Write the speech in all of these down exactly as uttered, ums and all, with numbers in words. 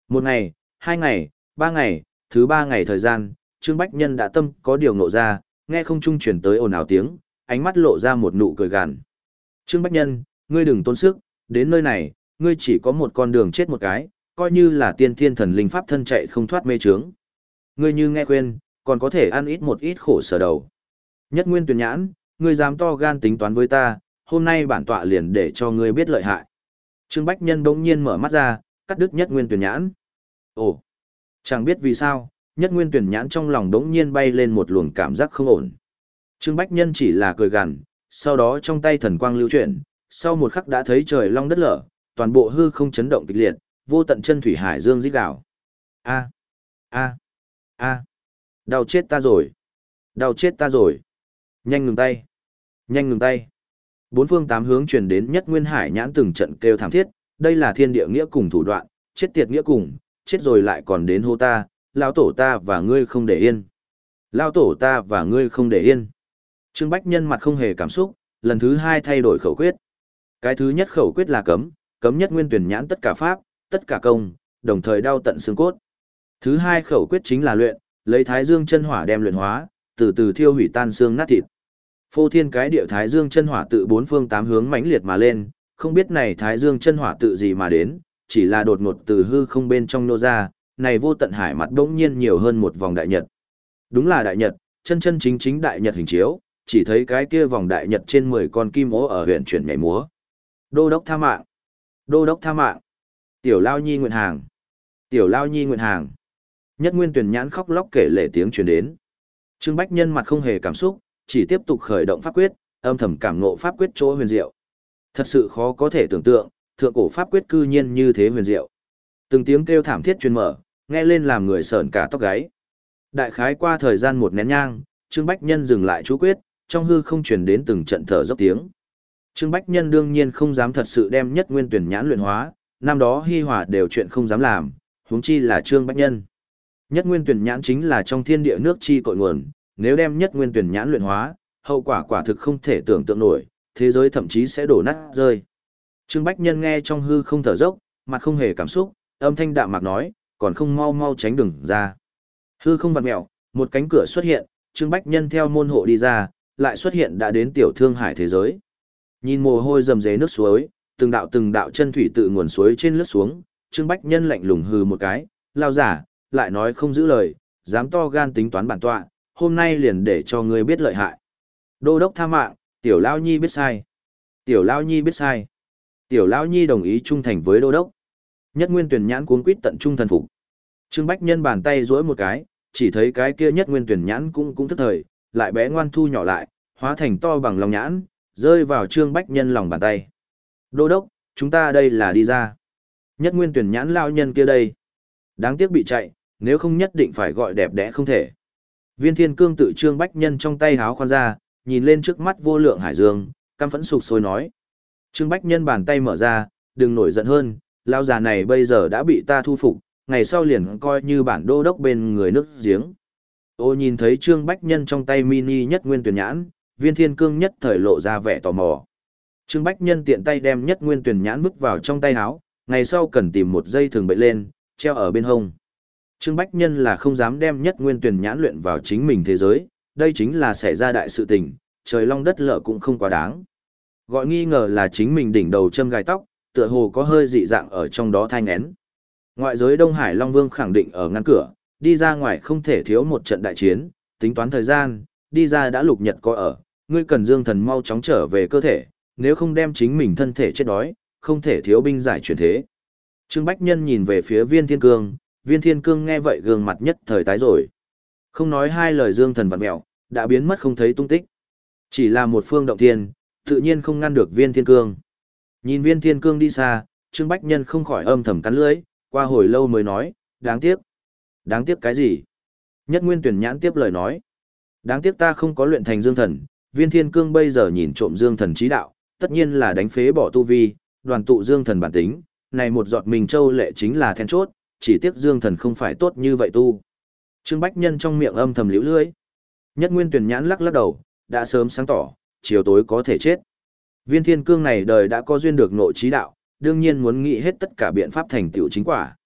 Một ngày, hai ngày, ba ngày, thứ ba ngày thời gian, Trương Bách Nhân đã tâm có điều ngộ ra, nghe không trung chuyển tới ồn ào tiếng, ánh mắt lộ ra một nụ cười gằn. Trương Bách Nhân, ngươi đừng tốn sức, đến nơi này, ngươi chỉ có một con đường chết một cái, coi như là tiên thiên thần linh pháp thân chạy không thoát mê trướng. Ngươi như nghe khuyên, còn có thể ăn ít một ít khổ sở đầu. Nhất Nguyên Tuyền Nhãn, ngươi dám to gan tính toán với ta, hôm nay bản tọa liền để cho ngươi biết lợi hại. Trương Bách Nhân bỗng nhiên mở mắt ra, cắt đứt Nhất Nguyên Tuyền Nhãn. Ồ, chẳng biết vì sao, Nhất Nguyên Tuyền Nhãn trong lòng bỗng nhiên bay lên một luồng cảm giác không ổn. Trương Bách Nhân chỉ là cười gằn, sau đó trong tay thần quang lưu chuyển, sau một khắc đã thấy trời long đất lở, toàn bộ hư không chấn động kịch liệt, vô tận chân thủy hải dương rít gào. A, a, a, đau chết ta rồi, đau chết ta rồi. Nhanh ngừng tay, nhanh ngừng tay. Bốn phương tám hướng truyền đến Nhất Nguyên Hải Nhãn từng trận kêu thảm thiết, đây là thiên địa nghĩa cùng thủ đoạn, chết tiệt nghĩa cùng, chết rồi lại còn đến hô ta, lão tổ ta và ngươi không để yên. Lão tổ ta và ngươi không để yên. Trương Bách Nhân mặt không hề cảm xúc, lần thứ hai thay đổi khẩu quyết. Cái thứ nhất khẩu quyết là cấm, cấm Nhất Nguyên Tuyền Nhãn tất cả pháp, tất cả công, đồng thời đau tận xương cốt. Thứ hai khẩu quyết chính là luyện, lấy Thái Dương chân hỏa đem luyện hóa, từ từ thiêu hủy tan xương nát thịt. Phô thiên cái địa Thái Dương chân hỏa tự bốn phương tám hướng mãnh liệt mà lên, không biết này Thái Dương chân hỏa tự gì mà đến, chỉ là đột ngột từ hư không bên trong nô ra, này vô tận hải mặt bỗng nhiên nhiều hơn một vòng đại nhật. Đúng là đại nhật, chân chân chính chính đại nhật hình chiếu, chỉ thấy cái kia vòng đại nhật trên mười con kim ố ở huyện chuyển nhảy múa. Đô đốc tha mạng, đô đốc tha mạng. Tiểu Lao Nhi nguyện hàng, tiểu Lao Nhi nguyện hàng. Nhất Nguyên Tuyền Nhãn khóc lóc kể lể tiếng truyền đến. Trương Bách Nhân mặt không hề cảm xúc, chỉ tiếp tục khởi động pháp quyết, âm thầm cảm ngộ pháp quyết chỗ huyền diệu. Thật sự khó có thể tưởng tượng, thượng cổ pháp quyết cư nhiên như thế huyền diệu. Từng tiếng kêu thảm thiết truyền mở, nghe lên làm người sởn cả tóc gáy. Đại khái qua thời gian một nén nhang, Trương Bách Nhân dừng lại chú quyết, trong hư không truyền đến từng trận thở dốc tiếng. Trương Bách Nhân đương nhiên không dám thật sự đem Nhất Nguyên Tuyền Nhãn luyện hóa, năm đó Hi Hòa đều chuyện không dám làm, huống chi là Trương Bách Nhân. Nhất Nguyên Tuyền Nhãn chính là trong thiên địa nước chi cội nguồn, nếu đem Nhất Nguyên Tuyền Nhãn luyện hóa, hậu quả quả thực không thể tưởng tượng nổi, thế giới thậm chí sẽ đổ nát rơi. Trương Bách Nhân nghe trong hư không thở dốc, mặt không hề cảm xúc, âm thanh đạm mạc nói, còn không mau mau tránh đường ra. Hư không vặn mèo, một cánh cửa xuất hiện, Trương Bách Nhân theo môn hộ đi ra, lại xuất hiện đã đến tiểu thương hải thế giới. Nhìn mồ hôi rầm rề nước suối, từng đạo từng đạo chân thủy tự nguồn suối trên lướt xuống, Trương Bách Nhân lạnh lùng hừ một cái, lao giả, lại nói không giữ lời, dám to gan tính toán bản tọa, hôm nay liền để cho ngươi biết lợi hại. Đô đốc tha mạng, tiểu Lao Nhi biết sai. Tiểu Lao Nhi biết sai. Tiểu Lao Nhi đồng ý trung thành với đô đốc. Nhất Nguyên Tuyền Nhãn cuống quýt tận trung thần phục. Trương Bách Nhân bàn tay duỗi một cái, chỉ thấy cái kia Nhất Nguyên Tuyền Nhãn cũng cũng tức thời, lại bé ngoan thu nhỏ lại, hóa thành to bằng lòng nhãn, rơi vào Trương Bách Nhân lòng bàn tay. Đô đốc, chúng ta đây là đi ra. Nhất Nguyên Tuyền Nhãn lao nhân kia đây. Đáng tiếc bị chạy, nếu không nhất định phải gọi đẹp đẽ không thể. Viên Thiên Cương tự Trương Bách Nhân trong tay háo khoan ra, nhìn lên trước mắt vô lượng hải dương, căm phẫn sục sôi nói. Trương Bách Nhân bàn tay mở ra, đừng nổi giận hơn, lão già này bây giờ đã bị ta thu phục, ngày sau liền coi như bản đô đốc bên người nước giếng. Ô nhìn thấy Trương Bách Nhân trong tay mini Nhất Nguyên Tuyền Nhãn, Viên Thiên Cương nhất thời lộ ra vẻ tò mò. Trương Bách Nhân tiện tay đem Nhất Nguyên Tuyền Nhãn vứt vào trong tay áo, ngày sau cần tìm một dây thừng bậy lên, treo ở bên hông. Trương Bách Nhân là không dám đem Nhất Nguyên Tuyền Nhãn luyện vào chính mình thế giới, đây chính là xảy ra đại sự tình, trời long đất lở cũng không quá đáng. Gọi nghi ngờ là chính mình đỉnh đầu châm gai tóc, tựa hồ có hơi dị dạng ở trong đó thai nghén. Ngoại giới Đông Hải Long Vương khẳng định ở ngăn cửa, đi ra ngoài không thể thiếu một trận đại chiến, tính toán thời gian, đi ra đã lục nhật có ở, ngươi cần dương thần mau chóng trở về cơ thể, nếu không đem chính mình thân thể chết đói, không thể thiếu binh giải chuyển thế. Trương Bách Nhân nhìn về phía Viên Thiên Cương, Viên Thiên Cương nghe vậy gương mặt nhất thời tái rồi. Không nói hai lời dương thần vặn mẹo, đã biến mất không thấy tung tích. Chỉ là một phương động thiên, tự nhiên không ngăn được Viên Thiên Cương. Nhìn Viên Thiên Cương đi xa, Trương Bách Nhân không khỏi âm thầm cắn lưỡi, qua hồi lâu mới nói, đáng tiếc. Đáng tiếc cái gì? Nhất Nguyên Tuyền Nhãn tiếp lời nói. Đáng tiếc ta không có luyện thành dương thần, Viên Thiên Cương bây giờ nhìn trộm dương thần trí đạo, tất nhiên là đánh phế bỏ tu vi, đoàn tụ dương thần bản tính, này một giọt mình châu lệ chính là then chốt, chỉ tiếc dương thần không phải tốt như vậy tu. Trương Bách Nhân trong miệng âm thầm liễu lưỡi. Nhất Nguyên Tuyền Nhãn lắc lắc đầu, đã sớm sáng tỏ, chiều tối có thể chết. Viên Thiên Cương này đời đã có duyên được nội trí đạo, đương nhiên muốn nghĩ hết tất cả biện pháp thành tựu chính quả.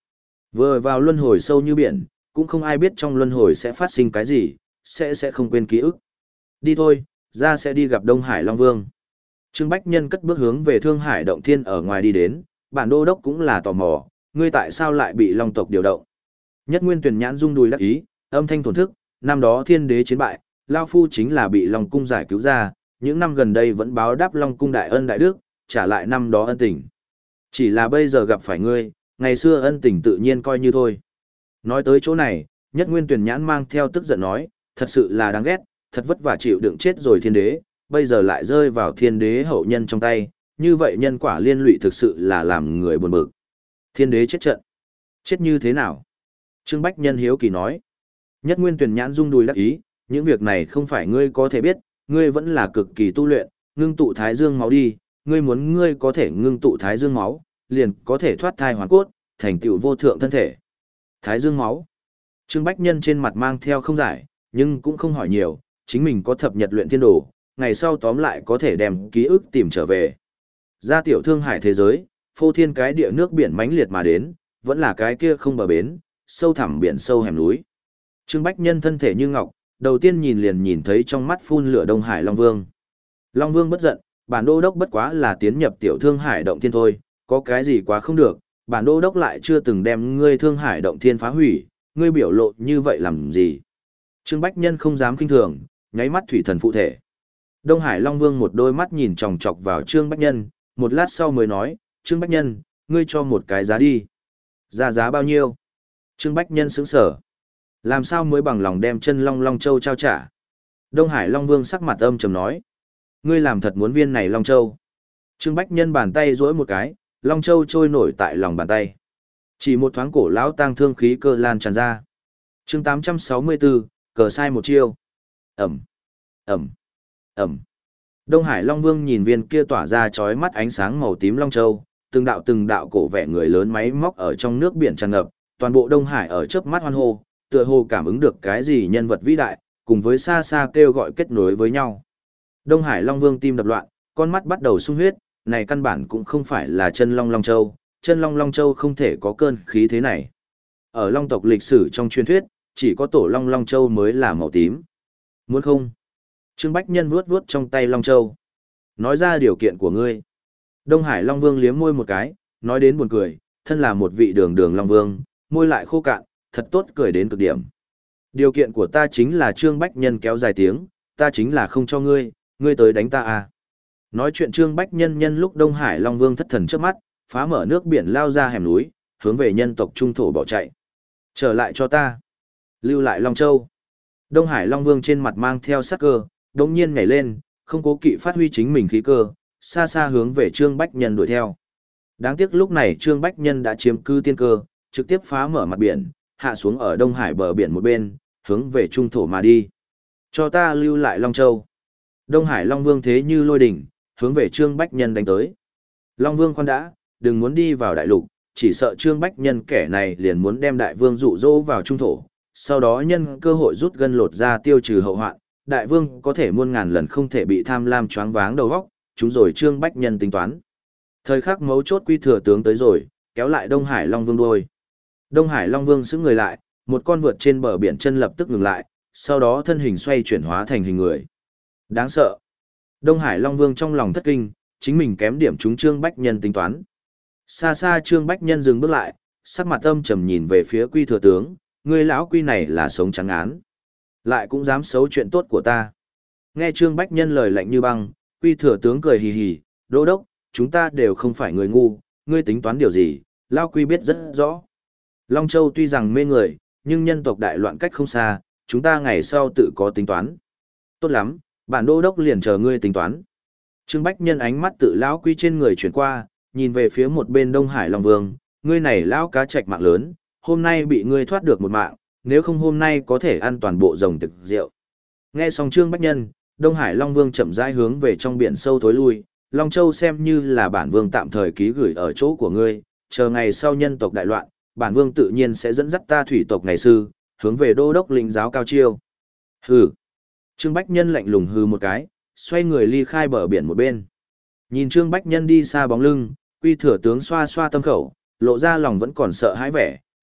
Vừa vào luân hồi sâu như biển, cũng không ai biết trong luân hồi sẽ phát sinh cái gì, sẽ sẽ không quên ký ức. Đi thôi, ra sẽ đi gặp Đông Hải Long Vương. Trương Bách Nhân cất bước hướng về Thương Hải Động Thiên ở ngoài đi đến, bản đô đốc cũng là tò mò, ngươi tại sao lại bị Long tộc điều động? Nhất Nguyên Tuyển nhãn rung đùi đắc ý, âm thanh thổn thức, năm đó thiên đế chiến bại, Lao Phu chính là bị Long Cung giải cứu ra, những năm gần đây vẫn báo đáp Long Cung đại ân đại đức, trả lại năm đó ân tình. Chỉ là bây giờ gặp phải ngươi, ngày xưa ân tình tự nhiên coi như thôi. Nói tới chỗ này, Nhất Nguyên Tuyển nhãn mang theo tức giận nói, thật sự là đáng ghét, thật vất vả chịu đựng chết rồi thiên đế, bây giờ lại rơi vào thiên đế hậu nhân trong tay, như vậy nhân quả liên lụy thực sự là làm người buồn bực. Thiên đế chết trận. Chết như thế nào? Trương Bách Nhân hiếu kỳ nói. Nhất Nguyên Tuyển nhãn rung đùi đắc ý, những việc này không phải ngươi có thể biết, ngươi vẫn là cực kỳ tu luyện, ngưng tụ thái dương máu đi, ngươi muốn ngươi có thể ngưng tụ thái dương máu, liền có thể thoát thai hoàn cốt, thành tựu vô thượng thân thể. Thái dương máu. Trương Bách Nhân trên mặt mang theo không giải, nhưng cũng không hỏi nhiều, chính mình có thập nhật luyện thiên đồ, ngày sau tóm lại có thể đem ký ức tìm trở về. Ra tiểu Thương Hải thế giới, phô thiên cái địa nước biển mãnh liệt mà đến, vẫn là cái kia không bờ bến, sâu thẳm biển sâu hẻm núi. Trương Bách Nhân thân thể như ngọc, đầu tiên nhìn liền nhìn thấy trong mắt phun lửa Đông Hải Long Vương. Long Vương bất giận, bản đô đốc bất quá là tiến nhập tiểu Thương Hải động thiên thôi, có cái gì quá không được, bản đô đốc lại chưa từng đem ngươi Thương Hải động thiên phá hủy, ngươi biểu lộ như vậy làm gì? Trương Bách Nhân không dám kinh thường, nháy mắt thủy thần phụ thể. Đông Hải Long Vương một đôi mắt nhìn chòng chọc vào Trương Bách Nhân, một lát sau mới nói, Trương Bách Nhân, ngươi cho một cái giá đi. Giá giá bao nhiêu? Trương Bách Nhân sững sở. Làm sao mới bằng lòng đem chân Long Long Châu trao trả? Đông Hải Long Vương sắc mặt âm trầm nói, ngươi làm thật muốn viên này Long Châu. Trương Bách Nhân bàn tay duỗi một cái, Long Châu trôi nổi tại lòng bàn tay. Chỉ một thoáng cổ lão tang thương khí cơ lan tràn ra. Chương tám trăm sáu mươi tư, cờ sai một chiêu. Ẩm, Ẩm, Ẩm. Đông Hải Long Vương nhìn viên kia tỏa ra chói mắt ánh sáng màu tím Long Châu, từng đạo từng đạo cổ vẻ người lớn máy móc ở trong nước biển tràn ngập, toàn bộ Đông Hải ở chớp mắt hoan hô, tựa hồ cảm ứng được cái gì nhân vật vĩ đại, cùng với xa xa kêu gọi kết nối với nhau. Đông Hải Long Vương tim đập loạn, con mắt bắt đầu sung huyết, này căn bản cũng không phải là chân Long Long Châu, chân Long Long Châu không thể có cơn khí thế này. Ở Long tộc lịch sử trong truyền thuyết, chỉ có tổ Long Long Châu mới là màu tím. Muốn không? Trương Bách Nhân vuốt vuốt trong tay Long Châu. Nói ra điều kiện của ngươi. Đông Hải Long Vương liếm môi một cái, nói đến buồn cười, thân là một vị đường đường Long Vương, môi lại khô cạn, thật tốt cười đến cực điểm. Điều kiện của ta chính là Trương Bách Nhân kéo dài tiếng, ta chính là không cho ngươi, ngươi tới đánh ta à. Nói chuyện Trương Bách Nhân nhân lúc Đông Hải Long Vương thất thần trước mắt, phá mở nước biển lao ra hẻm núi, hướng về nhân tộc trung thổ bỏ chạy. Trở lại cho ta. Lưu lại Long Châu. Đông Hải Long Vương trên mặt mang theo sắc cơ, đống nhiên nhảy lên, không cố kỵ phát huy chính mình khí cơ, xa xa hướng về Trương Bách Nhân đuổi theo. Đáng tiếc lúc này Trương Bách Nhân đã chiếm cư tiên cơ, trực tiếp phá mở mặt biển, hạ xuống ở Đông Hải bờ biển một bên, hướng về trung thổ mà đi. Cho ta lưu lại Long Châu. Đông Hải Long Vương thế như lôi đỉnh, hướng về Trương Bách Nhân đánh tới. Long Vương khoan đã, đừng muốn đi vào đại lục, chỉ sợ Trương Bách Nhân kẻ này liền muốn đem đại vương dụ dỗ vào trung thổ, sau đó nhân cơ hội rút gân lột ra tiêu trừ hậu hoạn, đại vương có thể muôn ngàn lần không thể bị tham lam choáng váng đầu óc, chúng rồi Trương Bách Nhân tính toán. Thời khắc mấu chốt Quy Thừa tướng tới rồi, kéo lại Đông Hải Long Vương đuôi. Đông Hải Long Vương sững người lại, một con vượt trên bờ biển chân lập tức ngừng lại, sau đó thân hình xoay chuyển hóa thành hình người. Đáng sợ. Đông Hải Long Vương trong lòng thất kinh, chính mình kém điểm trúng Trương Bách Nhân tính toán. Xa xa Trương Bách Nhân dừng bước lại, sắc mặt âm trầm nhìn về phía Quy Thừa tướng, người lão Quy này là sống trắng án. Lại cũng dám xấu chuyện tốt của ta. Nghe Trương Bách Nhân lời lạnh như băng, Quy Thừa tướng cười hì hì, đô đốc, chúng ta đều không phải người ngu, ngươi tính toán điều gì, lão Quy biết rất rõ. Long Châu tuy rằng mê người, nhưng nhân tộc đại loạn cách không xa, chúng ta ngày sau tự có tính toán. Tốt lắm, bản đô đốc liền chờ ngươi tính toán. Trương Bách Nhân ánh mắt tự lão Quy trên người chuyển qua, nhìn về phía một bên Đông Hải Long Vương, ngươi này lão cá trạch mạng lớn, hôm nay bị ngươi thoát được một mạng, nếu không hôm nay có thể ăn toàn bộ rồng thực rượu. Nghe xong Trương Bách Nhân, Đông Hải Long Vương chậm rãi hướng về trong biển sâu thối lui, Long Châu xem như là bản vương tạm thời ký gửi ở chỗ của ngươi, chờ ngày sau nhân tộc đại loạn, bản vương tự nhiên sẽ dẫn dắt ta thủy tộc ngày sư, hướng về đô đốc lĩnh giáo cao chiêu. Hừ. Trương Bách Nhân lạnh lùng hừ một cái, xoay người ly khai bờ biển một bên. Nhìn Trương Bách Nhân đi xa bóng lưng, Quy Thừa tướng xoa xoa tâm khẩu, lộ ra lòng vẫn còn sợ hãi vẻ,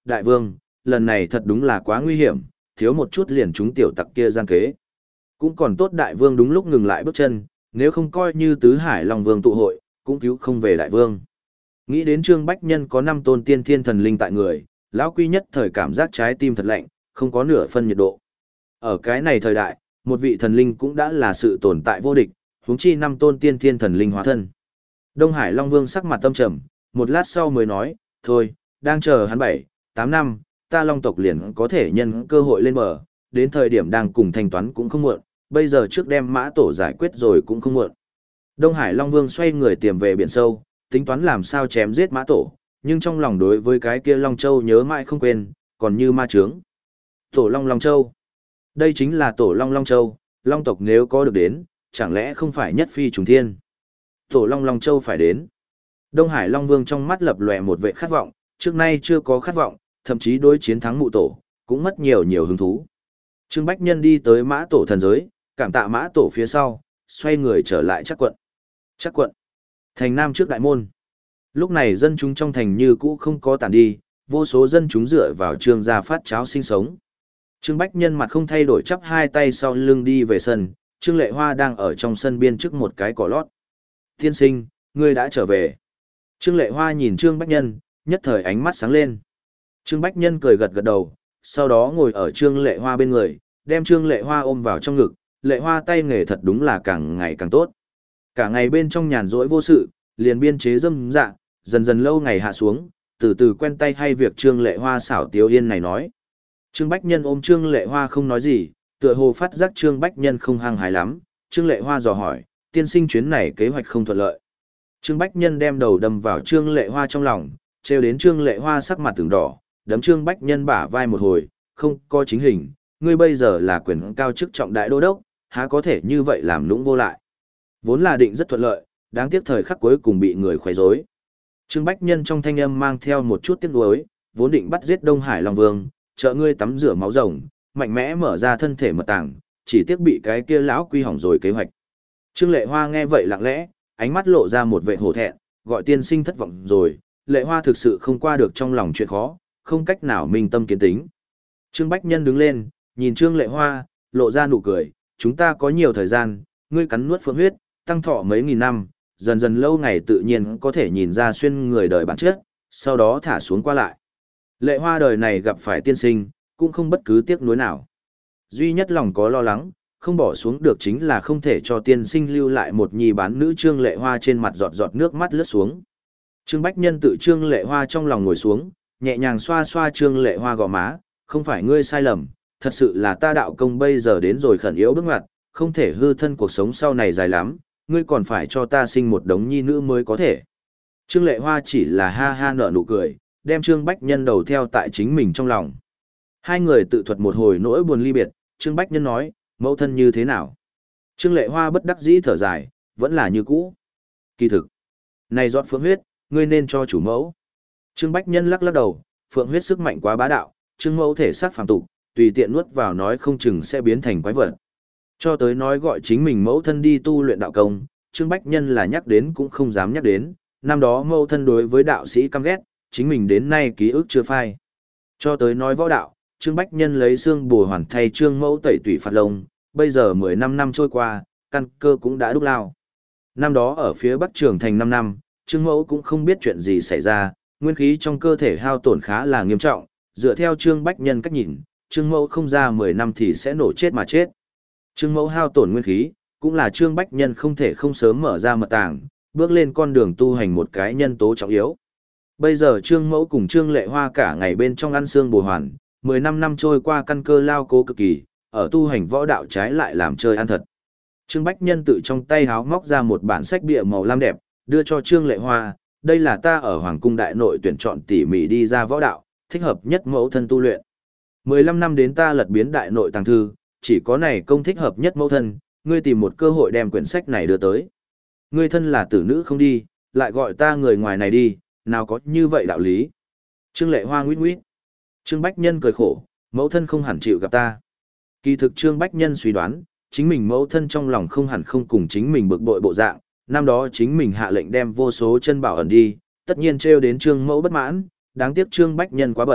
đại vương, lần này thật đúng là quá nguy hiểm, thiếu một chút liền chúng tiểu tặc kia gian kế. Cũng còn tốt đại vương đúng lúc ngừng lại bước chân, nếu không coi như tứ hải long vương tụ hội, cũng cứu không về đại vương. Nghĩ đến Trương Bách Nhân có năm tôn tiên thiên thần linh tại người, lão quy nhất thời cảm giác trái tim thật lạnh, không có nửa phân nhiệt độ. Ở cái này thời đại, một vị thần linh cũng đã là sự tồn tại vô địch, huống chi năm tôn tiên thiên thần linh hóa thân. Đông Hải Long Vương sắc mặt tâm trầm, một lát sau mới nói, thôi, đang chờ hắn bảy, tám năm, ta Long tộc liền có thể nhân cơ hội lên bờ, đến thời điểm đang cùng thanh toán cũng không muộn, bây giờ trước đem mã tổ giải quyết rồi cũng không muộn. Đông Hải Long Vương xoay người tiềm về biển sâu, tính toán làm sao chém giết mã tổ, nhưng trong lòng đối với cái kia Long Châu nhớ mãi không quên, còn như ma trướng. Tổ Long Long Châu. Đây chính là Tổ Long Long Châu, Long tộc nếu có được đến, chẳng lẽ không phải nhất phi trùng thiên. Tổ Long Long Châu phải đến. Đông Hải Long Vương trong mắt lập lòe một vệ khát vọng, trước nay chưa có khát vọng, thậm chí đối chiến thắng mụ tổ, cũng mất nhiều nhiều hứng thú. Trương Bách Nhân đi tới mã tổ thần giới, cảm tạ mã tổ phía sau, xoay người trở lại chắc quận. Chắc quận. Thành Nam trước đại môn. Lúc này dân chúng trong thành như cũ không có tản đi, vô số dân chúng dựa vào Trương gia phát cháo sinh sống. Trương Bách Nhân mặt không thay đổi chắp hai tay sau lưng đi về sân, Trương Lệ Hoa đang ở trong sân biên trước một cái cỏ lót. Tiên sinh, ngươi đã trở về. Trương Lệ Hoa nhìn Trương Bách Nhân, nhất thời ánh mắt sáng lên. Trương Bách Nhân cười gật gật đầu, sau đó ngồi ở Trương Lệ Hoa bên người, đem Trương Lệ Hoa ôm vào trong ngực, Lệ Hoa tay nghề thật đúng là càng ngày càng tốt. Cả ngày bên trong nhàn rỗi vô sự, liền biên chế dâm dạ, dần dần lâu ngày hạ xuống, từ từ quen tay hay việc Trương Lệ Hoa xảo tiếu yên này nói. Trương Bách Nhân ôm Trương Lệ Hoa không nói gì, tựa hồ phát giác Trương Bách Nhân không hăng hái lắm, Trương Lệ Hoa dò hỏi, tiên sinh chuyến này kế hoạch không thuận lợi. Trương Bách Nhân đem đầu đâm vào Trương Lệ Hoa trong lòng, trêu đến Trương Lệ Hoa sắc mặt từng đỏ, đấm Trương Bách Nhân bả vai một hồi, không có chính hình, ngươi bây giờ là quyền cao chức trọng đại đô đốc, há có thể như vậy làm lũng vô lại. Vốn là định rất thuận lợi, đáng tiếc thời khắc cuối cùng bị người quấy rối. Trương Bách Nhân trong thanh âm mang theo một chút tiếc nuối, vốn định bắt giết Đông Hải Long Vương, trợ ngươi tắm rửa máu rồng, mạnh mẽ mở ra thân thể mật tàng, chỉ tiếc bị cái kia lão quy hỏng rồi kế hoạch. Trương Lệ Hoa nghe vậy lặng lẽ, ánh mắt lộ ra một vẻ hổ thẹn, gọi tiên sinh thất vọng rồi, Lệ Hoa thực sự không qua được trong lòng chuyện khó, không cách nào minh tâm kiến tính. Trương Bách Nhân đứng lên, nhìn Trương Lệ Hoa, lộ ra nụ cười, chúng ta có nhiều thời gian, ngươi cắn nuốt phượng huyết, tăng thọ mấy nghìn năm, dần dần lâu ngày tự nhiên có thể nhìn ra xuyên người đời bản chất, sau đó thả xuống qua lại. Lệ Hoa đời này gặp phải tiên sinh, cũng không bất cứ tiếc nuối nào. Duy nhất lòng có lo lắng, không bỏ xuống được chính là không thể cho tiên sinh lưu lại một nhi bán nữ. Trương Lệ Hoa trên mặt giọt giọt nước mắt lướt xuống. Trương Bách Nhân tự Trương Lệ Hoa trong lòng ngồi xuống, nhẹ nhàng xoa xoa Trương Lệ Hoa gò má, không phải ngươi sai lầm, thật sự là ta đạo công bây giờ đến rồi khẩn yếu bước ngoặt, không thể hư thân cuộc sống sau này dài lắm, ngươi còn phải cho ta sinh một đống nhi nữ mới có thể. Trương Lệ Hoa chỉ là ha ha nở nụ cười, đem Trương Bách Nhân đầu theo tại chính mình trong lòng. Hai người tự thuật một hồi nỗi buồn ly biệt, Trương Bách Nhân nói, mẫu thân như thế nào? Trương Lệ Hoa bất đắc dĩ thở dài, vẫn là như cũ. Kỳ thực, này giọt phượng huyết, ngươi nên cho chủ mẫu. Trương Bách Nhân lắc lắc đầu, phượng huyết sức mạnh quá bá đạo, Trương mẫu thể xác phàm tục, tùy tiện nuốt vào nói không chừng sẽ biến thành quái vật. Cho tới nói gọi chính mình mẫu thân đi tu luyện đạo công, Trương Bách Nhân là nhắc đến cũng không dám nhắc đến, năm đó mẫu thân đối với đạo sĩ căm ghét, chính mình đến nay ký ức chưa phai. Cho tới nói võ đạo, Trương Bách Nhân lấy xương bùa hoàn thay Trương mẫu tẩy tủy phạt lông, bây giờ mười lăm năm trôi qua, căn cơ cũng đã đúc lao. Năm đó ở phía Bắc Trường Thành năm năm, Trương mẫu cũng không biết chuyện gì xảy ra, nguyên khí trong cơ thể hao tổn khá là nghiêm trọng, dựa theo Trương Bách Nhân cách nhìn, Trương mẫu không ra mười năm thì sẽ nổ chết mà chết. Trương mẫu hao tổn nguyên khí, cũng là Trương Bách Nhân không thể không sớm mở ra mật tàng, bước lên con đường tu hành một cái nhân tố trọng yếu. Bây giờ Trương mẫu cùng Trương Lệ Hoa cả ngày bên trong ăn xương bồ hoàn, mười lăm năm trôi qua căn cơ lao cố cực kỳ, ở tu hành võ đạo trái lại làm chơi ăn thật. Trương Bách Nhân tự trong tay háo móc ra một bản sách bìa màu lam đẹp, đưa cho Trương Lệ Hoa, đây là ta ở Hoàng cung đại nội tuyển chọn tỉ mỉ đi ra võ đạo, thích hợp nhất mẫu thân tu luyện. mười lăm năm đến ta lật biến đại nội tàng thư, chỉ có này công thích hợp nhất mẫu thân, ngươi tìm một cơ hội đem quyển sách này đưa tới. Ngươi thân là tử nữ không đi, lại gọi ta người ngoài này đi, nào có như vậy đạo lý. Trương Lệ Hoa nguyết nguyết. Trương Bách Nhân cười khổ, mẫu thân không hẳn chịu gặp ta. Kỳ thực Trương Bách Nhân suy đoán, chính mình mẫu thân trong lòng không hẳn không cùng chính mình bực bội bộ dạng, năm đó chính mình hạ lệnh đem vô số chân bảo ẩn đi, tất nhiên trêu đến Trương mẫu bất mãn, đáng tiếc Trương Bách Nhân quá bận,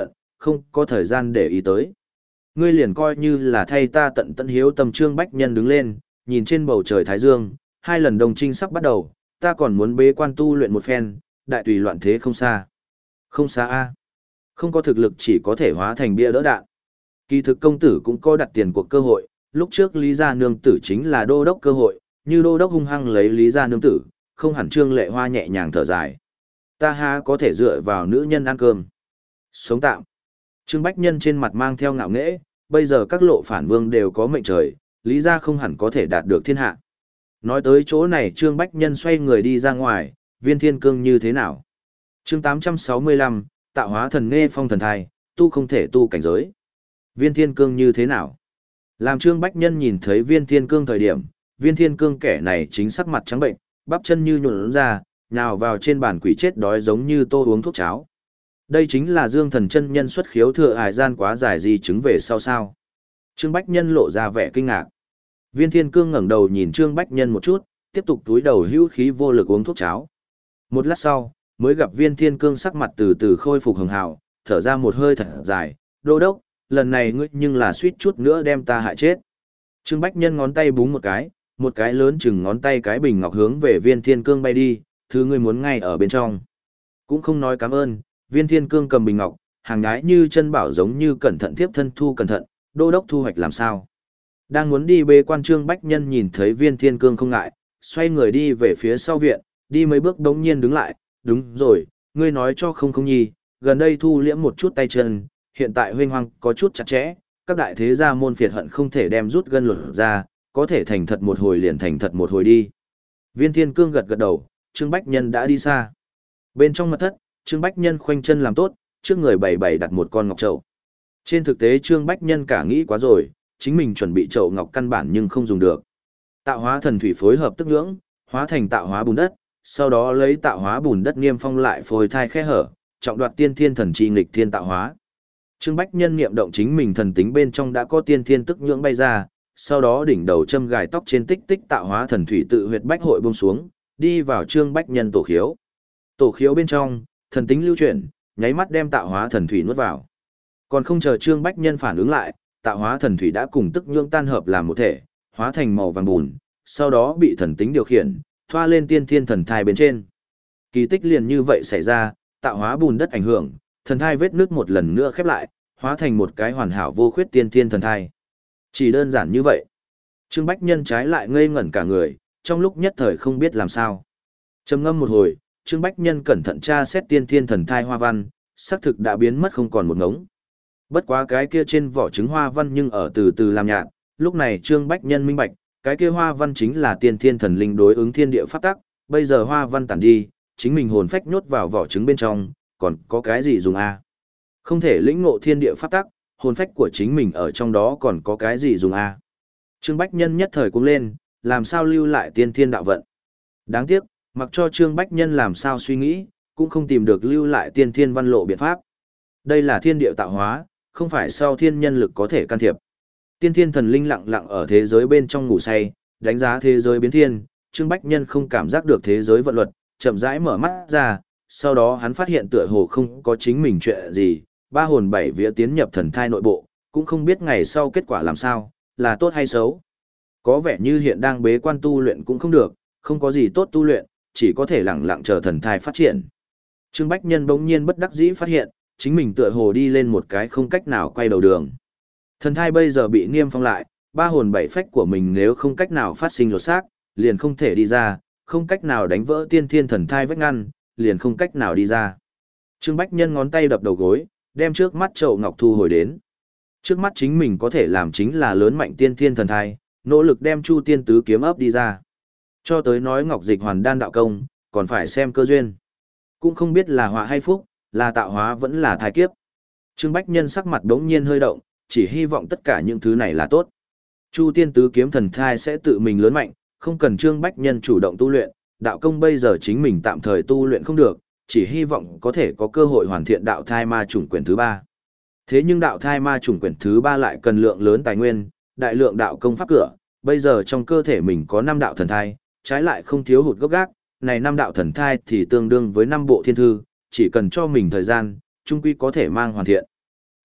không có thời gian để ý tới. Ngươi liền coi như là thay ta tận tận hiếu tâm. Trương Bách Nhân đứng lên, nhìn trên bầu trời Thái Dương, hai lần đồng trinh sắp bắt đầu, ta còn muốn bế quan tu luyện một phen, đại tùy loạn thế không xa. Không xa a. Không có thực lực chỉ có thể hóa thành bia đỡ đạn. Kỳ thực công tử cũng có đặt tiền cuộc cơ hội, lúc trước Lý Gia Nương Tử chính là đô đốc cơ hội, như đô đốc hung hăng lấy Lý Gia Nương Tử, không hẳn Trương Lệ Hoa nhẹ nhàng thở dài. Ta há có thể dựa vào nữ nhân ăn cơm. Sống tạm. Trương Bách Nhân trên mặt mang theo ngạo nghễ, bây giờ các lộ phản vương đều có mệnh trời, Lý Gia không hẳn có thể đạt được thiên hạ. Nói tới chỗ này Trương Bách Nhân xoay người đi ra ngoài, Viên Thiên Cương như thế nào? Chương tám trăm sáu mươi lăm, tạo hóa thần nghe phong thần thai, tu không thể tu cảnh giới. Viên Thiên Cương như thế nào? Làm Trương Bách Nhân nhìn thấy Viên Thiên Cương thời điểm, Viên Thiên Cương kẻ này chính sắc mặt trắng bệnh, bắp chân như nhuộn ra, nhào vào trên bàn quỷ chết đói giống như tô uống thuốc cháo. Đây chính là Dương Thần chân nhân xuất khiếu thừa hài gian quá dài di chứng về sau sao? Trương Bách Nhân lộ ra vẻ kinh ngạc. Viên Thiên Cương ngẩng đầu nhìn Trương Bách Nhân một chút, tiếp tục túi đầu hữu khí vô lực uống thuốc cháo. Một lát sau, mới gặp Viên Thiên Cương sắc mặt từ từ khôi phục hường hào, thở ra một hơi thật dài, đô đốc, lần này ngươi nhưng là suýt chút nữa đem ta hại chết. Trương Bách Nhân ngón tay búng một cái, một cái lớn chừng ngón tay cái bình ngọc hướng về Viên Thiên Cương bay đi, thứ ngươi muốn ngay ở bên trong. Cũng không nói cảm ơn, Viên Thiên Cương cầm bình ngọc, hàng nhái như chân bảo giống như cẩn thận tiếp thân thu cẩn thận, đô đốc thu hoạch làm sao. Đang muốn đi bê quan Trương Bách Nhân nhìn thấy Viên Thiên Cương không ngại, xoay người đi về phía sau viện, đi mấy bước đống nhiên đứng lại, đúng rồi, ngươi nói cho không không nhi, gần đây thu liễm một chút tay chân, hiện tại huynh hoang có chút chặt chẽ, các đại thế gia môn phiệt hận không thể đem rút gân lột ra, có thể thành thật một hồi liền thành thật một hồi đi. Viên Thiên Cương gật gật đầu, Trương Bách Nhân đã đi xa. Bên trong mật thất, Trương Bách Nhân khoanh chân làm tốt, trước người bày bày đặt một con ngọc trậu. Trên thực tế Trương Bách Nhân cả nghĩ quá rồi, chính mình chuẩn bị chậu ngọc căn bản nhưng không dùng được. Tạo hóa thần thủy phối hợp tức nhưỡng, hóa thành tạo hóa bùn đất, sau đó lấy tạo hóa bùn đất niêm phong lại phôi thai khe hở, trọng đoạt tiên thiên thần chi nghịch thiên tạo hóa. Trương Bách Nhân niệm động chính mình thần tính bên trong đã có tiên thiên tức nhưỡng bay ra, sau đó đỉnh đầu châm gài tóc trên tích tích tạo hóa thần thủy tự huyệt bách hội buông xuống, đi vào Trương Bách Nhân tổ khiếu. Tổ khiếu bên trong, thần tính lưu chuyển, nháy mắt đem tạo hóa thần thủy nuốt vào. Còn không chờ Trương Bách Nhân phản ứng lại, tạo hóa thần thủy đã cùng tức nhưỡng tan hợp làm một thể, hóa thành màu vàng bùn, sau đó bị thần tính điều khiển, thoa lên tiên thiên thần thai bên trên. Kỳ tích liền như vậy xảy ra, tạo hóa bùn đất ảnh hưởng, thần thai vết nước một lần nữa khép lại, hóa thành một cái hoàn hảo vô khuyết tiên thiên thần thai. Chỉ đơn giản như vậy. Trương Bách Nhân trái lại ngây ngẩn cả người, trong lúc nhất thời không biết làm sao. Trầm ngâm một hồi, Trương Bách Nhân cẩn thận tra xét tiên thiên thần thai hoa văn, xác thực đã biến mất không còn một ngống. Bất quá cái kia trên vỏ trứng hoa văn nhưng ở từ từ làm nhạt, lúc này Trương Bách Nhân minh bạch, cái kia hoa văn chính là tiên thiên thần linh đối ứng thiên địa pháp tắc, bây giờ hoa văn tản đi, chính mình hồn phách nhốt vào vỏ trứng bên trong, còn có cái gì dùng a? Không thể lĩnh ngộ thiên địa pháp tắc, hồn phách của chính mình ở trong đó còn có cái gì dùng a? Trương Bách Nhân nhất thời cũng lên, làm sao lưu lại tiên thiên đạo vận. Đáng tiếc, mặc cho Trương Bách Nhân làm sao suy nghĩ, cũng không tìm được lưu lại tiên thiên văn lộ biện pháp. Đây là thiên địa tạo hóa, không phải sau thiên nhân lực có thể can thiệp. Tiên thiên thần linh lặng lặng ở thế giới bên trong ngủ say, đánh giá thế giới biến thiên, Trương Bách Nhân không cảm giác được thế giới vận luật, chậm rãi mở mắt ra, sau đó hắn phát hiện tựa hồ không có chính mình chuyện gì, ba hồn bảy vía tiến nhập thần thai nội bộ, cũng không biết ngày sau kết quả làm sao, là tốt hay xấu. Có vẻ như hiện đang bế quan tu luyện cũng không được, không có gì tốt tu luyện, chỉ có thể lặng lặng chờ thần thai phát triển. Trương Bách Nhân bỗng nhiên bất đắc dĩ phát hiện, chính mình tựa hồ đi lên một cái không cách nào quay đầu đường. Thần thai bây giờ bị niêm phong lại, ba hồn bảy phách của mình nếu không cách nào phát sinh lột xác, liền không thể đi ra, không cách nào đánh vỡ tiên thiên thần thai vách ngăn, liền không cách nào đi ra. Trương Bách Nhân ngón tay đập đầu gối, đem trước mắt chậu ngọc thu hồi đến. Trước mắt chính mình có thể làm chính là lớn mạnh tiên thiên thần thai, nỗ lực đem Chu Tiên Tứ kiếm ấp đi ra. Cho tới nói ngọc dịch hoàn đan đạo công, còn phải xem cơ duyên. Cũng không biết là họa hay phúc, là tạo hóa vẫn là thai kiếp. Trương Bách Nhân sắc mặt đống nhiên hơi động, chỉ hy vọng tất cả những thứ này là tốt. Chu Tiên Tứ kiếm thần thai sẽ tự mình lớn mạnh, không cần Trương Bách Nhân chủ động tu luyện, đạo công bây giờ chính mình tạm thời tu luyện không được, chỉ hy vọng có thể có cơ hội hoàn thiện đạo thai ma chủng quyển thứ ba. Thế nhưng đạo thai ma chủng quyển thứ ba lại cần lượng lớn tài nguyên, đại lượng đạo công pháp cửa, bây giờ trong cơ thể mình có năm đạo thần thai, trái lại không thiếu hụt gốc gác, này năm đạo thần thai thì tương đương với năm bộ thiên thư, chỉ cần cho mình thời gian, chung quy có thể mang hoàn thiện.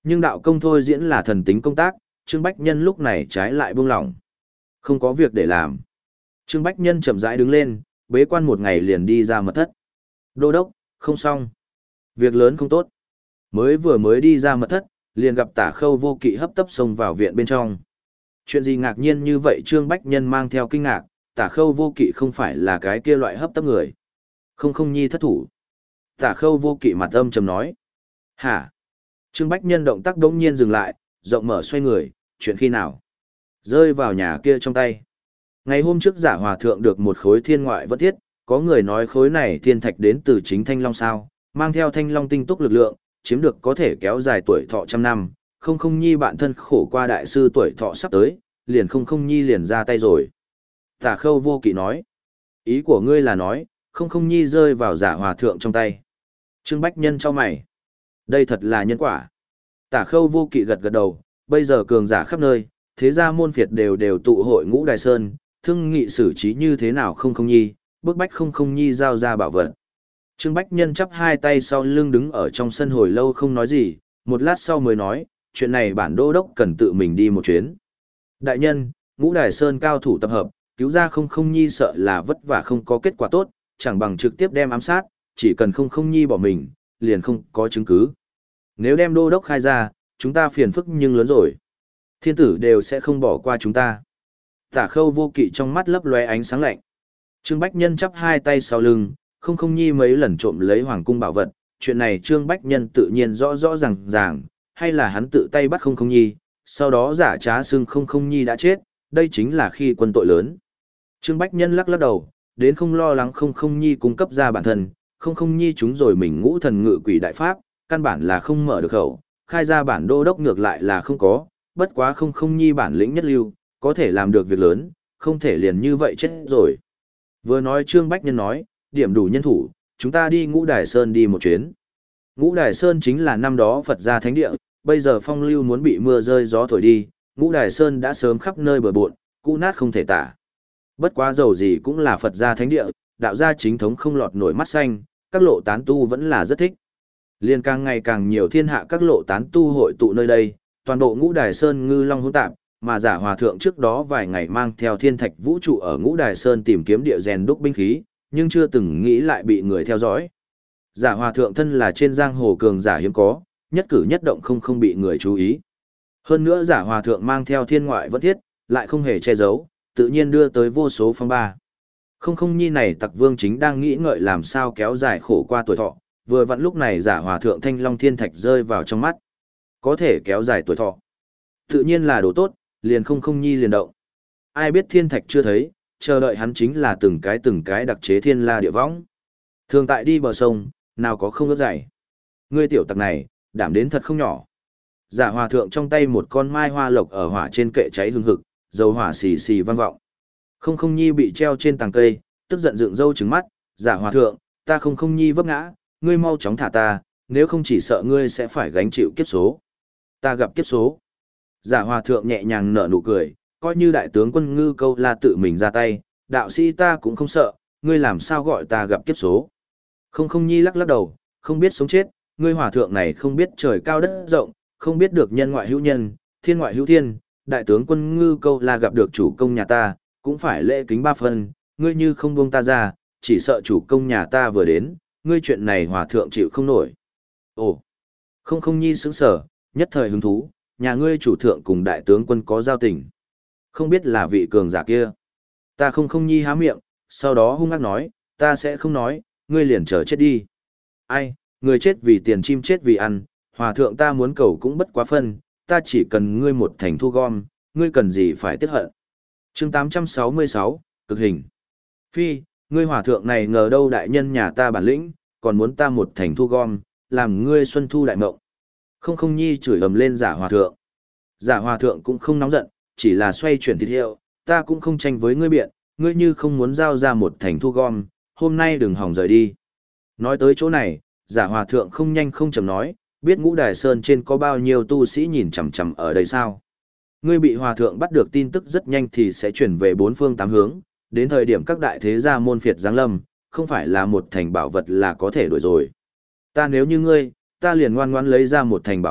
Nhưng đạo công thôi diễn là thần tính công tác, Trương Bách Nhân lúc này trái lại buông lỏng. Không có việc để làm. Trương Bách Nhân chậm rãi đứng lên, bế quan một ngày liền đi ra mật thất. Đô đốc, không xong. Việc lớn không tốt. Mới vừa mới đi ra mật thất, liền gặp Tả Khâu Vô Kỵ hấp tấp xông vào viện bên trong. Chuyện gì ngạc nhiên như vậy? Trương Bách Nhân mang theo kinh ngạc, Tả Khâu Vô Kỵ không phải là cái kia loại hấp tấp người. Không không nhi thất thủ. Tả Khâu Vô Kỵ mặt âm trầm nói. Hả? Trương Bách Nhân động tác đống nhiên dừng lại, rộng mở xoay người, chuyện khi nào? Rơi vào nhà kia trong tay. Ngày hôm trước Giả Hòa Thượng được một khối thiên ngoại vẫn thiết, có người nói khối này thiên thạch đến từ chính Thanh Long sao, mang theo Thanh Long tinh túc lực lượng, chiếm được có thể kéo dài tuổi thọ trăm năm. Không không nhi bạn thân khổ qua đại sư tuổi thọ sắp tới, liền không không nhi liền ra tay rồi. Tả Khâu Vô Kỵ nói. Ý của ngươi là nói, không không nhi rơi vào Giả Hòa Thượng trong tay. Trương Bách Nhân cho mày. Đây thật là nhân quả. Tả Khâu Vô Kỵ gật gật đầu, bây giờ cường giả khắp nơi, thế gia môn phiệt đều đều tụ hội Ngũ Đài Sơn, thương nghị xử trí như thế nào không không nhi, bức bách không không nhi giao ra bảo vật. Trương Bách Nhân chắp hai tay sau lưng đứng ở trong sân hồi lâu không nói gì, một lát sau mới nói, chuyện này bản đô đốc cần tự mình đi một chuyến. Đại nhân, Ngũ Đài Sơn cao thủ tập hợp, cứu ra không không nhi sợ là vất vả không có kết quả tốt, chẳng bằng trực tiếp đem ám sát, chỉ cần không không nhi bỏ mình, liền không có chứng cứ. Nếu đem đô đốc khai ra, chúng ta phiền phức nhưng lớn rồi. Thiên tử đều sẽ không bỏ qua chúng ta. Tả Khâu Vô Kỵ trong mắt lấp lóe ánh sáng lạnh. Trương Bách Nhân chắp hai tay sau lưng, không không nhi mấy lần trộm lấy hoàng cung bảo vật, chuyện này Trương Bách Nhân tự nhiên rõ rõ ràng ràng, hay là hắn tự tay bắt không không nhi, sau đó giả trá xưng không không nhi đã chết, đây chính là khi quân tội lớn. Trương Bách Nhân lắc lắc đầu, đến không lo lắng không không nhi cung cấp ra bản thân, không không nhi chúng rồi mình ngũ thần ngự quỷ đại pháp, căn bản là không mở được khẩu, khai ra bản đô đốc ngược lại là không có, bất quá không không nhi bản lĩnh nhất lưu, có thể làm được việc lớn, không thể liền như vậy chết rồi. Vừa nói Trương Bách Nhân nói, điểm đủ nhân thủ, chúng ta đi Ngũ Đài Sơn đi một chuyến. Ngũ Đài Sơn chính là năm đó Phật gia thánh địa, bây giờ phong lưu muốn bị mưa rơi gió thổi đi, Ngũ Đài Sơn đã sớm khắp nơi bừa bộn, cũ nát không thể tả. Bất quá dầu gì cũng là Phật gia thánh địa, đạo gia chính thống không lọt nổi mắt xanh, các lộ tán tu vẫn là rất thích. Liên càng ngày càng nhiều thiên hạ các lộ tán tu hội tụ nơi đây, toàn bộ Ngũ Đài Sơn ngư long hỗn tạp, mà Giả Hòa Thượng trước đó vài ngày mang theo thiên thạch vũ trụ ở Ngũ Đài Sơn tìm kiếm địa rèn đúc binh khí, nhưng chưa từng nghĩ lại bị người theo dõi. Giả Hòa Thượng thân là trên giang hồ cường giả hiếm có, nhất cử nhất động không không bị người chú ý. Hơn nữa Giả Hòa Thượng mang theo thiên ngoại vẫn thiết, lại không hề che giấu, tự nhiên đưa tới vô số phong ba. Không không nhi này Tặc Vương chính đang nghĩ ngợi làm sao kéo dài khổ qua tuổi thọ, vừa vặn lúc này Giả Hòa Thượng Thanh Long Thiên Thạch rơi vào trong mắt. Có thể kéo dài tuổi thọ. Tự nhiên là đồ tốt, liền không không nhi liền động. Ai biết thiên thạch chưa thấy, chờ đợi hắn chính là từng cái từng cái đặc chế thiên la địa võng. Thường tại đi bờ sông, nào có không ướt dày. Ngươi tiểu tặc này, đảm đến thật không nhỏ. Giả Hòa Thượng trong tay một con mai hoa lộc ở hỏa trên kệ cháy hừng hực, dầu hỏa xì xì vang vọng. Không không nhi bị treo trên tàng cây, tức giận dựng râu trừng mắt, Giả Hòa Thượng, ta không không nhi vấp ngã, ngươi mau chóng thả ta, nếu không chỉ sợ ngươi sẽ phải gánh chịu kiếp số. Ta gặp kiếp số. Giả Hòa Thượng nhẹ nhàng nở nụ cười, coi như đại tướng quân Ngư Câu La tự mình ra tay, đạo sĩ ta cũng không sợ, ngươi làm sao gọi ta gặp kiếp số. Không không nhi lắc lắc đầu, không biết sống chết, ngươi Hòa Thượng này không biết trời cao đất rộng, không biết được nhân ngoại hữu nhân, thiên ngoại hữu thiên, đại tướng quân Ngư Câu La gặp được chủ công nhà ta, cũng phải lễ kính ba phần, ngươi như không buông ta ra, chỉ sợ chủ công nhà ta vừa đến, ngươi chuyện này Hòa Thượng chịu không nổi. Ồ, không không nhi sững sở, nhất thời hứng thú, nhà ngươi chủ thượng cùng đại tướng quân có giao tình. Không biết là vị cường giả kia. Ta không không nhi há miệng, sau đó hung ác nói, ta sẽ không nói, ngươi liền chờ chết đi. Ai, người chết vì tiền chim chết vì ăn, Hòa Thượng ta muốn cầu cũng bất quá phân, ta chỉ cần ngươi một thành thu gom, ngươi cần gì phải tiếc hận. Chương tám trăm sáu mươi sáu, cực hình. Phi, ngươi Hòa Thượng này ngờ đâu đại nhân nhà ta bản lĩnh, còn muốn ta một thành thu gom, làm ngươi xuân thu đại mộng. Không không nhi chửi ầm lên Giả Hòa Thượng. Giả Hòa Thượng cũng không nóng giận, chỉ là xoay chuyển thịt hiệu, ta cũng không tranh với ngươi biện, ngươi như không muốn giao ra một thành thu gom, hôm nay đừng hòng rời đi. Nói tới chỗ này, Giả Hòa Thượng không nhanh không chậm nói, biết Ngũ Đài Sơn trên có bao nhiêu tu sĩ nhìn chằm chằm ở đây sao? Ngươi bị Hòa Thượng bắt được tin tức rất nhanh thì sẽ chuyển về bốn phương tám hướng, đến thời điểm các đại thế gia môn phiệt giáng lâm, không phải là một thành bảo vật là có thể đuổi rồi. Ta nếu như ngươi, ta liền ngoan ngoãn lấy ra một thành bảo vật,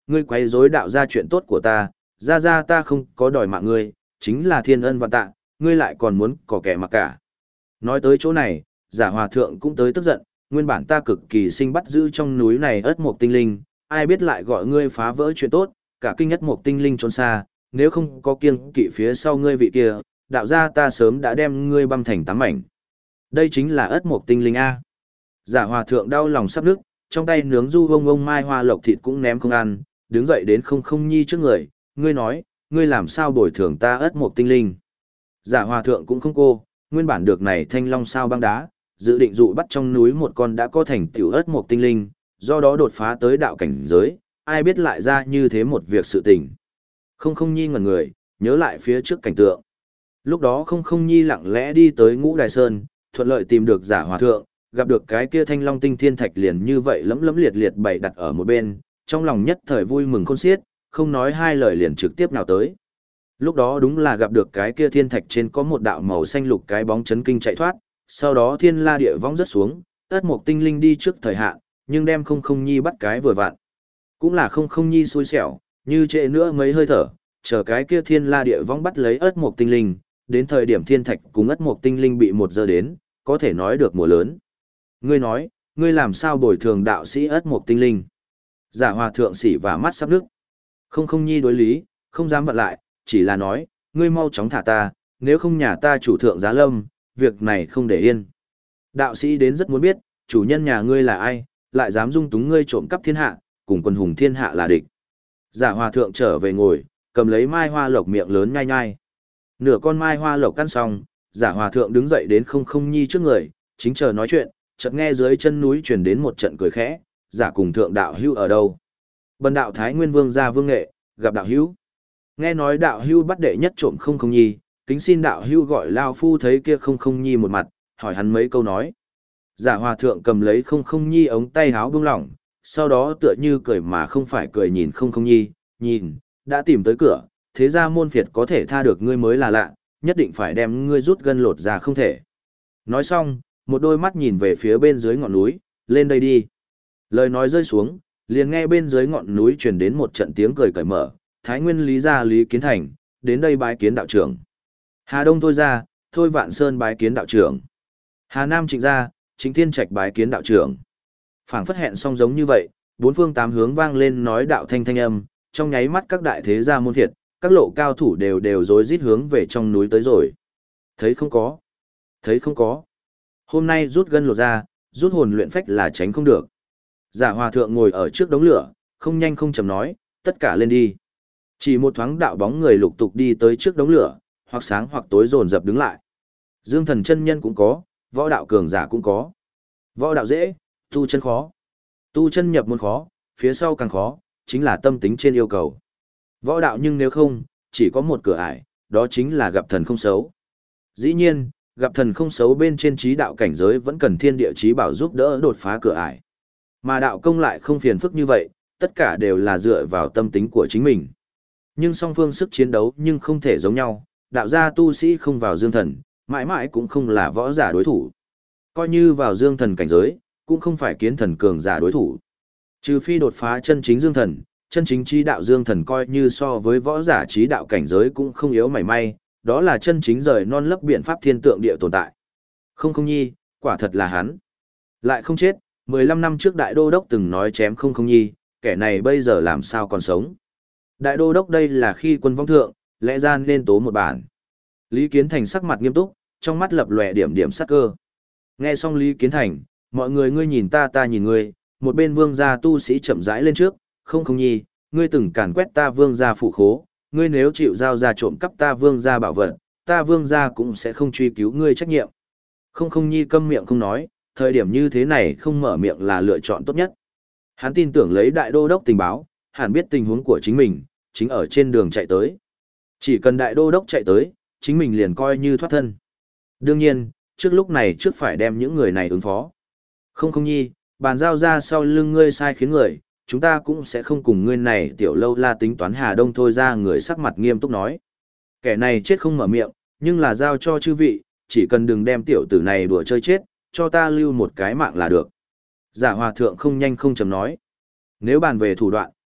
ngươi quấy rối đạo gia chuyện tốt của ta, ra ra ta không có đòi mạng ngươi, chính là thiên ân vạn tạ, ngươi lại còn muốn có kẻ mặc cả. Nói tới chỗ này, giả hòa thượng cũng tới tức giận, nguyên bản ta cực kỳ sinh bắt giữ trong núi này ất mộc tinh linh, ai biết lại gọi ngươi phá vỡ chuyện tốt, cả kinh ất mộc tinh linh trốn xa, nếu không có kiêng kỵ phía sau ngươi vị kia, đạo gia ta sớm đã đem ngươi băm thành tám mảnh. Đây chính là ất mộc tinh linh A. Giả hòa thượng đau lòng sắp nức, trong tay nướng du ông ông mai hoa lộc thịt cũng ném không ăn, đứng dậy đến không không nhi trước người, ngươi nói, ngươi làm sao bồi thường ta ất mộc tinh linh. Giả hòa thượng cũng không cô, nguyên bản được này thanh long sao băng đá, dự định dụ bắt trong núi một con đã có thành tiểu ất mộc tinh linh, do đó đột phá tới đạo cảnh giới, ai biết lại ra như thế một việc sự tình. Không không nhi ngẩn người, nhớ lại phía trước cảnh tượng. Lúc đó không không nhi lặng lẽ đi tới ngũ đài sơn, thuận lợi tìm được giả hòa thượng, gặp được cái kia thanh long tinh thiên thạch liền như vậy lấm lấm liệt liệt bày đặt ở một bên, trong lòng nhất thời vui mừng khôn xiết, không nói hai lời liền trực tiếp nào tới. Lúc đó đúng là gặp được cái kia thiên thạch trên có một đạo màu xanh lục cái bóng chấn kinh chạy thoát, sau đó thiên la địa vong rất xuống, ất mộc tinh linh đi trước thời hạn, nhưng đem không không nhi bắt cái vừa vặn. Cũng là không không nhi xui xẻo, như trễ nữa mấy hơi thở, chờ cái kia thiên la địa vong bắt lấy ất mộc tinh linh, đến thời điểm thiên thạch cùng ất mộc tinh linh bị một giờ đến, có thể nói được mùa lớn. Ngươi nói, ngươi làm sao bồi thường đạo sĩ ất mộc tinh linh? Giả hòa thượng xỉ và mắt sắp nước. Không không nhi đối lý, không dám vặn lại, chỉ là nói, ngươi mau chóng thả ta, nếu không nhà ta chủ thượng giá lâm, việc này không để yên. Đạo sĩ đến rất muốn biết, chủ nhân nhà ngươi là ai, lại dám dung túng ngươi trộm cắp thiên hạ, cùng quân hùng thiên hạ là địch. Giả hòa thượng trở về ngồi, cầm lấy mai hoa lộc miệng lớn nhai nhai. Nửa con mai hoa lộc căn xong, giả hòa thượng đứng dậy đến không không nhi trước người, chính chờ nói chuyện, chợt nghe dưới chân núi truyền đến một trận cười khẽ, giả cùng thượng đạo hữu ở đâu? Bần đạo Thái Nguyên Vương gia Vương Nghệ, gặp đạo hữu. Nghe nói đạo hữu bắt đệ nhất trộm không không nhi, kính xin đạo hữu gọi lao phu thấy kia không không nhi một mặt, hỏi hắn mấy câu nói. Giả hòa thượng cầm lấy không không nhi ống tay háo buông lỏng, sau đó tựa như cười mà không phải cười nhìn không không nhi, nhìn, đã tìm tới cửa, thế ra môn phiệt có thể tha được ngươi mới là lạ, nhất định phải đem ngươi rút gân lột ra không thể. Nói xong, một đôi mắt nhìn về phía bên dưới ngọn núi, lên đây đi. Lời nói rơi xuống, liền nghe bên dưới ngọn núi truyền đến một trận tiếng cười cởi mở, Thái Nguyên Lý gia Lý Kiến Thành, đến đây bái kiến đạo trưởng. Hà Đông Thôi gia, Thôi Vạn Sơn bái kiến đạo trưởng. Hà Nam Trịnh gia, Trịnh Thiên Trạch bái kiến đạo trưởng. Phảng phất hẹn xong giống như vậy, bốn phương tám hướng vang lên nói đạo thanh thanh âm, trong nháy mắt các đại thế gia môn thiệt, các lộ cao thủ đều đều rối rít hướng về trong núi tới rồi. Thấy không có, thấy không có. Hôm nay rút gân lột ra, rút hồn luyện phách là tránh không được. Giả hòa thượng ngồi ở trước đống lửa, không nhanh không chậm nói, tất cả lên đi. Chỉ một thoáng đạo bóng người lục tục đi tới trước đống lửa, hoặc sáng hoặc tối dồn dập đứng lại. Dương thần chân nhân cũng có, võ đạo cường giả cũng có. Võ đạo dễ, tu chân khó. Tu chân nhập môn khó, phía sau càng khó, chính là tâm tính trên yêu cầu. Võ đạo nhưng nếu không, chỉ có một cửa ải, đó chính là gặp thần không xấu. Dĩ nhiên, gặp thần không xấu bên trên trí đạo cảnh giới vẫn cần thiên địa trí bảo giúp đỡ đột phá cửa ải. Mà đạo công lại không phiền phức như vậy, tất cả đều là dựa vào tâm tính của chính mình. Nhưng song phương sức chiến đấu nhưng không thể giống nhau, đạo gia tu sĩ không vào dương thần, mãi mãi cũng không là võ giả đối thủ. Coi như vào dương thần cảnh giới, cũng không phải kiến thần cường giả đối thủ. Trừ phi đột phá chân chính dương thần, chân chính trí đạo dương thần coi như so với võ giả trí đạo cảnh giới cũng không yếu mảy may, đó là chân chính rời non lấp biện pháp thiên tượng địa tồn tại. Không không nhi, quả thật là hắn. Lại không chết, mười lăm năm trước đại đô đốc từng nói chém không không nhi, kẻ này bây giờ làm sao còn sống. Đại đô đốc đây là khi quân vong thượng, lẽ ra nên tố một bản. Lý Kiến Thành sắc mặt nghiêm túc, trong mắt lập lòe điểm điểm sắc cơ. Nghe xong Lý Kiến Thành, mọi người ngươi nhìn ta ta nhìn ngươi, một bên vương gia tu sĩ chậm rãi lên trước, không không nhi, ngươi từng càn quét ta vương gia phủ khố, ngươi nếu chịu giao ra trộm cắp ta vương gia bảo vật, ta vương gia cũng sẽ không truy cứu ngươi trách nhiệm. Không không nhi câm miệng không nói, thời điểm như thế này không mở miệng là lựa chọn tốt nhất. Hắn tin tưởng lấy đại đô đốc tình báo, hẳn biết tình huống của chính mình, chính ở trên đường chạy tới. Chỉ cần đại đô đốc chạy tới, chính mình liền coi như thoát thân. Đương nhiên, trước lúc này trước phải đem những người này ứng phó. Không không nhi, bàn giao ra sau lưng ngươi sai khiến người, chúng ta cũng sẽ không cùng ngươi này tiểu lâu la tính toán Hà Đông Thôi ra người sắc mặt nghiêm túc nói. Kẻ này chết không mở miệng, nhưng là giao cho chư vị, chỉ cần đừng đem tiểu tử này đùa chơi chết, cho ta lưu một cái mạng là được. Giả hòa thượng không nhanh không chậm nói. Nếu bàn về thủ đoạn,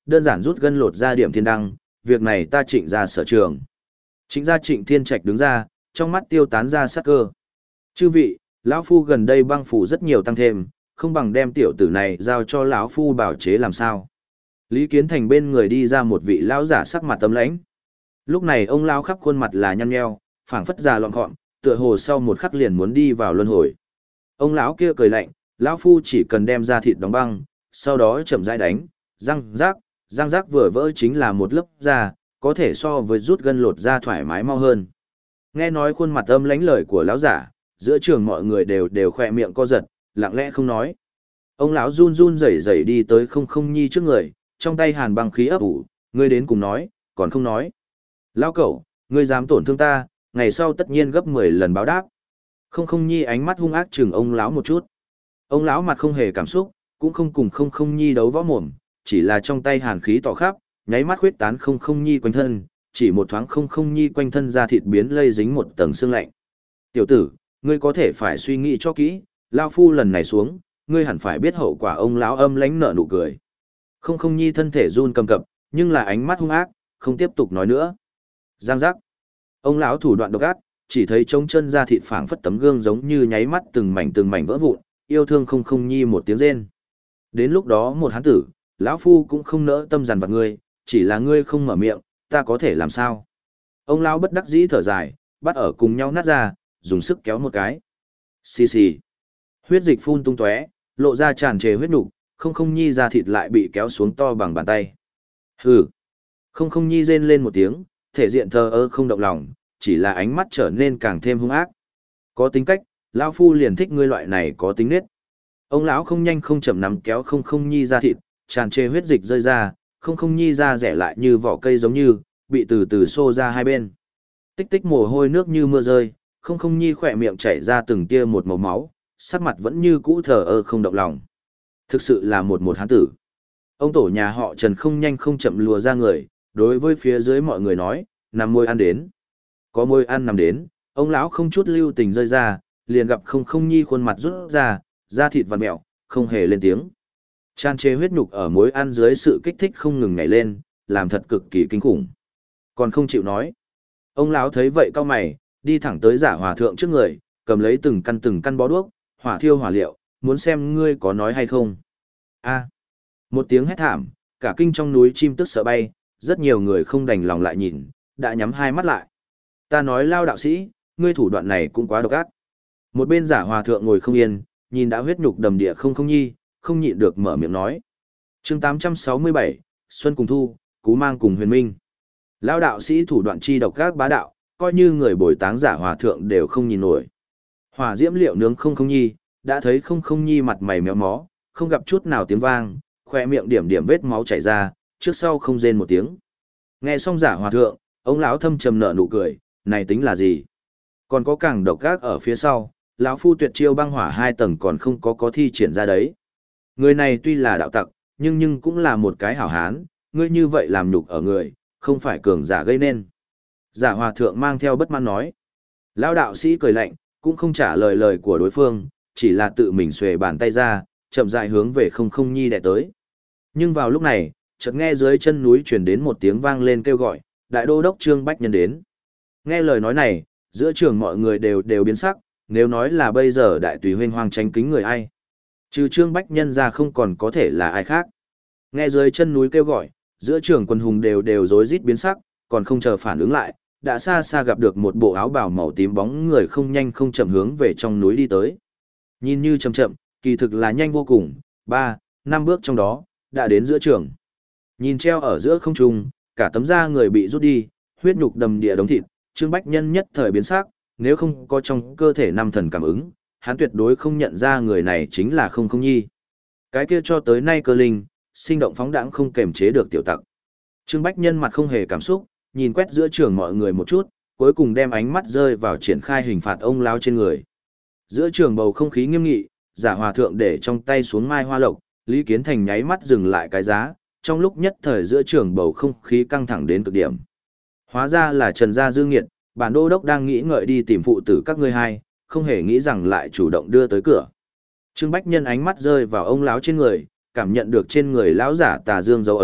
đơn giản rút gân lột ra điểm thiên đăng, việc này ta Trịnh gia sở trường. Trịnh gia Trịnh Thiên Trạch đứng ra, trong mắt tiêu tán ra sắc cơ. Chư vị, lão phu gần đây băng phủ rất nhiều tăng thêm, không bằng đem tiểu tử này giao cho lão phu bảo chế làm sao. Lý Kiến Thành bên người đi ra một vị lão giả sắc mặt tấm lãnh. Lúc này ông lão khắp khuôn mặt là nhăn nheo, phảng phất già lọn gọn, tựa hồ sau một khắc liền muốn đi vào luân hồi. Ông lão kia cười lạnh, lão phu chỉ cần đem ra thịt đóng băng, sau đó chậm rãi đánh, răng rác, răng rác vừa vỡ chính là một lớp da, có thể so với rút gân lột da thoải mái mau hơn. Nghe nói khuôn mặt âm lãnh lời của lão giả, giữa trường mọi người đều đều khỏe miệng co giật, lặng lẽ không nói. Ông lão run run rẩy rẩy đi tới Không Không Nhi trước người, trong tay hàn băng khí ấp ủ, ngươi đến cùng nói, còn không nói. Lão cẩu, ngươi dám tổn thương ta, ngày sau tất nhiên gấp mười lần báo đáp. Không Không Nhi ánh mắt hung ác chừng ông lão một chút. Ông lão mặt không hề cảm xúc, cũng không cùng Không Không Nhi đấu võ mồm, chỉ là trong tay hàn khí tỏ khắp, nháy mắt khuyết tán Không Không Nhi quanh thân, chỉ một thoáng Không Không Nhi quanh thân da thịt biến lây dính một tầng xương lạnh. Tiểu tử, ngươi có thể phải suy nghĩ cho kỹ, lao phu lần này xuống, ngươi hẳn phải biết hậu quả. Ông lão âm lãnh nở nụ cười. Không Không Nhi thân thể run cầm cập, nhưng là ánh mắt hung ác, không tiếp tục nói nữa. Giang giác. Ông lão thủ đoạn độc ác, chỉ thấy trống chân da thịt phảng phất tấm gương giống như nháy mắt từng mảnh từng mảnh vỡ vụn, yêu thương Không Không Nhi một tiếng rên. Đến lúc đó một hán tử, lão phu cũng không nỡ tâm dằn vặt ngươi, chỉ là ngươi không mở miệng, ta có thể làm sao? Ông lão bất đắc dĩ thở dài, bắt ở cùng nhau nát ra, dùng sức kéo một cái. Xì xì. Huyết dịch phun tung tóe, lộ ra tràn trề huyết nục, Không Không Nhi da thịt lại bị kéo xuống to bằng bàn tay. Hừ. Không Không Nhi rên lên một tiếng, thể diện thờ ơ không động lòng, chỉ là ánh mắt trở nên càng thêm hung ác. Có tính cách, lão phu liền thích ngươi loại này có tính nết. Ông lão không nhanh không chậm nắm kéo Không Không Nhi da thịt, tràn trề huyết dịch rơi ra, Không Không Nhi da rẻ lại như vỏ cây giống như, bị từ từ xô ra hai bên. Tích tích mồ hôi nước như mưa rơi, Không Không Nhi khỏe miệng chảy ra từng tia một màu máu, sắc mặt vẫn như cũ thờ ơ không động lòng. Thực sự là một một hán tử. Ông tổ nhà họ Trần không nhanh không chậm lùa ra người, đối với phía dưới mọi người nói, nằm môi ăn đến. Có môi ăn nằm đến, ông lão không chút lưu tình rơi ra, liền gặp Không Không Nhi khuôn mặt rút ra, da thịt vặn mẹo, không hề lên tiếng. Tràn trề huyết nhục ở mối ăn dưới sự kích thích không ngừng nhảy lên, làm thật cực kỳ kinh khủng. Còn không chịu nói. Ông lão thấy vậy cau mày, đi thẳng tới Giả Hòa thượng trước người, cầm lấy từng căn từng căn bó đuốc, hỏa thiêu hỏa liệu, muốn xem ngươi có nói hay không. A. Một tiếng hét thảm, cả kinh trong núi chim tức sợ bay, rất nhiều người không đành lòng lại nhìn, đã nhắm hai mắt lại. Ta nói Lao đạo sĩ, ngươi thủ đoạn này cũng quá độc ác. Một bên Giả Hòa thượng ngồi không yên, nhìn đã huyết nhục đầm địa Không Không Nhi, không nhịn được mở miệng nói. Chương tám trăm sáu mươi bảy, Xuân cùng Thu, Cú Mang cùng Huyền Minh. Lao đạo sĩ thủ đoạn chi độc ác bá đạo, coi như người bồi táng Giả Hòa thượng đều không nhìn nổi. Hỏa diễm liệu nướng Không Không Nhi, đã thấy Không Không Nhi mặt mày méo mó, không gặp chút nào tiếng vang, khoe miệng điểm điểm vết máu chảy ra, trước sau không rên một tiếng. Nghe xong Giả Hòa thượng, ông lão thâm trầm nở nụ cười, này tính là gì? Còn có càng độc ác ở phía sau, lão phu tuyệt chiêu băng hỏa hai tầng còn không có có thi triển ra đấy. Người này tuy là đạo tặc, nhưng nhưng cũng là một cái hảo hán, ngươi như vậy làm nhục ở người, không phải cường giả gây nên. Giả Hòa thượng mang theo bất mãn nói. Lão đạo sĩ cười lạnh, cũng không trả lời lời của đối phương, chỉ là tự mình xuề bàn tay ra, chậm rãi hướng về Không Không Nhi đè tới. Nhưng vào lúc này, chợt nghe dưới chân núi truyền đến một tiếng vang lên kêu gọi, đại đô đốc Trương Bách Nhân đến. Nghe lời nói này, giữa trường mọi người đều đều biến sắc, nếu nói là bây giờ đại tùy huynh hoang tránh kính người ai. Trừ Trương Bách Nhân ra không còn có thể là ai khác. Nghe dưới chân núi kêu gọi, giữa trường quân hùng đều đều rối rít biến sắc, còn không chờ phản ứng lại, đã xa xa gặp được một bộ áo bào màu tím bóng người không nhanh không chậm hướng về trong núi đi tới. Nhìn như chậm chậm, kỳ thực là nhanh vô cùng, ba, năm bước trong đó, đã đến giữa trường. Nhìn treo ở giữa không trung, cả tấm da người bị rút đi, huyết nhục đầm địa đống thịt, Trương Bách Nhân nhất thời biến sắc, nếu không có trong cơ thể năm thần cảm ứng, hắn tuyệt đối không nhận ra người này chính là Không Không Nhi. Cái kia cho tới nay cơ linh, sinh động phóng đãng không kềm chế được tiểu tặc. Trương Bách Nhân mặt không hề cảm xúc, nhìn quét giữa trường mọi người một chút, cuối cùng đem ánh mắt rơi vào triển khai hình phạt ông lão trên người. Giữa trường bầu không khí nghiêm nghị, Giả Hòa thượng để trong tay xuống mai hoa lộc, Lý Kiến Thành nháy mắt dừng lại cái giá, trong lúc nhất thời giữa trường bầu không khí căng thẳng đến cực điểm. Hóa ra là Trần Gia Dương Nghiệt, bản đô đốc đang nghĩ ngợi đi tìm phụ tử các ngươi hai, không hề nghĩ rằng lại chủ động đưa tới cửa. Trương Bách Nhân ánh mắt rơi vào ông lão trên người, cảm nhận được trên người lão giả tà dương dấu ấn,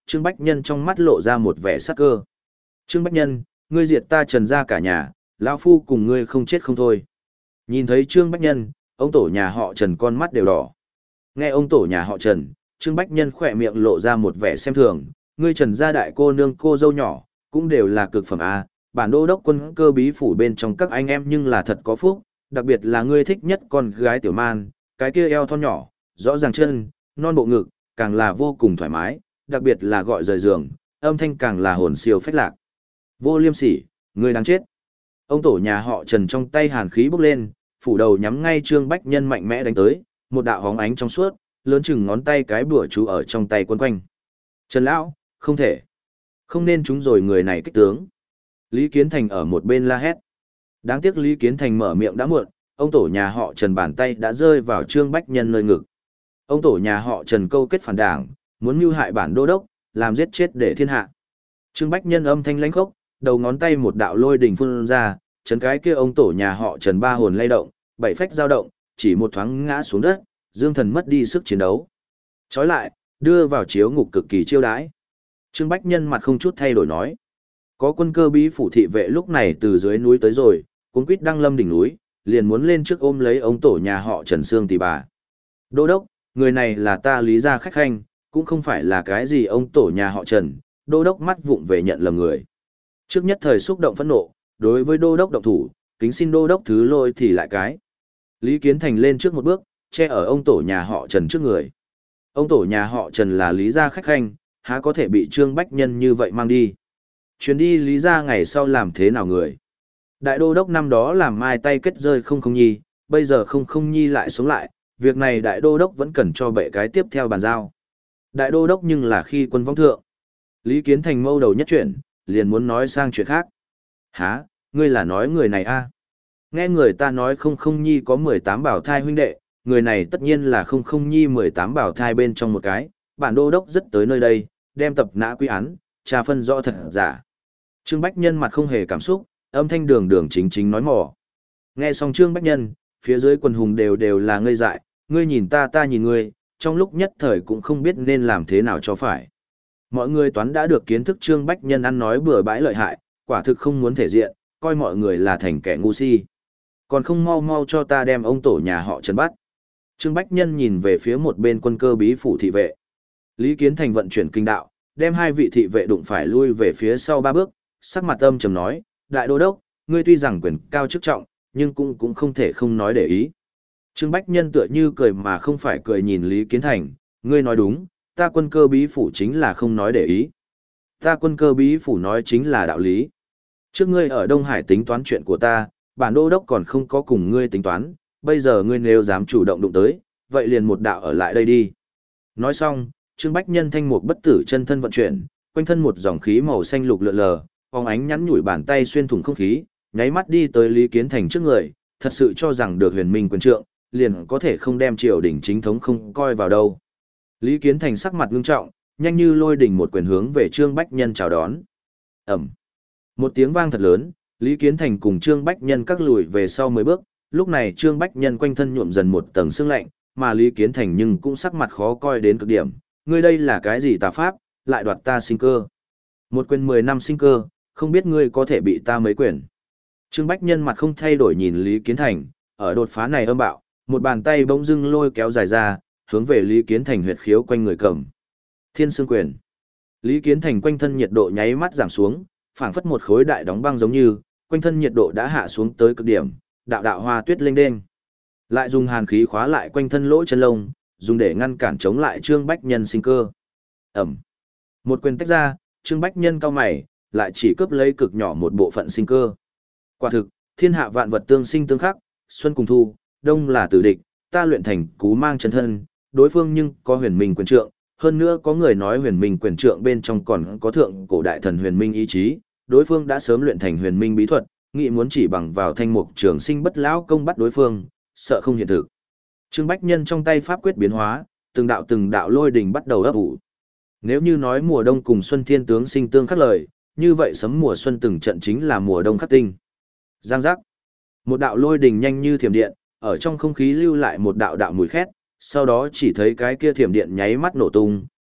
Trương Bách Nhân trong mắt lộ ra một vẻ sắc cơ. Trương Bách Nhân, ngươi diệt ta Trần gia cả nhà, lão phu cùng ngươi không chết không thôi. Nhìn thấy Trương Bách Nhân, ông tổ nhà họ Trần con mắt đều đỏ. Nghe ông tổ nhà họ Trần, Trương Bách Nhân khỏe miệng lộ ra một vẻ xem thường, ngươi Trần gia đại cô nương cô dâu nhỏ, cũng đều là cực phẩm A, bản đô đốc quân cơ bí phủ bên trong các anh em nhưng là thật có phúc, đặc biệt là ngươi thích nhất con gái tiểu man, cái kia eo thon nhỏ, rõ ràng chân, non bộ ngực, càng là vô cùng thoải mái, đặc biệt là gọi rời giường, âm thanh càng là hồn siêu phách lạc. Vô liêm sỉ, ngươi đáng chết. Ông tổ nhà họ Trần trong tay hàn khí bốc lên, phủ đầu nhắm ngay Trương Bách Nhân mạnh mẽ đánh tới, một đạo hóng ánh trong suốt, lớn chừng ngón tay cái bùa chú ở trong tay quấn quanh. Trần lão, không thể. Không nên chúng rồi người này kích tướng. Lý Kiến Thành ở một bên la hét. Đáng tiếc Lý Kiến Thành mở miệng đã muộn, ông tổ nhà họ Trần bàn tay đã rơi vào Trương Bách Nhân nơi ngực. Ông tổ nhà họ Trần câu kết phản đảng, muốn mưu hại bản đô đốc, làm giết chết để thiên hạ. Trương Bách Nhân âm thanh lãnh khốc, đầu ngón tay một đạo lôi đỉnh phun ra, chấn cái kia ông tổ nhà họ Trần ba hồn lay động, bảy phách dao động, chỉ một thoáng ngã xuống đất, Dương Thần mất đi sức chiến đấu. Chói lại, đưa vào chiếu ngục cực kỳ chiêu đãi. Trương Bách Nhân mặt không chút thay đổi nói. Có quân cơ bí phủ thị vệ lúc này từ dưới núi tới rồi, cuống quýt đăng lâm đỉnh núi, liền muốn lên trước ôm lấy ông tổ nhà họ Trần Sương tỷ bà. Đô đốc, người này là ta Lý gia khách khanh, cũng không phải là cái gì ông tổ nhà họ Trần, đô đốc mắt vụng về nhận lầm người. Trước nhất thời xúc động phẫn nộ, đối với đô đốc động thủ, kính xin đô đốc thứ lôi thì lại cái. Lý Kiến Thành lên trước một bước, che ở ông tổ nhà họ Trần trước người. Ông tổ nhà họ Trần là Lý gia khách khanh, há có thể bị Trương Bách Nhân như vậy mang đi. Chuyến đi Lý gia ngày sau làm thế nào người? Đại đô đốc năm đó làm mai tay kết rơi không không nhi, bây giờ không không nhi lại sống lại, việc này đại đô đốc vẫn cần cho bệ cái tiếp theo bàn giao. Đại đô đốc nhưng là khi quân vong thượng. Lý Kiến Thành mâu đầu nhất chuyển, liền muốn nói sang chuyện khác. Hả, ngươi là nói người này a? Nghe người ta nói không không nhi có mười tám bảo thai huynh đệ, người này tất nhiên là không không nhi mười tám bảo thai bên trong một cái, bản đô đốc rất tới nơi đây, đem tập nã quy án, tra phân rõ thật giả. Trương Bách Nhân mặt không hề cảm xúc, âm thanh đường đường chính chính nói mỏ. Nghe xong Trương Bách Nhân, phía dưới quần hùng đều đều là ngây dại, ngươi nhìn ta ta nhìn ngươi, trong lúc nhất thời cũng không biết nên làm thế nào cho phải. Mọi người toán đã được kiến thức Trương Bách Nhân ăn nói bừa bãi lợi hại, quả thực không muốn thể diện, coi mọi người là thành kẻ ngu si. Còn không mau mau cho ta đem ông tổ nhà họ Trần bắt. Trương Bách Nhân nhìn về phía một bên quân cơ bí phủ thị vệ. Lý Kiến Thành vận chuyển kinh đạo, đem hai vị thị vệ đụng phải lui về phía sau ba bước, sắc mặt âm trầm nói, đại đô đốc, ngươi tuy rằng quyền cao chức trọng, nhưng cũng cũng không thể không nói để ý. Trương Bách Nhân tựa như cười mà không phải cười nhìn Lý Kiến Thành, ngươi nói đúng, ta quân cơ bí phủ chính là không nói để ý. Ta quân cơ bí phủ nói chính là đạo lý. Trước ngươi ở Đông Hải tính toán chuyện của ta, bản đô đốc còn không có cùng ngươi tính toán, bây giờ ngươi nếu dám chủ động đụng tới, vậy liền một đạo ở lại đây đi. Nói xong, Trương Bách Nhân thanh mục bất tử chân thân vận chuyển, quanh thân một dòng khí màu xanh lục lượn lờ, phóng ánh nhắn nhủi bàn tay xuyên thủng không khí, nháy mắt đi tới Lý Kiến Thành trước người, thật sự cho rằng được huyền minh quyền trượng, liền có thể không đem triều đình chính thống không coi vào đâu. Lý Kiến Thành sắc mặt ngưng trọng, nhanh như lôi đỉnh một quyền hướng về Trương Bách Nhân chào đón. Ẩm. Một tiếng vang thật lớn, Lý Kiến Thành cùng Trương Bách Nhân các lùi về sau mười bước, lúc này Trương Bách Nhân quanh thân nhuộm dần một tầng sương lạnh, mà Lý Kiến Thành nhưng cũng sắc mặt khó coi đến cực điểm, ngươi đây là cái gì tà pháp, lại đoạt ta sinh cơ. Một quyền mười năm sinh cơ, không biết ngươi có thể bị ta mấy quyền. Trương Bách Nhân mặt không thay đổi nhìn Lý Kiến Thành, ở đột phá này âm bạo, một bàn tay bỗng dưng lôi kéo dài ra, hướng về Lý Kiến Thành huyệt khiếu quanh người cầm. Thiên Sương Quyền. Lý Kiến Thành quanh thân nhiệt độ nháy mắt giảm xuống, phảng phất một khối đại đóng băng giống như, quanh thân nhiệt độ đã hạ xuống tới cực điểm, đạo đạo hoa tuyết lênh đênh. Lại dùng hàn khí khóa lại quanh thân lỗ chân lông, dùng để ngăn cản chống lại Trương Bách Nhân sinh cơ. Ẩm. Một quyền tách ra, Trương Bách Nhân cao mày, lại chỉ cướp lấy cực nhỏ một bộ phận sinh cơ. Quả thực, thiên hạ vạn vật tương sinh tương khắc, xuân cùng thu, đông là tử địch, ta luyện thành cú mang chân thân, đối phương nhưng có huyền minh quyền trượng, hơn nữa có người nói huyền minh quyền trượng bên trong còn có thượng cổ đại thần huyền minh ý chí, đối phương đã sớm luyện thành huyền minh bí thuật, nghĩ muốn chỉ bằng vào thanh mục trường sinh bất lão công bắt đối phương, sợ không hiện thực. Trương Bách Nhân trong tay pháp quyết biến hóa, từng đạo từng đạo lôi đình bắt đầu ấp ủ. Nếu như nói mùa đông cùng xuân thiên tướng sinh tương khắc lời, như vậy sấm mùa xuân từng trận chính là mùa đông khắc tinh. Giang giác. Một đạo lôi đình nhanh như thiểm điện, ở trong không khí lưu lại một đạo đạo mùi khét, sau đó chỉ thấy cái kia thiểm điện nháy mắt nổ tung,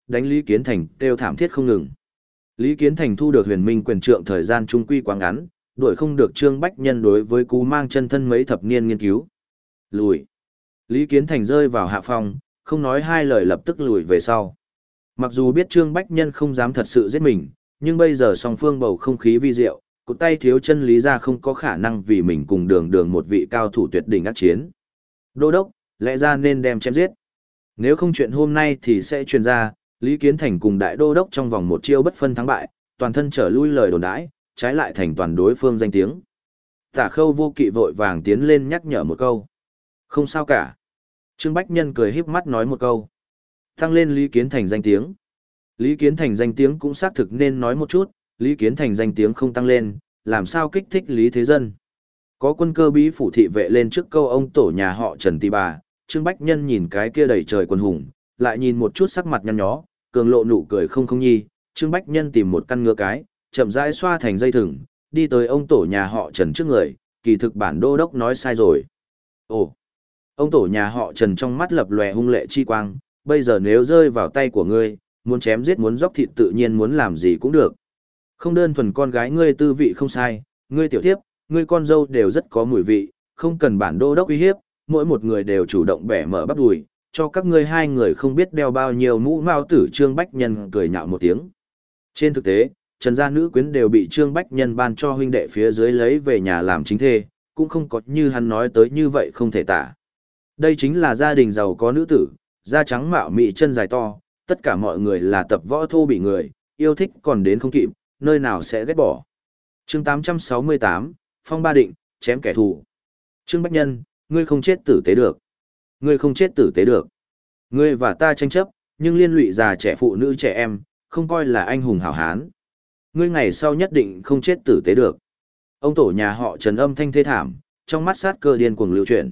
đánh Lý Kiến Thành kêu thảm thiết không ngừng. Lý Kiến Thành thu được huyền minh quyền trượng thời gian trung quy quá ngắn, đuổi không được Trương Bách Nhân đối với cú mang chân thân mấy thập niên nghiên cứu. Lùi. Lý Kiến Thành rơi vào hạ phong, không nói hai lời lập tức lùi về sau. Mặc dù biết Trương Bách Nhân không dám thật sự giết mình, nhưng bây giờ song phương bầu không khí vi diệu, cụt tay thiếu chân Lý ra không có khả năng vì mình cùng đường đường một vị cao thủ tuyệt đỉnh ác chiến. Đô đốc, lẽ ra nên đem chém giết. Nếu không chuyện hôm nay thì sẽ truyền ra, Lý Kiến Thành cùng đại đô đốc trong vòng một chiêu bất phân thắng bại, toàn thân trở lui lời đồn đãi, trái lại thành toàn đối phương danh tiếng. Tả Khâu Vô Kỵ vội vàng tiến lên nhắc nhở một câu. Không sao cả. Trương Bách Nhân cười híp mắt nói một câu. Tăng lên Lý Kiến Thành danh tiếng. Lý Kiến Thành danh tiếng cũng xác thực nên nói một chút, Lý Kiến Thành danh tiếng không tăng lên, làm sao kích thích Lý Thế Dân. Có quân cơ bí phủ thị vệ lên trước câu ông tổ nhà họ Trần Tì Bà, Trương Bách Nhân nhìn cái kia đầy trời quân hùng, lại nhìn một chút sắc mặt nhăn nhó, cường lộ nụ cười không không nhi, Trương Bách Nhân tìm một căn ngựa cái, chậm rãi xoa thành dây thừng, đi tới ông tổ nhà họ Trần trước người, kỳ thực bản đô đốc nói sai rồi. Ồ, ông tổ nhà họ Trần trong mắt lập lòe hung lệ chi quang, bây giờ nếu rơi vào tay của ngươi, muốn chém giết muốn dốc thịt tự nhiên muốn làm gì cũng được. Không đơn thuần con gái ngươi tư vị không sai, ngươi tiểu thiếp, ngươi con dâu đều rất có mùi vị, không cần bản đô đốc uy hiếp, mỗi một người đều chủ động bẻ mở bắp đùi, cho các ngươi hai người không biết đeo bao nhiêu mũ mao tử. Trương Bách Nhân cười nhạo một tiếng. Trên thực tế, Trần gia nữ quyến đều bị Trương Bách Nhân ban cho huynh đệ phía dưới lấy về nhà làm chính thê, cũng không có như hắn nói tới như vậy không thể tả. Đây chính là gia đình giàu có nữ tử, da trắng mạo mị chân dài to, tất cả mọi người là tập võ thô bị người, yêu thích còn đến không kịp, nơi nào sẽ ghét bỏ. Chương tám trăm sáu mươi tám, Phong Ba Định, chém kẻ thù. Trương Bách Nhân, ngươi không chết tử tế được. Ngươi không chết tử tế được. Ngươi và ta tranh chấp, nhưng liên lụy già trẻ phụ nữ trẻ em, không coi là anh hùng hảo hán. Ngươi ngày sau nhất định không chết tử tế được. Ông tổ nhà họ Trần âm thanh thê thảm, trong mắt sát cơ điên cuồng lưu chuyển.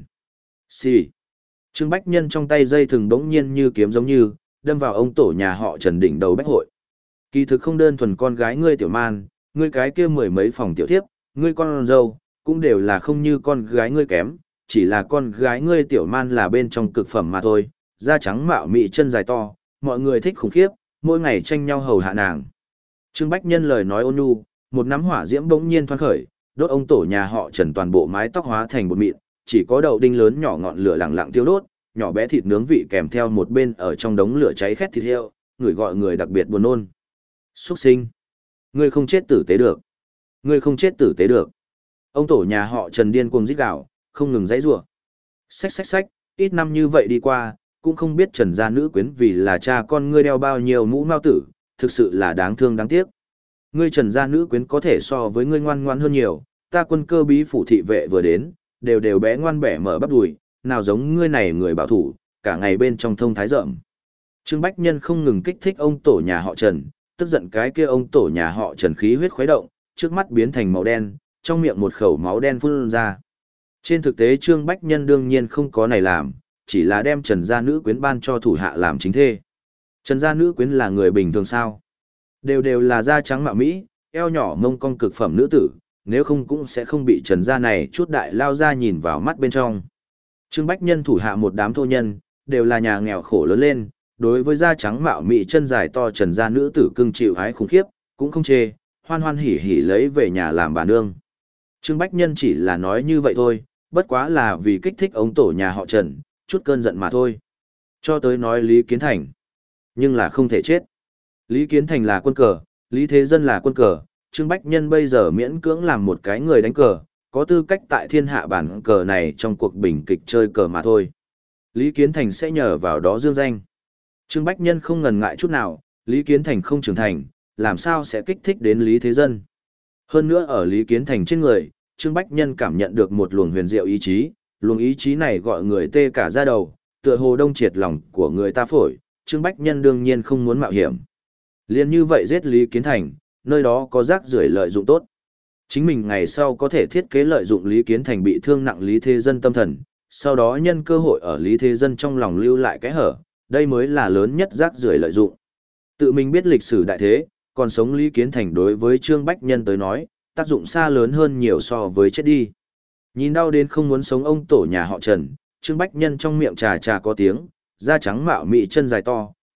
Xì. Trương Bách Nhân trong tay dây thừng bỗng nhiên như kiếm giống như, đâm vào ông tổ nhà họ Trần đỉnh đầu bách hội. Kỳ thực không đơn thuần con gái ngươi tiểu man, ngươi cái kia mười mấy phòng tiểu thiếp, ngươi con dâu, cũng đều là không như con gái ngươi kém, chỉ là con gái ngươi tiểu man là bên trong cực phẩm mà thôi, da trắng mạo mị chân dài to, mọi người thích khủng khiếp, mỗi ngày tranh nhau hầu hạ nàng. Trương Bách Nhân lời nói ôn nhu, một nắm hỏa diễm bỗng nhiên thoáng khởi, đốt ông tổ nhà họ Trần toàn bộ mái tóc hóa thành bột mịn, chỉ có đầu đinh lớn nhỏ ngọn lửa lặng lặng tiêu đốt, nhỏ bé thịt nướng vị kèm theo một bên ở trong đống lửa cháy khét thịt heo, người gọi người đặc biệt buồn nôn. Xuất sinh, ngươi không chết tử tế được. Ngươi không chết tử tế được. Ông tổ nhà họ Trần điên cuồng rít gào, không ngừng giãy giụa. Xách xách xách, ít năm như vậy đi qua, cũng không biết Trần gia nữ quyến vì là cha con ngươi đeo bao nhiêu mũ mao tử, thực sự là đáng thương đáng tiếc. Ngươi Trần gia nữ quyến có thể so với ngươi ngoan ngoãn hơn nhiều, ta quân cơ bí phủ thị vệ vừa đến, đều đều bé ngoan bẻ mở bắp đùi, nào giống ngươi này người bảo thủ, cả ngày bên trong thông thái rợm. Trương Bách Nhân không ngừng kích thích ông tổ nhà họ Trần, tức giận cái kia ông tổ nhà họ Trần khí huyết khuấy động, trước mắt biến thành màu đen, trong miệng một khẩu máu đen phun ra. Trên thực tế Trương Bách Nhân đương nhiên không có này làm, chỉ là đem Trần gia nữ quyến ban cho thủ hạ làm chính thê. Trần gia nữ quyến là người bình thường sao? Đều đều là da trắng mạo mỹ, eo nhỏ mông cong cực phẩm nữ tử, nếu không cũng sẽ không bị Trần gia này chút đại lao ra nhìn vào mắt bên trong. Trương Bách Nhân thủ hạ một đám thô nhân, đều là nhà nghèo khổ lớn lên, đối với da trắng mạo mị chân dài to Trần gia nữ tử cưng chịu hái khủng khiếp, cũng không chê, hoan hoan hỉ hỉ lấy về nhà làm bà nương. Trương Bách Nhân chỉ là nói như vậy thôi, bất quá là vì kích thích ông tổ nhà họ Trần, chút cơn giận mà thôi. Cho tới nói Lý Kiến Thành, nhưng là không thể chết. Lý Kiến Thành là quân cờ, Lý Thế Dân là quân cờ, Trương Bách Nhân bây giờ miễn cưỡng làm một cái người đánh cờ, có tư cách tại thiên hạ bản cờ này trong cuộc bình kịch chơi cờ mà thôi. Lý Kiến Thành sẽ nhờ vào đó dương danh. Trương Bách Nhân không ngần ngại chút nào, Lý Kiến Thành không trưởng thành, làm sao sẽ kích thích đến Lý Thế Dân. Hơn nữa ở Lý Kiến Thành trên người, Trương Bách Nhân cảm nhận được một luồng huyền diệu ý chí, luồng ý chí này gọi người tê cả da đầu, tựa hồ đông triệt lòng của người ta phổi, Trương Bách Nhân đương nhiên không muốn mạo hiểm. Liên như vậy giết Lý Kiến Thành, nơi đó có rác rưởi lợi dụng tốt. Chính mình ngày sau có thể thiết kế lợi dụng Lý Kiến Thành bị thương nặng Lý Thế Dân tâm thần, sau đó nhân cơ hội ở Lý Thế Dân trong lòng lưu lại cái hở, đây mới là lớn nhất rác rưởi lợi dụng. Tự mình biết lịch sử đại thế, còn sống Lý Kiến Thành đối với Trương Bách Nhân tới nói, tác dụng xa lớn hơn nhiều so với chết đi. Nhìn đau đến không muốn sống ông tổ nhà họ Trần, Trương Bách Nhân trong miệng trà trà có tiếng, da trắng mạo mị chân dài to,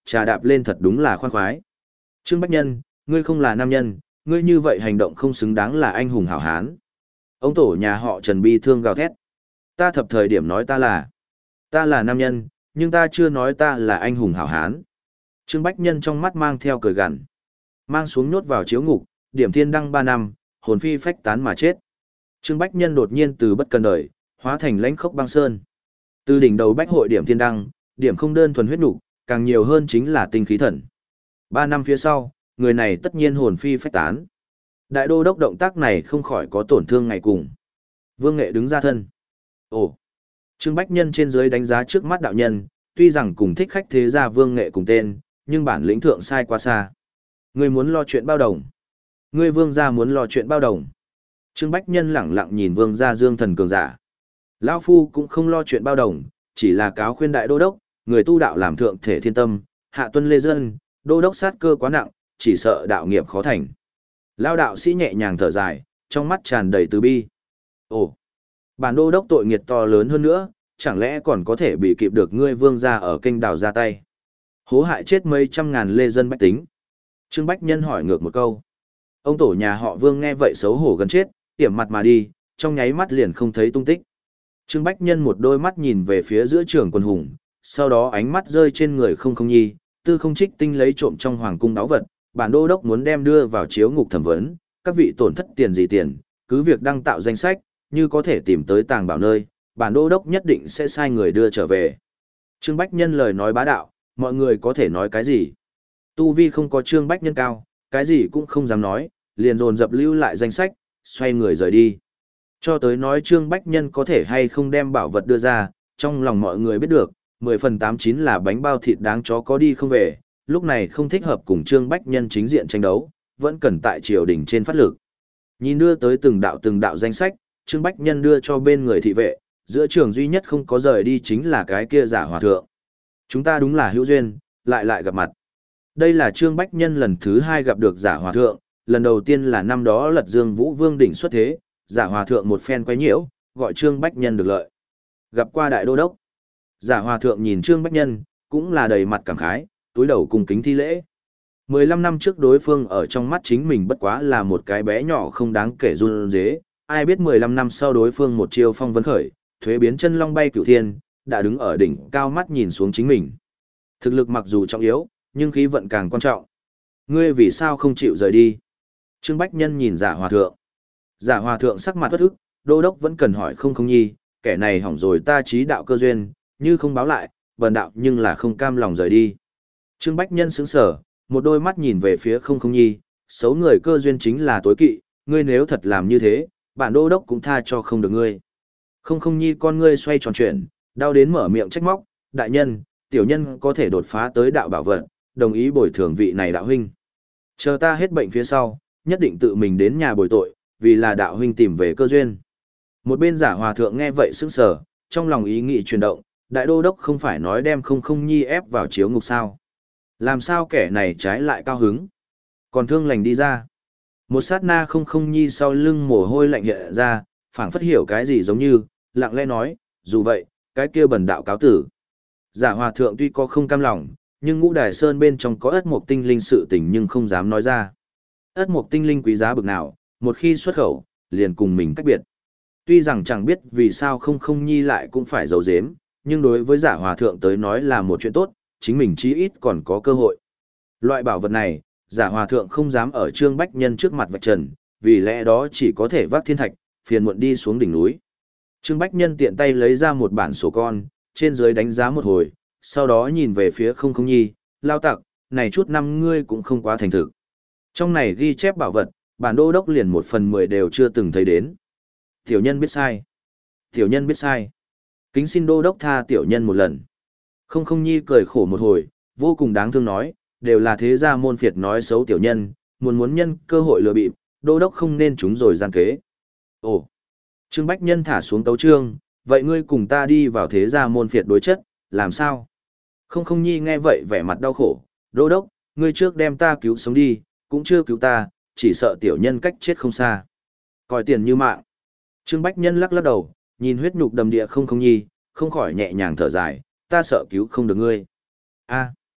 trà đạp lên thật đúng là khoan khoái. Trương Bách Nhân, ngươi không là nam nhân, ngươi như vậy hành động không xứng đáng là anh hùng hảo hán. Ông tổ nhà họ Trần bi thương gào thét. Ta thập thời điểm nói ta là, ta là nam nhân, nhưng ta chưa nói ta là anh hùng hảo hán. Trương Bách Nhân trong mắt mang theo cười gằn. Mang xuống nhốt vào chiếu ngục, điểm thiên đăng ba năm, hồn phi phách tán mà chết. Trương Bách Nhân đột nhiên từ bất cần đời, hóa thành lãnh khốc băng sơn. Từ đỉnh đầu bách hội điểm thiên đăng, điểm không đơn thuần huyết nục, càng nhiều hơn chính là tinh khí thần. Ba năm phía sau, người này tất nhiên hồn phi phách tán. Đại đô đốc động tác này không khỏi có tổn thương ngày cùng. Vương Nghệ đứng ra thân. Ồ! Trương Bách Nhân trên dưới đánh giá trước mắt đạo nhân, tuy rằng cùng thích khách thế gia Vương Nghệ cùng tên, nhưng bản lĩnh thượng sai quá xa. Ngươi muốn lo chuyện bao đồng. Ngươi vương gia muốn lo chuyện bao đồng. Trương Bách Nhân lẳng lặng nhìn vương gia dương thần cường giả. Lão Phu cũng không lo chuyện bao đồng, chỉ là cáo khuyên đại đô đốc, người tu đạo làm thượng thể thiên tâm, hạ tuân lê dân, đô đốc sát cơ quá nặng, chỉ sợ đạo nghiệp khó thành. Lao đạo sĩ nhẹ nhàng thở dài, trong mắt tràn đầy từ bi. Ồ, bản đô đốc tội nghiệt to lớn hơn nữa, chẳng lẽ còn có thể bị kịp được ngươi vương gia ở kênh đào ra tay. Hố hại chết mấy trăm ngàn lê dân bách tính. Trương Bách Nhân hỏi ngược một câu. Ông tổ nhà họ Vương nghe vậy xấu hổ gần chết, tiểm mặt mà đi, trong nháy mắt liền không thấy tung tích. Trương Bách Nhân một đôi mắt nhìn về phía giữa trường quân hùng, sau đó ánh mắt rơi trên người không không nhi, tư không trích tinh lấy trộm trong hoàng cung đáo vật, bản đô đốc muốn đem đưa vào chiếu ngục thẩm vấn, các vị tổn thất tiền gì tiền, cứ việc đăng tạo danh sách, như có thể tìm tới tàng bảo nơi, bản đô đốc nhất định sẽ sai người đưa trở về. Trương Bách Nhân lời nói bá đạo, mọi người có thể nói cái gì? Tu vi không có Trương Bách Nhân cao, cái gì cũng không dám nói, liền dồn dập lưu lại danh sách, xoay người rời đi. Cho tới nói Trương Bách Nhân có thể hay không đem bảo vật đưa ra, trong lòng mọi người biết được, mười phần tám chín là bánh bao thịt đáng chó có đi không về, lúc này không thích hợp cùng Trương Bách Nhân chính diện tranh đấu, vẫn cần tại triều đình trên phát lực. Nhìn đưa tới từng đạo từng đạo danh sách, Trương Bách Nhân đưa cho bên người thị vệ, giữa trường duy nhất không có rời đi chính là cái kia giả hòa thượng. Chúng ta đúng là hữu duyên, lại lại gặp mặt. Đây là Trương Bách Nhân lần thứ hai gặp được giả hòa thượng, lần đầu tiên là năm đó lật dương vũ vương đỉnh xuất thế, giả hòa thượng một phen quấy nhiễu, gọi Trương Bách Nhân được lợi. Gặp qua đại đô đốc, giả hòa thượng nhìn Trương Bách Nhân, cũng là đầy mặt cảm khái, túi đầu cung kính thi lễ. mười lăm năm trước đối phương ở trong mắt chính mình bất quá là một cái bé nhỏ không đáng kể run rế, ai biết mười lăm năm sau đối phương một chiêu phong vân khởi, thuế biến chân long bay cửu thiên, đã đứng ở đỉnh cao mắt nhìn xuống chính mình. Thực lực mặc dù trọng yếu, nhưng khí vận càng quan trọng. Ngươi vì sao không chịu rời đi? Trương Bách Nhân nhìn giả hòa thượng. Giả hòa thượng sắc mặt bất ức, đô đốc vẫn cần hỏi không không nhi, kẻ này hỏng rồi ta trí đạo cơ duyên, như không báo lại, bần đạo nhưng là không cam lòng rời đi. Trương Bách Nhân sững sờ, một đôi mắt nhìn về phía không không nhi, xấu người cơ duyên chính là tối kỵ, ngươi nếu thật làm như thế, bản đô đốc cũng tha cho không được ngươi. Không không nhi con ngươi xoay tròn chuyển, đau đến mở miệng trách móc, đại nhân, tiểu nhân có thể đột phá tới đạo bảo vật, đồng ý bồi thường vị này đạo huynh. Chờ ta hết bệnh phía sau, nhất định tự mình đến nhà bồi tội, vì là đạo huynh tìm về cơ duyên. Một bên giả hòa thượng nghe vậy sững sờ, trong lòng ý nghĩ chuyển động, đại đô đốc không phải nói đem không không nhi ép vào chiếu ngục sao. Làm sao kẻ này trái lại cao hứng, còn thương lành đi ra. Một sát na không không nhi sau lưng mồ hôi lạnh hiện ra, phảng phất hiểu cái gì giống như, lặng lẽ nói, dù vậy, cái kia bần đạo cáo tử. Giả hòa thượng tuy có không cam lòng, nhưng ngũ đài sơn bên trong có ất mộc tinh linh sự tình nhưng không dám nói ra. Ất mộc tinh linh quý giá bực nào, một khi xuất khẩu, liền cùng mình cách biệt. Tuy rằng chẳng biết vì sao không không nhi lại cũng phải giấu giếm, nhưng đối với giả hòa thượng tới nói là một chuyện tốt, chính mình chí ít còn có cơ hội. Loại bảo vật này, giả hòa thượng không dám ở Trương Bách Nhân trước mặt vạch trần, vì lẽ đó chỉ có thể vác thiên thạch, phiền muộn đi xuống đỉnh núi. Trương Bách Nhân tiện tay lấy ra một bản sổ con, trên dưới đánh giá một hồi, sau đó nhìn về phía không không nhi, lao tặc, này chút năm ngươi cũng không quá thành thực. Trong này ghi chép bảo vật, bản đô đốc liền một phần mười đều chưa từng thấy đến. Tiểu nhân biết sai. Tiểu nhân biết sai. Kính xin đô đốc tha tiểu nhân một lần. Không không nhi cười khổ một hồi, vô cùng đáng thương nói, đều là thế gia môn phiệt nói xấu tiểu nhân, muốn muốn nhân cơ hội lừa bịp, đô đốc không nên chúng rồi gian kế. Ồ! Trương Bách Nhân thả xuống tấu trương, vậy ngươi cùng ta đi vào thế gia môn phiệt đối chất, làm sao? Không không nhi nghe vậy vẻ mặt đau khổ, đô đốc, ngươi trước đem ta cứu sống đi, cũng chưa cứu ta, chỉ sợ tiểu nhân cách chết không xa. Coi tiền như mạng. Trương Bách Nhân lắc lắc đầu, nhìn huyết nhục đầm địa không không nhi, không khỏi nhẹ nhàng thở dài, ta sợ cứu không được ngươi. A.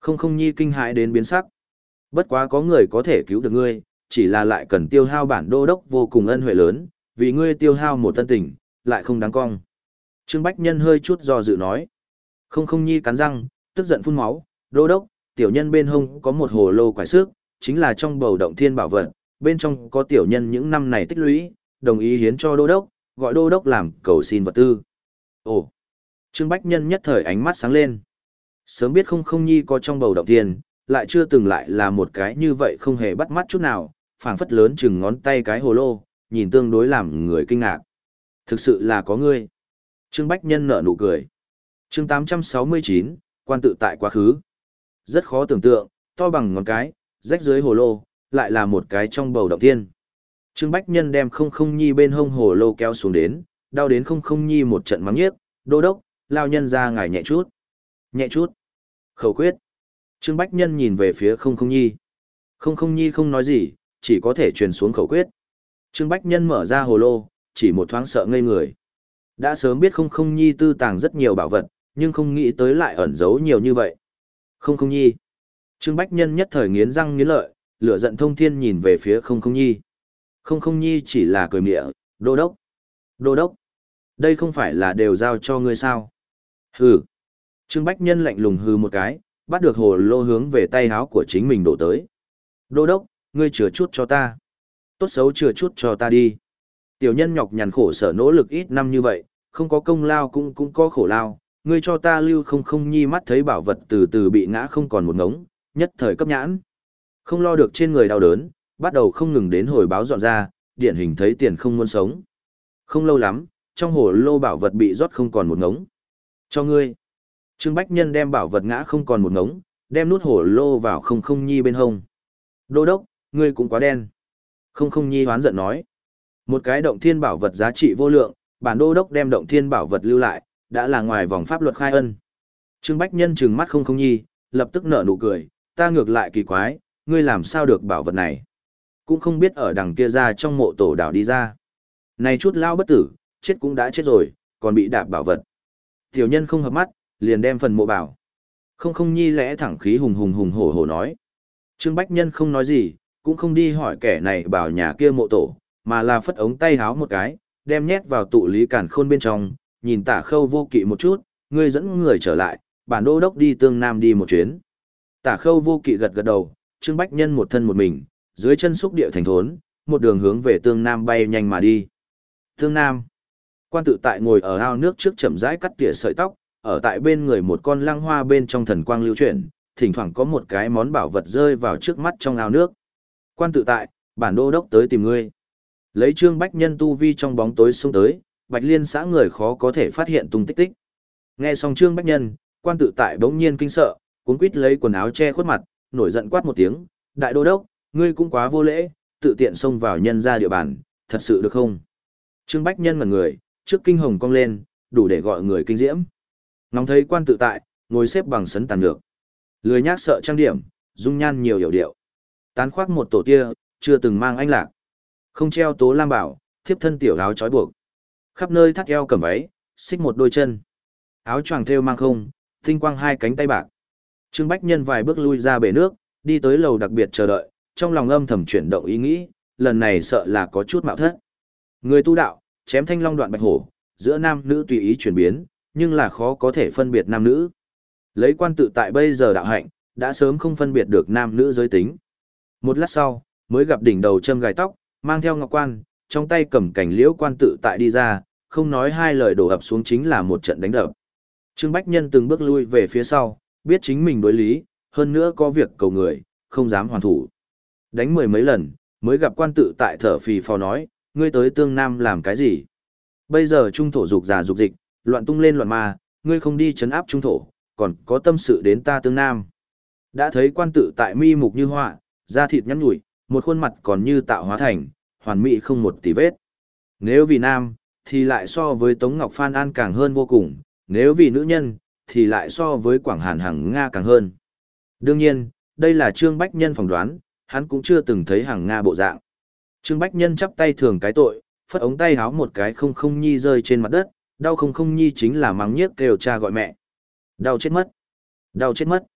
Không không nhi kinh hãi đến biến sắc. Bất quá có người có thể cứu được ngươi, chỉ là lại cần tiêu hao bản đô đốc vô cùng ân huệ lớn, vì ngươi tiêu hao một tân tình, lại không đáng cong. Trương Bách Nhân hơi chút do dự nói. Không không nhi cắn răng, tức giận phun máu, đô đốc, tiểu nhân bên hông có một hồ lô quải xước, chính là trong bầu động thiên bảo vật, bên trong có tiểu nhân những năm này tích lũy, đồng ý hiến cho đô đốc, gọi đô đốc làm cầu xin vật tư. Ồ! Trương Bách Nhân nhất thời ánh mắt sáng lên. Sớm biết không không nhi có trong bầu động thiên, lại chưa từng lại là một cái như vậy không hề bắt mắt chút nào, phảng phất lớn chừng ngón tay cái hồ lô, nhìn tương đối làm người kinh ngạc. Thực sự là có ngươi. Trương Bách Nhân nở nụ cười. Chương tám trăm sáu mươi chín, quan tự tại quá khứ. Rất khó tưởng tượng, to bằng ngón cái, rách dưới hồ lô, lại là một cái trong bầu động thiên. Trương Bách Nhân đem không không nhi bên hông hồ lô kéo xuống đến, đau đến không không nhi một trận mắng nhiếc, đô đốc, lao nhân ra ngài nhẹ chút. Nhẹ chút. Khẩu quyết. Trương Bách Nhân nhìn về phía không không nhi. Không không nhi không nói gì, chỉ có thể truyền xuống khẩu quyết. Trương Bách Nhân mở ra hồ lô, chỉ một thoáng sợ ngây người. Đã sớm biết không không nhi tư tàng rất nhiều bảo vật, nhưng không nghĩ tới lại ẩn giấu nhiều như vậy. Không không nhi. Trương Bách Nhân nhất thời nghiến răng nghiến lợi, lửa giận thông thiên nhìn về phía không không nhi. Không không nhi chỉ là cười mỉa, đô đốc. Đô đốc. Đây không phải là đều giao cho ngươi sao? Hừ. Trương Bách Nhân lạnh lùng hừ một cái, bắt được hồ lô hướng về tay háo của chính mình đổ tới. Đô đốc, ngươi chừa chút cho ta. Tốt xấu chừa chút cho ta đi. Tiểu nhân nhọc nhằn khổ sở nỗ lực ít năm như vậy, không có công lao cũng cũng có khổ lao. Ngươi cho ta lưu không không nhi mắt thấy bảo vật từ từ bị ngã không còn một ngống, nhất thời cấp nhãn. Không lo được trên người đau đớn, bắt đầu không ngừng đến hồi báo dọn ra, điển hình thấy tiền không muốn sống. Không lâu lắm, trong hồ lô bảo vật bị rót không còn một ngống. Cho ngươi. Trương Bách Nhân đem bảo vật ngã không còn một ngống, đem nút hồ lô vào không không nhi bên hông. Đô đốc, ngươi cũng quá đen. Không không nhi hoán giận nói. Một cái động thiên bảo vật giá trị vô lượng, bản đô đốc đem động thiên bảo vật lưu lại, đã là ngoài vòng pháp luật khai ân. Trương Bách Nhân trừng mắt không không nhi, lập tức nở nụ cười, ta ngược lại kỳ quái, ngươi làm sao được bảo vật này. Cũng không biết ở đằng kia ra trong mộ tổ đảo đi ra. Này chút lao bất tử, chết cũng đã chết rồi, còn bị đạp bảo vật. Tiểu nhân không hợp mắt, liền đem phần mộ bảo. Không không nhi lẽ thẳng khí hùng hùng hùng hổ hổ nói. Trương Bách Nhân không nói gì, cũng không đi hỏi kẻ này bảo nhà kia mộ tổ, mà là phất ống tay háo một cái, đem nhét vào tụ lý cản khôn bên trong, nhìn Tả Khâu Vô Kỵ một chút, ngươi dẫn người trở lại, bản đô đốc đi Tương Nam đi một chuyến. Tả Khâu Vô Kỵ gật gật đầu, Trương Bách Nhân một thân một mình, dưới chân xúc địa thành thốn, một đường hướng về Tương Nam bay nhanh mà đi. Tương Nam. Quan tự tại ngồi ở ao nước trước chậm rãi cắt tỉa sợi tóc, ở tại bên người một con lăng hoa bên trong thần quang lưu chuyển, thỉnh thoảng có một cái món bảo vật rơi vào trước mắt trong ao nước. Quan tự tại, bản đô đốc tới tìm ngươi. Lấy Trương Bách Nhân tu vi trong bóng tối xông tới, Bạch Liên xã người khó có thể phát hiện tung tích tích. Nghe xong Trương Bách Nhân, quan tự tại bỗng nhiên kinh sợ, cuống quýt lấy quần áo che khuất mặt, nổi giận quát một tiếng, đại đô đốc, ngươi cũng quá vô lễ, tự tiện xông vào nhân ra địa bàn, thật sự được không? Trương Bách Nhân ngẩn người, trước kinh hồng cong lên, đủ để gọi người kinh diễm. Ngóng thấy quan tự tại, ngồi xếp bằng sấn tàn nhược. Lười nhác sợ trang điểm, dung nhan nhiều hiểu điệu. Tán khoác một tổ tia, chưa từng mang anh lạc. Không treo tố lam bảo, thiếp thân tiểu áo trói buộc. Khắp nơi thắt eo cầm váy, xích một đôi chân. Áo choàng thêu mang không, tinh quang hai cánh tay bạc. Trương Bách Nhân vài bước lui ra bể nước, đi tới lầu đặc biệt chờ đợi, trong lòng âm thầm chuyển động ý nghĩ, lần này sợ là có chút mạo thất. Người tu đạo, chém thanh long đoạn bạch hổ, giữa nam nữ tùy ý chuyển biến, nhưng là khó có thể phân biệt nam nữ. Lấy quan tự tại bây giờ đạo hạnh, đã sớm không phân biệt được nam nữ giới tính. Một lát sau, mới gặp đỉnh đầu châm gài tóc, mang theo ngọc quan, trong tay cầm cảnh liễu quan tự tại đi ra, không nói hai lời đổ ập xuống chính là một trận đánh đập. Trương Bách Nhân từng bước lui về phía sau, biết chính mình đối lý, hơn nữa có việc cầu người, không dám hoàn thủ. Đánh mười mấy lần, mới gặp quan tự tại thở phì phò nói, ngươi tới Tương Nam làm cái gì? Bây giờ trung thổ dục giả dục dịch, loạn tung lên loạn ma, ngươi không đi chấn áp trung thổ, còn có tâm sự đến ta Tương Nam. Đã thấy quan tự tại mi mục như họa, da thịt nhắn nhủi, một khuôn mặt còn như tạo hóa thành, hoàn mỹ không một tì vết. Nếu vì nam, thì lại so với Tống Ngọc Phan An càng hơn vô cùng, nếu vì nữ nhân, thì lại so với Quảng Hàn Hằng Nga càng hơn. Đương nhiên, đây là Trương Bách Nhân phỏng đoán, hắn cũng chưa từng thấy Hằng Nga bộ dạng. Trương Bách Nhân chắp tay thường cái tội, phất ống tay háo một cái không không nhi rơi trên mặt đất, đau không không nhi chính là mắng nhiếc kêu cha gọi mẹ. Đau chết mất. Đau chết mất.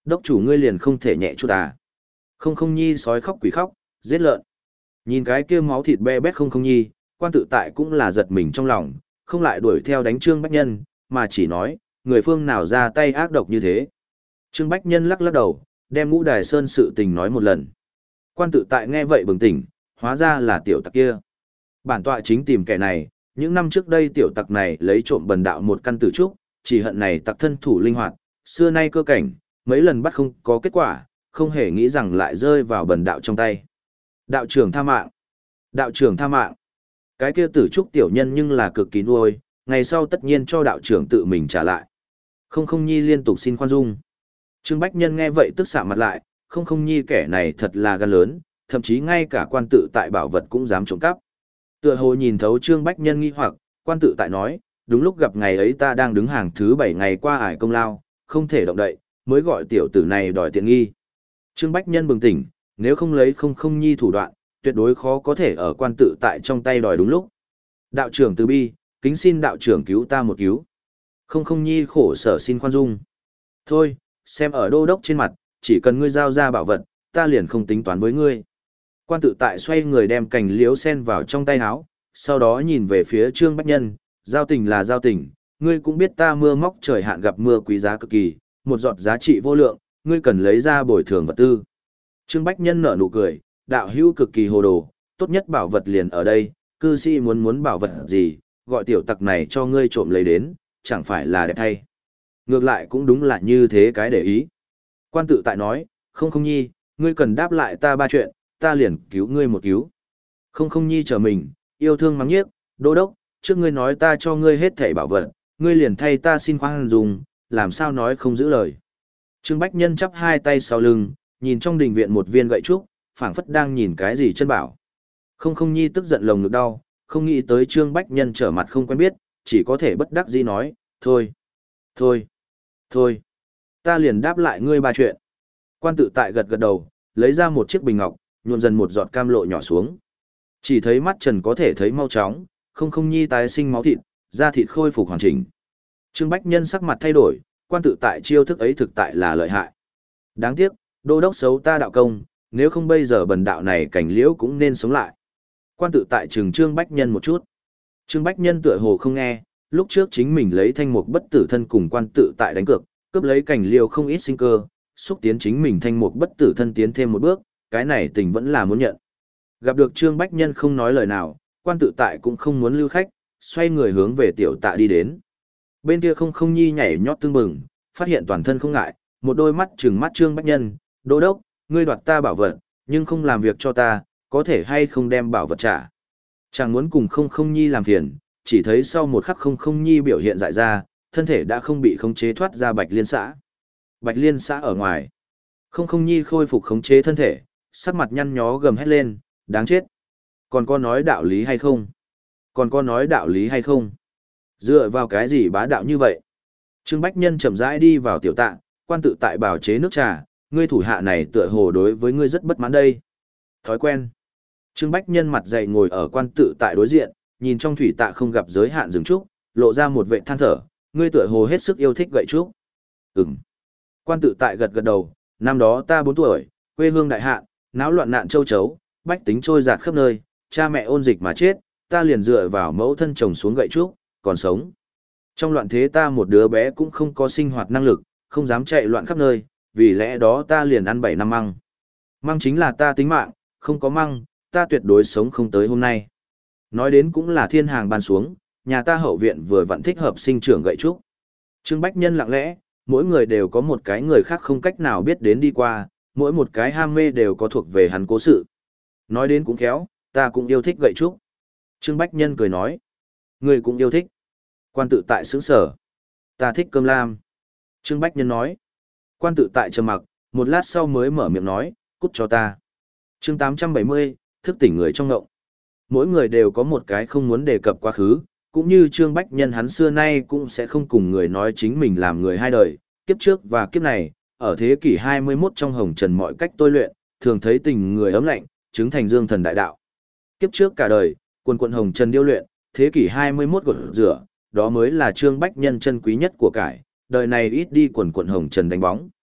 Đốc chủ ngươi liền không thể nhẹ chút à. Không không nhi sói khóc quỷ khóc, giết lợn. Nhìn cái kia máu thịt be bét không không nhi, quan tự tại cũng là giật mình trong lòng, không lại đuổi theo đánh Trương Bách Nhân, mà chỉ nói, người phương nào ra tay ác độc như thế. Trương Bách Nhân lắc lắc đầu, đem Ngũ Đài Sơn sự tình nói một lần. Quan tự tại nghe vậy bừng tỉnh, hóa ra là tiểu tặc kia. Bản tọa chính tìm kẻ này, những năm trước đây tiểu tặc này lấy trộm bần đạo một căn tử trúc, chỉ hận này tặc thân thủ linh hoạt, xưa nay cơ cảnh, mấy lần bắt không có kết quả, không hề nghĩ rằng lại rơi vào bần đạo trong tay. Đạo trưởng tha mạng. Đạo trưởng tha mạng. Cái kia tử trúc tiểu nhân nhưng là cực kỳ nuôi, ngày sau tất nhiên cho đạo trưởng tự mình trả lại. Không không nhi liên tục xin khoan dung. Trương Bách Nhân nghe vậy tức xạ mặt lại, không không nhi kẻ này thật là gan lớn, thậm chí ngay cả quan tự tại bảo vật cũng dám trộm cắp. Tựa hồ nhìn thấu Trương Bách Nhân nghi hoặc, quan tự tại nói, đúng lúc gặp ngày ấy ta đang đứng hàng thứ bảy ngày qua ải công lao, không thể động đậy, mới gọi tiểu tử này đòi tiện nghi. Trương Bách Nhân bừng tỉnh, nếu không lấy không không nhi thủ đoạn, tuyệt đối khó có thể ở quan tự tại trong tay đòi đúng lúc. Đạo trưởng từ bi, kính xin đạo trưởng cứu ta một cứu. Không không nhi khổ sở xin khoan dung. Thôi, xem ở đô đốc trên mặt, chỉ cần ngươi giao ra bảo vật, ta liền không tính toán với ngươi. Quan tự tại xoay người đem cành liễu sen vào trong tay áo, sau đó nhìn về phía Trương Bách Nhân, giao tình là giao tình, ngươi cũng biết ta mưa móc trời hạn gặp mưa quý giá cực kỳ, một giọt giá trị vô lượng, ngươi cần lấy ra bồi thường vật tư. Trương Bách Nhân nở nụ cười, đạo hữu cực kỳ hồ đồ, tốt nhất bảo vật liền ở đây, cư sĩ muốn muốn bảo vật gì, gọi tiểu tặc này cho ngươi trộm lấy đến, chẳng phải là đẹp thay. Ngược lại cũng đúng là như thế cái để ý. Quan tự tại nói, không không nhi, ngươi cần đáp lại ta ba chuyện, ta liền cứu ngươi một cứu. Không không nhi chờ mình, yêu thương mắng nhiếc, đô đốc, trước ngươi nói ta cho ngươi hết thảy bảo vật, ngươi liền thay ta xin khoan dung, làm sao nói không giữ lời. Trương Bách Nhân chắp hai tay sau lưng, nhìn trong đình viện một viên gậy trúc, phảng phất đang nhìn cái gì chân bảo. Không không nhi tức giận lồng ngực đau, không nghĩ tới Trương Bách Nhân trở mặt không quen biết, chỉ có thể bất đắc dĩ nói, thôi, thôi, thôi, ta liền đáp lại ngươi ba chuyện. Quan tự tại gật gật đầu, lấy ra một chiếc bình ngọc, nhuộm dần một giọt cam lộ nhỏ xuống. Chỉ thấy mắt trần có thể thấy mau chóng, không không nhi tái sinh máu thịt, da thịt khôi phục hoàn chỉnh. Trương Bách Nhân sắc mặt thay đổi, quan tự tại chiêu thức ấy thực tại là lợi hại. Đáng tiếc, đô đốc xấu ta đạo công, nếu không bây giờ bần đạo này cảnh liễu cũng nên sống lại. Quan tự tại trừng Trương Bách Nhân một chút. Trương Bách Nhân tựa hồ không nghe, lúc trước chính mình lấy thanh mục bất tử thân cùng quan tự tại đánh cược, cướp lấy cảnh liễu không ít sinh cơ, xúc tiến chính mình thanh mục bất tử thân tiến thêm một bước, cái này tình vẫn là muốn nhận. Gặp được Trương Bách Nhân không nói lời nào, quan tự tại cũng không muốn lưu khách, xoay người hướng về tiểu tạ đi đến. Bên kia không không nhi nhảy nhót tương bừng, phát hiện toàn thân không ngại, một đôi mắt trừng mắt Trương Bách Nhân, đô đốc, ngươi đoạt ta bảo vật, nhưng không làm việc cho ta, có thể hay không đem bảo vật trả. Chàng muốn cùng không không nhi làm phiền, chỉ thấy sau một khắc không không nhi biểu hiện dại ra, thân thể đã không bị khống chế thoát ra Bạch Liên xã. Bạch Liên xã ở ngoài. Không không nhi khôi phục khống chế thân thể, sắc mặt nhăn nhó gầm hét lên, đáng chết. Còn có nói đạo lý hay không? Còn có nói đạo lý hay không? Dựa vào cái gì bá đạo như vậy? Trương Bách Nhân chậm rãi đi vào tiểu tạ, quan tự tại bảo chế nước trà, ngươi thủ hạ này tựa hồ đối với ngươi rất bất mãn đây. Thói quen. Trương Bách Nhân mặt dày ngồi ở quan tự tại đối diện, nhìn trong thủy tạ không gặp giới hạn dừng trúc, lộ ra một vệ than thở, ngươi tựa hồ hết sức yêu thích gậy trúc. Ừm. Quan tự tại gật gật đầu, năm đó ta bốn tuổi, quê hương đại hạn, náo loạn nạn châu chấu, bách tính trôi giạt khắp nơi, cha mẹ ôn dịch mà chết, ta liền dựa vào mẫu thân chồng xuống gậy trúc, còn sống. Trong loạn thế ta một đứa bé cũng không có sinh hoạt năng lực, không dám chạy loạn khắp nơi, vì lẽ đó ta liền ăn bảy năm măng. Măng chính là ta tính mạng, không có măng, ta tuyệt đối sống không tới hôm nay. Nói đến cũng là thiên hàng ban xuống, nhà ta hậu viện vừa vặn thích hợp sinh trưởng gậy trúc. Trương Bách Nhân lặng lẽ, mỗi người đều có một cái người khác không cách nào biết đến đi qua, mỗi một cái ham mê đều có thuộc về hắn cố sự. Nói đến cũng khéo, ta cũng yêu thích gậy trúc. Trương Bách Nhân cười nói, người cũng yêu thích. Quan tự tại sướng sở. Ta thích cơm lam. Trương Bách Nhân nói. Quan tự tại trầm mặc, một lát sau mới mở miệng nói, cút cho ta. Chương tám trăm bảy mươi, thức tỉnh người trong ngộng. Mỗi người đều có một cái không muốn đề cập quá khứ, cũng như Trương Bách Nhân hắn xưa nay cũng sẽ không cùng người nói chính mình làm người hai đời, kiếp trước và kiếp này, ở thế kỷ hai mươi mốt trong hồng trần mọi cách tôi luyện, thường thấy tình người ấm lạnh, chứng thành dương thần đại đạo. Kiếp trước cả đời, quần quận hồng trần điêu luyện, thế kỷ hai mươi mốt gột rửa, đó mới là Trương Bách Nhân chân quý nhất của cải, đời này ít đi quần quận hồng trần đánh bóng.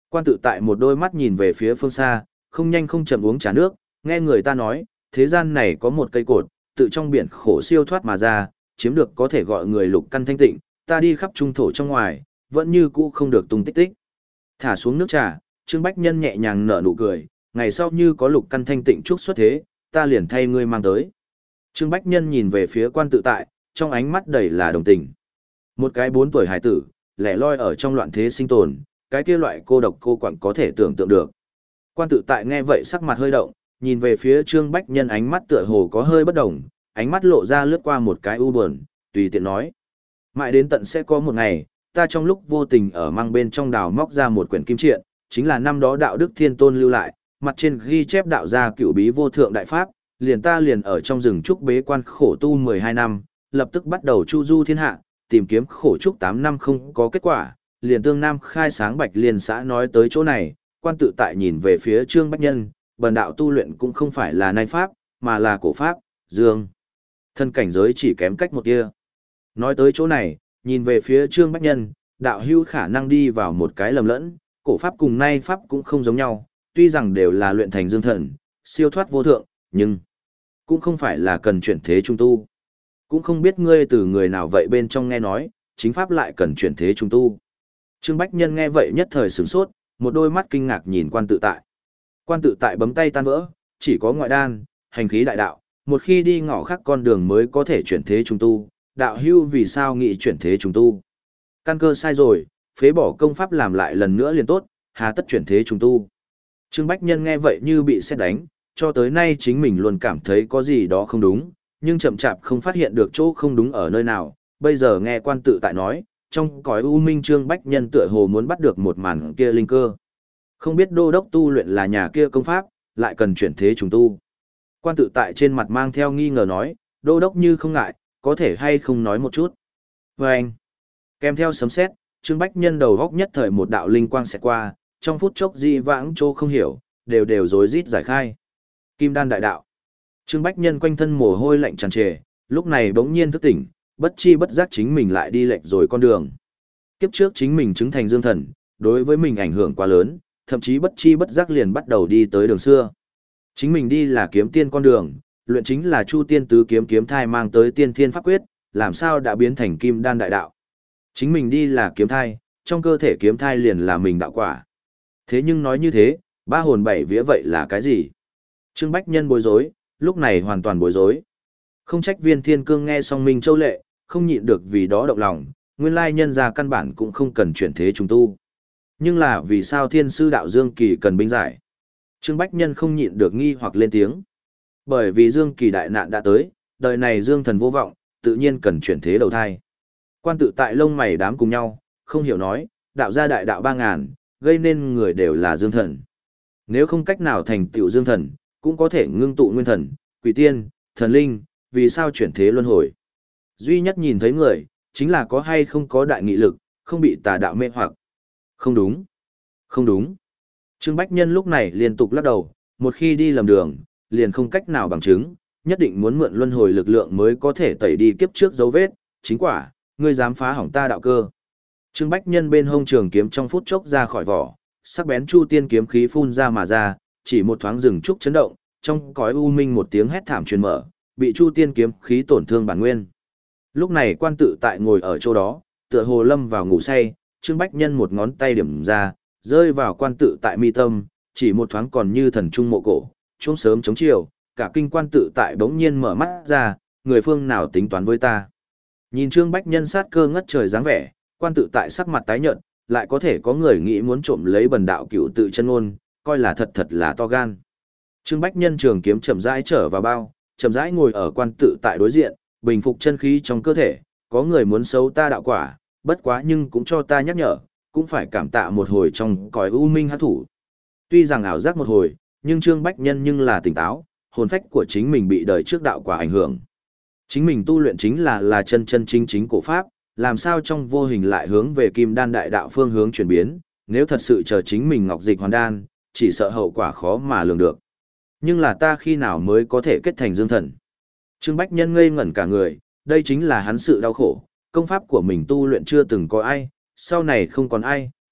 Quan tự tại một đôi mắt nhìn về phía phương xa, không nhanh không chậm uống trà nước, nghe người ta nói, thế gian này có một cây cột, tự trong biển khổ siêu thoát mà ra, chiếm được có thể gọi người lục căn thanh tịnh, ta đi khắp trung thổ trong ngoài, vẫn như cũ không được tung tích tích. Thả xuống nước trà, Trương Bách Nhân nhẹ nhàng nở nụ cười, ngày sau như có lục căn thanh tịnh chúc xuất thế, ta liền thay ngươi mang tới. Trương Bách Nhân nhìn về phía quan tự tại, trong ánh mắt đầy là đồng tình. Một cái bốn tuổi hải tử, lẻ loi ở trong loạn thế sinh tồn, cái kia loại cô độc cô quạnh có thể tưởng tượng được. Quan tự tại nghe vậy sắc mặt hơi động, nhìn về phía Trương Bách Nhân ánh mắt tựa hồ có hơi bất đồng, ánh mắt lộ ra lướt qua một cái u buồn, tùy tiện nói. Mãi đến tận sẽ có một ngày, ta trong lúc vô tình ở mang bên trong đào móc ra một quyển kim triện, chính là năm đó đạo đức thiên tôn lưu lại, mặt trên ghi chép đạo gia cửu bí vô thượng đại pháp, liền ta liền ở trong rừng trúc bế quan khổ tu mười hai năm, lập tức bắt đầu chu du thiên hạ, tìm kiếm khổ trúc tám năm không có kết quả, liền tương nam khai sáng Bạch Liên xã nói tới chỗ này, quan tự tại nhìn về phía Trương Bách Nhân, bần đạo tu luyện cũng không phải là nay pháp, mà là cổ pháp, dương. Thân cảnh giới chỉ kém cách một tia. Nói tới chỗ này, nhìn về phía Trương Bách Nhân, đạo hưu khả năng đi vào một cái lầm lẫn, cổ pháp cùng nay pháp cũng không giống nhau, tuy rằng đều là luyện thành dương thần, siêu thoát vô thượng, nhưng cũng không phải là cần chuyển thế trung tu. Cũng không biết ngươi từ người nào vậy bên trong nghe nói, chính pháp lại cần chuyển thế trung tu. Trương Bách Nhân nghe vậy nhất thời sửng sốt, một đôi mắt kinh ngạc nhìn quan tự tại. Quan tự tại bấm tay tan vỡ, chỉ có ngoại đan, hành khí đại đạo, một khi đi ngõ khác con đường mới có thể chuyển thế trung tu, đạo hưu vì sao nghị chuyển thế trung tu. Căn cơ sai rồi, phế bỏ công pháp làm lại lần nữa liền tốt, hà tất chuyển thế trung tu. Trương Bách Nhân nghe vậy như bị sét đánh, cho tới nay chính mình luôn cảm thấy có gì đó không đúng, nhưng chậm chạp không phát hiện được chỗ không đúng ở nơi nào, bây giờ nghe quan tự tại nói, trong cõi u minh Trương Bách Nhân tựa hồ muốn bắt được một màn kia linh cơ. Không biết đô đốc tu luyện là nhà kia công pháp, lại cần chuyển thế trùng tu. Quan tự tại trên mặt mang theo nghi ngờ nói, đô đốc như không ngại, có thể hay không nói một chút. Và anh, kèm theo sấm sét, Trương Bách Nhân đầu góc nhất thời một đạo linh quang sẽ qua, trong phút chốc dị vãng chỗ không hiểu, đều đều rối rít giải khai. Kim đan đại đạo. Trương Bách Nhân quanh thân mồ hôi lạnh tràn trề, lúc này bỗng nhiên thức tỉnh, bất chi bất giác chính mình lại đi lệch rồi con đường. Kiếp trước chính mình chứng thành dương thần, đối với mình ảnh hưởng quá lớn, thậm chí bất chi bất giác liền bắt đầu đi tới đường xưa. Chính mình đi là kiếm tiên con đường, luyện chính là Chu Tiên tứ kiếm kiếm thai mang tới tiên thiên pháp quyết, làm sao đã biến thành kim đan đại đạo. Chính mình đi là kiếm thai, trong cơ thể kiếm thai liền là mình đạo quả. Thế nhưng nói như thế, ba hồn bảy vía vậy là cái gì? Trương Bách Nhân bối rối, lúc này hoàn toàn bối rối. Không trách Viên Thiên Cương nghe xong Minh Châu lệ, không nhịn được vì đó động lòng, nguyên lai nhân ra căn bản cũng không cần chuyển thế trùng tu. Nhưng là vì sao thiên sư đạo Dương Kỳ cần binh giải? Trương Bách Nhân không nhịn được nghi hoặc lên tiếng. Bởi vì Dương Kỳ đại nạn đã tới, đời này Dương thần vô vọng, tự nhiên cần chuyển thế đầu thai. Quan tự tại lông mày đám cùng nhau, không hiểu nói, đạo gia đại đạo ba ngàn, gây nên người đều là Dương thần. Nếu không cách nào thành tựu Dương thần, cũng có thể ngưng tụ nguyên thần, quỷ tiên, thần linh, vì sao chuyển thế luân hồi? Duy nhất nhìn thấy người, chính là có hay không có đại nghị lực, không bị tà đạo mê hoặc. Không đúng. Không đúng. Trương Bách Nhân lúc này liên tục lắc đầu, một khi đi lầm đường, liền không cách nào bằng chứng, nhất định muốn mượn luân hồi lực lượng mới có thể tẩy đi kiếp trước dấu vết, chính quả, ngươi dám phá hỏng ta đạo cơ. Trương Bách Nhân bên hông trường kiếm trong phút chốc ra khỏi vỏ, sắc bén chu tiên kiếm khí phun ra mà ra, chỉ một thoáng rừng trúc chấn động, trong cõi u minh một tiếng hét thảm truyền mở, bị chu tiên kiếm khí tổn thương bản nguyên. Lúc này quan tự tại ngồi ở chỗ đó, tựa hồ lâm vào ngủ say, Trương Bách Nhân một ngón tay điểm ra, rơi vào quan tự tại mi tâm, chỉ một thoáng còn như thần trung mộ cổ, chung sớm chống chiều, cả kinh quan tự tại bỗng nhiên mở mắt ra, người phương nào tính toán với ta. Nhìn Trương Bách Nhân sát cơ ngất trời dáng vẻ, quan tự tại sắc mặt tái nhợt, lại có thể có người nghĩ muốn trộm lấy bần đạo cửu tự chân ngôn, coi là thật thật là to gan. Trương Bách Nhân trường kiếm chậm rãi trở vào bao, chậm rãi ngồi ở quan tự tại đối diện, bình phục chân khí trong cơ thể, có người muốn xấu ta đạo quả, bất quá nhưng cũng cho ta nhắc nhở, cũng phải cảm tạ một hồi trong cõi u minh hắc thủ. Tuy rằng ảo giác một hồi, nhưng Trương Bách Nhân nhưng là tỉnh táo, hồn phách của chính mình bị đời trước đạo quả ảnh hưởng. Chính mình tu luyện chính là là chân chân chính chính cổ pháp, làm sao trong vô hình lại hướng về kim đan đại đạo phương hướng chuyển biến, nếu thật sự chờ chính mình ngọc dịch hoàn đan, chỉ sợ hậu quả khó mà lường được. Nhưng là ta khi nào mới có thể kết thành dương thần? Trương Bách Nhân ngây ngẩn cả người, đây chính là hắn sự đau khổ, công pháp của mình tu luyện chưa từng có ai, sau này không còn ai,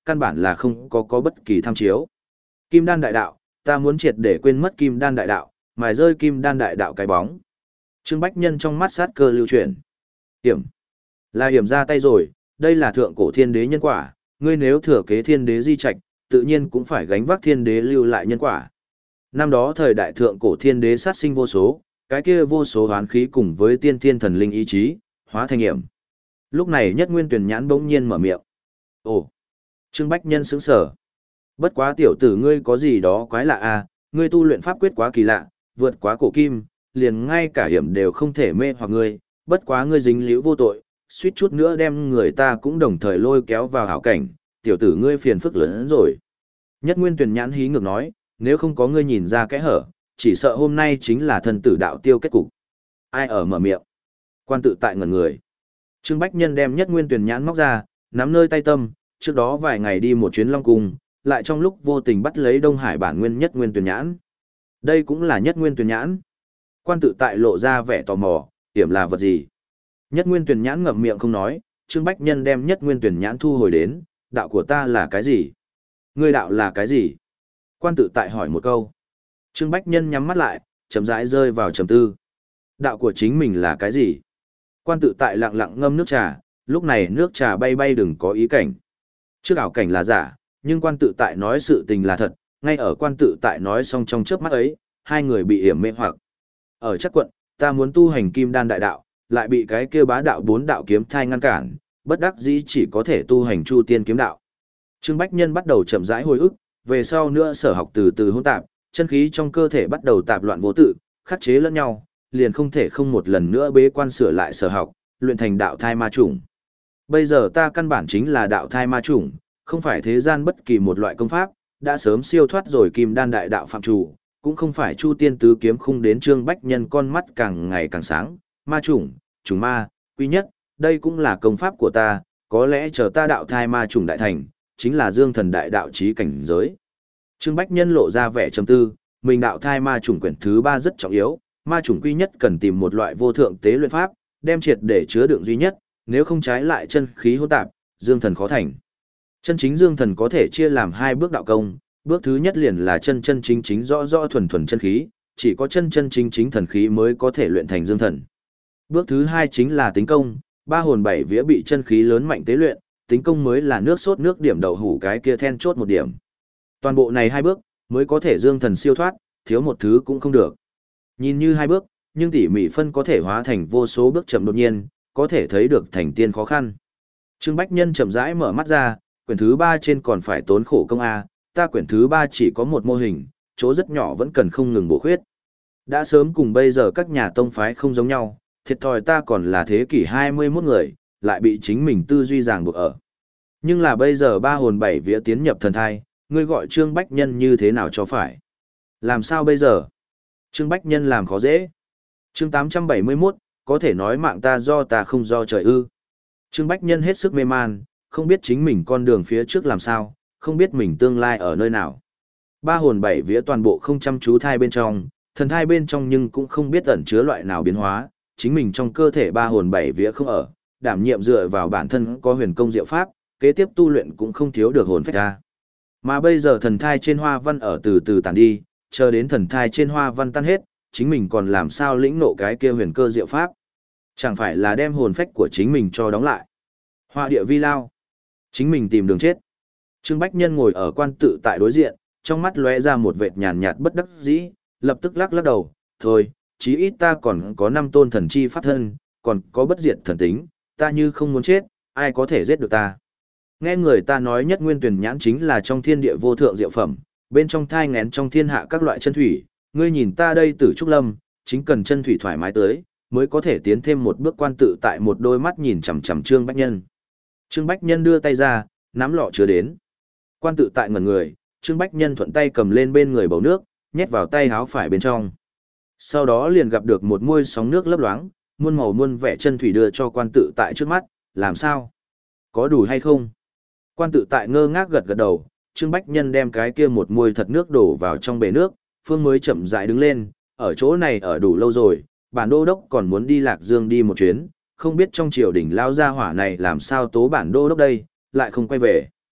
căn bản là không có có bất kỳ tham chiếu. Kim đan đại đạo, ta muốn triệt để quên mất kim đan đại đạo, mài rơi kim đan đại đạo cái bóng. Trương Bách Nhân trong mắt sát cơ lưu chuyển. Hiểm. Là hiểm ra tay rồi, đây là thượng cổ thiên đế nhân quả, ngươi nếu thừa kế thiên đế di trạch, tự nhiên cũng phải gánh vác thiên đế lưu lại nhân quả. Năm đó thời đại thượng cổ thiên đế sát sinh vô số, cái kia vô số hoán khí cùng với tiên thiên thần linh ý chí, hóa thành hiểm. Lúc này Nhất Nguyên Tuyển Nhãn bỗng nhiên mở miệng. Ồ. Trương Bách Nhân sững sờ. Bất quá tiểu tử ngươi có gì đó quái lạ à, ngươi tu luyện pháp quyết quá kỳ lạ, vượt quá cổ kim, liền ngay cả hiểm đều không thể mê hoặc ngươi, bất quá ngươi dính liễu vô tội, suýt chút nữa đem người ta cũng đồng thời lôi kéo vào hảo cảnh, tiểu tử ngươi phiền phức lớn hơn rồi. Nhất Nguyên Tuyển Nhãn hí ngược nói, nếu không có ngươi nhìn ra kẽ hở, chỉ sợ hôm nay chính là thân tử đạo tiêu kết cục. Ai ở mở miệng? Quan tự tại ngẩn người. Trương Bách Nhân đem Nhất Nguyên Tuyển Nhãn móc ra, nắm nơi tay tâm, trước đó vài ngày đi một chuyến Long Cung, lại trong lúc vô tình bắt lấy Đông Hải bản nguyên Nhất Nguyên Tuyển Nhãn. Đây cũng là Nhất Nguyên Tuyển Nhãn. Quan tự tại lộ ra vẻ tò mò, hiểm là vật gì? Nhất Nguyên Tuyển Nhãn ngậm miệng không nói, Trương Bách Nhân đem Nhất Nguyên Tuyển Nhãn thu hồi đến, đạo của ta là cái gì? Ngươi đạo là cái gì? Quan tự tại hỏi một câu. Trương Bách Nhân nhắm mắt lại, chậm rãi rơi vào trầm tư. Đạo của chính mình là cái gì? Quan tự tại lặng lặng ngâm nước trà, lúc này nước trà bay bay đừng có ý cảnh. Trước ảo cảnh là giả, nhưng quan tự tại nói sự tình là thật, ngay ở quan tự tại nói xong trong chớp mắt ấy, hai người bị hiểm mê hoặc. Ở chắc quận, ta muốn tu hành kim đan đại đạo, lại bị cái kia bá đạo bốn đạo kiếm thai ngăn cản, bất đắc dĩ chỉ có thể tu hành chu tiên kiếm đạo. Trương Bách Nhân bắt đầu chậm rãi hồi ức, về sau nữa sở học từ từ hỗn tạp, chân khí trong cơ thể bắt đầu tạp loạn vô tự, khắc chế lẫn nhau, liền không thể không một lần nữa bế quan sửa lại sở học, luyện thành đạo thai ma chủng. Bây giờ ta căn bản chính là đạo thai ma chủng, không phải thế gian bất kỳ một loại công pháp, đã sớm siêu thoát rồi kim đan đại đạo phạm chủ, cũng không phải chu tiên tứ kiếm khung đến Trương Bách Nhân con mắt càng ngày càng sáng, ma chủng, chủng ma, quy nhất, đây cũng là công pháp của ta, có lẽ chờ ta đạo thai ma chủng đại thành, chính là dương thần đại đạo chí cảnh giới. Trương Bách Nhân lộ ra vẻ trầm tư, mình đạo thai ma chủng quyển thứ ba rất trọng yếu, ma chủng quy nhất cần tìm một loại vô thượng tế luyện pháp, đem triệt để chứa đựng duy nhất, nếu không trái lại chân khí hỗn tạp, dương thần khó thành. Chân chính dương thần có thể chia làm hai bước đạo công, bước thứ nhất liền là chân chân chính chính rõ rõ thuần thuần chân khí, chỉ có chân chân chính chính thần khí mới có thể luyện thành dương thần. Bước thứ hai chính là tính công, ba hồn bảy vía bị chân khí lớn mạnh tế luyện, tính công mới là nước sốt nước điểm đậu hủ cái kia then chốt một điểm. Toàn bộ này hai bước mới có thể dương thần siêu thoát, thiếu một thứ cũng không được. Nhìn như hai bước, nhưng tỉ mỉ phân có thể hóa thành vô số bước chậm đột nhiên, có thể thấy được thành tiên khó khăn. Trương Bách Nhân chậm rãi mở mắt ra, quyển thứ ba trên còn phải tốn khổ công a, ta quyển thứ ba chỉ có một mô hình, chỗ rất nhỏ vẫn cần không ngừng bổ khuyết. Đã sớm cùng bây giờ các nhà tông phái không giống nhau, thiệt thòi ta còn là thế kỷ hai mươi mốt người, lại bị chính mình tư duy ràng buộc ở. Nhưng là bây giờ ba hồn bảy vía tiến nhập thần thai, ngươi gọi Trương Bách Nhân như thế nào cho phải? Làm sao bây giờ? Trương Bách Nhân làm khó dễ. Chương tám trăm bảy mươi mốt, có thể nói mạng ta do ta không do trời ư. Trương Bách Nhân hết sức mê man, không biết chính mình con đường phía trước làm sao, không biết mình tương lai ở nơi nào. Ba hồn bảy vía toàn bộ không chăm chú thai bên trong, thần thai bên trong nhưng cũng không biết ẩn chứa loại nào biến hóa, chính mình trong cơ thể ba hồn bảy vía không ở, đảm nhiệm dựa vào bản thân có huyền công diệu pháp, kế tiếp tu luyện cũng không thiếu được hồn phách ra. Mà bây giờ thần thai trên hoa văn ở từ từ tàn đi, chờ đến thần thai trên hoa văn tan hết, chính mình còn làm sao lĩnh nộ cái kia huyền cơ diệu pháp. Chẳng phải là đem hồn phách của chính mình cho đóng lại. Họa địa vi lao. Chính mình tìm đường chết. Trương Bách Nhân ngồi ở quan tự tại đối diện, trong mắt lóe ra một vệt nhàn nhạt bất đắc dĩ, lập tức lắc lắc đầu, thôi, chí ít ta còn có năm tôn thần chi pháp thân, còn có bất diệt thần tính, ta như không muốn chết, ai có thể giết được ta. Nghe người ta nói Nhất Nguyên Tuyển Nhãn chính là trong thiên địa vô thượng diệu phẩm, bên trong thai ngén trong thiên hạ các loại chân thủy, ngươi nhìn ta đây Tử Trúc Lâm, chính cần chân thủy thoải mái tới, mới có thể tiến thêm một bước. Quan tự tại một đôi mắt nhìn chằm chằm Trương Bách Nhân. Trương Bách Nhân đưa tay ra, nắm lọ chứa đến. Quan tự tại ngẩn người, Trương Bách Nhân thuận tay cầm lên bên người bầu nước, nhét vào tay háo phải bên trong. Sau đó liền gặp được một muôi sóng nước lấp loáng, muôn màu muôn vẻ chân thủy đưa cho quan tự tại trước mắt, làm sao? Có đủ hay không? Quan tự tại ngơ ngác gật gật đầu, Trương Bách Nhân đem cái kia một muôi thật nước đổ vào trong bể nước, Phương mới chậm rãi đứng lên, ở chỗ này ở đủ lâu rồi, bản đô đốc còn muốn đi Lạc Dương đi một chuyến, không biết trong triều đình lao gia hỏa này làm sao tố bản đô đốc đây, lại không quay về.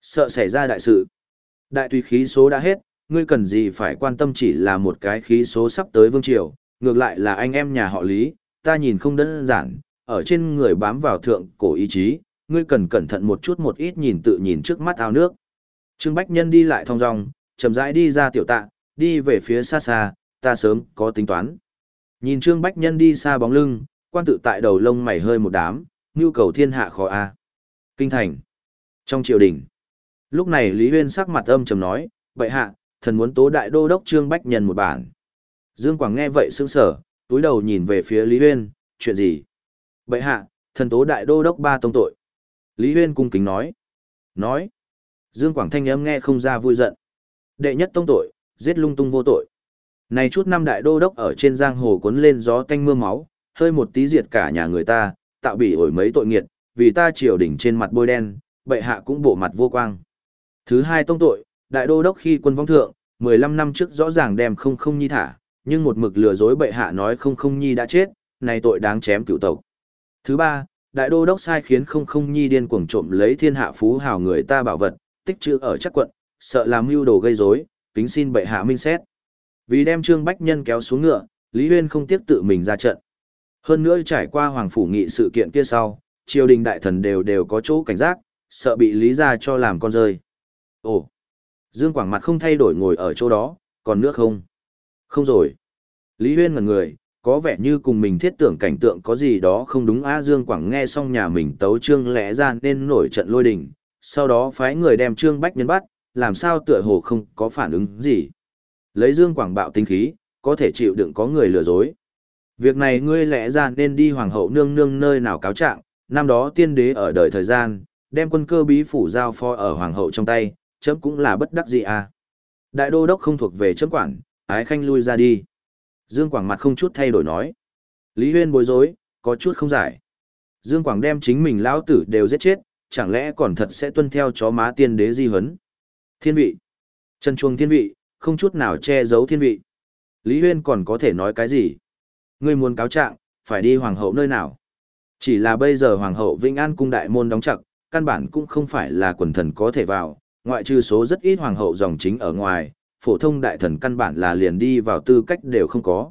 Sợ xảy ra đại sự. Đại tùy khí số đã hết, ngươi cần gì phải quan tâm chỉ là một cái khí số sắp tới vương triều, ngược lại là anh em nhà họ Lý, ta nhìn không đơn giản, ở trên người bám vào thượng cổ ý chí, ngươi cần cẩn thận một chút một ít nhìn tự nhìn trước mắt ao nước. Trương Bách Nhân đi lại thong dong, chậm rãi đi ra tiểu tạ, đi về phía xa xa, ta sớm có tính toán. Nhìn Trương Bách Nhân đi xa bóng lưng, quan tự tại đầu lông mày hơi một đám, nhu cầu thiên hạ khó a. Kinh thành. Trong triều đình. Lúc này Lý Huyên sắc mặt âm trầm nói, bệ hạ, thần muốn tố đại đô đốc Trương Bách Nhân một bản. Dương Quảng nghe vậy sững sờ, túi đầu nhìn về phía Lý Huyên, chuyện gì? Bệ hạ, thần tố đại đô đốc ba tông tội. Lý Huyên cung kính nói. Nói. Dương Quảng thanh âm nghe không ra vui giận. Đệ nhất tông tội, giết lung tung vô tội. Này chút năm đại đô đốc ở trên giang hồ cuốn lên gió tanh mưa máu, hơi một tí diệt cả nhà người ta, tạo bị ổi mấy tội nghiệt, vì ta triều đỉnh trên mặt bôi đen, bệ hạ cũng bộ mặt vô quang. Thứ hai tông tội, đại đô đốc khi quân vong thượng, mười lăm năm trước rõ ràng đem không không nhi thả, nhưng một mực lừa dối bệ hạ nói không không nhi đã chết, này tội đáng chém cửu tộc. Thứ ba, đại đô đốc sai khiến không không nhi điên cuồng trộm lấy thiên hạ phú hào người ta bảo vật, tích trữ ở chắc quận, sợ làm mưu đồ gây rối, kính xin bệ hạ minh xét. Vì đem Trương Bách Nhân kéo xuống ngựa, Lý Huyên không tiếc tự mình ra trận. Hơn nữa trải qua hoàng phủ nghị sự kiện kia sau, triều đình đại thần đều đều có chỗ cảnh giác, sợ bị Lý gia cho làm con rơi. Ồ! Dương Quảng mặt không thay đổi ngồi ở chỗ đó, còn nước không? Không rồi. Lý Huyên ngẩn người, có vẻ như cùng mình thiết tưởng cảnh tượng có gì đó không đúng á. Dương Quảng nghe xong nhà mình tấu trương lẽ ra nên nổi trận lôi đình, sau đó phái người đem Trương Bách Nhân bắt, làm sao tựa hồ không có phản ứng gì. Lấy Dương Quảng bạo tính khí, có thể chịu đựng có người lừa dối. Việc này ngươi lẽ ra nên đi hoàng hậu nương nương nơi nào cáo trạng, năm đó tiên đế ở đời thời gian, đem quân cơ bí phủ giao phó ở hoàng hậu trong tay, chấm cũng là bất đắc dĩ à. Đại đô đốc không thuộc về chấm quản, ái khanh lui ra đi. Dương Quảng mặt không chút thay đổi nói. Lý Huyên bối rối, có chút không giải. Dương Quảng đem chính mình lão tử đều giết chết, chẳng lẽ còn thật sẽ tuân theo chó má tiên đế di huấn. Thiên vị. Chân chuông thiên vị, không chút nào che giấu thiên vị. Lý Huyên còn có thể nói cái gì? Ngươi muốn cáo trạng, phải đi hoàng hậu nơi nào? Chỉ là bây giờ hoàng hậu Vĩnh An cung đại môn đóng chặt, căn bản cũng không phải là quần thần có thể vào, ngoại trừ số rất ít hoàng hậu dòng chính ở ngoài, phổ thông đại thần căn bản là liền đi vào tư cách đều không có.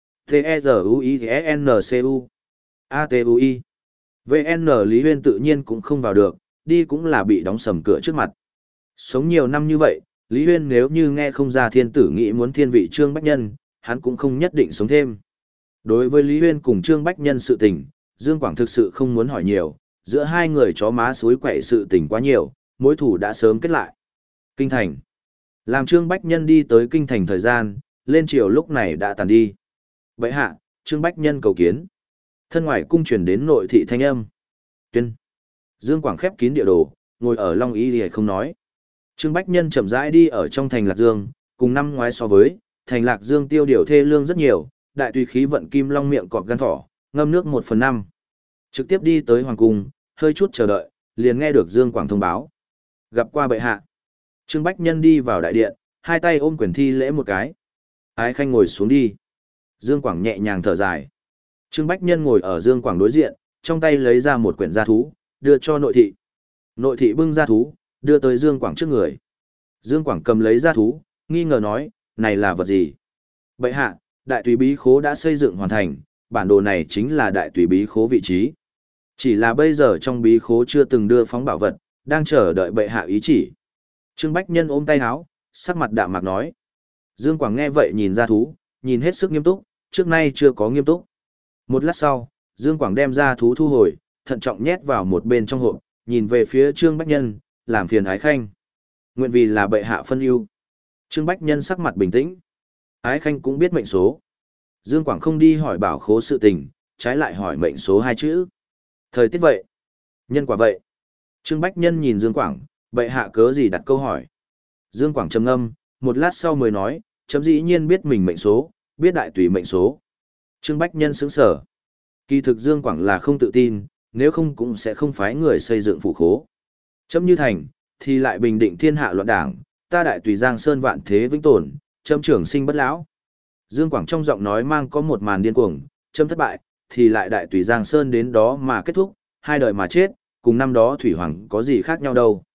T-E-Z-U-I-E-N-C-U A-T-U-I vê en Lý Huyên tự nhiên cũng không vào được, đi cũng là bị đóng sầm cửa trước mặt. Sống nhiều năm như vậy, Lý Huyên nếu như nghe không ra thiên tử nghĩ muốn thiên vị Trương Bách Nhân, hắn cũng không nhất định sống thêm. Đối với Lý Huyên cùng Trương Bách Nhân sự tình, Dương Quảng thực sự không muốn hỏi nhiều, giữa hai người chó má suối quậy sự tình quá nhiều, mối thủ đã sớm kết lại. Kinh thành. Làm Trương Bách Nhân đi tới kinh thành thời gian, lên triều lúc này đã tàn đi. Bệ hạ, Trương Bách Nhân cầu kiến. Thân ngoài cung truyền đến nội thị thanh âm. Tuyên. Dương Quảng khép kín địa đồ, ngồi ở Long Y thì không nói. Trương Bách Nhân chậm rãi đi ở trong thành Lạc Dương, cùng năm ngoái so với, thành Lạc Dương tiêu điều thê lương rất nhiều, đại tùy khí vận kim long miệng cọp gan thỏ, ngâm nước một phần năm. Trực tiếp đi tới hoàng cung, hơi chút chờ đợi, liền nghe được Dương Quảng thông báo. Gặp qua bệ hạ. Trương Bách Nhân đi vào đại điện, hai tay ôm quyền thi lễ một cái. Ái khanh ngồi xuống đi. Dương Quảng nhẹ nhàng thở dài. Trương Bách Nhân ngồi ở Dương Quảng đối diện, trong tay lấy ra một quyển gia thú, đưa cho nội thị. Nội thị bưng gia thú, đưa tới Dương Quảng trước người. Dương Quảng cầm lấy gia thú, nghi ngờ nói, này là vật gì? Bệ hạ, đại tùy bí khố đã xây dựng hoàn thành, bản đồ này chính là đại tùy bí khố vị trí. Chỉ là bây giờ trong bí khố chưa từng đưa phóng bảo vật, đang chờ đợi bệ hạ ý chỉ. Trương Bách Nhân ôm tay áo, sắc mặt đạm mạc nói. Dương Quảng nghe vậy nhìn gia thú, nhìn hết sức nghiêm túc, trước nay chưa có nghiêm túc. Một lát sau, Dương Quảng đem gia thú thu hồi, thận trọng nhét vào một bên trong hộp, nhìn về phía Trương Bách Nhân, làm phiền ái khanh. Nguyện vì là bệ hạ phân ưu. Trương Bách Nhân sắc mặt bình tĩnh. Ái khanh cũng biết mệnh số. Dương Quảng không đi hỏi bảo khố sự tình, trái lại hỏi mệnh số hai chữ. Thời tiết vậy. Nhân quả vậy. Trương Bách Nhân nhìn Dương Quảng, bệ hạ cớ gì đặt câu hỏi. Dương Quảng trầm ngâm, một lát sau mới nói, chấm dĩ nhiên biết mình mệnh số, biết đại tùy mệnh số. Trương Bách Nhân sững sở. Kỳ thực Dương Quảng là không tự tin, nếu không cũng sẽ không phái người xây dựng phủ khố. Chấm như thành, thì lại bình định thiên hạ loạn đảng, ta đại tùy Giang Sơn vạn thế vĩnh tồn, chấm trưởng sinh bất lão. Dương Quảng trong giọng nói mang có một màn điên cuồng, chấm thất bại, thì lại đại tùy Giang Sơn đến đó mà kết thúc, hai đời mà chết, cùng năm đó Thủy Hoàng có gì khác nhau đâu.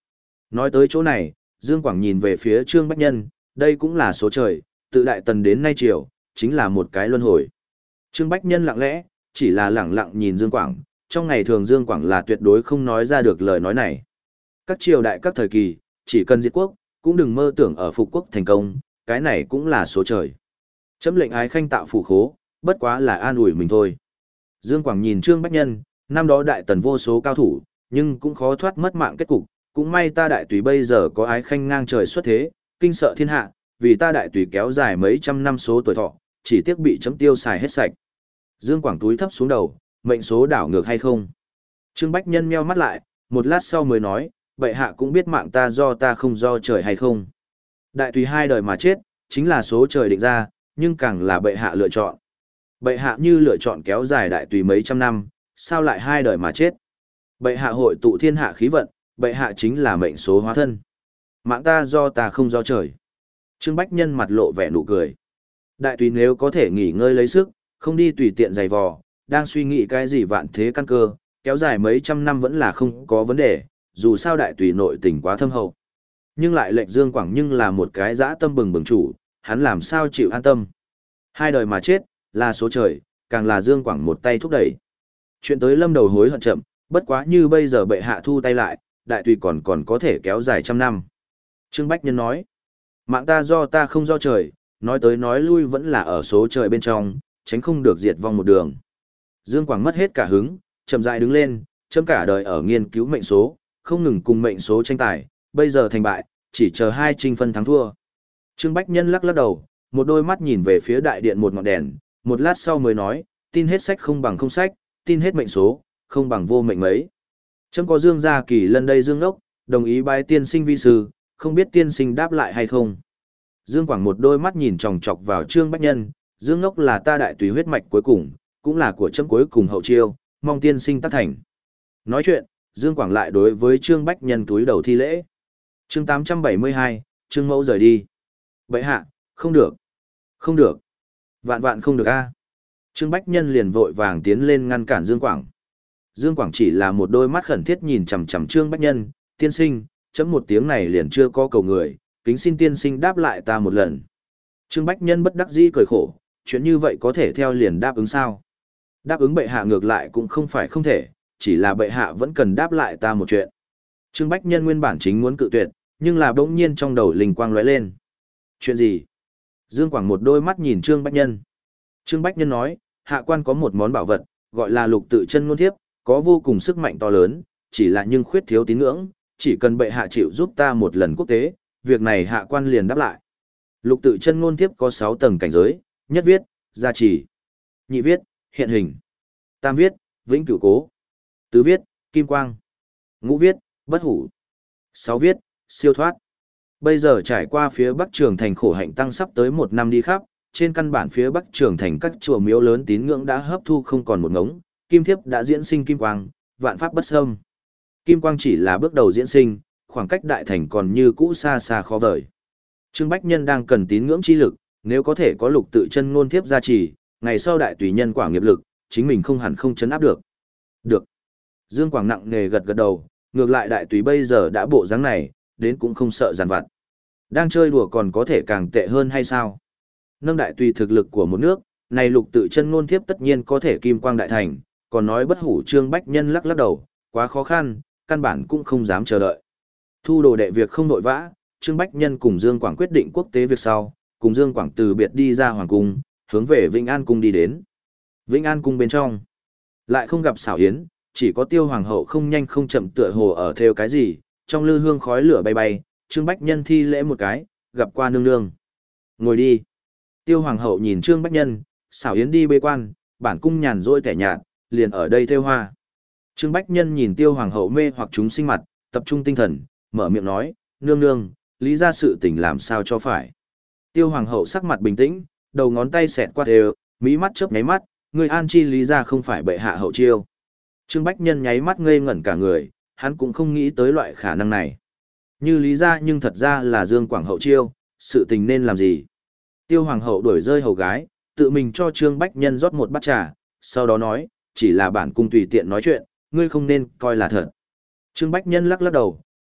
Nói tới chỗ này, Dương Quảng nhìn về phía Trương Bách Nhân, đây cũng là số trời, tự đại tần đến nay triều, chính là một cái luân hồi. Trương Bách Nhân lặng lẽ, chỉ là lẳng lặng nhìn Dương Quảng, trong ngày thường Dương Quảng là tuyệt đối không nói ra được lời nói này. Các triều đại các thời kỳ, chỉ cần diệt quốc, cũng đừng mơ tưởng ở phục quốc thành công, cái này cũng là số trời. Chấm lệnh ái khanh tạo phủ khố, bất quá là an ủi mình thôi. Dương Quảng nhìn Trương Bách Nhân, năm đó đại tần vô số cao thủ, nhưng cũng khó thoát mất mạng kết cục, cũng may ta đại tùy bây giờ có ái khanh ngang trời xuất thế, kinh sợ thiên hạ, vì ta đại tùy kéo dài mấy trăm năm số tuổi thọ, chỉ tiếc bị chấm tiêu xài hết sạch. Dương Quảng túi thấp xuống đầu, mệnh số đảo ngược hay không? Trương Bách Nhân meo mắt lại, một lát sau mới nói, bệ hạ cũng biết mạng ta do ta không do trời hay không. Đại tùy hai đời mà chết, chính là số trời định ra, nhưng càng là bệ hạ lựa chọn. Bệ hạ như lựa chọn kéo dài đại tùy mấy trăm năm, sao lại hai đời mà chết? Bệ hạ hội tụ thiên hạ khí vận, bệ hạ chính là mệnh số hóa thân. Mạng ta do ta không do trời. Trương Bách Nhân mặt lộ vẻ nụ cười. Đại tùy nếu có thể nghỉ ngơi lấy sức, không đi tùy tiện giày vò, đang suy nghĩ cái gì vạn thế căn cơ, kéo dài mấy trăm năm vẫn là không có vấn đề, dù sao đại tùy nội tình quá thâm hậu. Nhưng lại lệnh Dương Quảng nhưng là một cái dã tâm bừng bừng chủ, hắn làm sao chịu an tâm. Hai đời mà chết, là số trời, càng là Dương Quảng một tay thúc đẩy. Chuyện tới lâm đầu hối hận chậm, bất quá như bây giờ bệ hạ thu tay lại, đại tùy còn còn có thể kéo dài trăm năm. Trương Bách Nhân nói, mạng ta do ta không do trời, nói tới nói lui vẫn là ở số trời bên trong, tránh không được diệt vong một đường. Dương Quảng mất hết cả hứng, chậm rãi đứng lên, chấm cả đời ở nghiên cứu mệnh số, không ngừng cùng mệnh số tranh tài, bây giờ thành bại, chỉ chờ hai trinh phân thắng thua. Trương Bách Nhân lắc lắc đầu, một đôi mắt nhìn về phía đại điện một ngọn đèn, một lát sau mới nói, tin hết sách không bằng không sách, tin hết mệnh số, không bằng vô mệnh mấy. Chấm có Dương Gia Kỳ lần đây Dương Ốc, đồng ý bái tiên sinh vi sư, không biết tiên sinh đáp lại hay không. Dương Quảng một đôi mắt nhìn chòng chọc vào Trương Bách Nhân, Dương Ốc là ta đại tùy huyết mạch cuối cùng, cũng là của chấm cuối cùng hậu chiêu, mong tiên sinh tác thành. Nói chuyện, Dương Quảng lại đối với Trương Bách Nhân túi đầu thi lễ. Chương tám trăm bảy mươi hai, Trương Mẫu rời đi. Bệ hạ, không được, không được, vạn vạn không được a. Trương Bách Nhân liền vội vàng tiến lên ngăn cản Dương Quảng. Dương Quảng chỉ là một đôi mắt khẩn thiết nhìn chằm chằm Trương Bách Nhân, tiên sinh, chấm một tiếng này liền chưa có cầu người, kính xin tiên sinh đáp lại ta một lần. Trương Bách Nhân bất đắc dĩ cười khổ, chuyện như vậy có thể theo liền đáp ứng sao? Đáp ứng bệ hạ ngược lại cũng không phải không thể, chỉ là bệ hạ vẫn cần đáp lại ta một chuyện. Trương Bách Nhân nguyên bản chính muốn cự tuyệt, nhưng là bỗng nhiên trong đầu linh quang lóe lên. Chuyện gì? Dương Quảng một đôi mắt nhìn Trương Bách Nhân. Trương Bách Nhân nói, hạ quan có một món bảo vật, gọi là lục tự chân ngôn thiếp, có vô cùng sức mạnh to lớn, chỉ là nhưng khuyết thiếu tín ngưỡng, chỉ cần bệ hạ chịu giúp ta một lần quốc tế, việc này hạ quan liền đáp lại. Lục tự chân ngôn thiếp có sáu tầng cảnh giới, nhất viết, gia trì, nhị viết, hiện hình, tam viết, vĩnh cửu cố, tứ viết, kim quang, ngũ viết, bất hủ, sáu viết, siêu thoát. Bây giờ trải qua phía Bắc Trường Thành khổ hạnh tăng sắp tới một năm đi khắp, trên căn bản phía Bắc Trường Thành các chùa miếu lớn tín ngưỡng đã hấp thu không còn một ngống, kim thiếp đã diễn sinh kim quang, vạn pháp bất xâm. Kim quang chỉ là bước đầu diễn sinh, khoảng cách đại thành còn như cũ xa xa khó vời. Trương Bách Nhân đang cần tín ngưỡng chi lực, nếu có thể có lục tự chân ngôn thiếp gia trì, ngày sau đại tùy nhân quả nghiệp lực, chính mình không hẳn không chấn áp được. Được. Dương Quảng nặng nề gật gật đầu, ngược lại đại tùy bây giờ đã bộ dáng này, đến cũng không sợ giàn vặt. Đang chơi đùa còn có thể càng tệ hơn hay sao? Nâng đại tùy thực lực của một nước, này lục tự chân ngôn thiếp tất nhiên có thể kim quang đại thành, còn nói bất hủ. Trương Bách Nhân lắc lắc đầu, quá khó khăn, căn bản cũng không dám chờ đợi. Thu đồ đệ việc không nội vã, Trương Bách Nhân cùng Dương Quảng quyết định quốc tế việc sau, cùng Dương Quảng từ biệt đi ra hoàng cung, hướng về Vĩnh An cung đi đến. Vĩnh An cung bên trong, lại không gặp xảo yến, chỉ có Tiêu hoàng hậu không nhanh không chậm tựa hồ ở theo cái gì, trong lư hương khói lửa bay bay, Trương Bách Nhân thi lễ một cái, gặp qua nương nương. Ngồi đi. Tiêu hoàng hậu nhìn Trương Bách Nhân, xảo yến đi bế quan, bản cung nhàn rỗi tẻ nhạt, liền ở đây theo hoa. Trương Bách Nhân nhìn Tiêu hoàng hậu mê hoặc chúng sinh mặt, tập trung tinh thần, mở miệng nói, nương nương, lý ra sự tình làm sao cho phải. Tiêu hoàng hậu sắc mặt bình tĩnh, đầu ngón tay xẹt qua đều, mỹ mắt chớp nháy mắt, người an chi lý ra không phải bệ hạ hậu chiêu. Trương Bách Nhân nháy mắt ngây ngẩn cả người, hắn cũng không nghĩ tới loại khả năng này. Như lý ra nhưng thật ra là Dương Quảng hậu chiêu, sự tình nên làm gì? Tiêu hoàng hậu đuổi rơi hầu gái, tự mình cho Trương Bách Nhân rót một bát trà, sau đó nói, chỉ là bản cung tùy tiện nói chuyện, ngươi không nên coi là thật. Trương Bách Nhân lắc lắc đầu,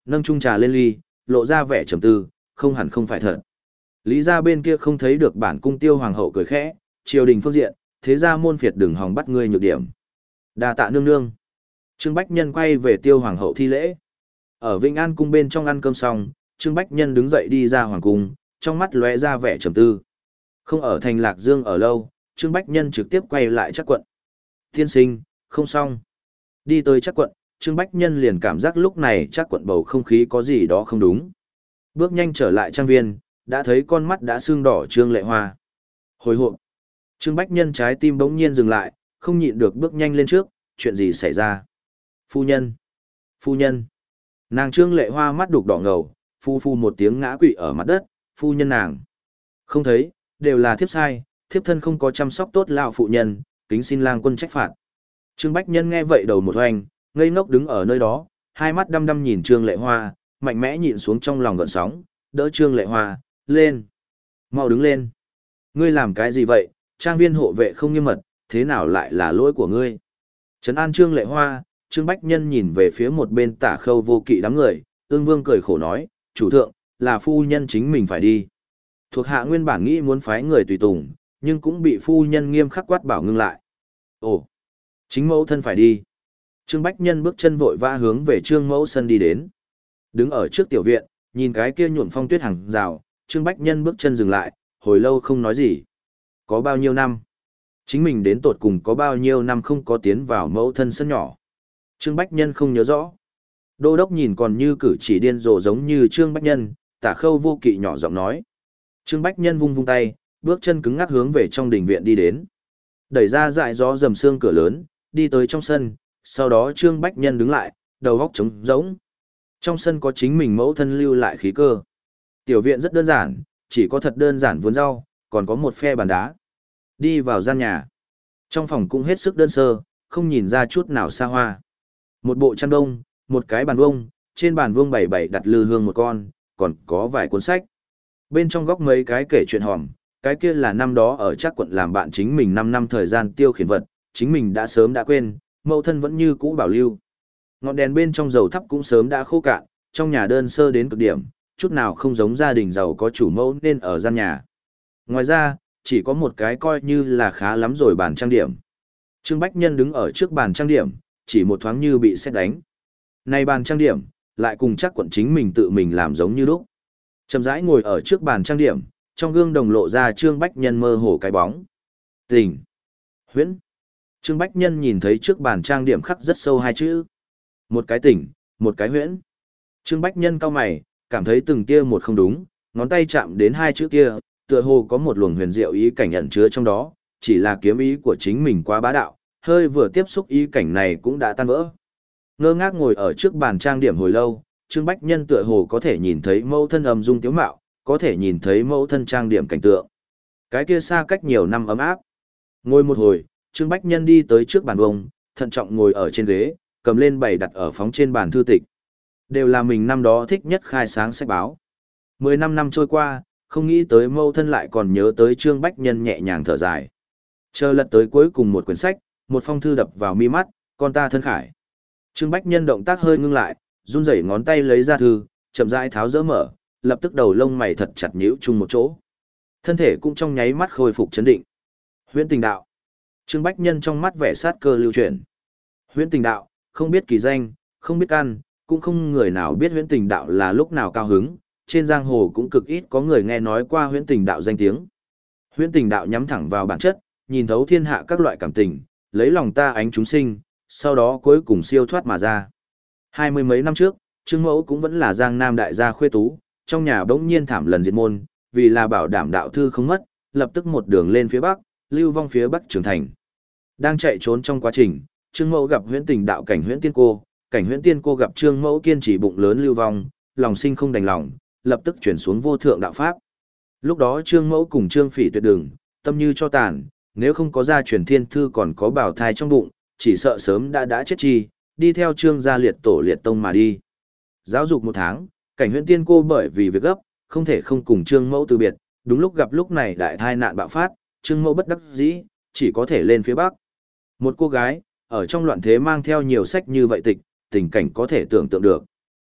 nâng chung trà lên ly, lộ ra vẻ trầm tư, không hẳn không phải thật. Lý gia bên kia không thấy được bản cung tiêu hoàng hậu cười khẽ, triều đình phương diện, thế gia môn phiệt đừng hòng bắt ngươi nhược điểm. Đa tạ nương nương. Trương Bách Nhân quay về tiêu hoàng hậu thi lễ. Ở Vĩnh An cung bên trong ăn cơm xong, Trương Bách Nhân đứng dậy đi ra hoàng cung, trong mắt lóe ra vẻ trầm tư. Không ở thành Lạc Dương ở lâu, Trương Bách Nhân trực tiếp quay lại Trác quận. Tiên sinh, không xong. Đi tới Trác quận, Trương Bách Nhân liền cảm giác lúc này Trác quận bầu không khí có gì đó không đúng. Bước nhanh trở lại trang viên, đã thấy con mắt đã sưng đỏ Trương Lệ Hoa. Hồi hộp. Trương Bách Nhân trái tim bỗng nhiên dừng lại, không nhịn được bước nhanh lên trước, chuyện gì xảy ra? Phu nhân! Phu nhân! Nàng Trương Lệ Hoa mắt đục đỏ ngầu, phu phu một tiếng ngã quỵ ở mặt đất, phu nhân nàng. Không thấy, đều là thiếp sai, thiếp thân không có chăm sóc tốt lão phụ nhân, kính xin lang quân trách phạt. Trương Bách Nhân nghe vậy đầu một hoành, ngây ngốc đứng ở nơi đó, hai mắt đăm đăm nhìn Trương Lệ Hoa, mạnh mẽ nhịn xuống trong lòng gợn sóng, đỡ Trương Lệ Hoa, lên. Mau đứng lên. Ngươi làm cái gì vậy, trang viên hộ vệ không nghiêm mật, thế nào lại là lỗi của ngươi? Trấn an Trương Lệ Hoa, Trương Bách Nhân nhìn về phía một bên Tả Khâu Vô Kỵ đám người, Ương Vương cười khổ nói, chủ thượng, là phu nhân chính mình phải đi. Thuộc hạ nguyên bản nghĩ muốn phái người tùy tùng, nhưng cũng bị phu nhân nghiêm khắc quát bảo ngưng lại. Ồ, chính mẫu thân phải đi. Trương Bách Nhân bước chân vội vã hướng về Trương Mẫu sân đi đến. Đứng ở trước tiểu viện, nhìn cái kia nhuộm phong tuyết hàng rào, Trương Bách Nhân bước chân dừng lại, hồi lâu không nói gì. Có bao nhiêu năm? Chính mình đến tột cùng có bao nhiêu năm không có tiến vào mẫu thân sân nhỏ? Trương Bách Nhân không nhớ rõ. Đô đốc nhìn còn như cử chỉ điên rồ giống như Trương Bách Nhân, Tả Khâu Vô Kỵ nhỏ giọng nói. Trương Bách Nhân vung vung tay, bước chân cứng ngắc hướng về trong đình viện đi đến. Đẩy ra dại gió dầm sương cửa lớn, đi tới trong sân, sau đó Trương Bách Nhân đứng lại, đầu góc trống rỗng. Trong sân có chính mình mẫu thân lưu lại khí cơ. Tiểu viện rất đơn giản, chỉ có thật đơn giản vườn rau, còn có một phe bàn đá. Đi vào gian nhà. Trong phòng cũng hết sức đơn sơ, không nhìn ra chút nào xa hoa. Một bộ chăn đông, một cái bàn vông, trên bàn vuông bảy bảy đặt lư hương một con, còn có vài cuốn sách. Bên trong góc mấy cái kể chuyện hòm, cái kia là năm đó ở Trác quận làm bạn chính mình năm năm thời gian tiêu khiển vật, chính mình đã sớm đã quên, mẫu thân vẫn như cũ bảo lưu. Ngọn đèn bên trong dầu thắp cũng sớm đã khô cạn, trong nhà đơn sơ đến cực điểm, chút nào không giống gia đình giàu có chủ mẫu nên ở gian nhà. Ngoài ra, chỉ có một cái coi như là khá lắm rồi bàn trang điểm. Trương Bách Nhân đứng ở trước bàn trang điểm, chỉ một thoáng như bị sét đánh. Này bàn trang điểm, lại cùng Trác quận chính mình tự mình làm giống như lúc. Chậm rãi ngồi ở trước bàn trang điểm, trong gương đồng lộ ra Trương Bách Nhân mơ hồ cái bóng. Tình. Huyễn. Trương Bách Nhân nhìn thấy trước bàn trang điểm khắc rất sâu hai chữ. Một cái tỉnh, một cái huyễn. Trương Bách Nhân cau mày, cảm thấy từng tia một không đúng, ngón tay chạm đến hai chữ kia, tựa hồ có một luồng huyền diệu ý cảnh ẩn chứa trong đó, chỉ là kiếm ý của chính mình quá bá đạo, hơi vừa tiếp xúc ý cảnh này cũng đã tan vỡ. Ngơ ngác ngồi ở trước bàn trang điểm hồi lâu, Trương Bách Nhân tựa hồ có thể nhìn thấy mẫu thân ầm dung tiếu mạo, có thể nhìn thấy mẫu thân trang điểm cảnh tượng. Cái kia xa cách nhiều năm ấm áp. Ngồi một hồi, Trương Bách Nhân đi tới trước bàn vông, thận trọng ngồi ở trên ghế, cầm lên bày đặt ở phóng trên bàn thư tịch. Đều là mình năm đó thích nhất khai sáng sách báo. Mười năm năm trôi qua, không nghĩ tới mẫu thân lại còn nhớ tới Trương Bách Nhân nhẹ nhàng thở dài. Chờ lật tới cuối cùng một quyển sách, một phong thư đập vào mi mắt, con ta thân khải. Trương Bách Nhân động tác hơi ngưng lại, run rẩy ngón tay lấy ra thư, chậm rãi tháo dỡ mở, lập tức đầu lông mày thật chặt nhíu chung một chỗ. Thân thể cũng trong nháy mắt khôi phục chấn định. Huyễn Tình Đạo. Trương Bách Nhân trong mắt vẻ sát cơ lưu chuyển. Huyễn Tình Đạo, không biết kỳ danh, không biết căn, cũng không người nào biết Huyễn Tình Đạo là lúc nào cao hứng, trên giang hồ cũng cực ít có người nghe nói qua Huyễn Tình Đạo danh tiếng. Huyễn Tình Đạo nhắm thẳng vào bản chất, nhìn thấu thiên hạ các loại cảm tình, lấy lòng ta ánh chúng sinh, sau đó cuối cùng siêu thoát mà ra. Hai mươi mấy năm trước, Trương Mẫu cũng vẫn là Giang Nam đại gia khuê tú, trong nhà bỗng nhiên thảm lần diệt môn, vì là bảo đảm đạo thư không mất, lập tức một đường lên phía bắc, lưu vong phía bắc trưởng thành. Đang chạy trốn trong quá trình, Trương Mẫu gặp Huyễn Tình Đạo cảnh Huyễn Tiên Cô, cảnh Huyễn Tiên Cô gặp Trương Mẫu kiên trì bụng lớn lưu vong, lòng sinh không đành lòng, lập tức chuyển xuống vô thượng đạo pháp. Lúc đó Trương Mẫu cùng Trương Phỉ tuyệt đường, tâm như cho tàn, nếu không có gia truyền thiên thư còn có bảo thai trong bụng, chỉ sợ sớm đã đã chết chi, đi theo Trương gia liệt tổ liệt tông mà đi. Giáo dục một tháng, cảnh Huyễn Tiên Cô bởi vì việc gấp, không thể không cùng Trương Mẫu từ biệt, đúng lúc gặp lúc này đại thai nạn bạo phát, Trương Mẫu bất đắc dĩ, chỉ có thể lên phía bắc. Một cô gái, ở trong loạn thế mang theo nhiều sách như vậy tịch, tình cảnh có thể tưởng tượng được.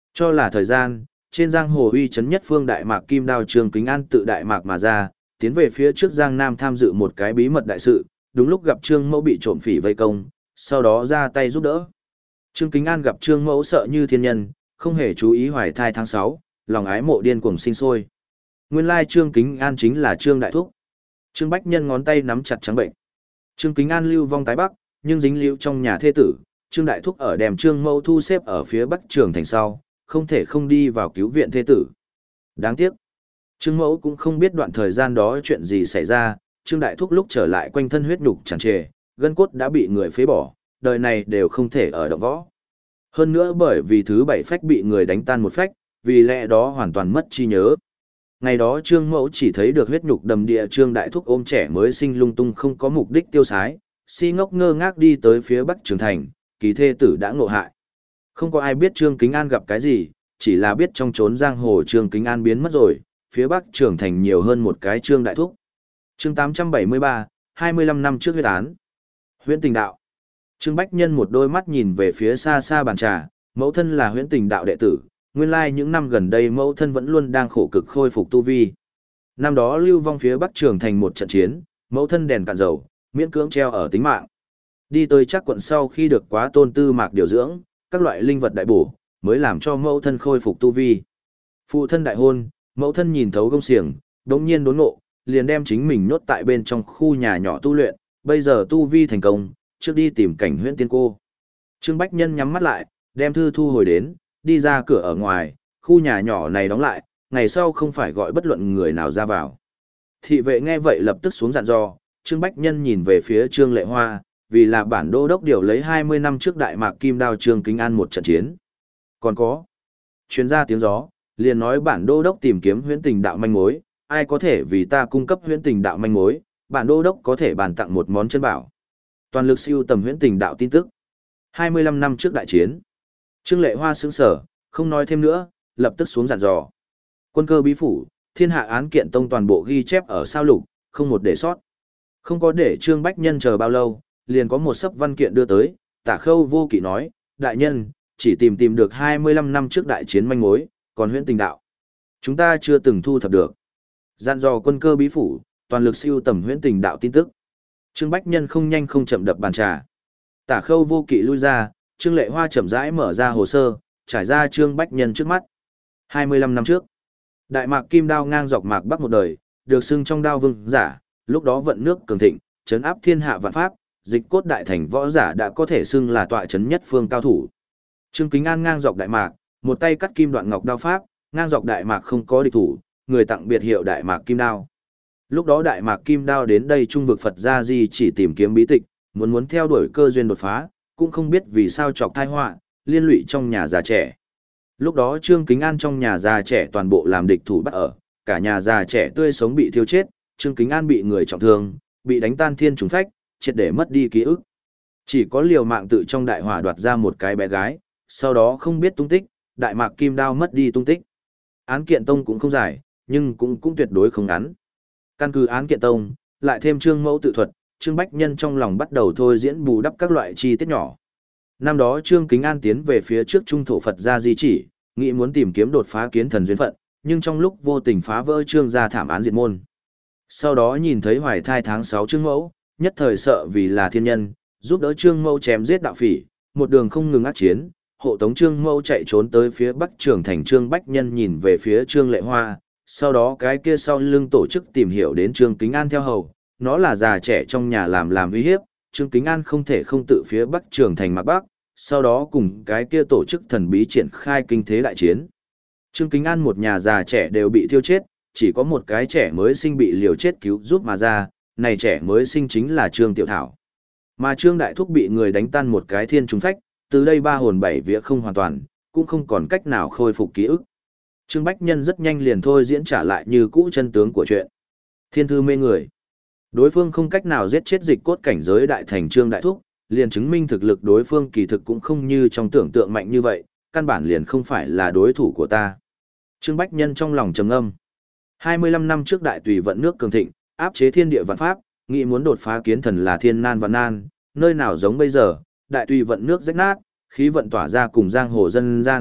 Cho là thời gian, trên giang hồ uy chấn nhất phương Đại Mạc Kim Đao Trương Kính An tự Đại Mạc mà ra, tiến về phía trước Giang Nam tham dự một cái bí mật đại sự, đúng lúc gặp Trương Mẫu bị trộm phỉ vây công, sau đó ra tay giúp đỡ. Trương Kính An gặp Trương Mẫu sợ như thiên nhân, không hề chú ý hoài thai tháng sáu, lòng ái mộ điên cuồng sinh sôi. Nguyên lai Trương Kính An chính là Trương Đại Thúc. Trương Bách Nhân ngón tay nắm chặt trắng bệnh. Trương Kính An lưu vong tái bắc, nhưng dính liễu trong nhà thê tử, Trương Đại Thúc ở đem Trương Mẫu thu xếp ở phía bắc trường thành sau, không thể không đi vào cứu viện thê tử. Đáng tiếc, Trương Mẫu cũng không biết đoạn thời gian đó chuyện gì xảy ra, Trương Đại Thúc lúc trở lại quanh thân huyết nhục tràn trề, gân cốt đã bị người phế bỏ, đời này đều không thể ở động võ. Hơn nữa bởi vì thứ bảy phách bị người đánh tan một phách, vì lẽ đó hoàn toàn mất trí nhớ. Ngày đó Trương Mẫu chỉ thấy được huyết nhục đầm địa Trương Đại Thúc ôm trẻ mới sinh lung tung không có mục đích tiêu sái, si ngốc ngơ ngác đi tới phía bắc trường thành, kỳ thê tử đã ngộ hại. Không có ai biết Trương Kính An gặp cái gì, chỉ là biết trong chốn giang hồ Trương Kính An biến mất rồi, phía bắc trường thành nhiều hơn một cái Trương Đại Thúc. Chương tám trăm bảy mươi ba, hai mươi lăm năm trước huyết án. Huyễn Tình Đạo. Trương Bách Nhân một đôi mắt nhìn về phía xa xa bàn trà, mẫu thân là Huyễn Tình Đạo đệ tử, nguyên lai những năm gần đây mẫu thân vẫn luôn đang khổ cực khôi phục tu vi. Năm đó lưu vong phía bắc trường thành một trận chiến, mẫu thân đèn cạn dầu, miễn cưỡng treo ở tính mạng. Đi tới chắc quận sau khi được quá tôn tư mạc điều dưỡng, các loại linh vật đại bổ, mới làm cho mẫu thân khôi phục tu vi. Phụ thân đại hôn, mẫu thân nhìn thấu gông xiềng, đống nhiên đốn ngộ, liền đem chính mình nhốt tại bên trong khu nhà nhỏ tu luyện, bây giờ tu vi thành công, trước đi tìm cảnh huyễn tiên cô. Trương Bách Nhân nhắm mắt lại, đem thư thu hồi đến, đi ra cửa ở ngoài, khu nhà nhỏ này đóng lại, ngày sau không phải gọi bất luận người nào ra vào. Thị vệ nghe vậy lập tức xuống dặn dò, Trương Bách Nhân nhìn về phía Trương Lệ Hoa, vì là bản đô đốc điều lấy hai mươi năm trước Đại Mạc Kim Đao Trương Kính An một trận chiến. Còn có, chuyên gia tiếng gió, liền nói bản đô đốc tìm kiếm huyễn tình đạo manh mối, ai có thể vì ta cung cấp huyễn tình đạo manh mối, bản đô đốc có thể bàn tặng một món chân bảo. Toàn lực siêu tầm huyễn tình đạo tin tức. hai mươi lăm năm trước đại chiến. Trương Lệ Hoa sững sở, không nói thêm nữa, lập tức xuống dặn dò. Quân cơ bí phủ, thiên hạ án kiện tông toàn bộ ghi chép ở sao lục, không một để sót. Không có để Trương Bách Nhân chờ bao lâu, liền có một sấp văn kiện đưa tới, Tả Khâu Vô Kỵ nói, đại nhân, chỉ tìm tìm được hai mươi lăm năm trước đại chiến manh mối, còn huyễn tình đạo. Chúng ta chưa từng thu thập được. Dặn dò quân cơ bí phủ, toàn lực siêu tầm huyễn tình đạo tin tức. Trương Bách Nhân không nhanh không chậm đập bàn trà. Tả Khâu Vô Kỵ lui ra, Trương Lệ Hoa chậm rãi mở ra hồ sơ, trải ra Trương Bách Nhân trước mắt. hai mươi lăm năm trước, Đại Mạc Kim Đao ngang dọc mạc bắc một đời, được xưng trong đao vương giả, lúc đó vận nước cường thịnh, trấn áp thiên hạ vạn pháp, dịch cốt đại thành võ giả đã có thể xưng là tọa trấn nhất phương cao thủ. Trương Kính An ngang dọc Đại Mạc, một tay cắt kim đoạn ngọc đao pháp, ngang dọc Đại Mạc không có địch thủ, người tặng biệt hiệu Đại Mạc Kim Đao. Lúc đó Đại Mạc Kim Đao đến đây trung vực Phật gia di chỉ tìm kiếm bí tịch, muốn muốn theo đuổi cơ duyên đột phá, cũng không biết vì sao chọc tai họa, liên lụy trong nhà già trẻ. Lúc đó Trương Kính An trong nhà già trẻ toàn bộ làm địch thủ bắt ở, cả nhà già trẻ tươi sống bị thiêu chết, Trương Kính An bị người trọng thương, bị đánh tan thiên trùng phách, triệt để mất đi ký ức. Chỉ có liều mạng tự trong đại hỏa đoạt ra một cái bé gái, sau đó không biết tung tích, Đại Mạc Kim Đao mất đi tung tích. Án kiện tông cũng không dài, nhưng cũng cũng tuyệt đối không ngắn. Căn cứ án kiện tông, lại thêm Trương Mẫu tự thuật, Trương Bách Nhân trong lòng bắt đầu thôi diễn bù đắp các loại chi tiết nhỏ. Năm đó Trương Kính An tiến về phía trước trung thổ Phật gia di chỉ, nghĩ muốn tìm kiếm đột phá kiến thần duyên phận, nhưng trong lúc vô tình phá vỡ Trương gia thảm án diệt môn. Sau đó nhìn thấy hoài thai tháng sáu Trương Mẫu, nhất thời sợ vì là thiên nhân, giúp đỡ Trương Mẫu chém giết đạo phỉ, một đường không ngừng ác chiến, hộ tống Trương Mẫu chạy trốn tới phía bắc trường thành. Trương Bách Nhân nhìn về phía Trương Lệ Hoa, sau đó cái kia sau lưng tổ chức tìm hiểu đến Trương Kính An theo hầu, nó là già trẻ trong nhà làm làm uy hiếp, Trương Kính An không thể không tự phía bắc trường thành mặc bắc, sau đó cùng cái kia tổ chức thần bí triển khai kinh thế đại chiến. Trương Kính An một nhà già trẻ đều bị thiêu chết, chỉ có một cái trẻ mới sinh bị liều chết cứu giúp mà ra, này trẻ mới sinh chính là Trương Tiểu Thảo. Mà Trương Đại Thúc bị người đánh tan một cái thiên trùng phách, từ đây ba hồn bảy vía không hoàn toàn, cũng không còn cách nào khôi phục ký ức. Trương Bách Nhân rất nhanh liền thôi diễn trả lại như cũ chân tướng của chuyện. Thiên thư mê người. Đối phương không cách nào giết chết dịch cốt cảnh giới đại thành Trương Đại Thúc, liền chứng minh thực lực đối phương kỳ thực cũng không như trong tưởng tượng mạnh như vậy, căn bản liền không phải là đối thủ của ta. Trương Bách Nhân trong lòng trầm ngâm. hai mươi lăm năm trước đại tùy vận nước cường thịnh, áp chế thiên địa vạn pháp, nghĩ muốn đột phá kiến thần là thiên nan vạn nan, nơi nào giống bây giờ, đại tùy vận nước rách nát, khí vận tỏa ra cùng giang hồ dân gian,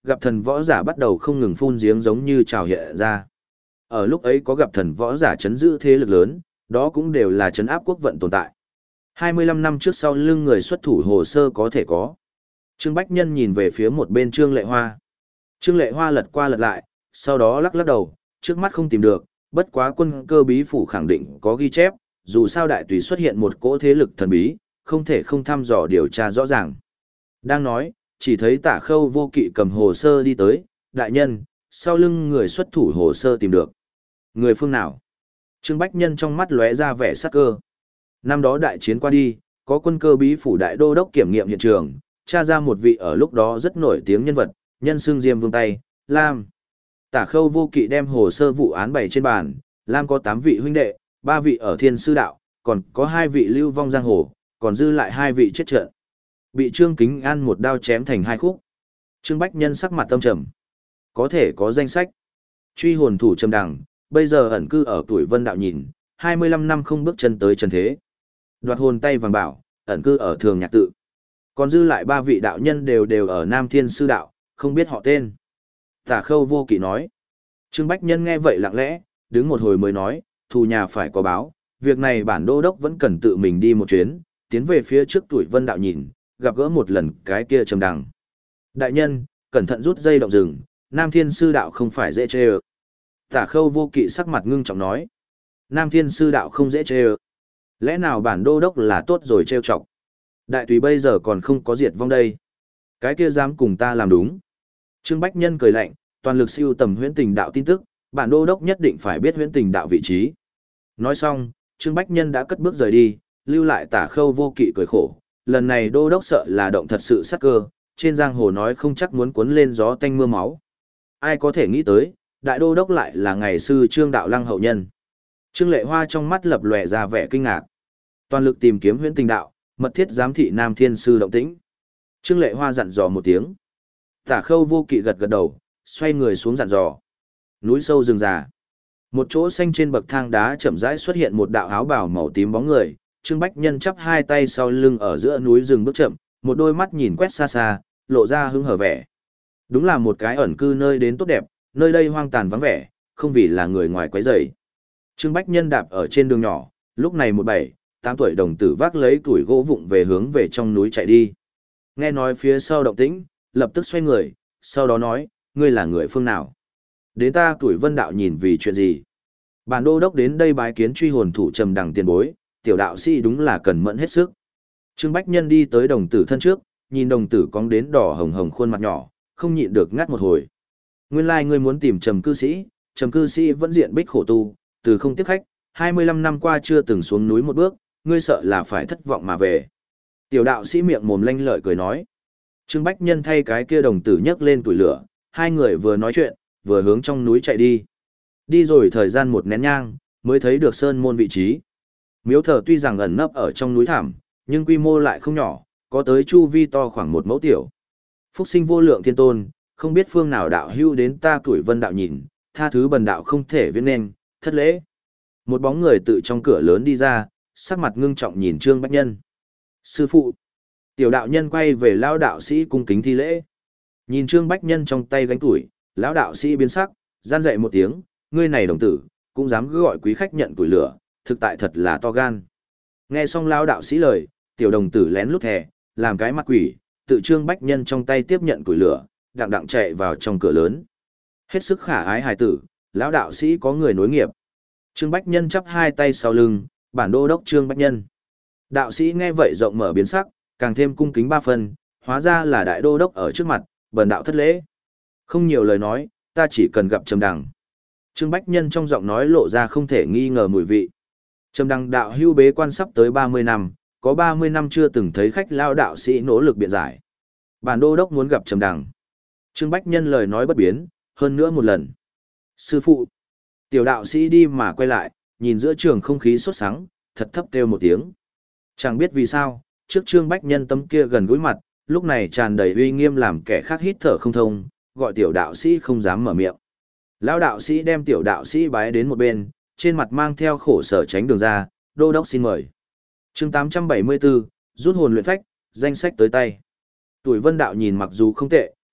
gặp thần võ giả bắt đầu không ngừng phun giếng giống như trào hiện ra. Ở lúc ấy có gặp thần võ giả chấn giữ thế lực lớn, đó cũng đều là chấn áp quốc vận tồn tại. hai mươi lăm năm trước sau lưng người xuất thủ hồ sơ có thể có. Trương Bách Nhân nhìn về phía một bên Trương Lệ Hoa. Trương Lệ Hoa lật qua lật lại, sau đó lắc lắc đầu, trước mắt không tìm được, bất quá quân cơ bí phủ khẳng định có ghi chép, dù sao đại tùy xuất hiện một cỗ thế lực thần bí, không thể không thăm dò điều tra rõ ràng. Đang nói, chỉ thấy Tả Khâu Vô Kỵ cầm hồ sơ đi tới, đại nhân, sau lưng người xuất thủ hồ sơ tìm được. Người phương nào? Trương Bách Nhân trong mắt lóe ra vẻ sắc cơ. Năm đó đại chiến qua đi, có quân cơ bí phủ đại đô đốc kiểm nghiệm hiện trường, tra ra một vị ở lúc đó rất nổi tiếng nhân vật, nhân xưng Diêm Vương Tay, Lam. Tả Khâu Vô Kỵ đem hồ sơ vụ án bày trên bàn, Lam có tám vị huynh đệ, ba vị ở Thiên Sư Đạo, còn có hai vị lưu vong giang hồ, còn dư lại hai vị chết trận. Bị Trương Kính An một đao chém thành hai khúc. Trương Bách Nhân sắc mặt tâm trầm. Có thể có danh sách. Truy hồn thủ Trầm Đằng, bây giờ ẩn cư ở tuổi Vân Đạo nhìn, hai mươi lăm năm không bước chân tới trần thế. Đoạt hồn tay vàng bảo, ẩn cư ở Thường Nhạc Tự. Còn dư lại ba vị đạo nhân đều đều ở Nam Thiên Sư Đạo, không biết họ tên. Tả Khâu Vô Kỵ nói. Trương Bách Nhân nghe vậy lặng lẽ, đứng một hồi mới nói, thù nhà phải có báo, việc này bản đô đốc vẫn cần tự mình đi một chuyến, tiến về phía trước tuổi Vân Đạo nhìn, gặp gỡ một lần cái kia Trầm Đằng. Đại nhân, cẩn thận rút dây động rừng, Nam Thiên Sư Đạo không phải dễ chê ơ. Tả Khâu Vô Kỵ sắc mặt ngưng trọng nói. Nam Thiên Sư Đạo không dễ chê ơ. Lẽ nào bản đô đốc là tốt rồi trêu chọc? Đại tùy bây giờ còn không có diệt vong đây. Cái kia dám cùng ta làm đúng. Trương Bách Nhân cười lạnh, toàn lực siêu tầm huyễn tình đạo tin tức, bản đô đốc nhất định phải biết huyễn tình đạo vị trí. Nói xong, Trương Bách Nhân đã cất bước rời đi, lưu lại Tả Khâu Vô Kỵ cười khổ. Lần này đô đốc sợ là động thật sự sắc cơ, trên giang hồ nói không chắc muốn cuốn lên gió tanh mưa máu. Ai có thể nghĩ tới, đại đô đốc lại là ngày sư Trương Đạo Lăng hậu nhân. Trương Lệ Hoa trong mắt lập lòe ra vẻ kinh ngạc. Toàn lực tìm kiếm huyễn tình đạo, mật thiết giám thị Nam Thiên Sư động tĩnh. Trương Lệ Hoa dặn dò một tiếng. Tả Khâu Vô Kỵ gật gật đầu, xoay người xuống dặn dò. Núi sâu rừng già. Một chỗ xanh trên bậc thang đá chậm rãi xuất hiện một đạo áo bào màu tím bóng người. Trương Bách Nhân chắp hai tay sau lưng ở giữa núi rừng bước chậm, một đôi mắt nhìn quét xa xa, lộ ra hứng hở vẻ. Đúng là một cái ẩn cư nơi đến tốt đẹp, nơi đây hoang tàn vắng vẻ, không vì là người ngoài quấy rầy. Trương Bách Nhân đạp ở trên đường nhỏ, lúc này một bảy, tám tuổi đồng tử vác lấy củi gỗ vụng về hướng về trong núi chạy đi. Nghe nói phía sau động tĩnh, lập tức xoay người, sau đó nói, ngươi là người phương nào? Đến ta tuổi Vân Đạo nhìn vì chuyện gì? Bản đô đốc đến đây bái kiến truy hồn thủ Trầm Đằng tiền bối, tiểu đạo sĩ đúng là cần mẫn hết sức. Trương Bách Nhân đi tới đồng tử thân trước, nhìn đồng tử cong đến đỏ hồng hồng khuôn mặt nhỏ, không nhịn được ngắt một hồi. Nguyên lai like ngươi muốn tìm Trầm cư sĩ, Trầm cư sĩ vẫn diện bích khổ tu, từ không tiếp khách, hai mươi lăm năm qua chưa từng xuống núi một bước, ngươi sợ là phải thất vọng mà về. Tiểu đạo sĩ miệng mồm lanh lợi cười nói. Trương Bách Nhân thay cái kia đồng tử nhấc lên tuổi lửa, hai người vừa nói chuyện, vừa hướng trong núi chạy đi. Đi rồi thời gian một nén nhang, mới thấy được sơn môn vị trí. Miếu thờ tuy rằng ẩn nấp ở trong núi thảm, nhưng quy mô lại không nhỏ, có tới chu vi to khoảng một mẫu tiểu. Phúc sinh vô lượng thiên tôn, không biết phương nào đạo hưu đến ta tuổi Vân Đạo nhìn, tha thứ bần đạo không thể viết nên, thất lễ. Một bóng người tự trong cửa lớn đi ra, sắc mặt ngưng trọng nhìn Trương Bách Nhân. Sư phụ. Tiểu đạo nhân quay về lão đạo sĩ cung kính thi lễ. Nhìn Trương Bách Nhân trong tay gánh tuổi, lão đạo sĩ biến sắc, gian dậy một tiếng, ngươi này đồng tử, cũng dám cứ gọi quý khách nhận tuổi lửa, thực tại thật là to gan. Nghe xong lão đạo sĩ lời, tiểu đồng tử lén lút thẻ, làm cái mặt quỷ, tự Trương Bách Nhân trong tay tiếp nhận củi lửa, đặng đặng chạy vào trong cửa lớn. Hết sức khả ái hài tử, lão đạo sĩ có người nối nghiệp. Trương Bách Nhân chắp hai tay sau lưng, bản đô đốc Trương Bách Nhân. Đạo sĩ nghe vậy rộng mở biến sắc, càng thêm cung kính ba phần, hóa ra là đại đô đốc ở trước mặt, bần đạo thất lễ. Không nhiều lời nói, ta chỉ cần gặp Trầm Đằng. Trương Bách Nhân trong giọng nói lộ ra không thể nghi ngờ mùi vị. Trầm Đằng đạo hưu bế quan sắp tới ba mươi năm, có ba mươi năm chưa từng thấy khách lao đạo sĩ nỗ lực biện giải. Bản đô đốc muốn gặp Trầm Đằng. Trương Bách Nhân lời nói bất biến, hơn nữa một lần. Sư phụ. Tiểu đạo sĩ đi mà quay lại, nhìn giữa trường không khí sốt sắng, thật thấp kêu một tiếng. Chẳng biết vì sao, trước Trương Bách Nhân tấm kia gần gũi mặt, lúc này tràn đầy uy nghiêm làm kẻ khác hít thở không thông, gọi tiểu đạo sĩ không dám mở miệng. Lão đạo sĩ đem tiểu đạo sĩ bái đến một bên, trên mặt mang theo khổ sở tránh đường ra, đô đốc xin mời. Chương tám trăm bảy mươi bốn, rút hồn luyện phách, danh sách tới tay. Tuổi Vân Đạo nhìn mặc dù không tệ,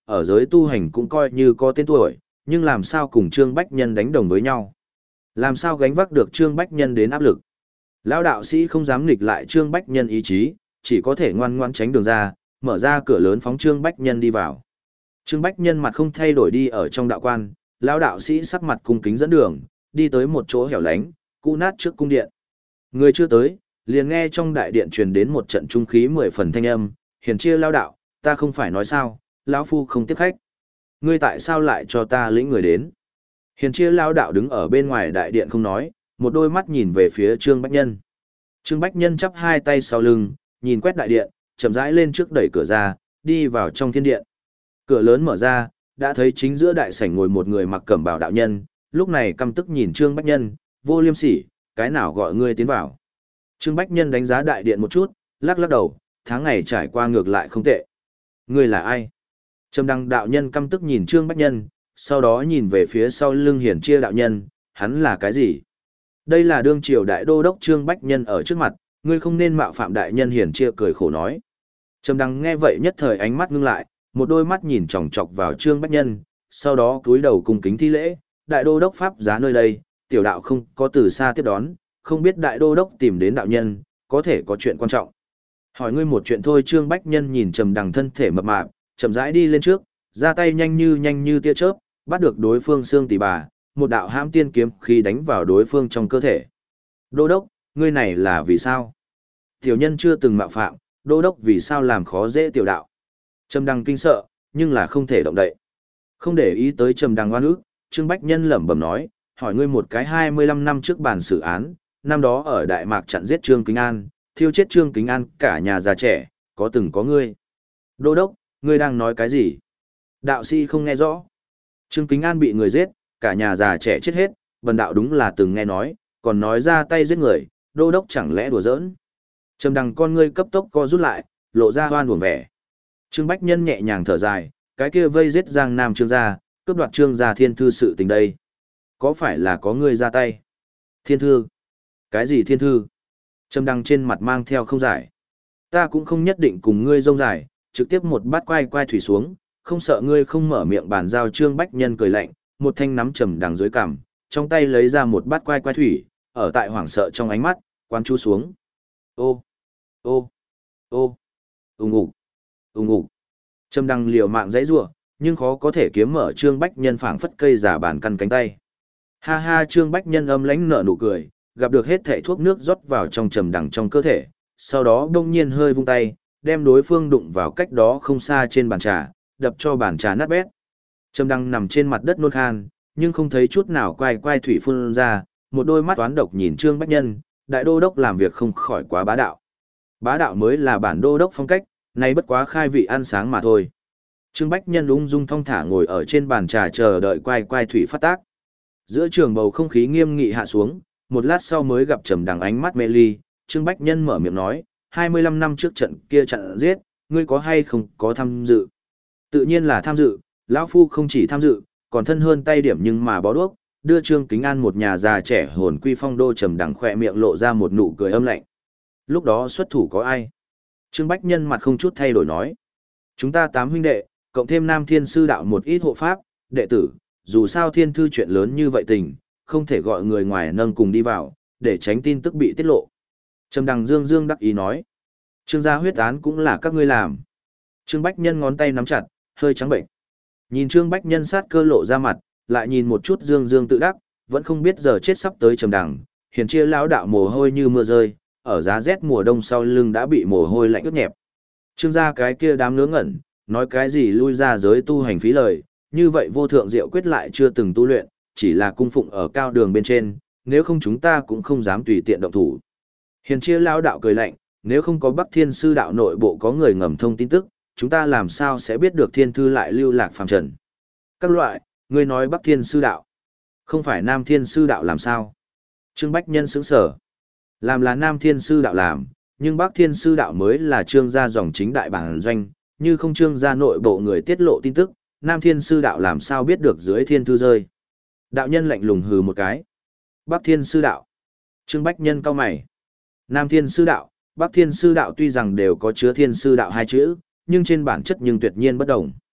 ở giới tu hành cũng coi như có tên tuổi, nhưng làm sao cùng Trương Bách Nhân đánh đồng với nhau? Làm sao gánh vác được Trương Bách Nhân đến áp lực? Lão đạo sĩ không dám nghịch lại Trương Bách Nhân ý chí, chỉ có thể ngoan ngoãn tránh đường ra, mở ra cửa lớn phóng Trương Bách Nhân đi vào. Trương Bách Nhân mặt không thay đổi đi ở trong đạo quan, lão đạo sĩ sắc mặt cung kính dẫn đường, đi tới một chỗ hẻo lánh, cũ nát trước cung điện. Người chưa tới, liền nghe trong đại điện truyền đến một trận trung khí mười phần thanh âm, hiền chia lão đạo, ta không phải nói sao, lão phu không tiếp khách. Ngươi tại sao lại cho ta lĩnh người đến? Hiền chia lão đạo đứng ở bên ngoài đại điện không nói, một đôi mắt nhìn về phía Trương Bách Nhân. Trương Bách Nhân chắp hai tay sau lưng, nhìn quét đại điện, chậm rãi lên trước đẩy cửa ra, đi vào trong thiên điện. Cửa lớn mở ra, đã thấy chính giữa đại sảnh ngồi một người mặc cẩm bào đạo nhân, lúc này căm tức nhìn Trương Bách Nhân, vô liêm sỉ, cái nào gọi ngươi tiến vào. Trương Bách Nhân đánh giá đại điện một chút, lắc lắc đầu, tháng ngày trải qua ngược lại không tệ. Ngươi là ai? Trầm Đăng đạo nhân căm tức nhìn Trương Bách Nhân, sau đó nhìn về phía sau lưng Hiển Chia đạo nhân, hắn là cái gì? Đây là đương triều đại đô đốc Trương Bách Nhân ở trước mặt, ngươi không nên mạo phạm đại nhân. Hiển Chia cười khổ nói. Trầm Đăng nghe vậy nhất thời ánh mắt ngưng lại, một đôi mắt nhìn chòng chọc vào Trương Bách Nhân, sau đó cúi đầu cung kính thi lễ, đại đô đốc pháp giá nơi đây, tiểu đạo không có từ xa tiếp đón, không biết đại đô đốc tìm đến đạo nhân, có thể có chuyện quan trọng. Hỏi ngươi một chuyện thôi. Trương Bách Nhân nhìn Trầm Đăng thân thể mập mạp, chậm rãi đi lên trước, ra tay nhanh như nhanh như tia chớp, bắt được đối phương xương tỉ bà, một đạo hãm tiên kiếm khi đánh vào đối phương trong cơ thể. Đô đốc, ngươi này là vì sao? Tiểu nhân chưa từng mạo phạm, đô đốc vì sao làm khó dễ tiểu đạo? Trầm Đăng kinh sợ, nhưng là không thể động đậy. Không để ý tới Trầm Đăng oan ức, Trương Bách Nhân lẩm bẩm nói, hỏi ngươi một cái hai mươi lăm năm trước bản xử án, năm đó ở Đại Mạc chặn giết Trương Kính An, thiêu chết Trương Kính An cả nhà già trẻ, có từng có ngươi. Đô đốc, ngươi đang nói cái gì? Đạo sĩ không nghe rõ. Trương Kính An bị người giết, cả nhà già trẻ chết hết, bần đạo đúng là từng nghe nói, còn nói ra tay giết người, đô đốc chẳng lẽ đùa giỡn. Trầm Đăng con ngươi cấp tốc co rút lại, lộ ra hoan buồn vẻ. Trương Bách Nhân nhẹ nhàng thở dài, cái kia vây giết Giang Nam Trương gia, cướp đoạt Trương gia thiên thư sự tình đây. Có phải là có ngươi ra tay? Thiên thư? Cái gì thiên thư? Trầm Đăng trên mặt mang theo không giải. Ta cũng không nhất định cùng ngươi rông dài, trực tiếp một bát quay quay thủy xuống, không sợ ngươi không mở miệng bàn giao. Trương Bách Nhân cười lạnh, một thanh nắm Trầm Đăng dưới cằm, trong tay lấy ra một bát quay quay thủy, ở tại hoảng sợ trong ánh mắt, quán chú xuống. Ô, ô, ô, ùng ục, ùng ục. Trầm Đăng liều mạng giãy giụa, nhưng khó có thể kiếm mở Trương Bách Nhân phảng phất cây giả bàn căn cánh tay. Ha ha. Trương Bách Nhân âm lãnh nở nụ cười, gặp được hết thảy thuốc nước rót vào trong Trầm Đăng trong cơ thể, sau đó đông nhiên hơi vung tay, đem đối phương đụng vào cách đó không xa trên bàn trà, đập cho bàn trà nát bét. Trầm Đăng nằm trên mặt đất nôn khan, nhưng không thấy chút nào quay quay thủy phun ra, một đôi mắt toán độc nhìn Trương Bách Nhân, đại đô đốc làm việc không khỏi quá bá đạo. Bá đạo mới là bản đô đốc phong cách, nay bất quá khai vị ăn sáng mà thôi. Trương Bách Nhân ung dung thong thả ngồi ở trên bàn trà chờ đợi quay quay thủy phát tác. Giữa trường bầu không khí nghiêm nghị hạ xuống, một lát sau mới gặp Trầm Đăng ánh mắt mê ly, Trương Bách Nhân mở miệng nói, hai mươi lăm năm trước trận kia trận giết, ngươi có hay không có tham dự? Tự nhiên là tham dự, lão phu không chỉ tham dự, còn thân hơn tay điểm nhưng mà bó đuốc, đưa Trương Kính An một nhà già trẻ hồn quy phong đô. Trầm Đăng khỏe miệng lộ ra một nụ cười âm lạnh. Lúc đó xuất thủ có ai? Trương Bách Nhân mặt không chút thay đổi nói, chúng ta tám huynh đệ, cộng thêm Nam Thiên Sư đạo một ít hộ pháp, đệ tử, dù sao thiên thư chuyện lớn như vậy tình, không thể gọi người ngoài nâng cùng đi vào, để tránh tin tức bị tiết lộ. Trầm Đăng dương dương đắc ý nói, Trương gia huyết án cũng là các ngươi làm. Trương Bách Nhân ngón tay nắm chặt, hơi trắng bệnh. Nhìn Trương Bách Nhân sát cơ lộ ra mặt, lại nhìn một chút dương dương tự đắc, vẫn không biết giờ chết sắp tới Trầm Đăng, Hiển Chia lão đạo mồ hôi như mưa rơi, ở giá rét mùa đông sau lưng đã bị mồ hôi lạnh ướt nhẹp. Trương gia cái kia đám ngớ ngẩn, nói cái gì lui ra giới tu hành phí lời, như vậy vô thượng diệu quyết lại chưa từng tu luyện, chỉ là cung phụng ở cao đường bên trên, nếu không chúng ta cũng không dám tùy tiện động thủ. Hiền Chia lão đạo cười lạnh, nếu không có Bắc Thiên Sư đạo nội bộ có người ngầm thông tin tức, chúng ta làm sao sẽ biết được thiên thư lại lưu lạc phàm trần. Các loại, ngươi nói Bắc Thiên Sư đạo, không phải Nam Thiên Sư đạo làm sao? Trương Bách Nhân sững sờ. Làm là Nam Thiên Sư đạo làm, nhưng Bắc Thiên Sư đạo mới là Trương gia dòng chính đại bản doanh, như không Trương gia nội bộ người tiết lộ tin tức, Nam Thiên Sư đạo làm sao biết được dưới thiên thư rơi. Đạo nhân lạnh lùng hừ một cái. Bắc Thiên Sư đạo. Trương Bách Nhân cau mày. Nam Thiên Sư đạo, Bắc Thiên Sư đạo tuy rằng đều có chứa Thiên Sư đạo hai chữ, nhưng trên bản chất nhưng tuyệt nhiên bất đồng.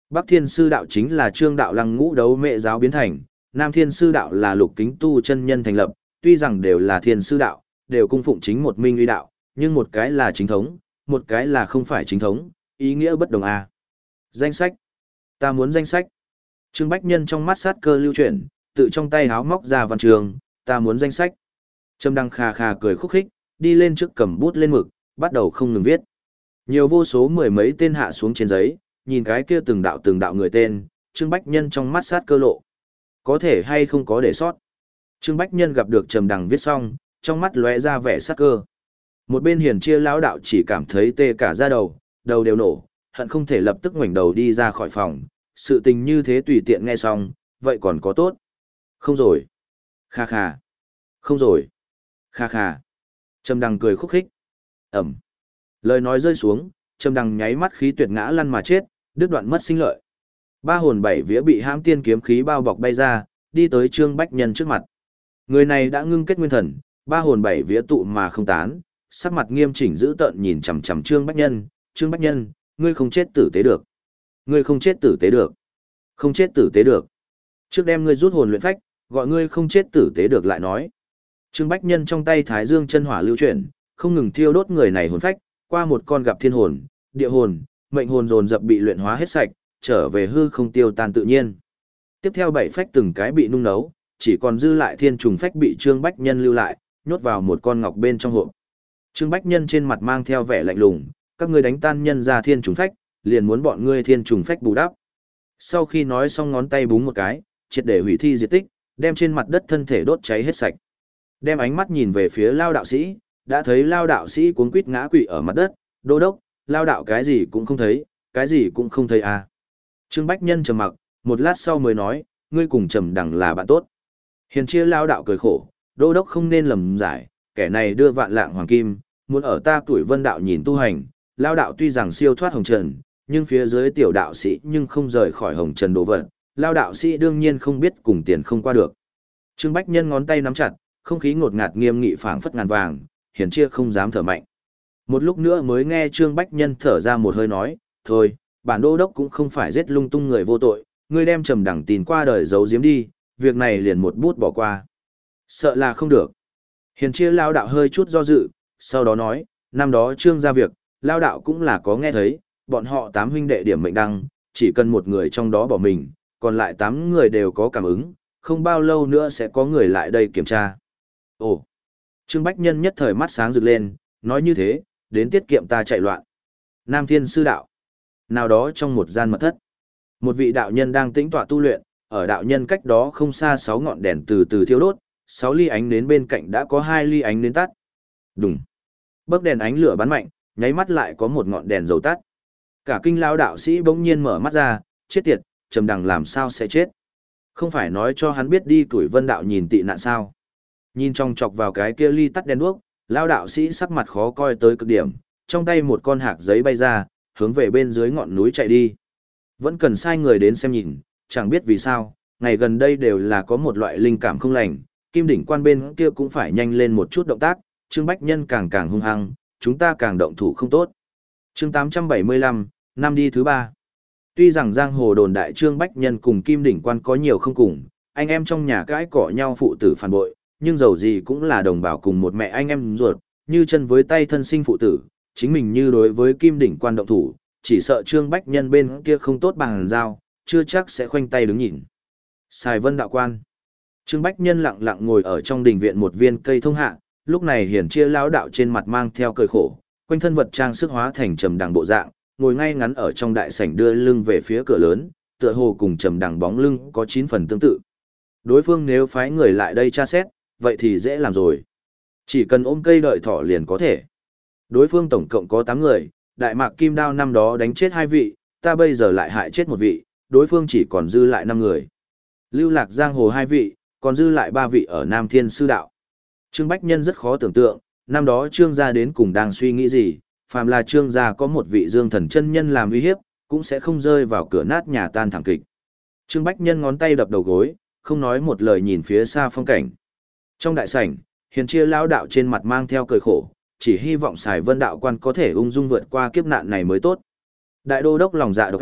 Bắc Thiên Sư Đạo chính là Trương Đạo Lăng ngũ đấu mẹ giáo biến thành, Nam Thiên Sư Đạo là Lục Kính Tu chân nhân thành lập, tuy rằng đều là Thiên Sư Đạo, đều cung phụng chính một minh uy đạo, nhưng một cái là chính thống, một cái là không phải chính thống, ý nghĩa bất đồng à. Danh sách. Ta muốn danh sách. Trương Bách Nhân trong mắt sát cơ lưu chuyển, tự trong tay háo móc ra văn trường, ta muốn danh sách. Trầm Đăng khà khà cười khúc khích, đi lên trước cầm bút lên mực, bắt đầu không ngừng viết. Nhiều vô số mười mấy tên hạ xuống trên giấy, nhìn cái kia từng đạo từng đạo người tên, Trương Bách Nhân trong mắt sát cơ lộ. Có thể hay không có để sót. Trương Bách Nhân gặp được Trầm Đăng viết xong, trong mắt lóe ra vẻ sát cơ. Một bên hiền chia lão đạo chỉ cảm thấy tê cả da đầu, đầu đều nổ, hận không thể lập tức ngoảnh đầu đi ra khỏi phòng. Sự tình như thế tùy tiện nghe xong, vậy còn có tốt. Không rồi. Kha kha. Không rồi. Kha kha. Trầm Đăng cười khúc khích. Ẩm. Lời nói rơi xuống, Trầm Đăng nháy mắt khí tuyệt ngã lăn mà chết, đứt đoạn mất sinh lợi. Ba hồn bảy vía bị hãm tiên kiếm khí bao bọc bay ra, đi tới Trương Bách Nhân trước mặt. Người này đã ngưng kết nguyên thần, ba hồn bảy vía tụ mà không tán, sắc mặt nghiêm chỉnh giữ tợn nhìn chằm chằm Trương Bách Nhân, "Trương Bách Nhân, ngươi không chết tử tế được. Ngươi không chết tử tế được. Không chết tử tế được. Trước đem ngươi rút hồn luyện phách, gọi ngươi không chết tử tế được lại nói." Trương Bách Nhân trong tay Thái Dương chân hỏa lưu chuyển, không ngừng thiêu đốt người này hồn phách, qua một con gặp thiên hồn, địa hồn, mệnh hồn dồn dập bị luyện hóa hết sạch, trở về hư không tiêu tan tự nhiên. Tiếp theo bảy phách từng cái bị nung nấu, chỉ còn dư lại thiên trùng phách bị Trương Bách Nhân lưu lại, nhốt vào một con ngọc bên trong hộp. Trương Bách Nhân trên mặt mang theo vẻ lạnh lùng, "Các ngươi đánh tan nhân ra thiên trùng phách, liền muốn bọn ngươi thiên trùng phách bù đắp." Sau khi nói xong ngón tay búng một cái, triệt để hủy thi diệt tích, đem trên mặt đất thân thể đốt cháy hết sạch. Đem ánh mắt nhìn về phía Lao đạo sĩ, đã thấy Lao đạo sĩ cuống quýt ngã quỵ ở mặt đất, "Đô đốc, Lao đạo cái gì cũng không thấy, cái gì cũng không thấy à." Trương Bách Nhân trầm mặc, một lát sau mới nói, "Ngươi cùng Trầm Đăng là bạn tốt." Hiền chia Lao đạo cười khổ, "Đô đốc không nên lầm giải, kẻ này đưa vạn lạng hoàng kim, muốn ở ta tuổi vân đạo nhìn tu hành, Lao đạo tuy rằng siêu thoát hồng trần, nhưng phía dưới tiểu đạo sĩ nhưng không rời khỏi hồng trần đồ vật, Lao đạo sĩ đương nhiên không biết cùng tiền không qua được." Trương Bách Nhân ngón tay nắm chặt, không khí ngột ngạt nghiêm nghị phảng phất ngàn vàng, hiển chia không dám thở mạnh. Một lúc nữa mới nghe Trương Bách Nhân thở ra một hơi nói, "Thôi, bản đô đốc cũng không phải giết lung tung người vô tội, ngươi đem Trầm Đăng tin qua đời giấu giếm đi, việc này liền một bút bỏ qua." "Sợ là không được." Hiền chia Lao đạo hơi chút do dự, sau đó nói, "Năm đó Trương ra việc, Lao đạo cũng là có nghe thấy, bọn họ tám huynh đệ điểm mệnh đăng, chỉ cần một người trong đó bỏ mình, còn lại tám người đều có cảm ứng, không bao lâu nữa sẽ có người lại đây kiểm tra." Ồ! Trương Bách Nhân nhất thời mắt sáng rực lên, nói như thế, đến tiết kiệm ta chạy loạn. Nam Thiên Sư Đạo. Nào đó trong một gian mật thất, một vị đạo nhân đang tĩnh tọa tu luyện, ở đạo nhân cách đó không xa sáu ngọn đèn từ từ thiêu đốt, sáu ly ánh nến bên cạnh đã có hai ly ánh nến tắt. Đùng! Bấc đèn ánh lửa bắn mạnh, nháy mắt lại có một ngọn đèn dầu tắt. Cả kinh lao đạo sĩ bỗng nhiên mở mắt ra, chết tiệt, Trầm Đăng làm sao sẽ chết? Không phải nói cho hắn biết đi tuổi vân đạo nhìn tị nạn sao? Nhìn trong chọc vào cái kia ly tắt đèn đuốc, lao đạo sĩ sắc mặt khó coi tới cực điểm, trong tay một con hạc giấy bay ra, hướng về bên dưới ngọn núi chạy đi. Vẫn cần sai người đến xem nhìn, chẳng biết vì sao, ngày gần đây đều là có một loại linh cảm không lành, Kim Đỉnh Quan bên kia cũng phải nhanh lên một chút động tác, Trương Bách Nhân càng càng hung hăng, chúng ta càng động thủ không tốt. Chương tám trăm bảy mươi lăm, năm đi thứ ba. Tuy rằng giang hồ đồn đại Trương Bách Nhân cùng Kim Đỉnh Quan có nhiều không cùng, anh em trong nhà cãi cỏ nhau phụ tử phản bội, nhưng dầu gì cũng là đồng bào cùng một mẹ anh em ruột, như chân với tay thân sinh phụ tử, chính mình như đối với Kim Đỉnh Quan động thủ, chỉ sợ Trương Bách Nhân bên kia không tốt bằng giao, chưa chắc sẽ khoanh tay đứng nhìn. Sài Vân Đạo Quan. Trương Bách Nhân lặng lặng ngồi ở trong đình viện một viên cây thông hạ, lúc này hiển chia lão đạo trên mặt mang theo cười khổ, quanh thân vật trang sức hóa thành Trầm Đăng bộ dạng, ngồi ngay ngắn ở trong đại sảnh đưa lưng về phía cửa lớn, tựa hồ cùng Trầm Đăng bóng lưng có chín phần tương tự. Đối phương nếu phái người lại đây tra xét, vậy thì dễ làm rồi. Chỉ cần ôm cây đợi thỏ liền có thể. Đối phương tổng cộng có tám người, Đại Mạc Kim Đao năm đó đánh chết hai vị, ta bây giờ lại hại chết một vị, đối phương chỉ còn dư lại năm người. Lưu lạc giang hồ hai vị, còn dư lại ba vị ở Nam Thiên Sư Đạo. Trương Bách Nhân rất khó tưởng tượng, năm đó Trương gia đến cùng đang suy nghĩ gì, phàm là Trương gia có một vị Dương Thần chân nhân làm uy hiếp, cũng sẽ không rơi vào cửa nát nhà tan thảm kịch. Trương Bách Nhân ngón tay đập đầu gối, không nói một lời nhìn phía xa phong cảnh. Trong đại sảnh, hiền chia lão đạo trên mặt mang theo cười khổ, chỉ hy vọng Sài Vân Đạo Quan có thể ung dung vượt qua kiếp nạn này mới tốt. Đại đô đốc lòng dạ độc ác,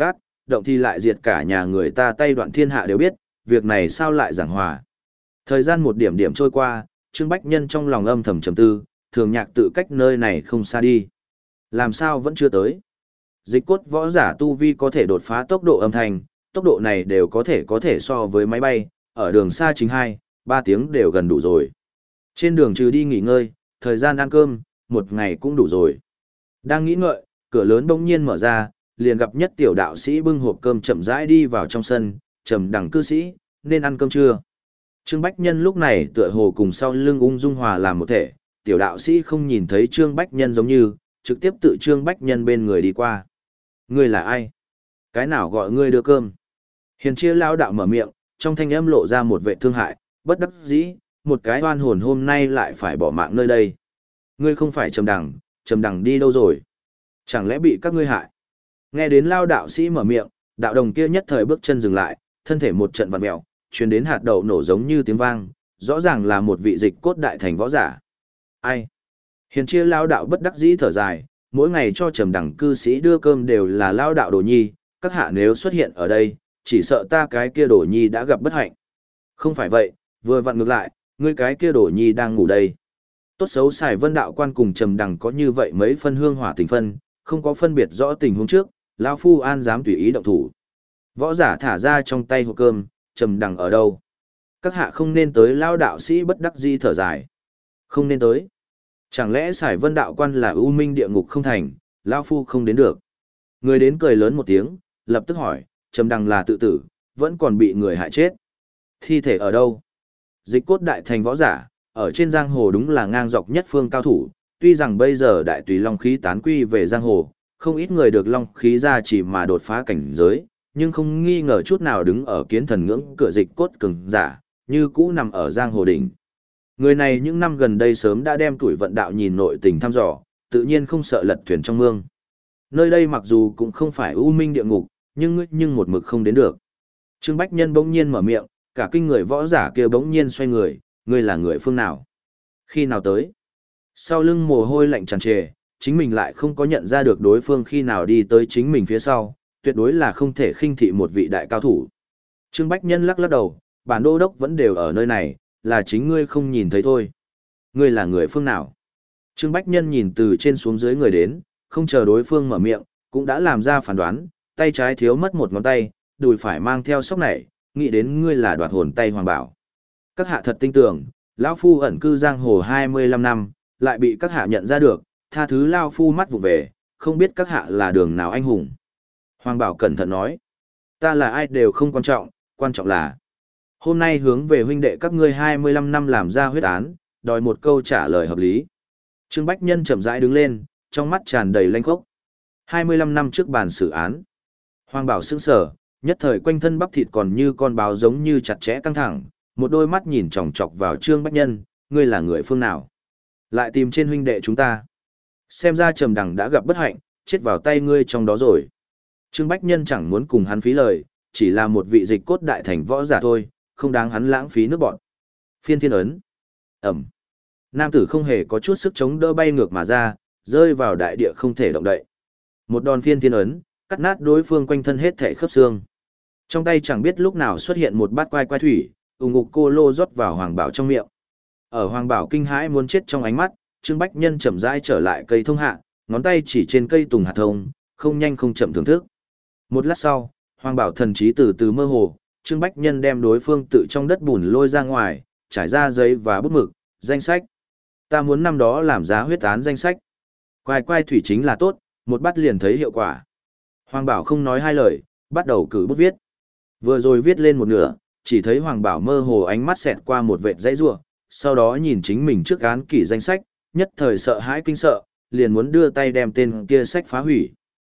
động thì lại diệt cả nhà người ta tay đoạn thiên hạ đều biết, việc này sao lại giảng hòa. Thời gian một điểm điểm trôi qua, Trương Bách Nhân trong lòng âm thầm trầm tư, thường nhạc tự cách nơi này không xa đi. Làm sao vẫn chưa tới? Dịch cốt võ giả tu vi có thể đột phá tốc độ âm thanh, tốc độ này đều có thể có thể so với máy bay, ở đường xa chính hai, ba tiếng đều gần đủ rồi. Trên đường trừ đi nghỉ ngơi, thời gian ăn cơm, một ngày cũng đủ rồi. Đang nghĩ ngợi, cửa lớn bỗng nhiên mở ra, liền gặp nhất tiểu đạo sĩ bưng hộp cơm chậm rãi đi vào trong sân, trầm đẳng cư sĩ, nên ăn cơm chưa? Trương Bách Nhân lúc này tựa hồ cùng sau lưng ung dung hòa làm một thể, tiểu đạo sĩ không nhìn thấy Trương Bách Nhân giống như, trực tiếp tự Trương Bách Nhân bên người đi qua. Ngươi là ai? Cái nào gọi ngươi đưa cơm? Hiền chia lao đạo mở miệng, trong thanh âm lộ ra một vẻ thương hại, bất đắc dĩ, một cái oan hồn hôm nay lại phải bỏ mạng nơi đây. Ngươi không phải Trầm Đằng, Trầm Đằng đi đâu rồi? Chẳng lẽ bị các ngươi hại? Nghe đến lao đạo sĩ mở miệng, đạo đồng kia nhất thời bước chân dừng lại, thân thể một trận vặn mèo, truyền đến hạt đậu nổ giống như tiếng vang, rõ ràng là một vị dịch cốt đại thành võ giả. Ai? Hiền chia lao đạo bất đắc dĩ thở dài, mỗi ngày cho Trầm Đằng cư sĩ đưa cơm đều là lao đạo đồ nhi, các hạ nếu xuất hiện ở đây, chỉ sợ ta cái kia đồ nhi đã gặp bất hạnh. Không phải vậy, vừa vặn ngược lại, ngươi cái kia đồ nhi đang ngủ đây. Tốt xấu xài vân đạo quan cùng Trầm Đằng có như vậy mấy phân hương hỏa tình phân, không có phân biệt rõ tình huống trước, lão phu an dám tùy ý động thủ. Võ giả thả ra trong tay hộp cơm, Trầm Đằng ở đâu? Các hạ không nên tới, lao đạo sĩ bất đắc dĩ thở dài. Không nên tới. Chẳng lẽ xài vân đạo quan là ưu minh địa ngục không thành, lão phu không đến được. Người đến cười lớn một tiếng, lập tức hỏi, Trầm Đằng là tự tử, vẫn còn bị người hại chết. Thi thể ở đâu? Dịch cốt đại thành võ giả, ở trên giang hồ đúng là ngang dọc nhất phương cao thủ, tuy rằng bây giờ đại tùy long khí tán quy về giang hồ, không ít người được long khí ra chỉ mà đột phá cảnh giới, nhưng không nghi ngờ chút nào đứng ở kiến thần ngưỡng cửa dịch cốt cường giả, như cũ nằm ở giang hồ đỉnh. Người này những năm gần đây sớm đã đem tuổi vận đạo nhìn nội tình thăm dò, tự nhiên không sợ lật thuyền trong mương. Nơi đây mặc dù cũng không phải u minh địa ngục, nhưng nhưng một mực không đến được. Trương Bách Nhân bỗng nhiên mở miệng, cả kinh người võ giả kia bỗng nhiên xoay người, ngươi là người phương nào? Khi nào tới? Sau lưng mồ hôi lạnh tràn trề, chính mình lại không có nhận ra được đối phương khi nào đi tới chính mình phía sau, tuyệt đối là không thể khinh thị một vị đại cao thủ. Trương Bách Nhân lắc lắc đầu, bản đô đốc vẫn đều ở nơi này, là chính ngươi không nhìn thấy thôi. Ngươi là người phương nào? Trương Bách Nhân nhìn từ trên xuống dưới người đến, không chờ đối phương mở miệng, cũng đã làm ra phán đoán, tay trái thiếu mất một ngón tay, đùi phải mang theo sóc này, nghĩ đến ngươi là đoạt hồn tay Hoàng Bảo. Các hạ thật tinh tưởng, lão phu ẩn cư giang hồ hai mươi lăm năm, lại bị các hạ nhận ra được, tha thứ lão phu mắt vụ về, không biết các hạ là đường nào anh hùng. Hoàng Bảo cẩn thận nói, ta là ai đều không quan trọng, quan trọng là hôm nay hướng về huynh đệ các ngươi hai mươi lăm năm làm ra huyết án, đòi một câu trả lời hợp lý. Trương Bách Nhân chậm rãi đứng lên, trong mắt tràn đầy lanh khốc. hai mươi lăm năm trước bàn xử án. Hoàng Bảo sững sờ, nhất thời quanh thân bắp thịt còn như con báo giống như chặt chẽ căng thẳng, một đôi mắt nhìn chòng chọc vào Trương Bách Nhân, ngươi là người phương nào? Lại tìm trên huynh đệ chúng ta. Xem ra Trầm Đằng đã gặp bất hạnh, chết vào tay ngươi trong đó rồi. Trương Bách Nhân chẳng muốn cùng hắn phí lời, chỉ là một vị dịch cốt đại thành võ giả thôi, không đáng hắn lãng phí nước bọn. Phiên thiên ấn. Ẩm. Nam tử không hề có chút sức chống đỡ bay ngược mà ra, rơi vào đại địa không thể động đậy. Một đòn phiên thiên ấn, cắt nát đối phương quanh thân hết thể khớp xương. Trong tay chẳng biết lúc nào xuất hiện một bát quai quai thủy, ù ngục cô lô rót vào Hoàng Bảo trong miệng. Ở Hoàng Bảo kinh hãi muốn chết trong ánh mắt, Trương Bách Nhân chậm rãi trở lại cây thông hạ, ngón tay chỉ trên cây tùng hạt thông, không nhanh không chậm thưởng thức. Một lát sau, Hoàng Bảo thần trí từ từ mơ hồ, Trương Bách Nhân đem đối phương tự trong đất bùn lôi ra ngoài, trải ra giấy và bút mực, danh sách. Ta muốn năm đó làm giá huyết án danh sách. Quai quai thủy chính là tốt, một bắt liền thấy hiệu quả. Hoàng Bảo không nói hai lời, bắt đầu cử bút viết. Vừa rồi viết lên một nửa, chỉ thấy Hoàng Bảo mơ hồ ánh mắt xẹt qua một vệt dãy rủa, sau đó nhìn chính mình trước án kỷ danh sách, nhất thời sợ hãi kinh sợ, liền muốn đưa tay đem tên kia sách phá hủy.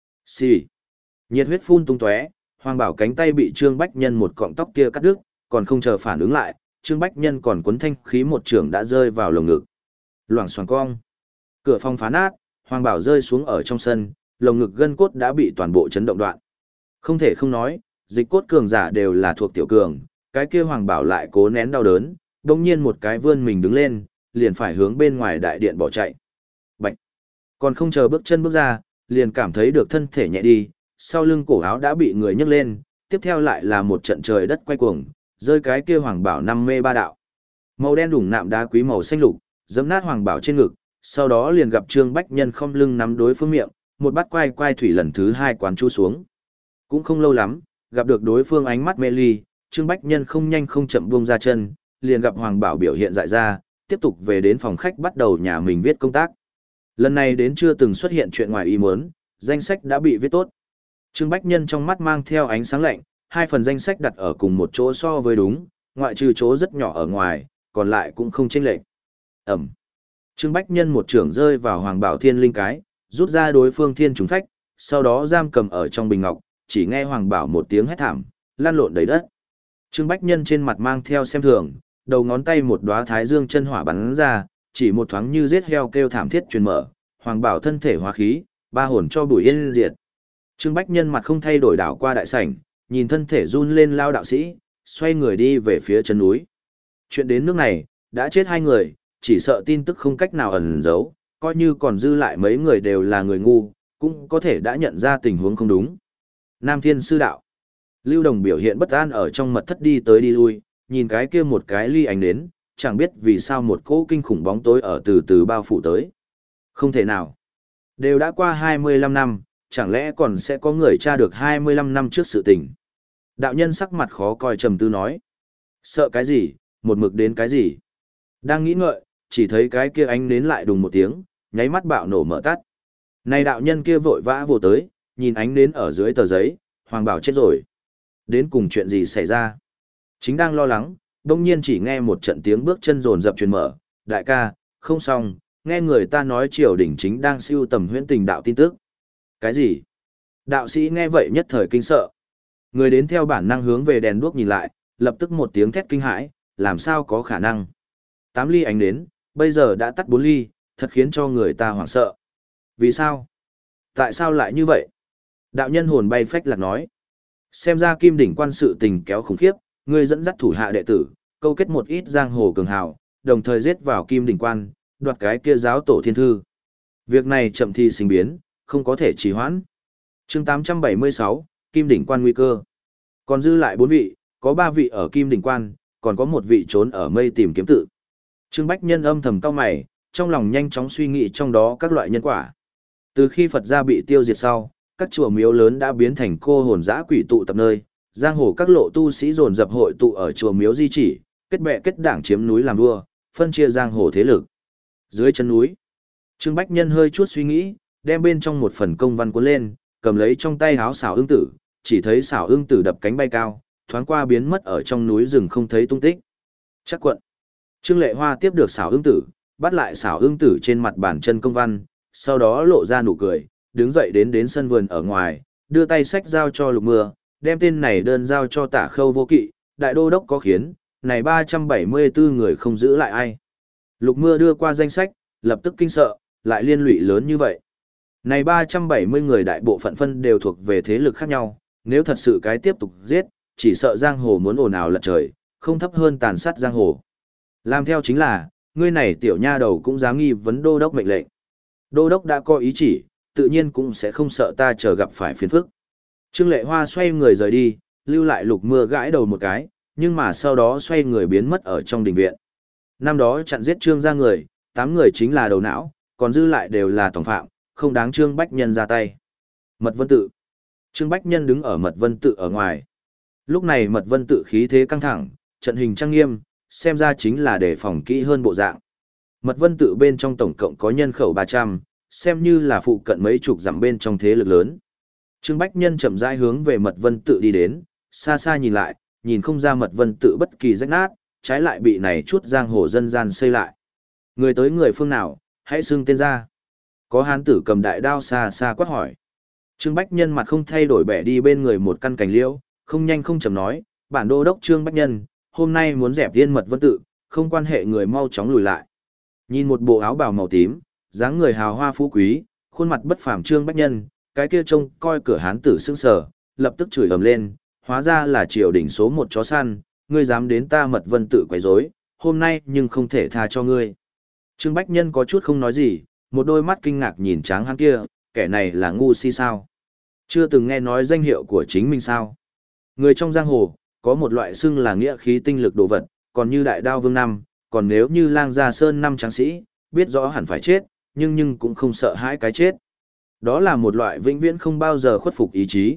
Xì. Nhiệt huyết phun tung tóe, Hoàng Bảo cánh tay bị Trương Bách Nhân một cọng tóc kia cắt đứt, còn không chờ phản ứng lại, Trương Bách Nhân còn cuốn thanh khí một trường đã rơi vào lồng ngực. Loảng xoảng cong. Cửa phòng phá nát, Hoàng Bảo rơi xuống ở trong sân, lồng ngực gân cốt đã bị toàn bộ chấn động đoạn. Không thể không nói, dịch cốt cường giả đều là thuộc tiểu cường, cái kia Hoàng Bảo lại cố nén đau đớn, đồng nhiên một cái vươn mình đứng lên, liền phải hướng bên ngoài đại điện bỏ chạy. Bạch! Còn không chờ bước chân bước ra, liền cảm thấy được thân thể nhẹ đi, sau lưng cổ áo đã bị người nhấc lên, tiếp theo lại là một trận trời đất quay cuồng, rơi cái kia hoàng bảo năm mê ba đạo. Màu đen đủng nạm đá quý màu xanh lục, giẫm nát hoàng bảo trên ngực, sau đó liền gặp Trương Bách Nhân không lưng nắm đối phương miệng, một bát quay quay thủy lần thứ hai quán chu xuống. Cũng không lâu lắm, gặp được đối phương ánh mắt mê ly, Trương Bách Nhân không nhanh không chậm buông ra chân, liền gặp hoàng bảo biểu hiện dại ra, tiếp tục về đến phòng khách bắt đầu nhà mình viết công tác. Lần này đến chưa từng xuất hiện chuyện ngoài ý muốn, danh sách đã bị viết tốt. Trương Bách Nhân trong mắt mang theo ánh sáng lạnh, hai phần danh sách đặt ở cùng một chỗ so với đúng, ngoại trừ chỗ rất nhỏ ở ngoài, còn lại cũng không chênh lệch. Ẩm. Trương Bách Nhân một trưởng rơi vào Hoàng Bảo Thiên Linh cái, rút ra đối phương thiên trùng phách, sau đó giam cầm ở trong bình ngọc, chỉ nghe Hoàng Bảo một tiếng hét thảm, lăn lộn đầy đất. Trương Bách Nhân trên mặt mang theo xem thường, đầu ngón tay một đóa thái dương chân hỏa bắn ra, chỉ một thoáng như giết heo kêu thảm thiết truyền mở, Hoàng Bảo thân thể hóa khí, ba hồn cho bùi yên diệt. Trương Bách Nhân mặt không thay đổi đảo qua đại sảnh, nhìn thân thể run lên lao đạo sĩ, xoay người đi về phía chân núi. Chuyện đến nước này, đã chết hai người, chỉ sợ tin tức không cách nào ẩn giấu, coi như còn dư lại mấy người đều là người ngu, cũng có thể đã nhận ra tình huống không đúng. Nam Thiên Sư Đạo. Lưu Đồng biểu hiện bất an ở trong mật thất đi tới đi lui, nhìn cái kia một cái ly ánh đến, chẳng biết vì sao một cỗ kinh khủng bóng tối ở từ từ bao phủ tới. Không thể nào. Đều đã qua hai mươi lăm năm, chẳng lẽ còn sẽ có người tra được hai mươi lăm năm trước sự tình. Đạo nhân sắc mặt khó coi trầm tư nói. Sợ cái gì, một mực đến cái gì. Đang nghĩ ngợi, chỉ thấy cái kia ánh nến lại đùng một tiếng, nháy mắt bạo nổ mở tắt. Này đạo nhân kia vội vã vô tới, nhìn ánh nến ở dưới tờ giấy, Hoàng Bảo chết rồi. Đến cùng chuyện gì xảy ra? Chính đang lo lắng, đông nhiên chỉ nghe một trận tiếng bước chân rồn rập truyền mở. Đại ca, không xong, nghe người ta nói triều đình chính đang siêu tầm huyễn tình đạo tin tức. Cái gì? Đạo sĩ nghe vậy nhất thời kinh sợ. Người đến theo bản năng hướng về đèn đuốc nhìn lại, lập tức một tiếng thét kinh hãi, làm sao có khả năng? Tám ly ánh đến, bây giờ đã tắt bốn ly, thật khiến cho người ta hoảng sợ. Vì sao? Tại sao lại như vậy? Đạo nhân hồn bay phách lạc nói. Xem ra kim đỉnh quan sự tình kéo khủng khiếp, ngươi dẫn dắt thủ hạ đệ tử, câu kết một ít giang hồ cường hào, đồng thời giết vào kim đỉnh quan, đoạt cái kia giáo tổ thiên thư. Việc này chậm thì sinh biến, không có thể trì hoãn. Chương tám trăm bảy mươi sáu, Kim đỉnh quan nguy cơ. Còn dư lại bốn vị, có ba vị ở kim đỉnh quan, còn có một vị trốn ở mây tìm kiếm tự. Trương Bách Nhân âm thầm cau mày, trong lòng nhanh chóng suy nghĩ trong đó các loại nhân quả. Từ khi Phật gia bị tiêu diệt sau, các chùa miếu lớn đã biến thành cô hồn dã quỷ tụ tập nơi, giang hồ các lộ tu sĩ dồn dập hội tụ ở chùa miếu di chỉ, kết bè kết đảng chiếm núi làm vua, phân chia giang hồ thế lực. Dưới chân núi, Trương Bách Nhân hơi chút suy nghĩ, đem bên trong một phần công văn cuốn lên, cầm lấy trong tay háo xảo ưng tử, chỉ thấy xảo ưng tử đập cánh bay cao, thoáng qua biến mất ở trong núi rừng không thấy tung tích. Chắc quận. Trương Lệ Hoa tiếp được xảo ưng tử, bắt lại xảo ưng tử trên mặt bàn chân công văn, sau đó lộ ra nụ cười, đứng dậy đến đến sân vườn ở ngoài, đưa tay sách giao cho Lục Mưa, đem tên này đơn giao cho Tả Khâu Vô Kỵ, đại đô đốc có khiến, này ba trăm bảy mươi bốn người không giữ lại ai. Lục Mưa đưa qua danh sách, lập tức kinh sợ, lại liên lụy lớn như vậy. Này ba trăm bảy mươi người đại bộ phận phân đều thuộc về thế lực khác nhau, nếu thật sự cái tiếp tục giết, chỉ sợ giang hồ muốn ồn ào lật trời, không thấp hơn tàn sát giang hồ. Làm theo chính là, ngươi này tiểu nha đầu cũng dám nghi vấn đô đốc mệnh lệnh. Đô đốc đã có ý chỉ, tự nhiên cũng sẽ không sợ ta chờ gặp phải phiền phức. Trương Lệ Hoa xoay người rời đi, lưu lại Lục Mưa gãi đầu một cái, nhưng mà sau đó xoay người biến mất ở trong đình viện. Năm đó chặn giết Trương gia người, tám người chính là đầu não, còn dư lại đều là tổng phạm, không đáng Trương Bách Nhân ra tay. Mật Vân Tự. Trương Bách Nhân đứng ở Mật Vân Tự ở ngoài. Lúc này Mật Vân Tự khí thế căng thẳng, trận hình trang nghiêm, xem ra chính là để phòng kỹ hơn bộ dạng. Mật Vân Tự bên trong tổng cộng có nhân khẩu ba trăm, xem như là phụ cận mấy chục dặm bên trong thế lực lớn. Trương Bách Nhân chậm rãi hướng về Mật Vân Tự đi đến, xa xa nhìn lại, nhìn không ra Mật Vân Tự bất kỳ rách nát, trái lại bị này chút giang hồ dân gian xây lại. Người tới người phương nào, hãy xưng tên ra. Có hán tử cầm đại đao xa xa quát hỏi. Trương Bách Nhân mặt không thay đổi bẻ đi bên người một căn cành liễu, không nhanh không chậm nói, bản đô đốc Trương Bách Nhân, hôm nay muốn dẹp tiên Mật Vân Tự, không quan hệ người mau chóng lùi lại. Nhìn một bộ áo bào màu tím, dáng người hào hoa phú quý, khuôn mặt bất phàm Trương Bách Nhân, cái kia trông coi cửa hán tử sững sờ, lập tức chửi ầm lên, hóa ra là triều đình số một chó săn, ngươi dám đến ta Mật Vân Tự quấy rối, hôm nay nhưng không thể tha cho ngươi. Trương Bách Nhân có chút không nói gì, một đôi mắt kinh ngạc nhìn tráng hán kia, kẻ này là ngu si sao? Chưa từng nghe nói danh hiệu của chính mình sao? Người trong giang hồ, có một loại xưng là nghĩa khí tinh lực đồ vật, còn như đại đao vương năm, còn nếu như lang gia sơn năm tráng sĩ, biết rõ hẳn phải chết, nhưng nhưng cũng không sợ hãi cái chết. Đó là một loại vĩnh viễn không bao giờ khuất phục ý chí.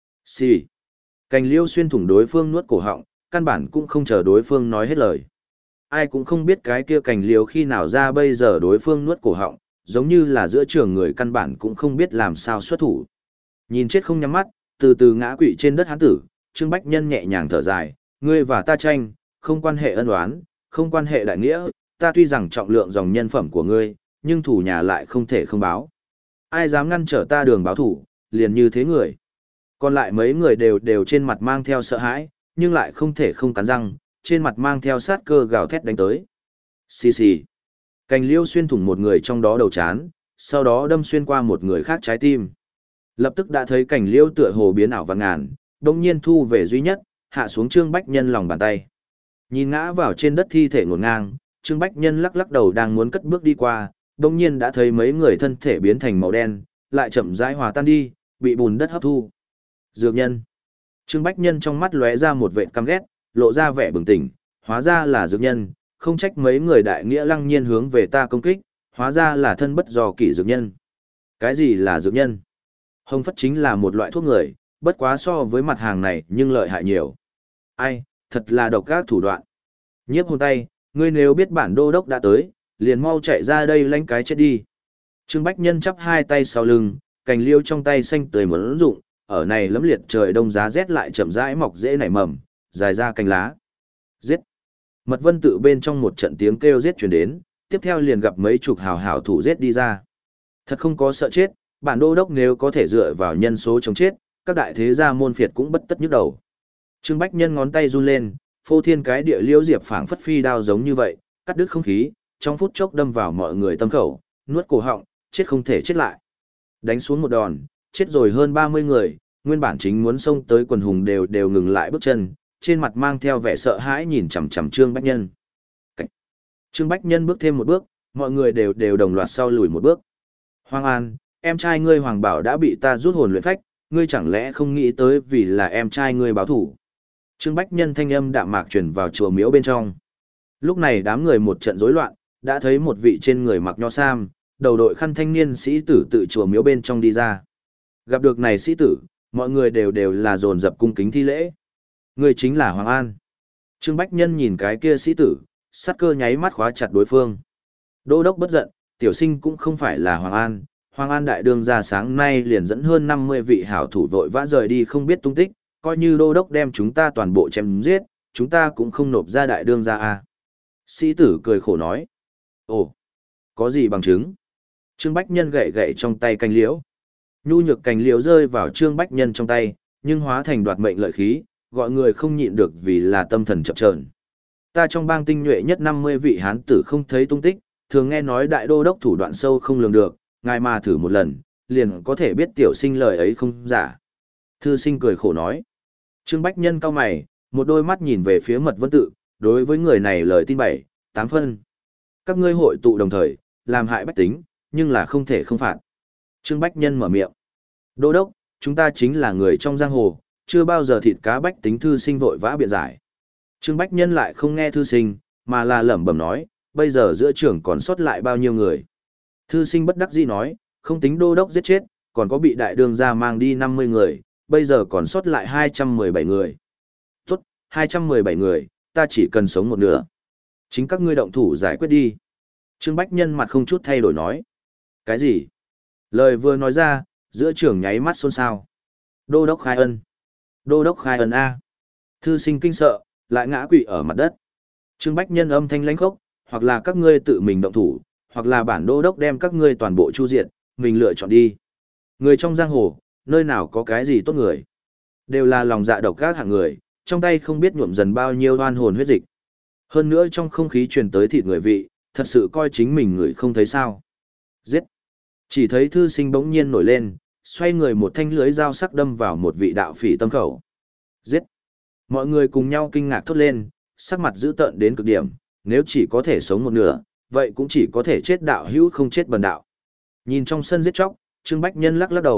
Xì. Cành liêu xuyên thủng đối phương nuốt cổ họng, căn bản cũng không chờ đối phương nói hết lời. Ai cũng không biết cái kia cành liêu khi nào ra bây giờ đối phương nuốt cổ họng, giống như là giữa trường người căn bản cũng không biết làm sao xuất thủ. Nhìn chết không nhắm mắt, từ từ ngã quỵ trên đất hán tử, Trương Bách Nhân nhẹ nhàng thở dài, ngươi và ta tranh, không quan hệ ân oán, không quan hệ đại nghĩa, ta tuy rằng trọng lượng dòng nhân phẩm của ngươi, nhưng thủ nhà lại không thể không báo. Ai dám ngăn trở ta đường báo thủ, liền như thế người. Còn lại mấy người đều đều trên mặt mang theo sợ hãi, nhưng lại không thể không cắn răng, trên mặt mang theo sát cơ gào thét đánh tới. Xì xì. Cành liêu xuyên thủng một người trong đó đầu chán, sau đó đâm xuyên qua một người khác trái tim. Lập tức đã thấy cành liêu tựa hồ biến ảo vạn ngàn, đồng nhiên thu về duy nhất, hạ xuống Trương Bách Nhân lòng bàn tay. Nhìn ngã vào trên đất thi thể ngổn ngang, Trương Bách Nhân lắc lắc đầu đang muốn cất bước đi qua, đồng nhiên đã thấy mấy người thân thể biến thành màu đen, lại chậm rãi hòa tan đi, bị bùn đất hấp thu. Dược nhân. Trương Bách Nhân trong mắt lóe ra một vệt căm ghét, lộ ra vẻ bừng tỉnh, hóa ra là dược nhân, không trách mấy người đại nghĩa lăng nhiên hướng về ta công kích, hóa ra là thân bất do kỷ dược nhân. Cái gì là dược nhân? Hồng phất chính là một loại thuốc người, bất quá so với mặt hàng này nhưng lợi hại nhiều. Ai, thật là độc ác thủ đoạn. Nhiếp hồn tay, ngươi nếu biết bản đô đốc đã tới, liền mau chạy ra đây lánh cái chết đi. Trương Bách Nhân chắp hai tay sau lưng, cành liêu trong tay xanh tươi muốn rụng, ở này lấm liệt trời đông giá rét lại chậm rãi mọc dễ nảy mầm, dài ra cành lá. Giết! Mật vân tự bên trong một trận tiếng kêu giết truyền đến, tiếp theo liền gặp mấy chục hào hào thủ giết đi ra. Thật không có sợ chết, bản đô đốc nếu có thể dựa vào nhân số chống chết, các đại thế gia môn phiệt cũng bất tất nhức đầu. Trương Bách Nhân ngón tay run lên, phô thiên cái địa liễu diệp phảng phất phi đao giống như vậy, cắt đứt không khí, trong phút chốc đâm vào mọi người tâm khẩu, nuốt cổ họng, chết không thể chết lại. Đánh xuống một đòn, chết rồi hơn ba mươi người, nguyên bản chính muốn xông tới quần hùng đều đều ngừng lại bước chân, trên mặt mang theo vẻ sợ hãi nhìn chằm chằm Trương Bách Nhân. Cảnh. Trương Bách Nhân bước thêm một bước, mọi người đều đều đồng loạt sau lùi một bước. Hoàng An, em trai ngươi Hoàng Bảo đã bị ta rút hồn luyện phách, ngươi chẳng lẽ không nghĩ tới vì là em trai ngươi báo thủ. Trương Bách Nhân thanh âm đạm mạc truyền vào chùa miếu bên trong. Lúc này đám người một trận rối loạn, đã thấy một vị trên người mặc nho sam, đầu đội khăn thanh niên sĩ tử tự chùa miếu bên trong đi ra. Gặp được này sĩ tử, mọi người đều đều là dồn dập cung kính thi lễ. Người chính là Hoàng An. Trương Bách Nhân nhìn cái kia sĩ tử, sát cơ nháy mắt khóa chặt đối phương. Đô đốc bất giận, tiểu sinh cũng không phải là Hoàng An. Hoàng An đại đương ra sáng nay liền dẫn hơn năm mươi vị hảo thủ vội vã rời đi không biết tung tích, coi như đô đốc đem chúng ta toàn bộ chém giết, chúng ta cũng không nộp ra đại đương ra à. Sĩ tử cười khổ nói. Ồ, có gì bằng chứng? Trương Bách Nhân gậy gậy trong tay cành liễu. Nhu nhược cành liễu rơi vào Trương Bách Nhân trong tay, nhưng hóa thành đoạt mệnh lợi khí, gọi người không nhịn được vì là tâm thần chập chờn. Ta trong bang tinh nhuệ nhất năm mươi vị hán tử không thấy tung tích, thường nghe nói đại đô đốc thủ đoạn sâu không lường được, ngài mà thử một lần, liền có thể biết tiểu sinh lời ấy không giả. Thư sinh cười khổ nói. Trương Bách Nhân cau mày, một đôi mắt nhìn về phía Mật Vân Tự, đối với người này lời tin bảy, tám phân. Các ngươi hội tụ đồng thời, làm hại bách tính, nhưng là không thể không phạt. Trương Bách Nhân mở miệng. Đô đốc, chúng ta chính là người trong giang hồ, chưa bao giờ thịt cá bách tính. Thư sinh vội vã biện giải. Trương Bách Nhân lại không nghe thư sinh, mà là lẩm bẩm nói, bây giờ giữa trường còn sót lại bao nhiêu người. Thư sinh bất đắc dĩ nói, không tính đô đốc giết chết, còn có bị đại đương gia mang đi năm mươi người, bây giờ còn sót lại hai trăm mười bảy người. Tốt, hai trăm mười bảy người, ta chỉ cần sống một nửa. Chính các ngươi động thủ giải quyết đi. Trương Bách Nhân mặt không chút thay đổi nói. Cái gì? Lời vừa nói ra, giữa trường nháy mắt xôn xao. Đô đốc khai ân. Đô đốc khai ân A. Thư sinh kinh sợ, lại ngã quỵ ở mặt đất. Trương Bách Nhân âm thanh lãnh khốc, hoặc là các ngươi tự mình động thủ, hoặc là bản đô đốc đem các ngươi toàn bộ chu diệt, mình lựa chọn đi. Người trong giang hồ, nơi nào có cái gì tốt người. Đều là lòng dạ độc các hạng người, trong tay không biết nhuộm dần bao nhiêu oan hồn huyết dịch. Hơn nữa trong không khí truyền tới thịt người vị, thật sự coi chính mình người không thấy sao. Giết! Chỉ thấy thư sinh bỗng nhiên nổi lên, xoay người một thanh lưới dao sắc đâm vào một vị đạo phỉ tâm khẩu. Giết! Mọi người cùng nhau kinh ngạc thốt lên, sắc mặt dữ tợn đến cực điểm, nếu chỉ có thể sống một nửa, vậy cũng chỉ có thể chết đạo hữu không chết bần đạo. Nhìn trong sân giết chóc, Trương Bách Nhân lắc lắc đầu,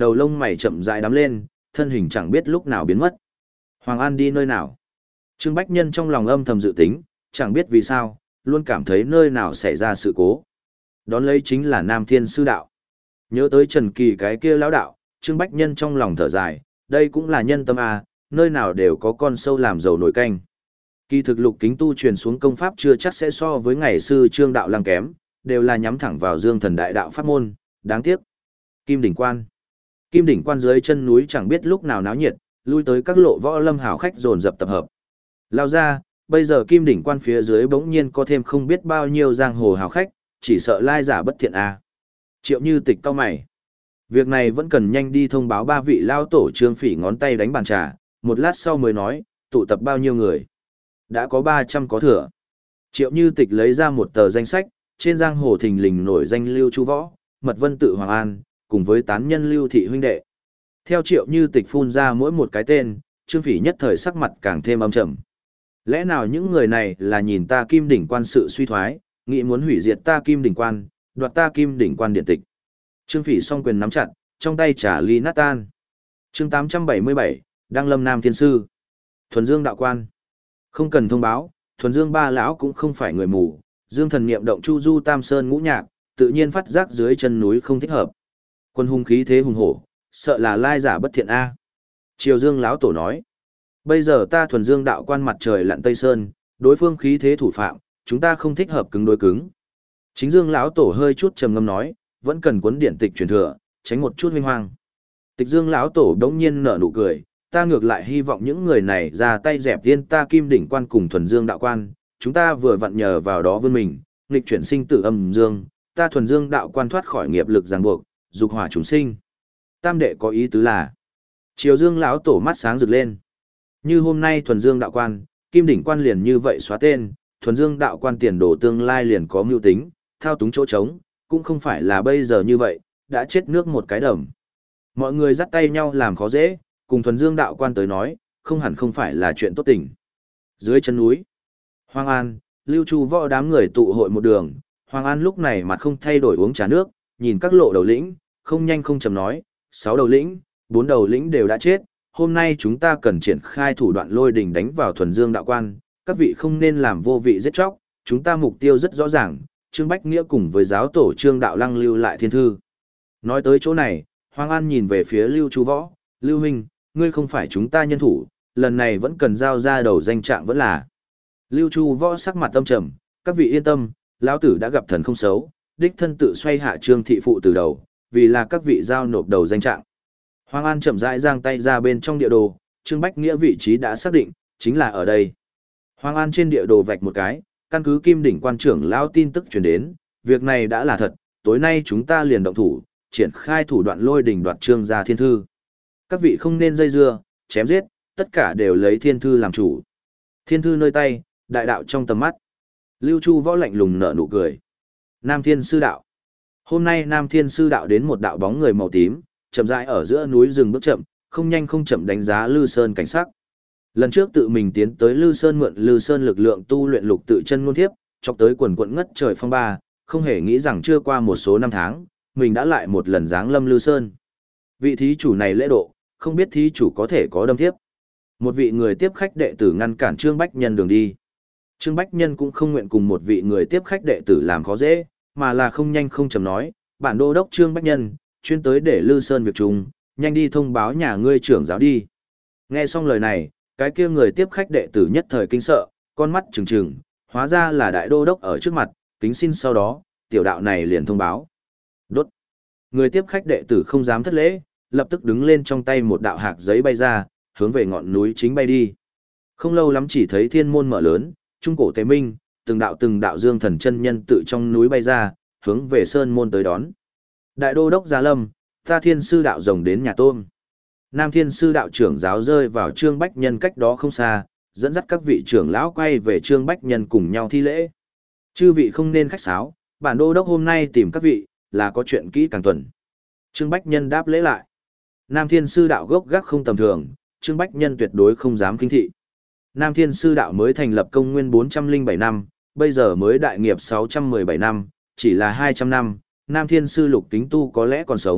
đầu lông mày chậm rãi đắm lên, thân hình chẳng biết lúc nào biến mất. Hoàng An đi nơi nào? Trương Bách Nhân trong lòng âm thầm dự tính, chẳng biết vì sao, luôn cảm thấy nơi nào xảy ra sự cố. Đón lấy chính là Nam Thiên Sư Đạo. Nhớ tới Trần Kỳ cái kia lão đạo, Trương Bách Nhân trong lòng thở dài, đây cũng là nhân tâm à, nơi nào đều có con sâu làm dầu nổi canh. Kỳ thực Lục Kính tu truyền xuống công pháp chưa chắc sẽ so với ngày sư Trương Đạo Lăng kém, đều là nhắm thẳng vào Dương Thần Đại Đạo pháp môn, đáng tiếc. Kim Đỉnh Quan. Kim Đỉnh Quan dưới chân núi chẳng biết lúc nào náo nhiệt, lui tới các lộ võ lâm hảo khách dồn dập tập hợp. Lao ra, bây giờ Kim Đỉnh Quan phía dưới bỗng nhiên có thêm không biết bao nhiêu giang hồ hảo khách, chỉ sợ lai giả bất thiện à. Triệu Như Tịch cau mày. Việc này vẫn cần nhanh đi thông báo ba vị lao tổ. Trương Phỉ ngón tay đánh bàn trà, một lát sau mới nói, tụ tập bao nhiêu người? Đã có ba trăm có thừa. Triệu Như Tịch lấy ra một tờ danh sách, trên giang hồ thình lình nổi danh Lưu Chu Võ, Mật Vân Tự Hoàng An, cùng với tán nhân Lưu Thị huynh đệ. Theo Triệu Như Tịch phun ra mỗi một cái tên, Trương Phỉ nhất thời sắc mặt càng thêm âm trầm. Lẽ nào những người này là nhìn ta Kim Đỉnh Quan sự suy thoái, nghĩ muốn hủy diệt ta Kim Đỉnh Quan, đoạt ta Kim Đỉnh Quan điện tịch? Trương Phỉ song quyền nắm chặt, trong tay trả ly nát tan. Chương tám trăm bảy mươi bảy, Đăng Lâm Nam Thiên Sư. Thuần Dương Đạo Quan. Không cần thông báo, Thuần Dương ba lão cũng không phải người mù, Dương Thần niệm động Chu Du Tam Sơn ngũ nhạc, tự nhiên phát giác dưới chân núi không thích hợp. Quân hung khí thế hùng hổ, sợ là lai giả bất thiện a. Triều Dương lão tổ nói, bây giờ ta Thuần Dương Đạo Quan mặt trời lặn Tây Sơn, đối phương khí thế thủ phạm, chúng ta không thích hợp cứng đối cứng. Chính Dương lão tổ hơi chút trầm ngâm nói, vẫn cần cuốn điển tịch truyền thừa, tránh một chút huynh hoang. Tịch Dương lão tổ đống nhiên nở nụ cười, ta ngược lại hy vọng những người này ra tay dẹp tiên ta Kim Đỉnh Quan cùng Thuần Dương Đạo Quan, chúng ta vừa vặn nhờ vào đó vươn mình, nghịch chuyển sinh tử âm dương, ta Thuần Dương Đạo Quan thoát khỏi nghiệp lực ràng buộc, dục hỏa chúng sinh. Tam đệ có ý tứ là, Triều Dương lão tổ mắt sáng rực lên. Như hôm nay Thuần Dương Đạo Quan, Kim Đỉnh Quan liền như vậy xóa tên, Thuần Dương Đạo Quan tiền đồ tương lai liền có mưu tính, thao túng chỗ trống, cũng không phải là bây giờ như vậy, đã chết nước một cái đầm. Mọi người dắt tay nhau làm khó dễ, cùng Thuần Dương Đạo Quan tới nói, không hẳn không phải là chuyện tốt tình. Dưới chân núi, Hoàng An, Lưu Chu Võ đám người tụ hội một đường, Hoàng An lúc này mặt không thay đổi uống trà nước, nhìn các lộ đầu lĩnh, không nhanh không chậm nói, sáu đầu lĩnh, bốn đầu lĩnh đều đã chết, hôm nay chúng ta cần triển khai thủ đoạn lôi đình đánh vào Thuần Dương Đạo Quan, các vị không nên làm vô vị giết chóc, chúng ta mục tiêu rất rõ ràng, Trương Bách Nghĩa cùng với giáo tổ Trương Đạo Lăng lưu lại thiên thư. Nói tới chỗ này, Hoàng An nhìn về phía Lưu Chu Võ, Lưu Huynh, ngươi không phải chúng ta nhân thủ, lần này vẫn cần giao ra đầu danh trạng vẫn là. Lưu Chu Võ sắc mặt tâm trầm, các vị yên tâm, lão tử đã gặp thần không xấu, đích thân tự xoay hạ Trương thị phụ từ đầu, vì là các vị giao nộp đầu danh trạng. Hoàng An chậm rãi giang tay ra bên trong địa đồ, Trương Bách Nghĩa vị trí đã xác định, chính là ở đây. Hoàng An trên địa đồ vạch một cái, căn cứ Kim Đỉnh Quan trưởng lão tin tức truyền đến, việc này đã là thật, tối nay chúng ta liền động thủ, triển khai thủ đoạn lôi đình đoạt Trương gia thiên thư. Các vị không nên dây dưa, chém giết, tất cả đều lấy thiên thư làm chủ. Thiên thư nơi tay, đại đạo trong tầm mắt. Lưu Chu Võ lạnh lùng nở nụ cười. Nam Thiên Sư Đạo. Hôm nay Nam Thiên Sư Đạo đến một đạo bóng người màu tím, chậm rãi ở giữa núi rừng bước chậm, không nhanh không chậm đánh giá Lư Sơn cảnh sắc. Lần trước tự mình tiến tới Lư Sơn mượn Lư Sơn lực lượng tu luyện lục tự chân ngôn thiếp, chọc tới quần quận ngất trời phong ba, không hề nghĩ rằng chưa qua một số năm tháng, mình đã lại một lần giáng lâm Lư Sơn. Vị thí chủ này lễ độ, không biết thí chủ có thể có đâm thiếp. Một vị người tiếp khách đệ tử ngăn cản Trương Bách Nhân đường đi. Trương Bách Nhân cũng không nguyện cùng một vị người tiếp khách đệ tử làm khó dễ, mà là không nhanh không chậm nói, bản đô đốc Trương Bách Nhân, chuyên tới để Lư Sơn việc chung, nhanh đi thông báo nhà ngươi trưởng giáo đi. Nghe xong lời này, cái kia người tiếp khách đệ tử nhất thời kinh sợ, con mắt trừng trừng, hóa ra là đại đô đốc ở trước mặt, kính xin sau đó, tiểu đạo này liền thông báo. Đốt. Người tiếp khách đệ tử không dám thất lễ, lập tức đứng lên trong tay một đạo hạc giấy bay ra, hướng về ngọn núi chính bay đi. Không lâu lắm chỉ thấy thiên môn mở lớn, trung cổ tế minh, từng đạo từng đạo dương thần chân nhân tự trong núi bay ra, hướng về sơn môn tới đón. Đại đô đốc Gia Lâm, ta Thiên Sư Đạo rồng đến nhà tôm. Nam Thiên Sư Đạo trưởng giáo rơi vào Trương Bách Nhân cách đó không xa, dẫn dắt các vị trưởng lão quay về Trương Bách Nhân cùng nhau thi lễ. Chư vị không nên khách sáo, bản đô đốc hôm nay tìm các vị, là có chuyện kỹ càng tuần. Trương Bách Nhân đáp lễ lại. Nam Thiên Sư Đạo gốc gác không tầm thường, Trương Bách Nhân tuyệt đối không dám kinh thị. Nam Thiên Sư Đạo mới thành lập công nguyên bốn trăm lẻ bảy năm, bây giờ mới đại nghiệp sáu trăm mười bảy năm, chỉ là hai trăm năm, Nam Thiên Sư Lục Kính Tu có lẽ còn sống,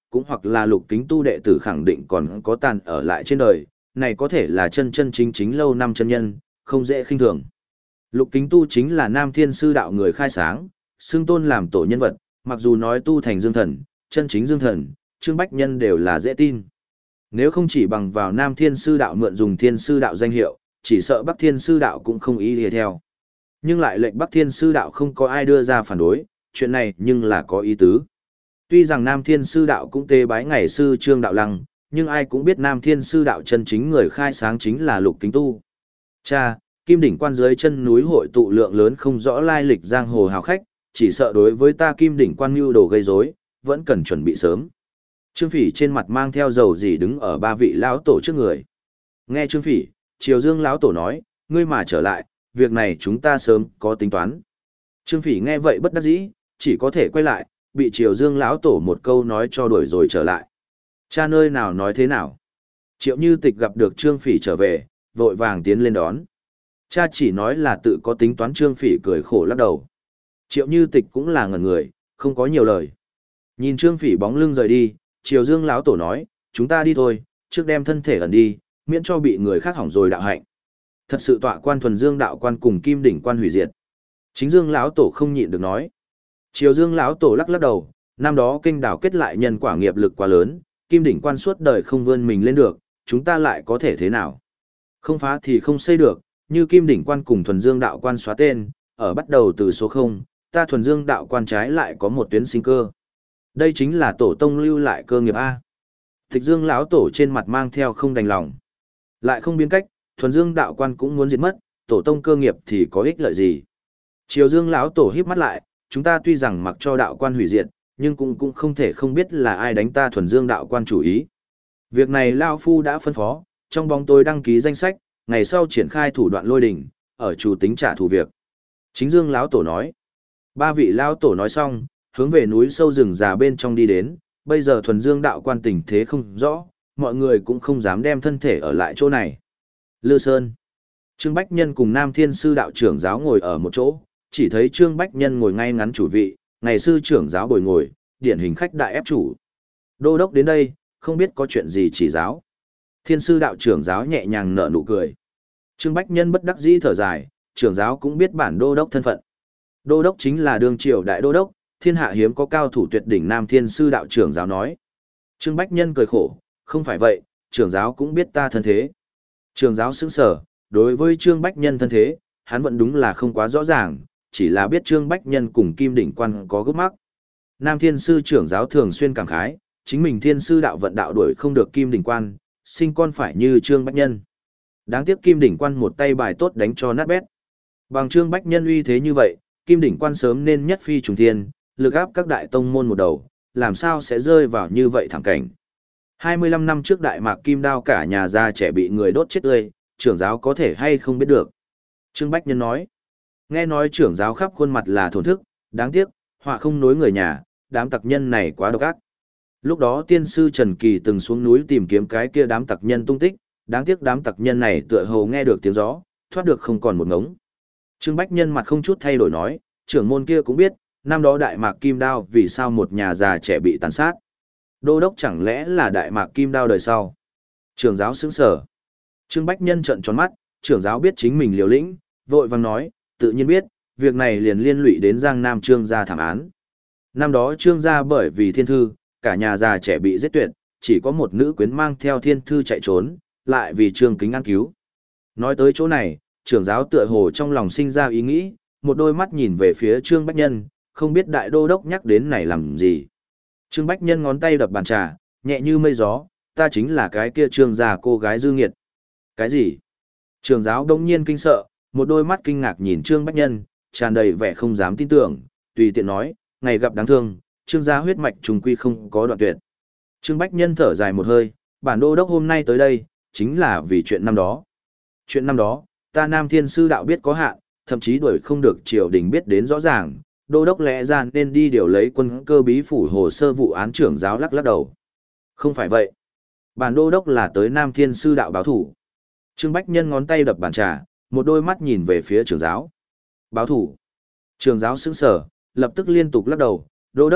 cũng hoặc là Lục Kính Tu đệ tử khẳng định còn có tàn ở lại trên đời, này có thể là chân chân chính chính lâu năm chân nhân, không dễ khinh thường. Lục Kính Tu chính là Nam Thiên Sư đạo người khai sáng, xưng tôn làm tổ nhân vật, mặc dù nói tu thành dương thần, chân chính dương thần, Trương Bách Nhân đều là dễ tin. Nếu không chỉ bằng vào Nam Thiên Sư đạo mượn dùng Thiên Sư đạo danh hiệu, chỉ sợ Bắc Thiên Sư đạo cũng không ý lìa theo. Nhưng lại lệnh Bắc Thiên Sư đạo không có ai đưa ra phản đối, chuyện này nhưng là có ý tứ. Tuy rằng Nam Thiên Sư đạo cũng tế bái ngày sư Trương Đạo Lăng, nhưng ai cũng biết Nam Thiên Sư đạo chân chính người khai sáng chính là Lục Kính Tu. Cha, Kim Đỉnh Quan dưới chân núi hội tụ lượng lớn không rõ lai lịch giang hồ hào khách, chỉ sợ đối với ta Kim Đỉnh Quan mưu đồ gây rối, vẫn cần chuẩn bị sớm. Trương Phỉ trên mặt mang theo dầu gì đứng ở ba vị lão tổ trước người. Nghe Trương Phỉ, Triều Dương lão tổ nói, ngươi mà trở lại, việc này chúng ta sớm có tính toán. Trương Phỉ nghe vậy bất đắc dĩ, chỉ có thể quay lại, bị Triều Dương lão tổ một câu nói cho đuổi rồi trở lại. Cha nơi nào nói thế nào? Triệu Như Tịch gặp được Trương Phỉ trở về, vội vàng tiến lên đón. Cha chỉ nói là tự có tính toán. Trương Phỉ cười khổ lắc đầu. Triệu Như Tịch cũng là ngẩn người, không có nhiều lời. Nhìn Trương Phỉ bóng lưng rời đi, Triều Dương lão tổ nói, chúng ta đi thôi, trước đem thân thể ẩn đi, miễn cho bị người khác hỏng rồi đạo hạnh. Thật sự tọa quan thuần dương đạo quan cùng Kim Đỉnh Quan hủy diệt. Chính Dương lão tổ không nhịn được nói. Triều Dương lão tổ lắc lắc đầu, năm đó kinh đảo kết lại nhân quả nghiệp lực quá lớn, Kim Đỉnh Quan suốt đời không vươn mình lên được, chúng ta lại có thể thế nào? Không phá thì không xây được, như Kim Đỉnh Quan cùng thuần dương đạo quan xóa tên, ở bắt đầu từ số không, ta thuần dương đạo quan trái lại có một tuyến sinh cơ. Đây chính là tổ tông lưu lại cơ nghiệp A. Tịch Dương lão tổ trên mặt mang theo không đành lòng. Lại không biến cách, thuần dương đạo quan cũng muốn diệt mất, tổ tông cơ nghiệp thì có ích lợi gì? Triều Dương lão tổ híp mắt lại, chúng ta tuy rằng mặc cho đạo quan hủy diệt, nhưng cũng cũng không thể không biết là ai đánh ta thuần dương đạo quan chủ ý. Việc này lão phu đã phân phó, trong bóng tối đăng ký danh sách, ngày sau triển khai thủ đoạn lôi đình, ở chủ tính trả thù việc. Chính Dương lão tổ nói. Ba vị lão tổ nói xong, hướng về núi sâu rừng già bên trong đi đến, bây giờ thuần dương đạo quan tình thế không rõ, mọi người cũng không dám đem thân thể ở lại chỗ này. Lư Sơn. Trương Bách Nhân cùng Nam Thiên Sư đạo trưởng giáo ngồi ở một chỗ, chỉ thấy Trương Bách Nhân ngồi ngay ngắn chủ vị, ngày sư trưởng giáo bồi ngồi, điển hình khách đại ép chủ. Đô đốc đến đây, không biết có chuyện gì chỉ giáo. Thiên Sư đạo trưởng giáo nhẹ nhàng nở nụ cười. Trương Bách Nhân bất đắc dĩ thở dài, trưởng giáo cũng biết bản đô đốc thân phận. Đô đốc chính là đương triều đại đô đốc, thiên hạ hiếm có cao thủ tuyệt đỉnh. Nam Thiên Sư đạo trưởng giáo nói. Trương Bách Nhân cười khổ, không phải vậy, trưởng giáo cũng biết ta thân thế. Trưởng giáo sững sờ, đối với Trương Bách Nhân thân thế, hắn vẫn đúng là không quá rõ ràng, chỉ là biết Trương Bách Nhân cùng Kim Đỉnh Quan có gốc mắc. Nam Thiên Sư trưởng giáo thường xuyên cảm khái, chính mình Thiên Sư đạo vận đạo đuổi không được Kim Đỉnh Quan, sinh con phải như Trương Bách Nhân. Đáng tiếc Kim Đỉnh Quan một tay bài tốt đánh cho nát bét. Bằng Trương Bách Nhân uy thế như vậy, Kim Đỉnh Quan sớm nên nhất phi trùng thiên, lực áp các đại tông môn một đầu, làm sao sẽ rơi vào như vậy thảm cảnh. hai mươi lăm năm trước Đại Mạc Kim Đao cả nhà già trẻ bị người đốt chết tươi, trưởng giáo có thể hay không biết được. Trương Bách Nhân nói, nghe nói trưởng giáo khắp khuôn mặt là thổn thức, đáng tiếc, họa không nối người nhà, đám tặc nhân này quá độc ác. Lúc đó tiên sư Trần Kỳ từng xuống núi tìm kiếm cái kia đám tặc nhân tung tích, đáng tiếc đám tặc nhân này tựa hồ nghe được tiếng gió, thoát được không còn một ngống. Trương Bách Nhân mặt không chút thay đổi nói, trưởng môn kia cũng biết, năm đó Đại Mạc Kim Đao vì sao một nhà già trẻ bị tàn sát. Đô đốc chẳng lẽ là Đại Mạc Kim Đao đời sau? Trưởng giáo sững sờ. Trương Bách Nhân trợn tròn mắt, trưởng giáo biết chính mình liều lĩnh, vội vàng nói, tự nhiên biết, việc này liền liên lụy đến Giang Nam Trương gia thảm án. Năm đó Trương gia bởi vì thiên thư, cả nhà già trẻ bị giết tuyệt, chỉ có một nữ quyến mang theo thiên thư chạy trốn, lại vì Trương Kính ăn cứu. Nói tới chỗ này, trưởng giáo tựa hồ trong lòng sinh ra ý nghĩ, một đôi mắt nhìn về phía Trương Bách Nhân, không biết đại đô đốc nhắc đến này làm gì. Trương Bách Nhân ngón tay đập bàn trà, nhẹ như mây gió, ta chính là cái kia Trương gia cô gái dư nghiệt. Cái gì? Trưởng giáo đông nhiên kinh sợ, một đôi mắt kinh ngạc nhìn Trương Bách Nhân, tràn đầy vẻ không dám tin tưởng, tùy tiện nói, ngày gặp đáng thương, Trương gia huyết mạch trùng quy không có đoạn tuyệt. Trương Bách Nhân thở dài một hơi, bản đô đốc hôm nay tới đây, chính là vì chuyện năm đó. Chuyện năm đó, ta Nam Thiên Sư đạo biết có hạn, thậm chí đuổi không được triều đình biết đến rõ ràng, đô đốc lẽ ra nên đi điều lấy quân cơ bí phủ hồ sơ vụ án. Trưởng giáo lắc lắc đầu. Không phải vậy. Bản đô đốc là tới Nam Thiên Sư đạo báo thủ. Trương Bách Nhân ngón tay đập bàn trà, một đôi mắt nhìn về phía trưởng giáo. Báo thủ. Trưởng giáo sững sờ, lập tức liên tục lắc đầu, đô đốc,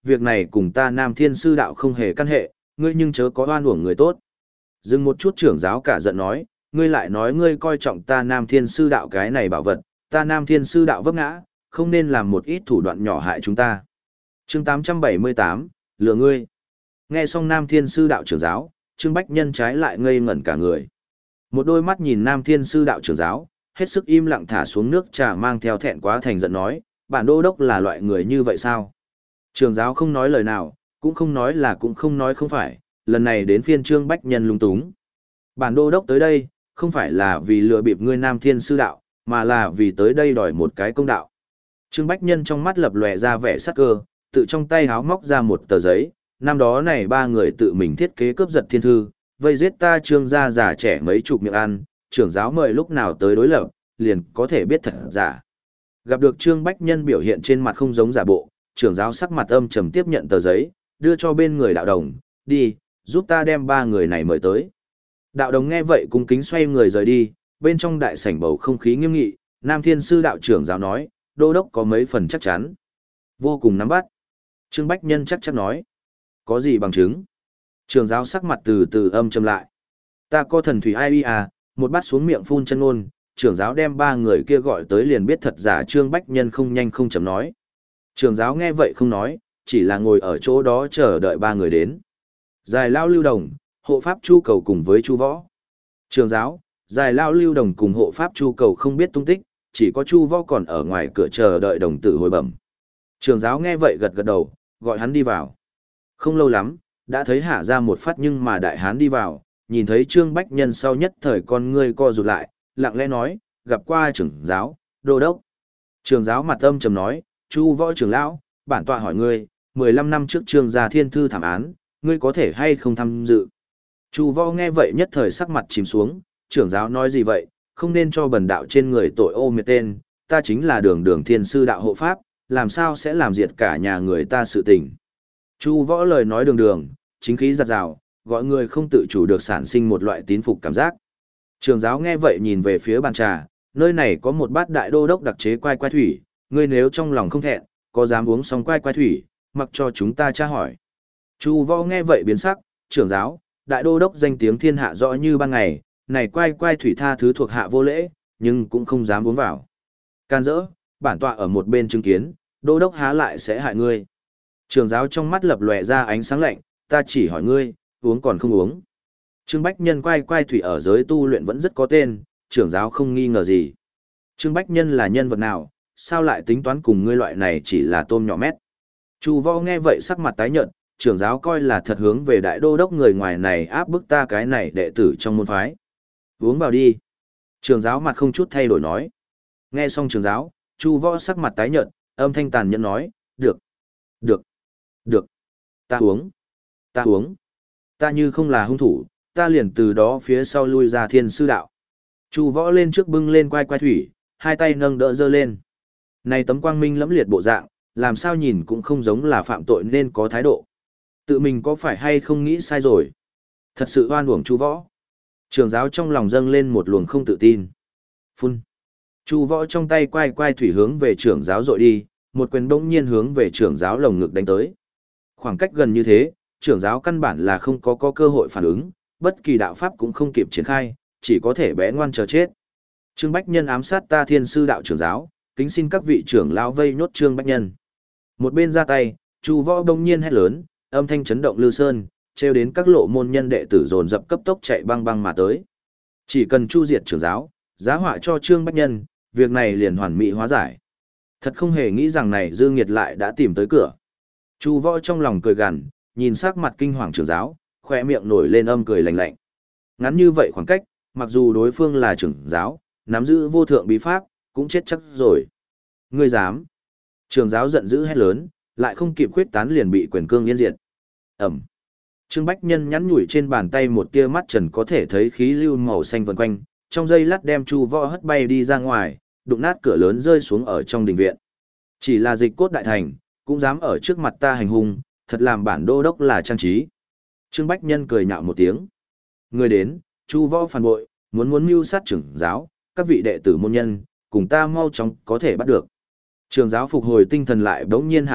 việc này cùng ta Nam Thiên Sư Đạo không hề căn hệ, ngươi nhưng chớ có oan uổng người tốt. Dừng một chút trưởng giáo cả giận nói, ngươi lại nói ngươi coi trọng ta Nam Thiên Sư Đạo cái này bảo vật, ta Nam Thiên Sư Đạo vấp ngã, không nên làm một ít thủ đoạn nhỏ hại chúng ta. Chương tám trăm bảy mươi tám, lừa ngươi. Nghe xong Nam Thiên Sư Đạo trưởng giáo, Trương Bách Nhân trái lại ngây ngẩn cả người. Một đôi mắt nhìn Nam Thiên Sư Đạo trưởng giáo, hết sức im lặng thả xuống nước trà mang theo thẹn quá thành giận nói, bản đô đốc là loại người như vậy sao? Trưởng giáo không nói lời nào, cũng không nói là cũng không nói không phải, lần này đến phiên Trương Bách Nhân lung túng. Bản đô đốc tới đây, không phải là vì lừa bịp ngươi Nam Thiên Sư Đạo, mà là vì tới đây đòi một cái công đạo. Trương Bách Nhân trong mắt lập lòe ra vẻ sắc cơ, tự trong tay háo móc ra một tờ giấy, năm đó này ba người tự mình thiết kế cướp giật thiên thư, vây giết ta Trương gia già trẻ mấy chục miệng ăn, trưởng giáo mời lúc nào tới đối lập, liền có thể biết thật giả. Gặp được Trương Bách Nhân biểu hiện trên mặt không giống giả bộ, trưởng giáo sắc mặt âm trầm tiếp nhận tờ giấy, đưa cho bên người đạo đồng, đi, giúp ta đem ba người này mời tới. Đạo đồng nghe vậy cung kính xoay người rời đi, bên trong đại sảnh bầu không khí nghiêm nghị, Nam Thiên Sư Đạo trưởng giáo nói, đô đốc có mấy phần chắc chắn. Vô cùng nắm bắt. Trương Bách Nhân chắc chắn nói, có gì bằng chứng? Trưởng giáo sắc mặt từ từ âm trầm lại. Ta có thần thủy ai à, một bát xuống miệng phun chân ngôn, trưởng giáo đem ba người kia gọi tới liền biết thật giả. Trương Bách Nhân không nhanh không chậm nói. Trưởng giáo nghe vậy không nói, chỉ là ngồi ở chỗ đó chờ đợi ba người đến. Dài Lao Lưu Đồng, hộ pháp Chu Cầu cùng với Chu Võ. Trưởng giáo, Dài Lao Lưu Đồng cùng hộ pháp Chu Cầu không biết tung tích, chỉ có Chu Võ còn ở ngoài cửa chờ đợi đồng tử hồi bẩm. Trưởng giáo nghe vậy gật gật đầu, gọi hắn đi vào. Không lâu lắm, đã thấy hạ ra một phát nhưng mà đại hán đi vào, nhìn thấy Trương Bách Nhân sau nhất thời con ngươi co rụt lại, lặng lẽ nói, gặp qua trưởng giáo, đô đốc. Trưởng giáo mặt âm trầm nói, Chu Võ trưởng lão, bản tọa hỏi ngươi, mười lăm năm trước Trương gia thiên thư thảm án, ngươi có thể hay không tham dự? Chu Võ nghe vậy nhất thời sắc mặt chìm xuống, trưởng giáo nói gì vậy, không nên cho bần đạo trên người tội ô miệt tên, ta chính là đường đường thiên sư đạo hộ pháp, làm sao sẽ làm diệt cả nhà người ta sự tình. Chu Võ lời nói đường đường, chính khí giật rào, gọi người không tự chủ được sản sinh một loại tín phục cảm giác. Trưởng giáo nghe vậy nhìn về phía bàn trà, nơi này có một bát đại đô đốc đặc chế quai quai thủy, ngươi nếu trong lòng không thẹn, có dám uống xong quai quai thủy, mặc cho chúng ta tra hỏi. Chu Võ nghe vậy biến sắc, trưởng giáo, đại đô đốc danh tiếng thiên hạ rõ như ban ngày, này quai quai thủy tha thứ thuộc hạ vô lễ, nhưng cũng không dám uống vào. Can dỡ, bản tọa ở một bên chứng kiến, đô đốc há lại sẽ hại ngươi. Trưởng giáo trong mắt lập lòe ra ánh sáng lạnh, ta chỉ hỏi ngươi, uống còn không uống. Trương Bách Nhân quai quai thủy ở giới tu luyện vẫn rất có tên, trưởng giáo không nghi ngờ gì. Trương Bách Nhân là nhân vật nào, sao lại tính toán cùng ngươi loại này chỉ là tôm nhỏ mét. Chu Võ nghe vậy sắc mặt tái nhợt, trưởng giáo coi là thật hướng về đại đô đốc người ngoài này áp bức ta cái này đệ tử trong môn phái. Uống vào đi. Trưởng giáo mặt không chút thay đổi nói. Nghe xong trưởng giáo, Chu Võ sắc mặt tái nhợt, âm thanh tàn nhẫn nói, được, được, được, ta uống, ta uống, ta như không là hung thủ, ta liền từ đó phía sau lui ra thiên sư đạo. Chu Võ lên trước bưng lên quai quai thủy, hai tay nâng đỡ dơ lên. Này tấm quang minh lẫm liệt bộ dạng, làm sao nhìn cũng không giống là phạm tội nên có thái độ. Tự mình có phải hay không nghĩ sai rồi? Thật sự oan uổng Chu Võ. Trưởng giáo trong lòng dâng lên một luồng không tự tin. Phun. Chu Võ trong tay quai quai thủy hướng về trưởng giáo dội đi, một quyền bỗng nhiên hướng về trưởng giáo lồng ngực đánh tới. Khoảng cách gần như thế, trưởng giáo căn bản là không có, có cơ hội phản ứng, bất kỳ đạo pháp cũng không kịp triển khai, chỉ có thể bé ngoan chờ chết. Trương Bách Nhân ám sát ta thiên sư đạo trưởng giáo, kính xin các vị trưởng lão vây nhốt Trương Bách Nhân. Một bên ra tay, Chu Võ bỗng nhiên hét lớn, âm thanh chấn động Lư Sơn, trêu đến các lộ môn nhân đệ tử dồn dập cấp tốc chạy băng băng mà tới. Chỉ cần chu diệt trưởng giáo, giá họa cho Trương Bách Nhân, việc này liền hoàn mỹ hóa giải. Thật không hề nghĩ rằng này dư nghiệt lại đã tìm tới cửa. Chu Võ trong lòng cười gằn, nhìn sắc mặt kinh hoàng trưởng giáo, khoe miệng nổi lên âm cười lạnh lạnh. Ngắn như vậy khoảng cách, mặc dù đối phương là trưởng giáo, nắm giữ vô thượng bí pháp, cũng chết chắc rồi. Ngươi dám? Trưởng giáo giận dữ hét lớn, lại không kịp khuyết tán liền bị quyền cương yên diệt. Ẩm. Trương Bách Nhân nhắn nhủi trên bàn tay một tia mắt trần có thể thấy khí lưu màu xanh vần quanh, trong giây lát đem Chu Võ hất bay đi ra ngoài, đụng nát cửa lớn rơi xuống ở trong đình viện. Chỉ là dịch cốt đại thành, cũng dám ở trước mặt ta hành hung, thật làm bản đô đốc là trang trí. Trương Bách Nhân cười nhạo một tiếng. Người đến, Chu Võ phản bội, muốn muốn mưu sát trưởng giáo, các vị đệ tử môn nhân, cùng ta mau chóng có thể bắt được. Trưởng giáo phục hồi tinh thần lại bỗng nhiên hạ lệnh,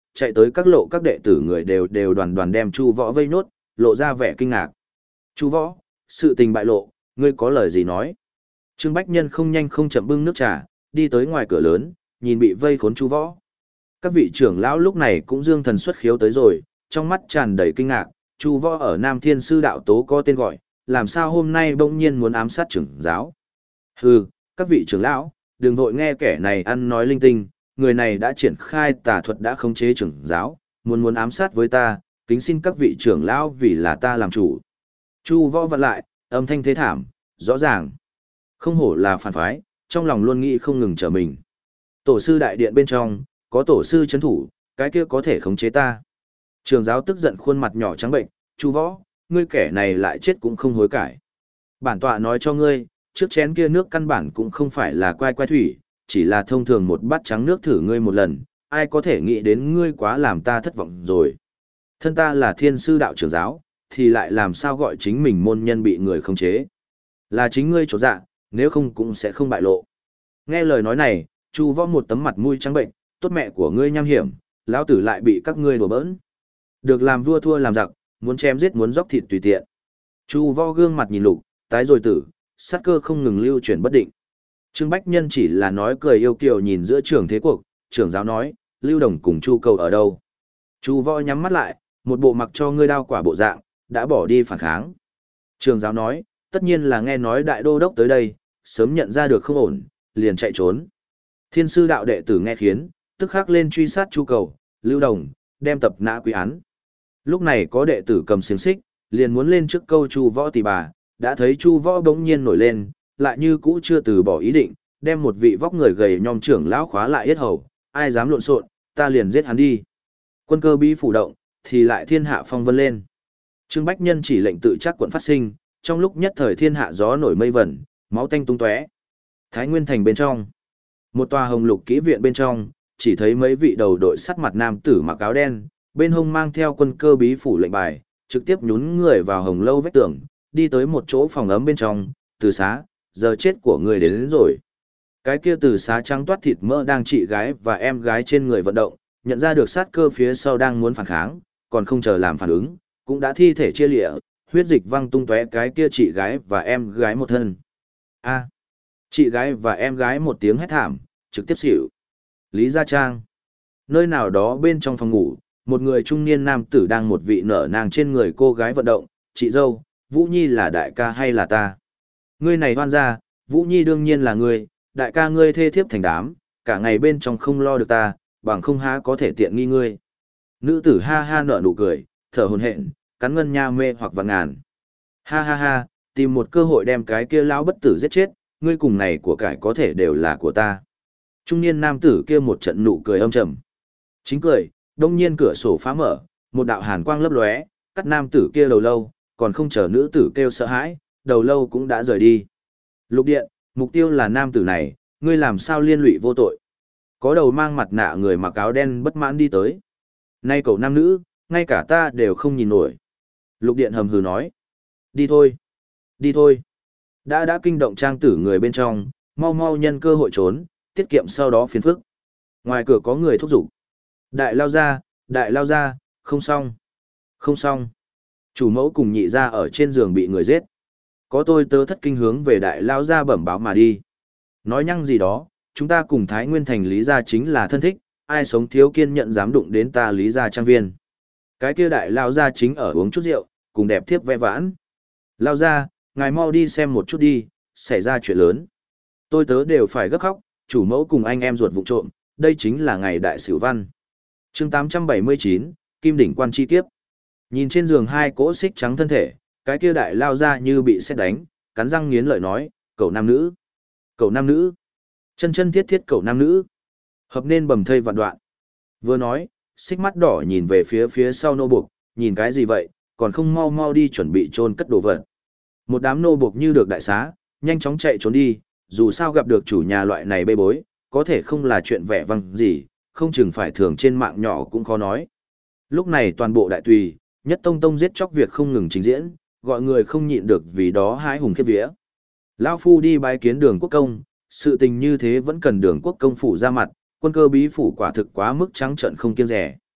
chạy tới các lộ các đệ tử người đều đều đoàn đoàn đem Chu Võ vây nốt, lộ ra vẻ kinh ngạc. Chu Võ, sự tình bại lộ, ngươi có lời gì nói? Trương Bách Nhân không nhanh không chậm bưng nước trà, đi tới ngoài cửa lớn, nhìn bị vây khốn Chu Võ. Các vị trưởng lão lúc này cũng dương thần xuất khiếu tới rồi, trong mắt tràn đầy kinh ngạc, Chu Võ ở Nam Thiên Sư đạo tố có tên gọi, làm sao hôm nay bỗng nhiên muốn ám sát trưởng giáo? Hừ, các vị trưởng lão, đừng vội nghe kẻ này ăn nói linh tinh, người này đã triển khai tà thuật đã khống chế trưởng giáo, muốn muốn ám sát với ta, kính xin các vị trưởng lão vì là ta làm chủ. Chu Võ vặn lại, âm thanh thế thảm, rõ ràng. Không hổ là phản phái, trong lòng luôn nghĩ không ngừng trở mình. Tổ sư đại điện bên trong, có tổ sư chấn thủ, cái kia có thể khống chế ta. Trưởng giáo tức giận khuôn mặt nhỏ trắng bệnh, Chu Võ, ngươi kẻ này lại chết cũng không hối cải. Bản tọa nói cho ngươi, trước chén kia nước căn bản cũng không phải là quai quai thủy, chỉ là thông thường một bát trắng nước thử ngươi một lần, ai có thể nghĩ đến ngươi quá làm ta thất vọng rồi. Thân ta là thiên sư đạo trưởng giáo, thì lại làm sao gọi chính mình môn nhân bị người khống chế. Là chính ngươi trột dạ, nếu không cũng sẽ không bại lộ. Nghe lời nói này, Chu Võ một tấm mặt mũi trắng bệnh, tốt mẹ của ngươi nham hiểm, lão tử lại bị các ngươi đùa bỡn. Được làm vua thua làm giặc, muốn chém giết muốn dốc thịt tùy tiện. Chu Võ gương mặt nhìn lục, tái rồi tử, sát cơ không ngừng lưu chuyển bất định. Trương Bách Nhân chỉ là nói cười yêu kiều nhìn giữa trường thế cuộc, trưởng giáo nói, Lưu Đồng cùng Chu Cầu ở đâu? Chu Võ nhắm mắt lại, một bộ mặc cho ngươi đao quả bộ dạng, đã bỏ đi phản kháng. Trưởng giáo nói, tất nhiên là nghe nói đại đô đốc tới đây, sớm nhận ra được không ổn, liền chạy trốn. Thiên sư đạo đệ tử nghe khiến, tức khắc lên truy sát Chu Cầu, Lưu Đồng, đem tập nã quy án. Lúc này có đệ tử cầm xiềng xích, liền muốn lên trước câu Chu Võ tỷ bà, đã thấy Chu Võ bỗng nhiên nổi lên, lại như cũ chưa từ bỏ ý định, đem một vị vóc người gầy nhom trưởng lão khóa lại yết hầu, ai dám lộn xộn, ta liền giết hắn đi. Quân cơ bí phủ động, thì lại thiên hạ phong vân lên. Trương Bách Nhân chỉ lệnh tự chắc quận phát sinh, trong lúc nhất thời thiên hạ gió nổi mây vẩn, máu tanh tung tóe. Thái Nguyên thành bên trong, một tòa hồng lục kỹ viện bên trong, chỉ thấy mấy vị đầu đội sắt mặt nam tử mặc áo đen, bên hông mang theo quân cơ bí phủ lệnh bài, trực tiếp nhún người vào hồng lâu vách tường, đi tới một chỗ phòng ấm bên trong, từ xá, giờ chết của người đến, đến rồi. Cái kia từ xá trắng toát thịt mỡ đang trị gái và em gái trên người vận động, nhận ra được sát cơ phía sau đang muốn phản kháng, còn không chờ làm phản ứng, cũng đã thi thể chia lịa, huyết dịch văng tung tóe cái kia chị gái và em gái một thân. A. Chị gái và em gái một tiếng hét thảm, trực tiếp xỉu. Lý Gia Trang. Nơi nào đó bên trong phòng ngủ, một người trung niên nam tử đang một vị nở nàng trên người cô gái vận động, chị dâu, Vũ Nhi là đại ca hay là ta? Ngươi này hoan ra, Vũ Nhi đương nhiên là ngươi, đại ca ngươi thê thiếp thành đám, cả ngày bên trong không lo được ta, bằng không há có thể tiện nghi ngươi. Nữ tử ha ha nở nụ cười, thở hồn hện, cắn ngân nha mê hoặc vạn ngàn. Ha ha ha, tìm một cơ hội đem cái kia lão bất tử giết chết, ngươi cùng này của cải có thể đều là của ta. Trung niên nam tử kia một trận nụ cười âm trầm. Chính cười, đông nhiên cửa sổ phá mở, một đạo hàn quang lấp lóe, cắt nam tử kia đầu lâu, còn không chờ nữ tử kêu sợ hãi, đầu lâu cũng đã rời đi. Lục điện, mục tiêu là nam tử này, ngươi làm sao liên lụy vô tội. Có đầu mang mặt nạ người mặc áo đen bất mãn đi tới. Nay cậu nam nữ, ngay cả ta đều không nhìn nổi. Lục điện hầm hừ nói. Đi thôi. Đi thôi. Đã đã kinh động trang tử người bên trong, mau mau nhân cơ hội trốn, tiết kiệm sau đó phiền phức. Ngoài cửa có người thúc giục. Đại lao ra, đại lao ra, không xong. Không xong. Chủ mẫu cùng nhị ra ở trên giường bị người giết. Có tôi tớ thất kinh hướng về đại lao ra bẩm báo mà đi. Nói nhăng gì đó, chúng ta cùng Thái Nguyên thành Lý gia chính là thân thích, ai sống thiếu kiên nhận dám đụng đến ta Lý gia trang viên. Cái kia đại lao ra chính ở uống chút rượu, cùng đẹp thiếp ve vãn. Lao ra, ngài mau đi xem một chút đi, xảy ra chuyện lớn. Tôi tớ đều phải gấp khóc, chủ mẫu cùng anh em ruột vụ trộm, đây chính là ngày đại sửu văn. Chương tám trăm bảy mươi chín, Kim đỉnh quan chi kiếp. Nhìn trên giường hai cỗ xích trắng thân thể, cái kia đại lao ra như bị sét đánh, cắn răng nghiến lợi nói, cậu nam nữ. Cậu nam nữ. Chân chân thiết thiết cậu nam nữ. Hợp nên bầm thây vạn đoạn. Vừa nói, xích mắt đỏ nhìn về phía phía sau nô buộc, nhìn cái gì vậy, còn không mau mau đi chuẩn bị chôn cất đồ vật. Một đám nô buộc như được đại xá, nhanh chóng chạy trốn đi, dù sao gặp được chủ nhà loại này bê bối, có thể không là chuyện vẻ vang gì, không chừng phải thường trên mạng nhỏ cũng khó nói. Lúc này toàn bộ đại tùy, nhất tông tông giết chóc việc không ngừng trình diễn, gọi người không nhịn được vì đó hái hùng khiếp vía. Lão phu đi bái kiến Đường Quốc công, sự tình như thế vẫn cần Đường Quốc công phủ ra mặt, quân cơ bí phủ quả thực quá mức trắng trợn không kiêng rẻ.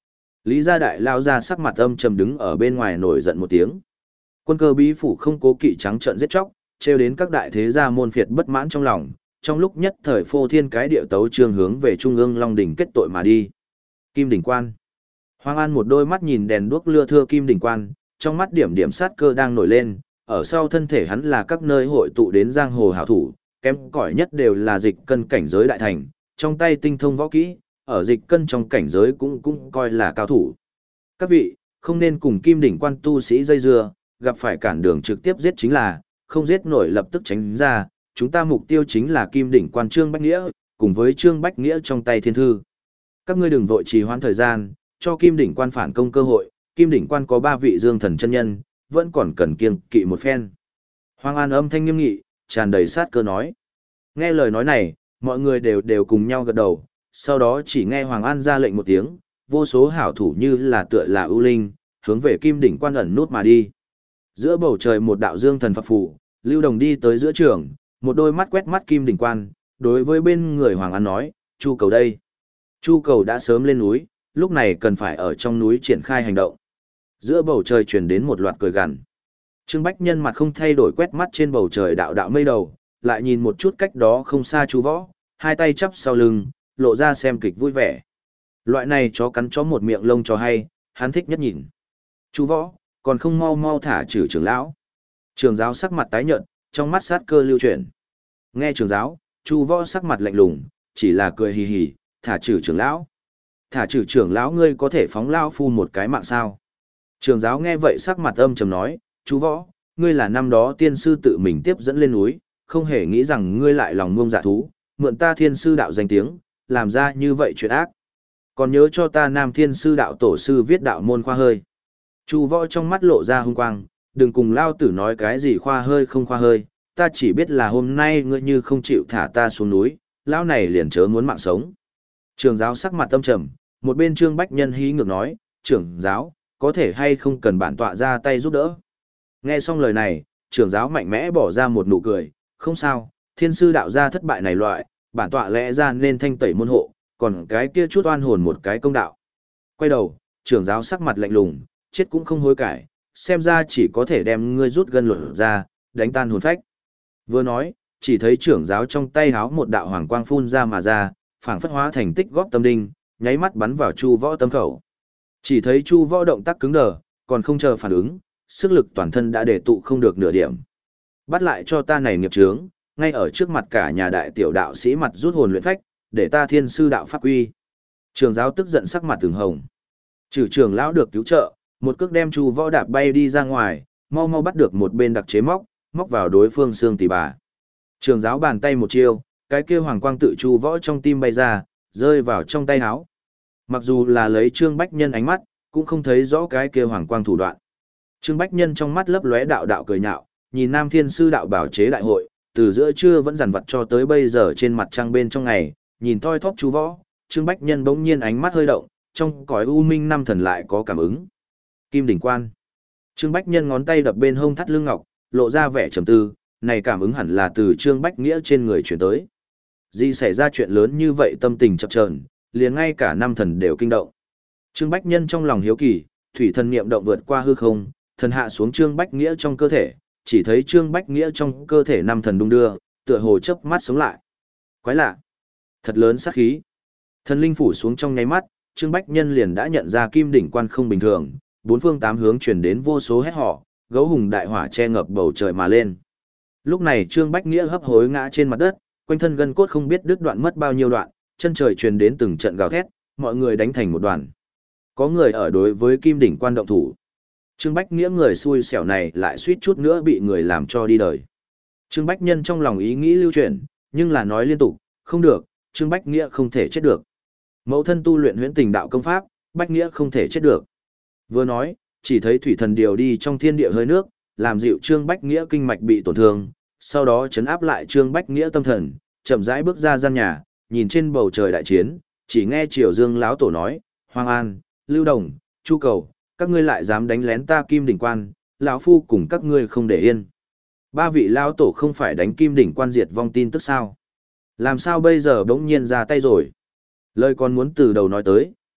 Lý gia đại lao ra sắc mặt âm trầm đứng ở bên ngoài nổi giận một tiếng. Quân cơ bí phủ không cố kỵ trắng trợn giết chóc, trêu đến các đại thế gia môn phiệt bất mãn trong lòng, trong lúc nhất thời phô thiên cái điệu tấu trương hướng về trung ương Long đỉnh kết tội mà đi. Kim đỉnh quan. Hoàng An một đôi mắt nhìn đèn đuốc lưa thưa kim đỉnh quan, trong mắt điểm điểm sát cơ đang nổi lên, ở sau thân thể hắn là các nơi hội tụ đến giang hồ hảo thủ, kém cỏi nhất đều là dịch cân cảnh giới đại thành, trong tay tinh thông võ kỹ, ở dịch cân trong cảnh giới cũng cũng coi là cao thủ. Các vị, không nên cùng kim đỉnh quan tu sĩ dây dưa, gặp phải cản đường trực tiếp giết chính là, không giết nổi lập tức tránh ra, chúng ta mục tiêu chính là kim đỉnh quan Trương Bách Nghĩa, cùng với Trương Bách Nghĩa trong tay thiên thư. Các ngươi đừng vội trì hoãn thời gian, cho kim đỉnh quan phản công cơ hội, kim đỉnh quan có ba vị dương thần chân nhân, vẫn còn cần kiêng kỵ một phen. Hoàng An âm thanh nghiêm nghị, tràn đầy sát cơ nói. Nghe lời nói này, mọi người đều đều cùng nhau gật đầu, sau đó chỉ nghe Hoàng An ra lệnh một tiếng, vô số hảo thủ như là tựa là ưu linh, hướng về kim đỉnh quan ẩn nút mà đi. Giữa bầu trời một đạo dương thần phập phù, Lưu Đồng đi tới giữa trường, một đôi mắt quét mắt kim đỉnh quan, đối với bên người Hoàng An nói, Chu Cầu đây. Chu Cầu đã sớm lên núi, lúc này cần phải ở trong núi triển khai hành động. Giữa bầu trời truyền đến một loạt cười gằn. Trương Bách Nhân mặt không thay đổi quét mắt trên bầu trời đạo đạo mây đầu, lại nhìn một chút cách đó không xa Chu Võ, hai tay chắp sau lưng, lộ ra xem kịch vui vẻ. Loại này chó cắn chó một miệng lông cho hay, hắn thích nhất nhìn. Chu Võ, còn không mau mau thả trừ trưởng lão. Trường giáo sắc mặt tái nhợt, trong mắt sát cơ lưu chuyển. Nghe trường giáo, Chu Võ sắc mặt lạnh lùng, chỉ là cười hì hì, thả trừ trưởng lão. Thả trừ trưởng lão ngươi có thể phóng lão phu một cái mạng sao? Trường giáo nghe vậy sắc mặt âm trầm nói, Chu Võ, ngươi là năm đó tiên sư tự mình tiếp dẫn lên núi, không hề nghĩ rằng ngươi lại lòng ngông dạ thú, mượn ta thiên sư đạo danh tiếng, làm ra như vậy chuyện ác. Còn nhớ cho ta nam thiên sư đạo tổ sư viết đạo môn khoa hơi. Chu Võ trong mắt lộ ra hung quang, đừng cùng lao tử nói cái gì khoa hơi không khoa hơi, ta chỉ biết là hôm nay ngươi như không chịu thả ta xuống núi, lão này liền chớ muốn mạng sống. Trường giáo sắc mặt tâm trầm, một bên Trương Bách Nhân hí ngược nói, trưởng giáo, có thể hay không cần bản tọa ra tay giúp đỡ. Nghe xong lời này, trưởng giáo mạnh mẽ bỏ ra một nụ cười, không sao, thiên sư đạo gia thất bại này loại, bản tọa lẽ ra nên thanh tẩy môn hộ, còn cái kia chút oan hồn một cái công đạo. Quay đầu, trưởng giáo sắc mặt lạnh lùng, chết cũng không hối cải, xem ra chỉ có thể đem ngươi rút gân lột ra, đánh tan hồn phách. Vừa nói, chỉ thấy trưởng giáo trong tay háo một đạo hoàng quang phun ra mà ra, phảng phất hóa thành tích góp tâm đinh, nháy mắt bắn vào Chu Võ tâm khẩu. Chỉ thấy Chu Võ động tác cứng đờ, còn không chờ phản ứng, sức lực toàn thân đã để tụ không được nửa điểm. Bắt lại cho ta này nghiệp chướng, ngay ở trước mặt cả nhà đại tiểu đạo sĩ mặt rút hồn luyện phách, để ta thiên sư đạo pháp quy. Trường giáo tức giận sắc mặt từng hồng. Trừ trường lão được cứu trợ, một cước đem Chu Võ đạp bay đi ra ngoài, mau mau bắt được một bên đặc chế móc, móc vào đối phương xương tỉ bà. Trường giáo bàn tay một chiêu, cái kia hoàng quang tự Chu Võ trong tim bay ra, rơi vào trong tay áo. Mặc dù là lấy Trương Bách Nhân ánh mắt, cũng không thấy rõ cái kia hoàng quang thủ đoạn. Trương Bách Nhân trong mắt lấp lóe đạo đạo cười nhạo, nhìn Nam Thiên Sư đạo bảo chế đại hội, từ giữa trưa vẫn dằn vặt cho tới bây giờ trên mặt trăng bên trong ngày, nhìn toi thóp Chu Võ, Trương Bách Nhân bỗng nhiên ánh mắt hơi động, trong cõi u minh năm thần lại có cảm ứng. Kim đỉnh quan. Trương Bách Nhân ngón tay đập bên hông thắt lưng ngọc, lộ ra vẻ trầm tư, này cảm ứng hẳn là từ Trương Bách Nghĩa trên người chuyển tới. Gì xảy ra chuyện lớn như vậy tâm tình chập chờn, liền ngay cả năm thần đều kinh động. Trương Bách Nhân trong lòng hiếu kỳ, thủy thần niệm động vượt qua hư không, thần hạ xuống Trương Bách Nghĩa trong cơ thể, chỉ thấy Trương Bách Nghĩa trong cơ thể năm thần đung đưa, tựa hồ chớp mắt sống lại. Quái lạ, thật lớn sát khí. Thần linh phủ xuống trong nháy mắt, Trương Bách Nhân liền đã nhận ra kim đỉnh quan không bình thường, bốn phương tám hướng truyền đến vô số hét họ, gấu hùng đại hỏa che ngập bầu trời mà lên. Lúc này Trương Bách Nghĩa hấp hối ngã trên mặt đất, quanh thân gân cốt không biết đứt đoạn mất bao nhiêu đoạn, chân trời truyền đến từng trận gào thét, mọi người đánh thành một đoàn. Có người ở đối với kim đỉnh quan động thủ. Trương Bách Nghĩa người xui xẻo này lại suýt chút nữa bị người làm cho đi đời. Trương Bách Nhân trong lòng ý nghĩ lưu chuyển, nhưng là nói liên tục, không được, Trương Bách Nghĩa không thể chết được. Mẫu thân tu luyện huyễn tình đạo công pháp, Bách Nghĩa không thể chết được. Vừa nói, chỉ thấy thủy thần điều đi trong thiên địa hơi nước, làm dịu Trương Bách Nghĩa kinh mạch bị tổn thương, sau đó chấn áp lại Trương Bách Nghĩa tâm thần, chậm rãi bước ra gian nhà, nhìn trên bầu trời đại chiến, chỉ nghe Triều Dương lão tổ nói, Hoàng An, Lưu Đồng, Chu Cầu, các ngươi lại dám đánh lén ta kim đỉnh quan, lão phu cùng các ngươi không để yên. Ba vị lão tổ không phải đánh kim đỉnh quan diệt vong tin tức sao? Làm sao bây giờ bỗng nhiên ra tay rồi? Lời còn muốn từ đầu nói tới,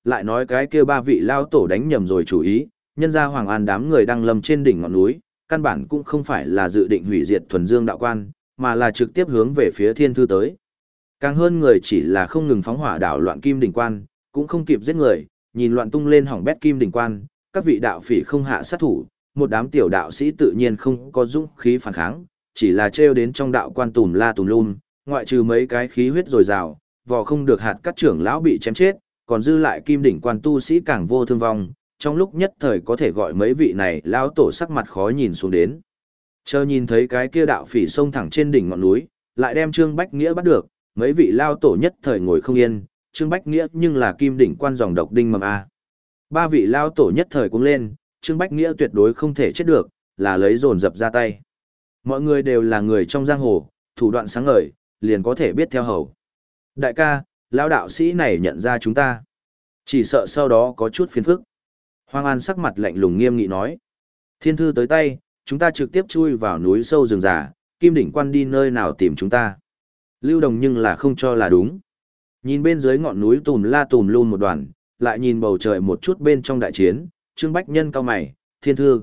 lại nói cái kia ba vị lao tổ đánh nhầm rồi chủ ý, nhân ra Hoàng An đám người đang lâm trên đỉnh ngọn núi, căn bản cũng không phải là dự định hủy diệt thuần dương đạo quan, mà là trực tiếp hướng về phía thiên thư tới. Càng hơn người chỉ là không ngừng phóng hỏa đảo loạn kim đỉnh quan, cũng không kịp giết người, nhìn loạn tung lên hỏng bét kim đỉnh quan, các vị đạo phỉ không hạ sát thủ, một đám tiểu đạo sĩ tự nhiên không có dũng khí phản kháng, chỉ là trêu đến trong đạo quan tùm la tùm lum, ngoại trừ mấy cái khí huyết dồi dào, vò không được hạt các trưởng lão bị chém chết, còn dư lại kim đỉnh quan tu sĩ càng vô thương vong, trong lúc nhất thời có thể gọi mấy vị này lão tổ sắc mặt khó nhìn xuống đến. Chờ nhìn thấy cái kia đạo phỉ xông thẳng trên đỉnh ngọn núi, lại đem Trương Bách Nghĩa bắt được, mấy vị lao tổ nhất thời ngồi không yên, Trương Bách Nghĩa nhưng là kim đỉnh quan dòng độc đinh mầm A. Ba vị lao tổ nhất thời cũng lên, Trương Bách Nghĩa tuyệt đối không thể chết được, là lấy dồn dập ra tay. Mọi người đều là người trong giang hồ, thủ đoạn sáng ngời, liền có thể biết theo hầu. Đại ca, lão đạo sĩ này nhận ra chúng ta. Chỉ sợ sau đó có chút phiền phức. Hoàng An sắc mặt lạnh lùng nghiêm nghị nói. Thiên thư tới tay, chúng ta trực tiếp chui vào núi sâu rừng già, kim đỉnh quan đi nơi nào tìm chúng ta. Lưu Đồng nhưng là không cho là đúng. Nhìn bên dưới ngọn núi tùm la tùm luôn một đoàn, lại nhìn bầu trời một chút bên trong đại chiến, Trương Bách Nhân cao mày, thiên thư.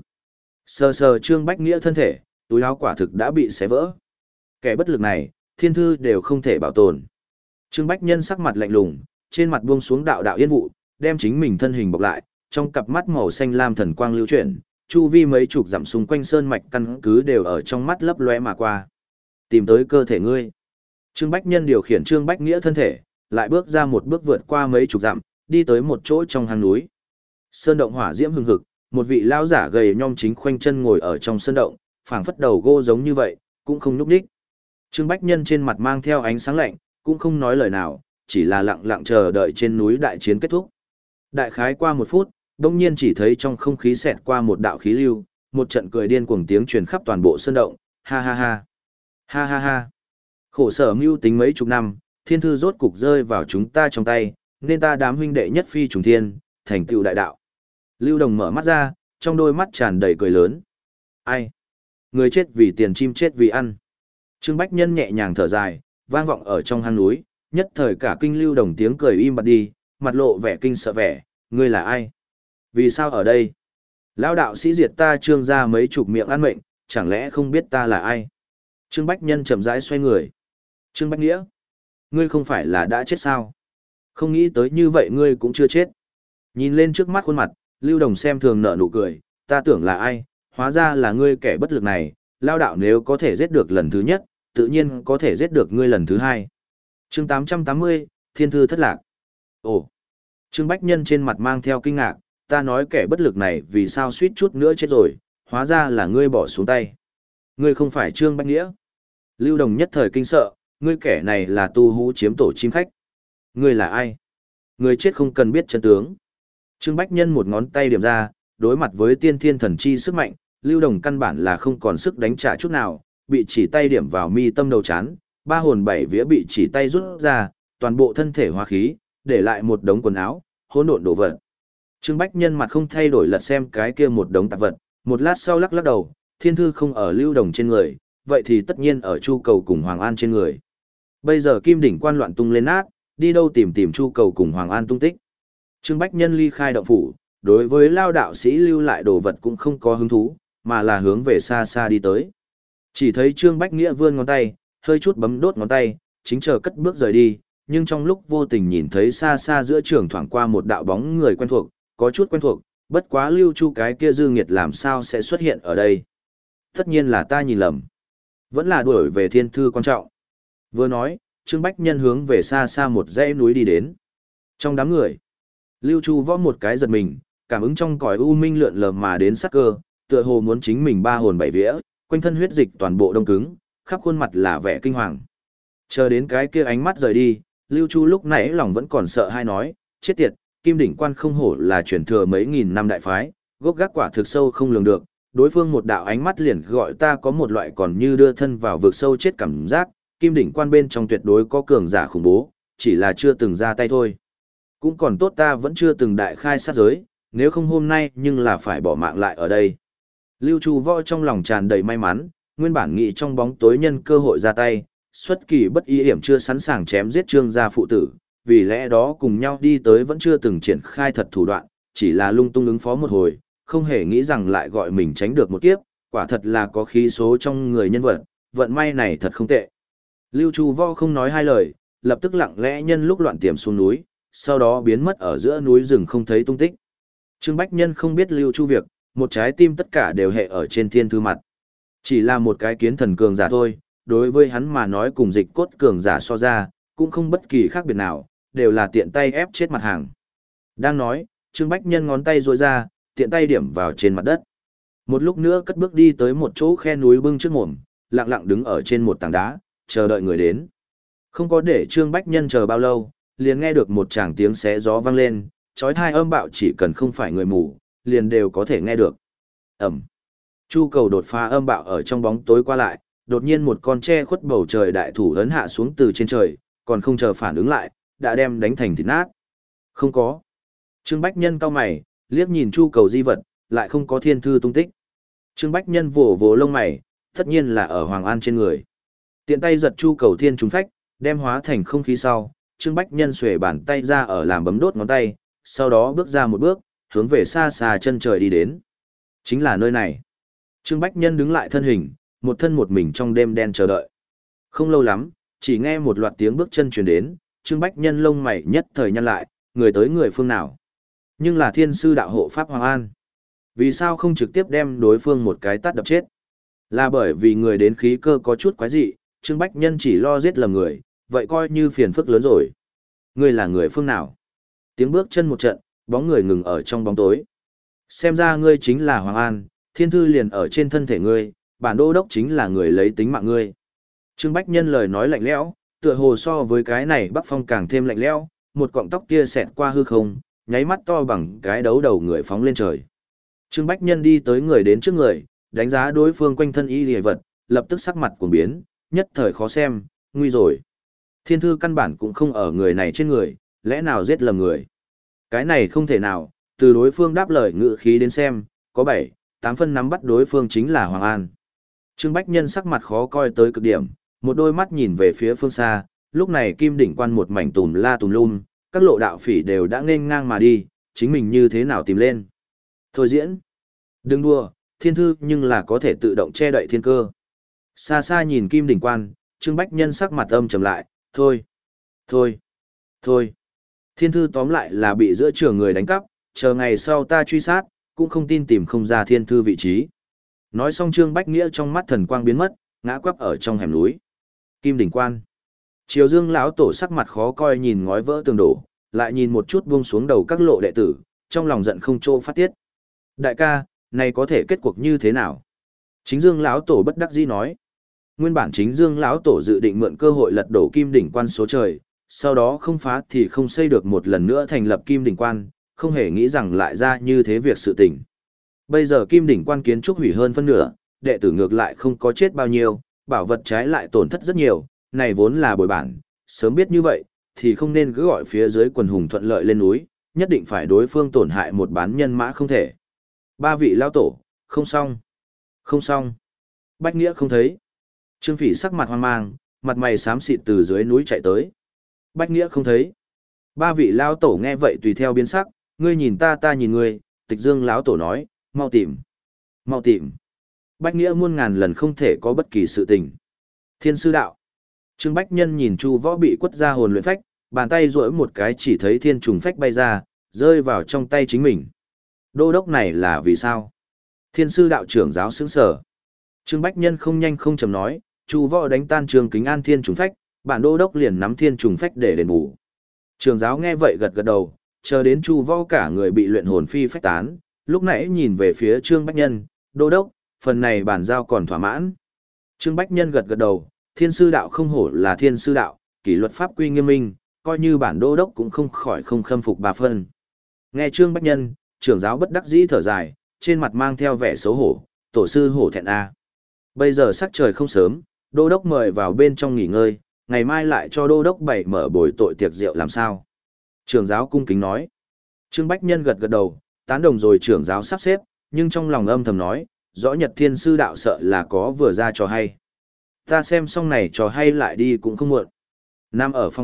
Sờ sờ Trương Bách Nghĩa thân thể, túi áo quả thực đã bị xé vỡ. Kẻ bất lực này, thiên thư đều không thể bảo tồn. Trương Bách Nhân sắc mặt lạnh lùng, trên mặt buông xuống đạo đạo yên vụ, đem chính mình thân hình bọc lại, trong cặp mắt màu xanh lam thần quang lưu chuyển, chu vi mấy chục dặm xung quanh sơn mạch căn cứ đều ở trong mắt lấp lóe mà qua. Tìm tới cơ thể ngươi. Trương Bách Nhân điều khiển Trương Bách Nghĩa thân thể, lại bước ra một bước vượt qua mấy chục dặm, đi tới một chỗ trong hang núi. Sơn động hỏa diễm hừng hực, một vị lão giả gầy nhom chính khoanh chân ngồi ở trong sơn động, phảng phất đầu gỗ giống như vậy, cũng không nhúc nhích. Trương Bách Nhân trên mặt mang theo ánh sáng lạnh, cũng không nói lời nào, chỉ là lặng lặng chờ đợi trên núi đại chiến kết thúc. Đại khái qua một phút, đông nhiên chỉ thấy trong không khí xẹt qua một đạo khí lưu, một trận cười điên cuồng tiếng truyền khắp toàn bộ sơn động, ha ha ha, ha ha ha. Khổ sở mưu tính mấy chục năm, thiên thư rốt cục rơi vào chúng ta trong tay, nên ta đám huynh đệ nhất phi trùng thiên, thành tựu đại đạo. Lưu Đồng mở mắt ra, trong đôi mắt tràn đầy cười lớn. Ai? Người chết vì tiền, chim chết vì ăn. Trương Bách Nhân nhẹ nhàng thở dài, vang vọng ở trong hang núi, nhất thời cả kinh Lưu Đồng tiếng cười im bặt đi, mặt lộ vẻ kinh sợ vẻ, ngươi là ai? Vì sao ở đây? Lão đạo sĩ diệt ta Trương ra mấy chục miệng ăn mệnh, chẳng lẽ không biết ta là ai? Trương Bách Nhân chậm rãi xoay người. Trương Bách Nghĩa, ngươi không phải là đã chết sao? Không nghĩ tới như vậy ngươi cũng chưa chết. Nhìn lên trước mắt khuôn mặt, Lưu Đồng xem thường nở nụ cười, ta tưởng là ai, hóa ra là ngươi kẻ bất lực này, lao đạo nếu có thể giết được lần thứ nhất, tự nhiên có thể giết được ngươi lần thứ hai. Chương tám trăm tám mươi, Thiên Thư thất lạc. Ồ, Trương Bách Nhân trên mặt mang theo kinh ngạc, ta nói kẻ bất lực này vì sao suýt chút nữa chết rồi, hóa ra là ngươi bỏ xuống tay. Ngươi không phải Trương Bách Nghĩa. Lưu Đồng nhất thời kinh sợ, ngươi kẻ này là tu hú chiếm tổ chim khách. Ngươi là ai? Ngươi chết không cần biết chân tướng. Trương Bách Nhân một ngón tay điểm ra, đối mặt với tiên thiên thần chi sức mạnh, Lưu Đồng căn bản là không còn sức đánh trả chút nào, bị chỉ tay điểm vào mi tâm đầu chán, ba hồn bảy vía bị chỉ tay rút ra, toàn bộ thân thể hóa khí, để lại một đống quần áo, hỗn độn đổ vật. Trương Bách Nhân mặt không thay đổi lật xem cái kia một đống tạp vật, một lát sau lắc lắc đầu, thiên thư không ở Lưu Đồng trên người, vậy thì tất nhiên ở Chu Cầu cùng Hoàng An trên người. Bây giờ Kim đỉnh quan loạn tung lên nát, đi đâu tìm tìm Chu Cầu cùng Hoàng An tung tích. Trương Bách Nhân ly khai động phủ, đối với lao đạo sĩ lưu lại đồ vật cũng không có hứng thú, mà là hướng về xa xa đi tới. Chỉ thấy Trương Bách Nghĩa vươn ngón tay, hơi chút bấm đốt ngón tay, chính chờ cất bước rời đi, nhưng trong lúc vô tình nhìn thấy xa xa giữa trường thoảng qua một đạo bóng người quen thuộc, có chút quen thuộc, bất quá Lưu Chu cái kia dư nghiệt làm sao sẽ xuất hiện ở đây. Tất nhiên là ta nhìn lầm. Vẫn là đuổi về thiên thư quan trọng. Vừa nói, Trương Bách Nhân hướng về xa xa một dãy núi đi đến. Trong đám người, Lưu Chu võ một cái giật mình, cảm ứng trong cõi u minh lượn lờ mà đến sắc cơ, tựa hồ muốn chính mình ba hồn bảy vía, quanh thân huyết dịch toàn bộ đông cứng, khắp khuôn mặt là vẻ kinh hoàng. Chờ đến cái kia ánh mắt rời đi, Lưu Chu lúc nãy lòng vẫn còn sợ hai nói, chết tiệt, Kim đỉnh quan không hổ là truyền thừa mấy nghìn năm đại phái, gốc gác quả thực sâu không lường được, đối phương một đạo ánh mắt liền gọi ta có một loại còn như đưa thân vào vực sâu chết cảm giác, Kim đỉnh quan bên trong tuyệt đối có cường giả khủng bố, chỉ là chưa từng ra tay thôi. Cũng còn tốt ta vẫn chưa từng đại khai sát giới, nếu không hôm nay nhưng là phải bỏ mạng lại ở đây. Lưu Chu Võ trong lòng tràn đầy may mắn, nguyên bản nghĩ trong bóng tối nhân cơ hội ra tay, xuất kỳ bất ý hiểm chưa sẵn sàng chém giết Trương gia phụ tử, vì lẽ đó cùng nhau đi tới vẫn chưa từng triển khai thật thủ đoạn, chỉ là lung tung ứng phó một hồi, không hề nghĩ rằng lại gọi mình tránh được một kiếp, quả thật là có khí số trong người nhân vật, vận may này thật không tệ. Lưu Chu Võ không nói hai lời, lập tức lặng lẽ nhân lúc loạn tiềm xuống núi, sau đó biến mất ở giữa núi rừng không thấy tung tích. Trương Bách Nhân không biết Lưu Chu việc, một trái tim tất cả đều hệ ở trên thiên thư mặt. Chỉ là một cái kiến thần cường giả thôi, đối với hắn mà nói cùng dịch cốt cường giả so ra, cũng không bất kỳ khác biệt nào, đều là tiện tay ép chết mặt hàng. Đang nói, Trương Bách Nhân ngón tay duỗi ra, tiện tay điểm vào trên mặt đất. Một lúc nữa cất bước đi tới một chỗ khe núi bưng trước mồm, lặng lặng đứng ở trên một tảng đá, chờ đợi người đến. Không có để Trương Bách Nhân chờ bao lâu, liền nghe được một tràng tiếng xé gió vang lên, chói tai âm bạo chỉ cần không phải người mù, liền đều có thể nghe được. Ầm. Chu cầu đột phá âm bạo ở trong bóng tối qua lại, đột nhiên một con tre khuất bầu trời đại thủ ấn hạ xuống từ trên trời, còn không chờ phản ứng lại, đã đem đánh thành thịt nát. Không có. Trương Bách Nhân cau mày, liếc nhìn chu cầu di vật, lại không có thiên thư tung tích. Trương Bách Nhân vồ vồ lông mày, tất nhiên là ở Hoàng An trên người. Tiện tay giật chu cầu thiên trùng phách, đem hóa thành không khí sau, Trương Bách Nhân xuề bàn tay ra ở làm bấm đốt ngón tay, sau đó bước ra một bước, hướng về xa xa chân trời đi đến. Chính là nơi này. Trương Bách Nhân đứng lại thân hình, một thân một mình trong đêm đen chờ đợi. Không lâu lắm, chỉ nghe một loạt tiếng bước chân truyền đến, Trương Bách Nhân lông mày nhất thời nhăn lại, người tới người phương nào. Nhưng là thiên sư đạo hộ Pháp Hoàng An. Vì sao không trực tiếp đem đối phương một cái tát đập chết? Là bởi vì người đến khí cơ có chút quái dị, Trương Bách Nhân chỉ lo giết lầm người, vậy coi như phiền phức lớn rồi. Ngươi là người phương nào? Tiếng bước chân một trận, bóng người ngừng ở trong bóng tối. Xem ra ngươi chính là Hoàng An, thiên thư liền ở trên thân thể ngươi, bản đô đốc chính là người lấy tính mạng ngươi. Trương Bách Nhân lời nói lạnh lẽo, tựa hồ so với cái này Bắc Phong càng thêm lạnh lẽo, một cọng tóc kia xẹt qua hư không, nháy mắt to bằng cái đấu đầu người phóng lên trời. Trương Bách Nhân đi tới người đến trước người, đánh giá đối phương quanh thân y liề vật, lập tức sắc mặt cuồng biến, nhất thời khó xem, nguy rồi. Thiên thư căn bản cũng không ở người này trên người, lẽ nào giết lầm người? Cái này không thể nào, từ đối phương đáp lời ngữ khí đến xem, có bảy, tám phân nắm bắt đối phương chính là Hoàng An. Trương Bách Nhân sắc mặt khó coi tới cực điểm, một đôi mắt nhìn về phía phương xa, lúc này Kim Đỉnh Quan một mảnh tùm la tùm lum, các lộ đạo phỉ đều đã nghênh ngang mà đi, chính mình như thế nào tìm lên. Thôi diễn. Đừng đùa, thiên thư nhưng là có thể tự động che đậy thiên cơ. Xa xa nhìn Kim Đỉnh Quan, Trương Bách Nhân sắc mặt âm trầm lại, thôi, thôi, thôi. Thiên thư tóm lại là bị giữa trường người đánh cắp, chờ ngày sau ta truy sát, cũng không tin tìm không ra thiên thư vị trí. Nói xong Trương Bách Nghĩa trong mắt thần quang biến mất, ngã quắp ở trong hẻm núi. Kim Đỉnh Quan. Triều Dương lão tổ sắc mặt khó coi nhìn ngói vỡ tường đổ, lại nhìn một chút buông xuống đầu các lộ đệ tử, trong lòng giận không chỗ phát tiết. Đại ca, này có thể kết cuộc như thế nào? Chính Dương lão tổ bất đắc dĩ nói. Nguyên bản Chính Dương lão tổ dự định mượn cơ hội lật đổ Kim Đỉnh Quan số trời, sau đó không phá thì không xây được một lần nữa thành lập Kim Đỉnh Quan, không hề nghĩ rằng lại ra như thế việc sự tình. Bây giờ Kim Đỉnh Quan kiến trúc hủy hơn phân nửa, đệ tử ngược lại không có chết bao nhiêu, bảo vật trái lại tổn thất rất nhiều, này vốn là bồi bản, sớm biết như vậy, thì không nên cứ gọi phía dưới quần hùng thuận lợi lên núi, nhất định phải đối phương tổn hại một bán nhân mã không thể. Ba vị lao tổ, không xong, không xong. Bách Nghĩa không thấy. Trương Phỉ sắc mặt hoang mang, mặt mày xám xịt từ dưới núi chạy tới. Bách Nghĩa không thấy. Ba vị lao tổ nghe vậy tùy theo biến sắc, ngươi nhìn ta ta nhìn ngươi, Tịch Dương lão tổ nói, mau tìm, mau tìm. Bách Nghĩa muôn ngàn lần không thể có bất kỳ sự tình. Thiên sư đạo. Trương Bách Nhân nhìn Chu Võ bị quất ra hồn luyện phách, bàn tay duỗi một cái chỉ thấy thiên trùng phách bay ra, rơi vào trong tay chính mình. Đô đốc này là vì sao? Thiên sư đạo trưởng giáo sững sở. Trương Bách Nhân không nhanh không chậm nói, Chu Võ đánh tan Trường Kính An thiên trùng phách, bản đô đốc liền nắm thiên trùng phách để đền bù. Trưởng giáo nghe vậy gật gật đầu, chờ đến Chu Võ cả người bị luyện hồn phi phách tán, lúc nãy nhìn về phía Trương Bách Nhân, đô đốc, phần này bản giao còn thỏa mãn. Trương Bách Nhân gật gật đầu, thiên sư đạo không hổ là thiên sư đạo, kỷ luật pháp quy nghiêm minh, coi như bản đô đốc cũng không khỏi không khâm phục bà phân. Nghe Trương Bách Nhân, trưởng giáo bất đắc dĩ thở dài, trên mặt mang theo vẻ xấu hổ, tổ sư hổ thẹn a. Bây giờ sắc trời không sớm, đô đốc mời vào bên trong nghỉ ngơi, ngày mai lại cho đô đốc bảy mở bồi tội tiệc rượu làm sao. Trưởng giáo cung kính nói. Trương Bách Nhân gật gật đầu, tán đồng rồi trưởng giáo sắp xếp, nhưng trong lòng âm thầm nói, rõ Nhật Thiên sư đạo sợ là có vừa ra trò hay. Ta xem xong này trò hay lại đi cũng không muộn. Nam ở phòng khách,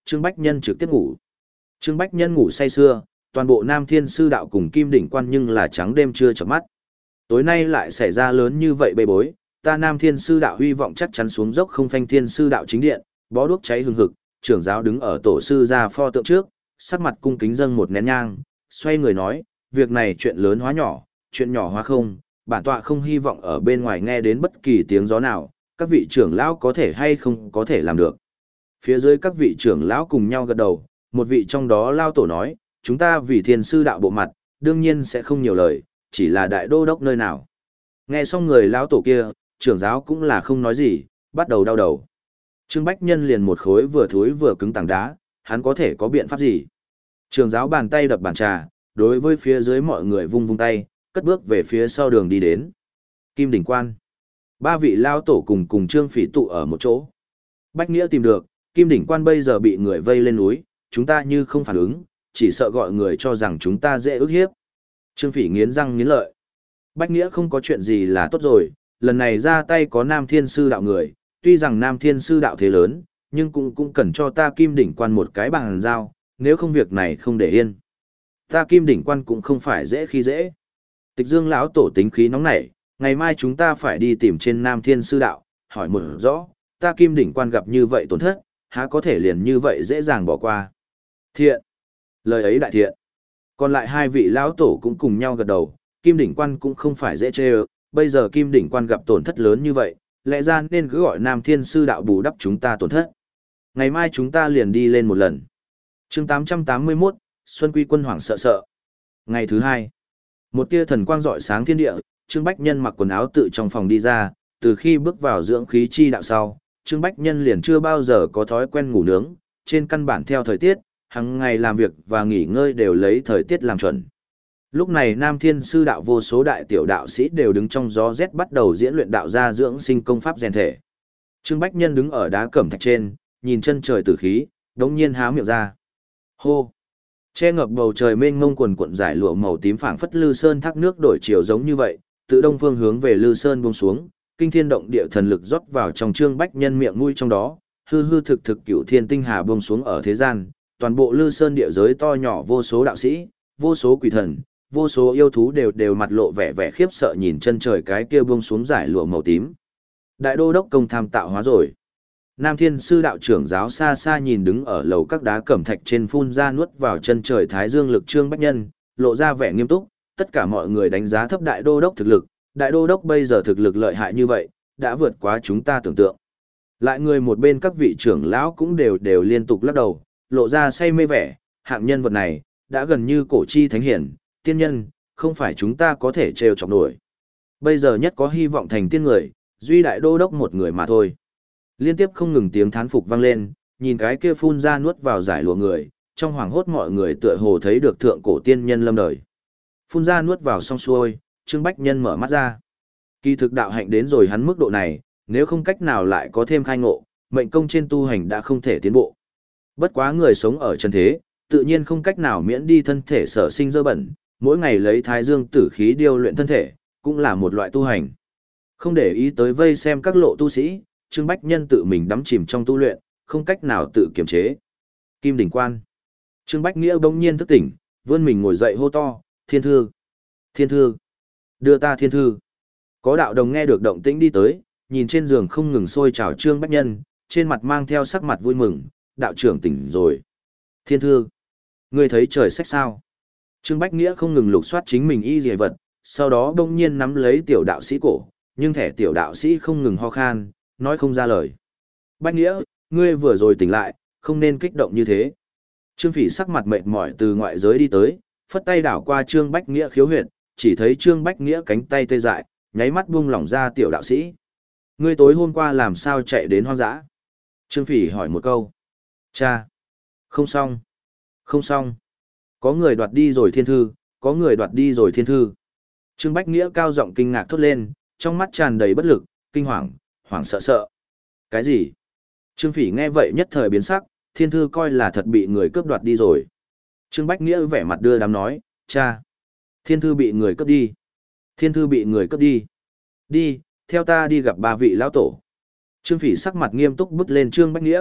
Trương Bách Nhân trực tiếp ngủ. Trương Bách Nhân ngủ say sưa, toàn bộ Nam Thiên Sư Đạo cùng Kim Đỉnh Quan nhưng là trắng đêm chưa chợp mắt. Tối nay lại xảy ra lớn như vậy bê bối, ta Nam Thiên Sư Đạo hy vọng chắc chắn xuống dốc không phanh Thiên Sư Đạo chính điện, bó đuốc cháy hừng hực, trưởng giáo đứng ở tổ sư gia pho tượng trước, sắc mặt cung kính dâng một nén nhang, xoay người nói, việc này chuyện lớn hóa nhỏ, chuyện nhỏ hóa không, bản tọa không hy vọng ở bên ngoài nghe đến bất kỳ tiếng gió nào, các vị trưởng lão có thể hay không có thể làm được. Phía dưới các vị trưởng lão cùng nhau gật đầu, một vị trong đó lao tổ nói, chúng ta vì Thiên Sư Đạo bộ mặt, đương nhiên sẽ không nhiều lời, chỉ là đại đô đốc nơi nào. Nghe xong người lão tổ kia, trưởng giáo cũng là không nói gì, bắt đầu đau đầu. Trương Bách Nhân liền một khối vừa thối vừa cứng tảng đá, hắn có thể có biện pháp gì? Trưởng giáo bàn tay đập bàn trà, đối với phía dưới mọi người vung vung tay, cất bước về phía sau đường đi đến. Kim Đỉnh Quan. Ba vị lao tổ cùng cùng Trương Phỉ tụ ở một chỗ. Bách Nghĩa tìm được, Kim Đỉnh Quan bây giờ bị người vây lên núi, chúng ta như không phản ứng, chỉ sợ gọi người cho rằng chúng ta dễ ức hiếp. Trương Phỉ nghiến răng nghiến lợi. Bách Nghĩa không có chuyện gì là tốt rồi, lần này ra tay có Nam Thiên Sư Đạo người, tuy rằng Nam Thiên Sư Đạo thế lớn, nhưng cũng cũng cần cho ta Kim Đỉnh Quan một cái bàn giao, nếu không việc này không để yên. Ta Kim Đỉnh Quan cũng không phải dễ khi dễ. Tịch Dương lão tổ tính khí nóng nảy, ngày mai chúng ta phải đi tìm trên Nam Thiên Sư Đạo, hỏi một rõ, ta Kim Đỉnh Quan gặp như vậy tổn thất, há có thể liền như vậy dễ dàng bỏ qua. Thiện. Lời ấy đại thiện. Còn lại hai vị lão tổ cũng cùng nhau gật đầu, Kim Đỉnh Quan cũng không phải dễ chê ơ, bây giờ Kim Đỉnh Quan gặp tổn thất lớn như vậy, lẽ ra nên cứ gọi Nam Thiên Sư Đạo bù đắp chúng ta tổn thất. Ngày mai chúng ta liền đi lên một lần. Chương tám trăm tám mươi mốt, Xuân Quy Quân hoảng sợ sợ. Ngày thứ hai, một tia thần quang rọi sáng thiên địa, Trương Bách Nhân mặc quần áo tự trong phòng đi ra, từ khi bước vào dưỡng khí chi đạo sau, Trương Bách Nhân liền chưa bao giờ có thói quen ngủ nướng, trên căn bản theo thời tiết, hàng ngày làm việc và nghỉ ngơi đều lấy thời tiết làm chuẩn. Lúc này Nam Thiên Sư Đạo vô số đại tiểu đạo sĩ đều đứng trong gió rét bắt đầu diễn luyện đạo gia dưỡng sinh công pháp rèn thể. Trương Bách Nhân đứng ở đá cẩm thạch trên, nhìn chân trời tử khí, đống nhiên há miệng ra. Hô! Che ngập bầu trời mênh mông quần cuộn giải lụa màu tím phảng phất Lư Sơn thác nước đổi chiều giống như vậy, tự đông phương hướng về Lư Sơn buông xuống, kinh thiên động địa thần lực rót vào trong Trương Bách Nhân miệng mũi trong đó, hư hư thực thực cửu thiên tinh hà buông xuống ở thế gian, toàn bộ Lư Sơn địa giới to nhỏ vô số đạo sĩ, vô số quỷ thần, vô số yêu thú đều đều mặt lộ vẻ vẻ khiếp sợ nhìn chân trời cái kia buông xuống giải lụa màu tím. Đại đô đốc công tham tạo hóa rồi. Nam Thiên Sư Đạo trưởng giáo xa xa nhìn đứng ở lầu các đá cẩm thạch trên phun ra nuốt vào chân trời thái dương lực Trương Bách Nhân, lộ ra vẻ nghiêm túc, tất cả mọi người đánh giá thấp đại đô đốc thực lực, đại đô đốc bây giờ thực lực lợi hại như vậy, đã vượt quá chúng ta tưởng tượng. Lại người một bên các vị trưởng lão cũng đều đều liên tục lắc đầu, lộ ra say mê vẻ, hạng nhân vật này, đã gần như cổ chi thánh hiển, tiên nhân, không phải chúng ta có thể trêu chọc nổi. Bây giờ nhất có hy vọng thành tiên người, duy đại đô đốc một người mà thôi. Liên tiếp không ngừng tiếng thán phục vang lên, nhìn cái kia phun ra nuốt vào giải lụa người, trong hoàng hốt mọi người tựa hồ thấy được thượng cổ tiên nhân lâm đời. Phun ra nuốt vào xong xuôi, Trương Bách Nhân mở mắt ra. Kỳ thực đạo hạnh đến rồi hắn mức độ này, nếu không cách nào lại có thêm khai ngộ, mệnh công trên tu hành đã không thể tiến bộ. Bất quá người sống ở chân thế, tự nhiên không cách nào miễn đi thân thể sở sinh dơ bẩn, mỗi ngày lấy thái dương tử khí điêu luyện thân thể, cũng là một loại tu hành. Không để ý tới vây xem các lộ tu sĩ, Trương Bách Nhân tự mình đắm chìm trong tu luyện, không cách nào tự kiềm chế. Kim Đỉnh Quan. Trương Bách Nghĩa bỗng nhiên thức tỉnh, vươn mình ngồi dậy hô to, "Thiên thư! Thiên thư! Đưa ta thiên thư!" Có đạo đồng nghe được động tĩnh đi tới, nhìn trên giường không ngừng sôi trào Trương Bách Nhân, trên mặt mang theo sắc mặt vui mừng, "Đạo trưởng tỉnh rồi." "Thiên thư! Ngươi thấy trời sách sao?" Trương Bách Nghĩa không ngừng lục soát chính mình y dề vật, sau đó bỗng nhiên nắm lấy tiểu đạo sĩ cổ, nhưng thẻ tiểu đạo sĩ không ngừng ho khan, nói không ra lời. "Bách Nghĩa, ngươi vừa rồi tỉnh lại, không nên kích động như thế." Trương Phỉ sắc mặt mệt mỏi từ ngoại giới đi tới, phất tay đảo qua Trương Bách Nghĩa khiếu huyệt, chỉ thấy Trương Bách Nghĩa cánh tay tê dại, nháy mắt buông lỏng ra tiểu đạo sĩ. "Ngươi tối hôm qua làm sao chạy đến hoang dã?" Trương Phỉ hỏi một câu. "Cha, không xong, không xong. Có người đoạt đi rồi thiên thư, có người đoạt đi rồi thiên thư." Trương Bách Nghĩa cao giọng kinh ngạc thốt lên, trong mắt tràn đầy bất lực, kinh hoàng, hoảng sợ sợ. "Cái gì?" Trương Phỉ nghe vậy nhất thời biến sắc, thiên thư coi là thật bị người cướp đoạt đi rồi. Trương Bách Nghĩa vẻ mặt đưa đám nói, "Cha, thiên thư bị người cướp đi. Thiên thư bị người cướp đi. Đi, theo ta đi gặp ba vị lão tổ." Trương Phỉ sắc mặt nghiêm túc bước lên Trương Bách Nghĩa,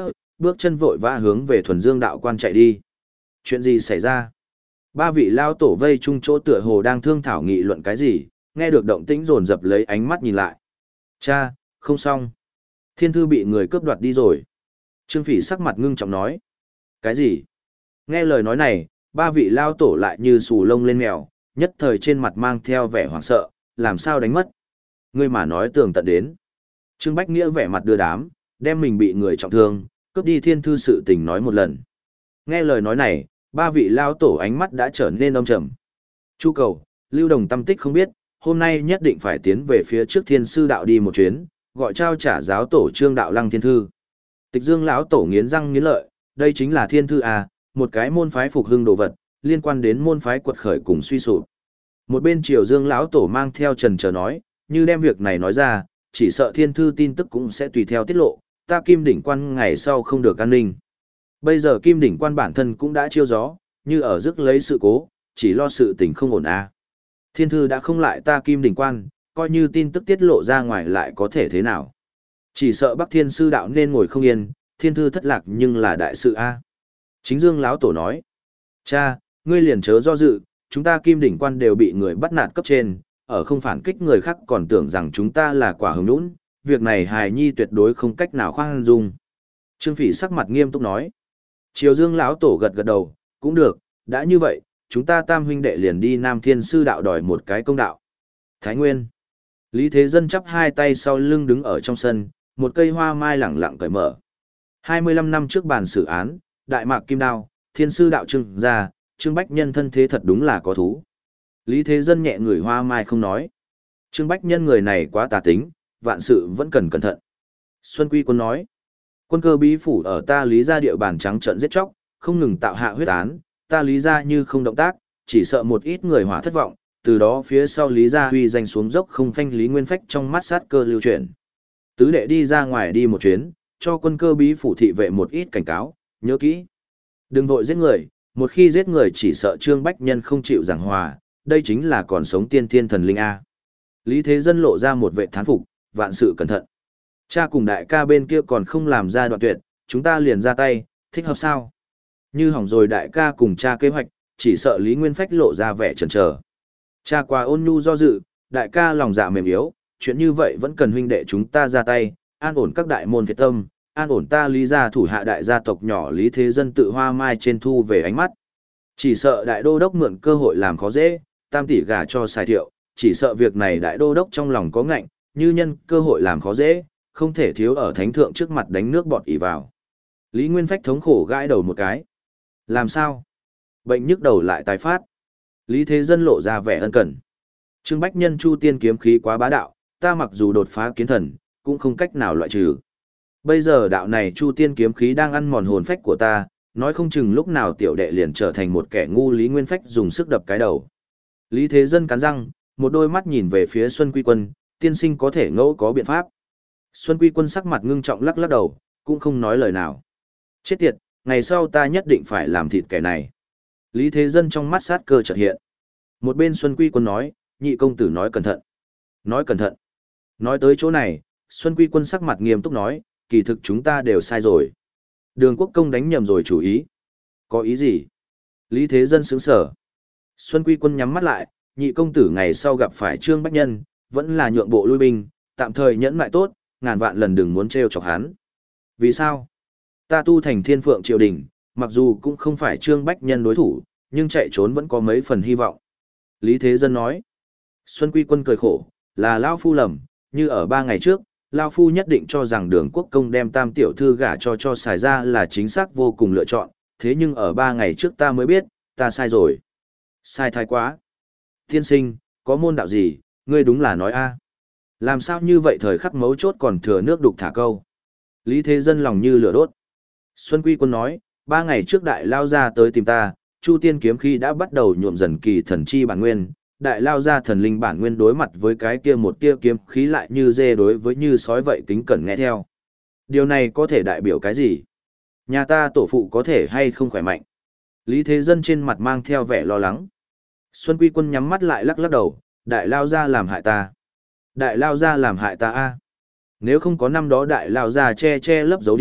bước chân vội vã hướng về thuần dương đạo quan chạy đi. Chuyện gì xảy ra? Ba vị lao tổ vây chung chỗ tựa hồ đang thương thảo nghị luận cái gì, nghe được động tĩnh dồn dập lấy ánh mắt nhìn lại. Cha, không xong. Thiên thư bị người cướp đoạt đi rồi. Trương Phỉ sắc mặt ngưng trọng nói. Cái gì? Nghe lời nói này, ba vị lao tổ lại như xù lông lên mèo, nhất thời trên mặt mang theo vẻ hoảng sợ, làm sao đánh mất. Ngươi mà nói tường tận đến. Trương Bách Nghĩa vẻ mặt đưa đám, đem mình bị người trọng thương, cướp đi thiên thư sự tình nói một lần. Nghe lời nói này, ba vị lao tổ ánh mắt đã trở nên âm trầm. Chu cầu, Lưu Đồng tâm tích không biết, hôm nay nhất định phải tiến về phía trước thiên sư đạo đi một chuyến, gọi trao trả giáo tổ trương đạo lăng thiên thư. Tịch Dương lão tổ nghiến răng nghiến lợi, đây chính là thiên thư à, một cái môn phái phục hưng đồ vật, liên quan đến môn phái quật khởi cùng suy sụp. Một bên Triều Dương lão tổ mang theo trần chờ nói, như đem việc này nói ra, chỉ sợ thiên thư tin tức cũng sẽ tùy theo tiết lộ, ta Kim Đỉnh Quan ngày sau không được an ninh. Bây giờ Kim Đỉnh Quan bản thân cũng đã chiêu gió, như ở rước lấy sự cố, chỉ lo sự tình không ổn à. Thiên thư đã không lại ta Kim Đỉnh Quan, coi như tin tức tiết lộ ra ngoài lại có thể thế nào. Chỉ sợ Bắc Thiên sư đạo nên ngồi không yên, thiên thư thất lạc nhưng là đại sự a. Chính Dương lão tổ nói, cha, ngươi liền chớ do dự, chúng ta Kim Đỉnh Quan đều bị người bắt nạt cấp trên, ở không phản kích người khác còn tưởng rằng chúng ta là quả hứng nũng, việc này hài nhi tuyệt đối không cách nào khoan dung. Trương Phỉ sắc mặt nghiêm túc nói, Triều Dương lão tổ gật gật đầu, cũng được, đã như vậy, chúng ta tam huynh đệ liền đi Nam Thiên sư đạo đòi một cái công đạo. Thái Nguyên. Lý Thế Dân chắp hai tay sau lưng đứng ở trong sân, một cây hoa mai lẳng lặng cởi mở. hai mươi lăm năm trước bàn xử án, Đại Mạc Kim Đao, Thiên sư đạo Trương gia, Trương Bách Nhân thân thế thật đúng là có thú. Lý Thế Dân nhẹ người hoa mai không nói. Trương Bách Nhân người này quá tà tính, vạn sự vẫn cần cẩn thận. Xuân Quy Quân nói, quân cơ bí phủ ở ta Lý gia địa bàn trắng trợn giết chóc, không ngừng tạo hạ huyết án, ta Lý gia như không động tác, chỉ sợ một ít người hỏa thất vọng, từ đó phía sau Lý gia huy danh xuống dốc không phanh Lý Nguyên Phách trong mắt sát cơ lưu chuyển. Tứ đệ đi ra ngoài đi một chuyến, cho quân cơ bí phủ thị vệ một ít cảnh cáo, nhớ kỹ. Đừng vội giết người, một khi giết người chỉ sợ Trương Bách Nhân không chịu giảng hòa, đây chính là còn sống tiên thiên thần linh A. Lý Thế Dân lộ ra một vệ thán phục, vạn sự cẩn thận. Cha cùng đại ca bên kia còn không làm ra đoạn tuyệt, chúng ta liền ra tay, thích hợp sao? Như hỏng rồi đại ca cùng cha kế hoạch, chỉ sợ Lý Nguyên Phách lộ ra vẻ chần chờ. Cha qua ôn nhu do dự, đại ca lòng dạ mềm yếu, chuyện như vậy vẫn cần huynh đệ chúng ta ra tay, an ổn các đại môn phiệt tâm, an ổn ta Lý gia thủ hạ đại gia tộc nhỏ Lý Thế Dân tự hoa mai trên thu về ánh mắt. Chỉ sợ đại đô đốc mượn cơ hội làm khó dễ, tam tỷ gả cho Sài Thiệu, chỉ sợ việc này đại đô đốc trong lòng có ngạnh, như nhân cơ hội làm khó dễ, không thể thiếu ở thánh thượng trước mặt đánh nước bọt ỉ vào. Lý Nguyên Phách thống khổ gãi đầu một cái. Làm sao? Bệnh nhức đầu lại tái phát. Lý Thế Dân lộ ra vẻ ân cần. Trương Bách Nhân Chu tiên kiếm khí quá bá đạo, ta mặc dù đột phá kiến thần, cũng không cách nào loại trừ. Bây giờ đạo này Chu tiên kiếm khí đang ăn mòn hồn phách của ta, nói không chừng lúc nào tiểu đệ liền trở thành một kẻ ngu. Lý Nguyên Phách dùng sức đập cái đầu. Lý Thế Dân cắn răng, một đôi mắt nhìn về phía Xuân Quy Quân, tiên sinh có thể ngẫu có biện pháp. Xuân Quy Quân sắc mặt ngưng trọng lắc lắc đầu, cũng không nói lời nào. Chết tiệt, ngày sau ta nhất định phải làm thịt kẻ này. Lý Thế Dân trong mắt sát cơ chợt hiện. Một bên Xuân Quy Quân nói, nhị công tử nói cẩn thận. Nói cẩn thận. Nói tới chỗ này, Xuân Quy Quân sắc mặt nghiêm túc nói, kỳ thực chúng ta đều sai rồi. Đường Quốc Công đánh nhầm rồi chủ ý. Có ý gì? Lý Thế Dân sững sở. Xuân Quy Quân nhắm mắt lại, nhị công tử ngày sau gặp phải Trương Bách Nhân, vẫn là nhượng bộ lui binh, tạm thời nhẫn mại tốt, ngàn vạn lần đừng muốn trêu chọc hắn. Vì sao? Ta tu thành thiên phượng triều đình, mặc dù cũng không phải Trương Bách Nhân đối thủ, nhưng chạy trốn vẫn có mấy phần hy vọng. Lý Thế Dân nói. Xuân Quy Quân cười khổ, là Lao Phu lầm, như ở ba ngày trước, Lao Phu nhất định cho rằng đường Quốc Công đem tam tiểu thư gả cho cho xài ra là chính xác vô cùng lựa chọn, thế nhưng ở ba ngày trước ta mới biết, ta sai rồi. Sai thái quá. Tiên sinh, có môn đạo gì, ngươi đúng là nói a. Làm sao như vậy thời khắc mấu chốt còn thừa nước đục thả câu. Lý Thế Dân lòng như lửa đốt. Xuân Quy Quân nói, ba ngày trước đại lao ra tới tìm ta, Chu tiên kiếm khí đã bắt đầu nhuộm dần kỳ thần chi bản nguyên, đại lao ra thần linh bản nguyên đối mặt với cái kia một tia kiếm khí lại như dê đối với như sói vậy kính cẩn nghe theo. Điều này có thể đại biểu cái gì? Nhà ta tổ phụ có thể hay không khỏe mạnh? Lý Thế Dân trên mặt mang theo vẻ lo lắng. Xuân Quy Quân nhắm mắt lại lắc lắc đầu, đại lao ra làm hại ta. Đại lao ra làm hại ta a. Nếu không có năm đó đại lao ra che che lấp giấu đi,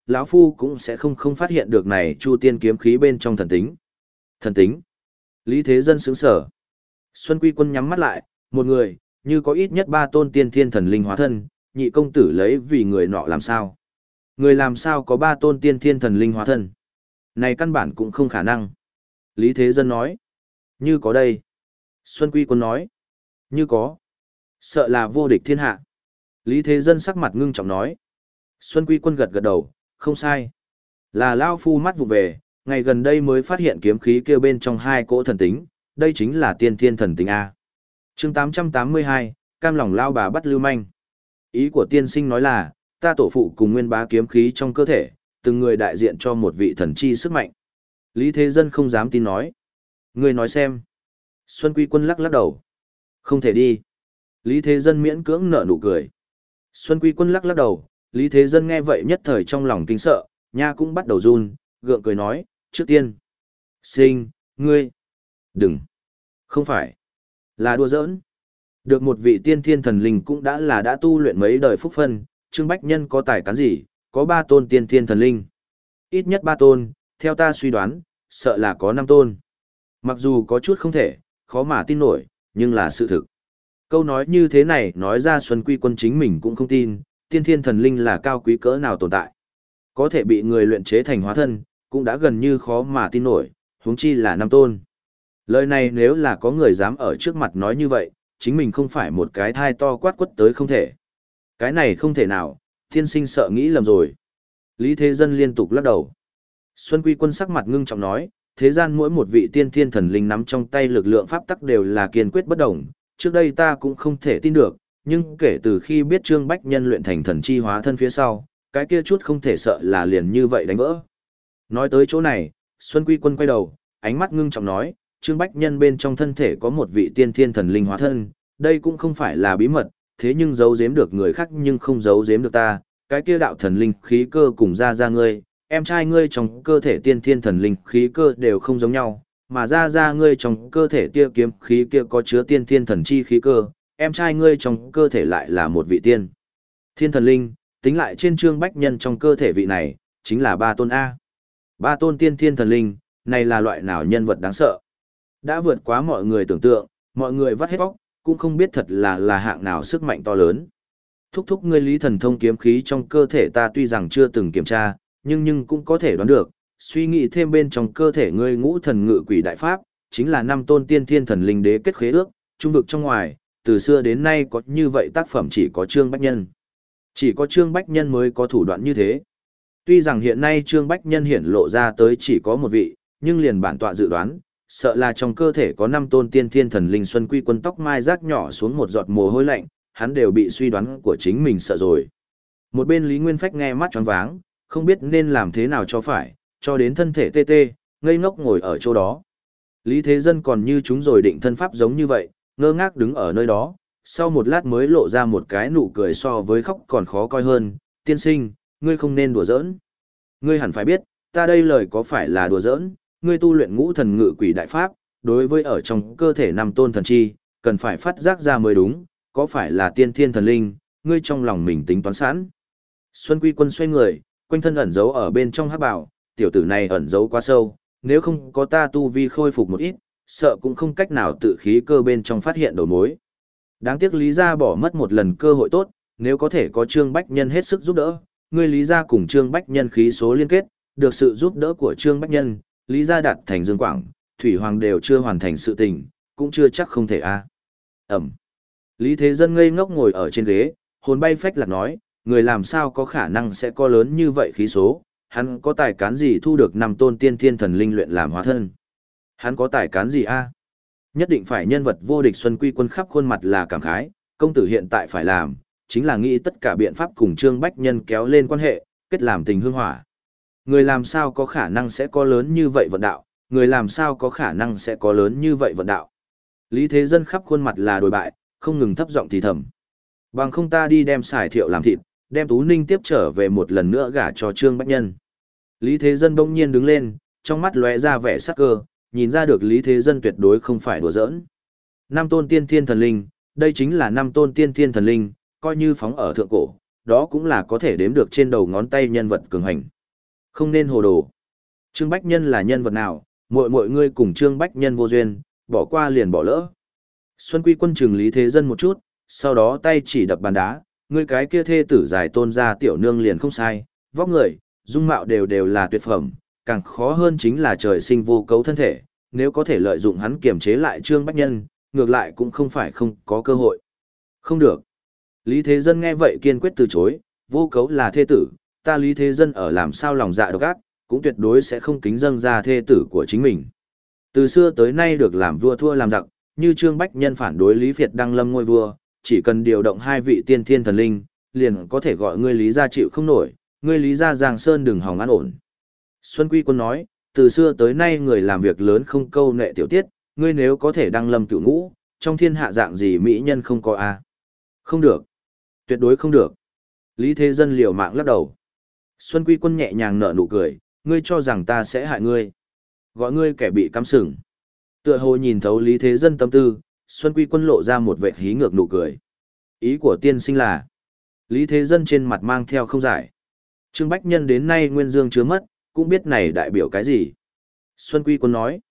lão phu cũng sẽ không không phát hiện được này Chu Tiên kiếm khí bên trong thần tính. Thần tính? Lý Thế Dân sững sở. Xuân Quy Quân nhắm mắt lại, một người, như có ít nhất ba tôn tiên thiên thần linh hóa thân, nhị công tử lấy vì người nọ làm sao? Người làm sao có ba tôn tiên thiên thần linh hóa thân? Này căn bản cũng không khả năng. Lý Thế Dân nói. Như có đây. Xuân Quy Quân nói. Như có. Sợ là vô địch thiên hạ. Lý Thế Dân sắc mặt ngưng trọng nói. Xuân Quy Quân gật gật đầu, không sai. Là Lao Phu mắt vụ về, ngày gần đây mới phát hiện kiếm khí kêu bên trong hai cỗ thần tính, đây chính là tiên thiên thần tính A. chương tám trăm tám mươi hai, cam lòng lao bà bắt lưu manh. Ý của tiên sinh nói là, ta tổ phụ cùng nguyên bá kiếm khí trong cơ thể, từng người đại diện cho một vị thần chi sức mạnh. Lý Thế Dân không dám tin nói. Người nói xem. Xuân Quy Quân lắc lắc đầu. Không thể đi. Lý Thế Dân miễn cưỡng nở nụ cười. Xuân Quy Quân lắc lắc đầu, Lý Thế Dân nghe vậy nhất thời trong lòng kinh sợ, nha cũng bắt đầu run, gượng cười nói, trước tiên. Sinh, ngươi. Đừng. Không phải. Là đùa giỡn. Được một vị tiên thiên thần linh cũng đã là đã tu luyện mấy đời phúc phân, Trương Bách Nhân có tài cán gì, có ba tôn tiên thiên thần linh. Ít nhất ba tôn, theo ta suy đoán, sợ là có năm tôn. Mặc dù có chút không thể, khó mà tin nổi, nhưng là sự thực. Câu nói như thế này nói ra Xuân Quy Quân chính mình cũng không tin, tiên thiên thần linh là cao quý cỡ nào tồn tại. Có thể bị người luyện chế thành hóa thân, cũng đã gần như khó mà tin nổi, huống chi là năm tôn. Lời này nếu là có người dám ở trước mặt nói như vậy, chính mình không phải một cái thai to quát quất tới không thể. Cái này không thể nào, thiên sinh sợ nghĩ lầm rồi. Lý Thế Dân liên tục lắc đầu. Xuân Quy Quân sắc mặt ngưng trọng nói, thế gian mỗi một vị tiên thiên thần linh nắm trong tay lực lượng pháp tắc đều là kiên quyết bất đồng, trước đây ta cũng không thể tin được, nhưng kể từ khi biết Trương Bách Nhân luyện thành thần chi hóa thân phía sau, cái kia chút không thể sợ là liền như vậy đánh vỡ. Nói tới chỗ này, Xuân Quy Quân quay đầu, ánh mắt ngưng trọng nói, Trương Bách Nhân bên trong thân thể có một vị tiên thiên thần linh hóa thân, đây cũng không phải là bí mật, thế nhưng giấu giếm được người khác nhưng không giấu giếm được ta, cái kia đạo thần linh khí cơ cùng ra ra ngươi, em trai ngươi trong cơ thể tiên thiên thần linh khí cơ đều không giống nhau, mà ra ra ngươi trong cơ thể kia kiếm khí kia có chứa tiên thiên thần chi khí cơ, em trai ngươi trong cơ thể lại là một vị tiên thiên thần linh, tính lại trên Trương Bách Nhân trong cơ thể vị này, chính là ba tôn A. Ba tôn tiên thiên thần linh, này là loại nào nhân vật đáng sợ. Đã vượt quá mọi người tưởng tượng, mọi người vắt hết bóc, cũng không biết thật là là hạng nào sức mạnh to lớn. Thúc thúc ngươi lý thần thông kiếm khí trong cơ thể ta tuy rằng chưa từng kiểm tra, nhưng nhưng cũng có thể đoán được, suy nghĩ thêm bên trong cơ thể ngươi ngũ thần ngự quỷ đại pháp, chính là năm tôn tiên thiên thần linh đế kết khế ước, trung vực trong ngoài, từ xưa đến nay có như vậy tác phẩm chỉ có Trương Bách Nhân. Chỉ có Trương Bách Nhân mới có thủ đoạn như thế. Tuy rằng hiện nay Trương Bách Nhân hiển lộ ra tới chỉ có một vị, nhưng liền bản tọa dự đoán, sợ là trong cơ thể có năm tôn tiên thiên thần linh. Xuân Quy Quân tóc mai rác nhỏ xuống một giọt mồ hôi lạnh, hắn đều bị suy đoán của chính mình sợ rồi. Một bên Lý Nguyên Phách nghe mắt choáng váng, không biết nên làm thế nào cho phải, cho đến thân thể tê tê, ngây ngốc ngồi ở chỗ đó. Lý Thế Dân còn như chúng rồi định thân pháp giống như vậy, ngơ ngác đứng ở nơi đó, sau một lát mới lộ ra một cái nụ cười so với khóc còn khó coi hơn, tiên sinh, ngươi không nên đùa giỡn. Ngươi hẳn phải biết, ta đây lời có phải là đùa giỡn, ngươi tu luyện ngũ thần ngự quỷ đại pháp, đối với ở trong cơ thể năm tôn thần chi, cần phải phát giác ra mới đúng, có phải là tiên thiên thần linh, ngươi trong lòng mình tính toán sẵn. Xuân Quy Quân xoay người, quanh thân ẩn giấu ở bên trong hắc bảo, tiểu tử này ẩn giấu quá sâu, nếu không có ta tu vi khôi phục một ít, sợ cũng không cách nào tự khí cơ bên trong phát hiện đầu mối. Đáng tiếc Lý gia bỏ mất một lần cơ hội tốt, nếu có thể có Trương Bách Nhân hết sức giúp đỡ, ngươi Lý gia cùng Trương Bách Nhân khí số liên kết, được sự giúp đỡ của Trương Bách Nhân, Lý gia đạt thành Dương Quảng, Thủy Hoàng đều chưa hoàn thành sự tình, cũng chưa chắc không thể a. Ẩm. Lý Thế Dân ngây ngốc ngồi ở trên ghế, hồn bay phách lạc nói, người làm sao có khả năng sẽ có lớn như vậy khí số, hắn có tài cán gì thu được năm tôn tiên thiên thần linh luyện làm hóa thân. Hắn có tài cán gì a? Nhất định phải nhân vật vô địch. Xuân Quy Quân khắp khuôn mặt là cảm khái, công tử hiện tại phải làm, chính là nghĩ tất cả biện pháp cùng Trương Bách Nhân kéo lên quan hệ, kết làm tình hương hỏa. Người làm sao có khả năng sẽ có lớn như vậy vận đạo, người làm sao có khả năng sẽ có lớn như vậy vận đạo. Lý Thế Dân khắp khuôn mặt là đồi bại, không ngừng thấp giọng thì thầm. Bằng không ta đi đem xài thiệu làm thịt, đem Tú Ninh tiếp trở về một lần nữa gả cho Trương Bách Nhân. Lý Thế Dân bỗng nhiên đứng lên, trong mắt lóe ra vẻ sắc cơ, nhìn ra được Lý Thế Dân tuyệt đối không phải đùa giỡn. Năm tôn tiên thiên thần linh, đây chính là năm tôn tiên thiên thần linh, coi như phóng ở thượng cổ, đó cũng là có thể đếm được trên đầu ngón tay nhân vật cường hành. Không nên hồ đồ. Trương Bách Nhân là nhân vật nào, mọi mọi ngươi cùng Trương Bách Nhân vô duyên, bỏ qua liền bỏ lỡ. Xuân Quy Quân trừng Lý Thế Dân một chút, sau đó tay chỉ đập bàn đá, ngươi cái kia thê tử giải tôn ra tiểu nương liền không sai, vóc người, dung mạo đều đều là tuyệt phẩm, càng khó hơn chính là trời sinh vô cấu thân thể, nếu có thể lợi dụng hắn kiềm chế lại Trương Bách Nhân, ngược lại cũng không phải không có cơ hội. Không được. Lý Thế Dân nghe vậy kiên quyết từ chối, vô cấu là thê tử, ta Lý Thế Dân ở làm sao lòng dạ độc ác, cũng tuyệt đối sẽ không kính dâng ra thê tử của chính mình. Từ xưa tới nay được làm vua thua làm giặc, như Trương Bách Nhân phản đối Lý Việt đăng lâm ngôi vua, chỉ cần điều động hai vị tiên thiên thần linh, liền có thể gọi ngươi Lý gia chịu không nổi, ngươi Lý gia Giang Sơn đừng hòng an ổn. Xuân Quy Quân nói, từ xưa tới nay người làm việc lớn không câu nệ tiểu tiết, ngươi nếu có thể đăng lâm cửu ngũ, trong thiên hạ dạng gì mỹ nhân không có a? Không được. Tuyệt đối không được. Lý Thế Dân liều mạng lắc đầu. Xuân Quy Quân nhẹ nhàng nở nụ cười, ngươi cho rằng ta sẽ hại ngươi. Gọi ngươi kẻ bị cắm sừng. Tựa hồ nhìn thấu Lý Thế Dân tâm tư, Xuân Quy Quân lộ ra một vệt hí ngược nụ cười. Ý của tiên sinh là, Lý Thế Dân trên mặt mang theo không giải. Trương Bách Nhân đến nay nguyên dương chứa mất, cũng biết này đại biểu cái gì. Xuân Quy Quân nói,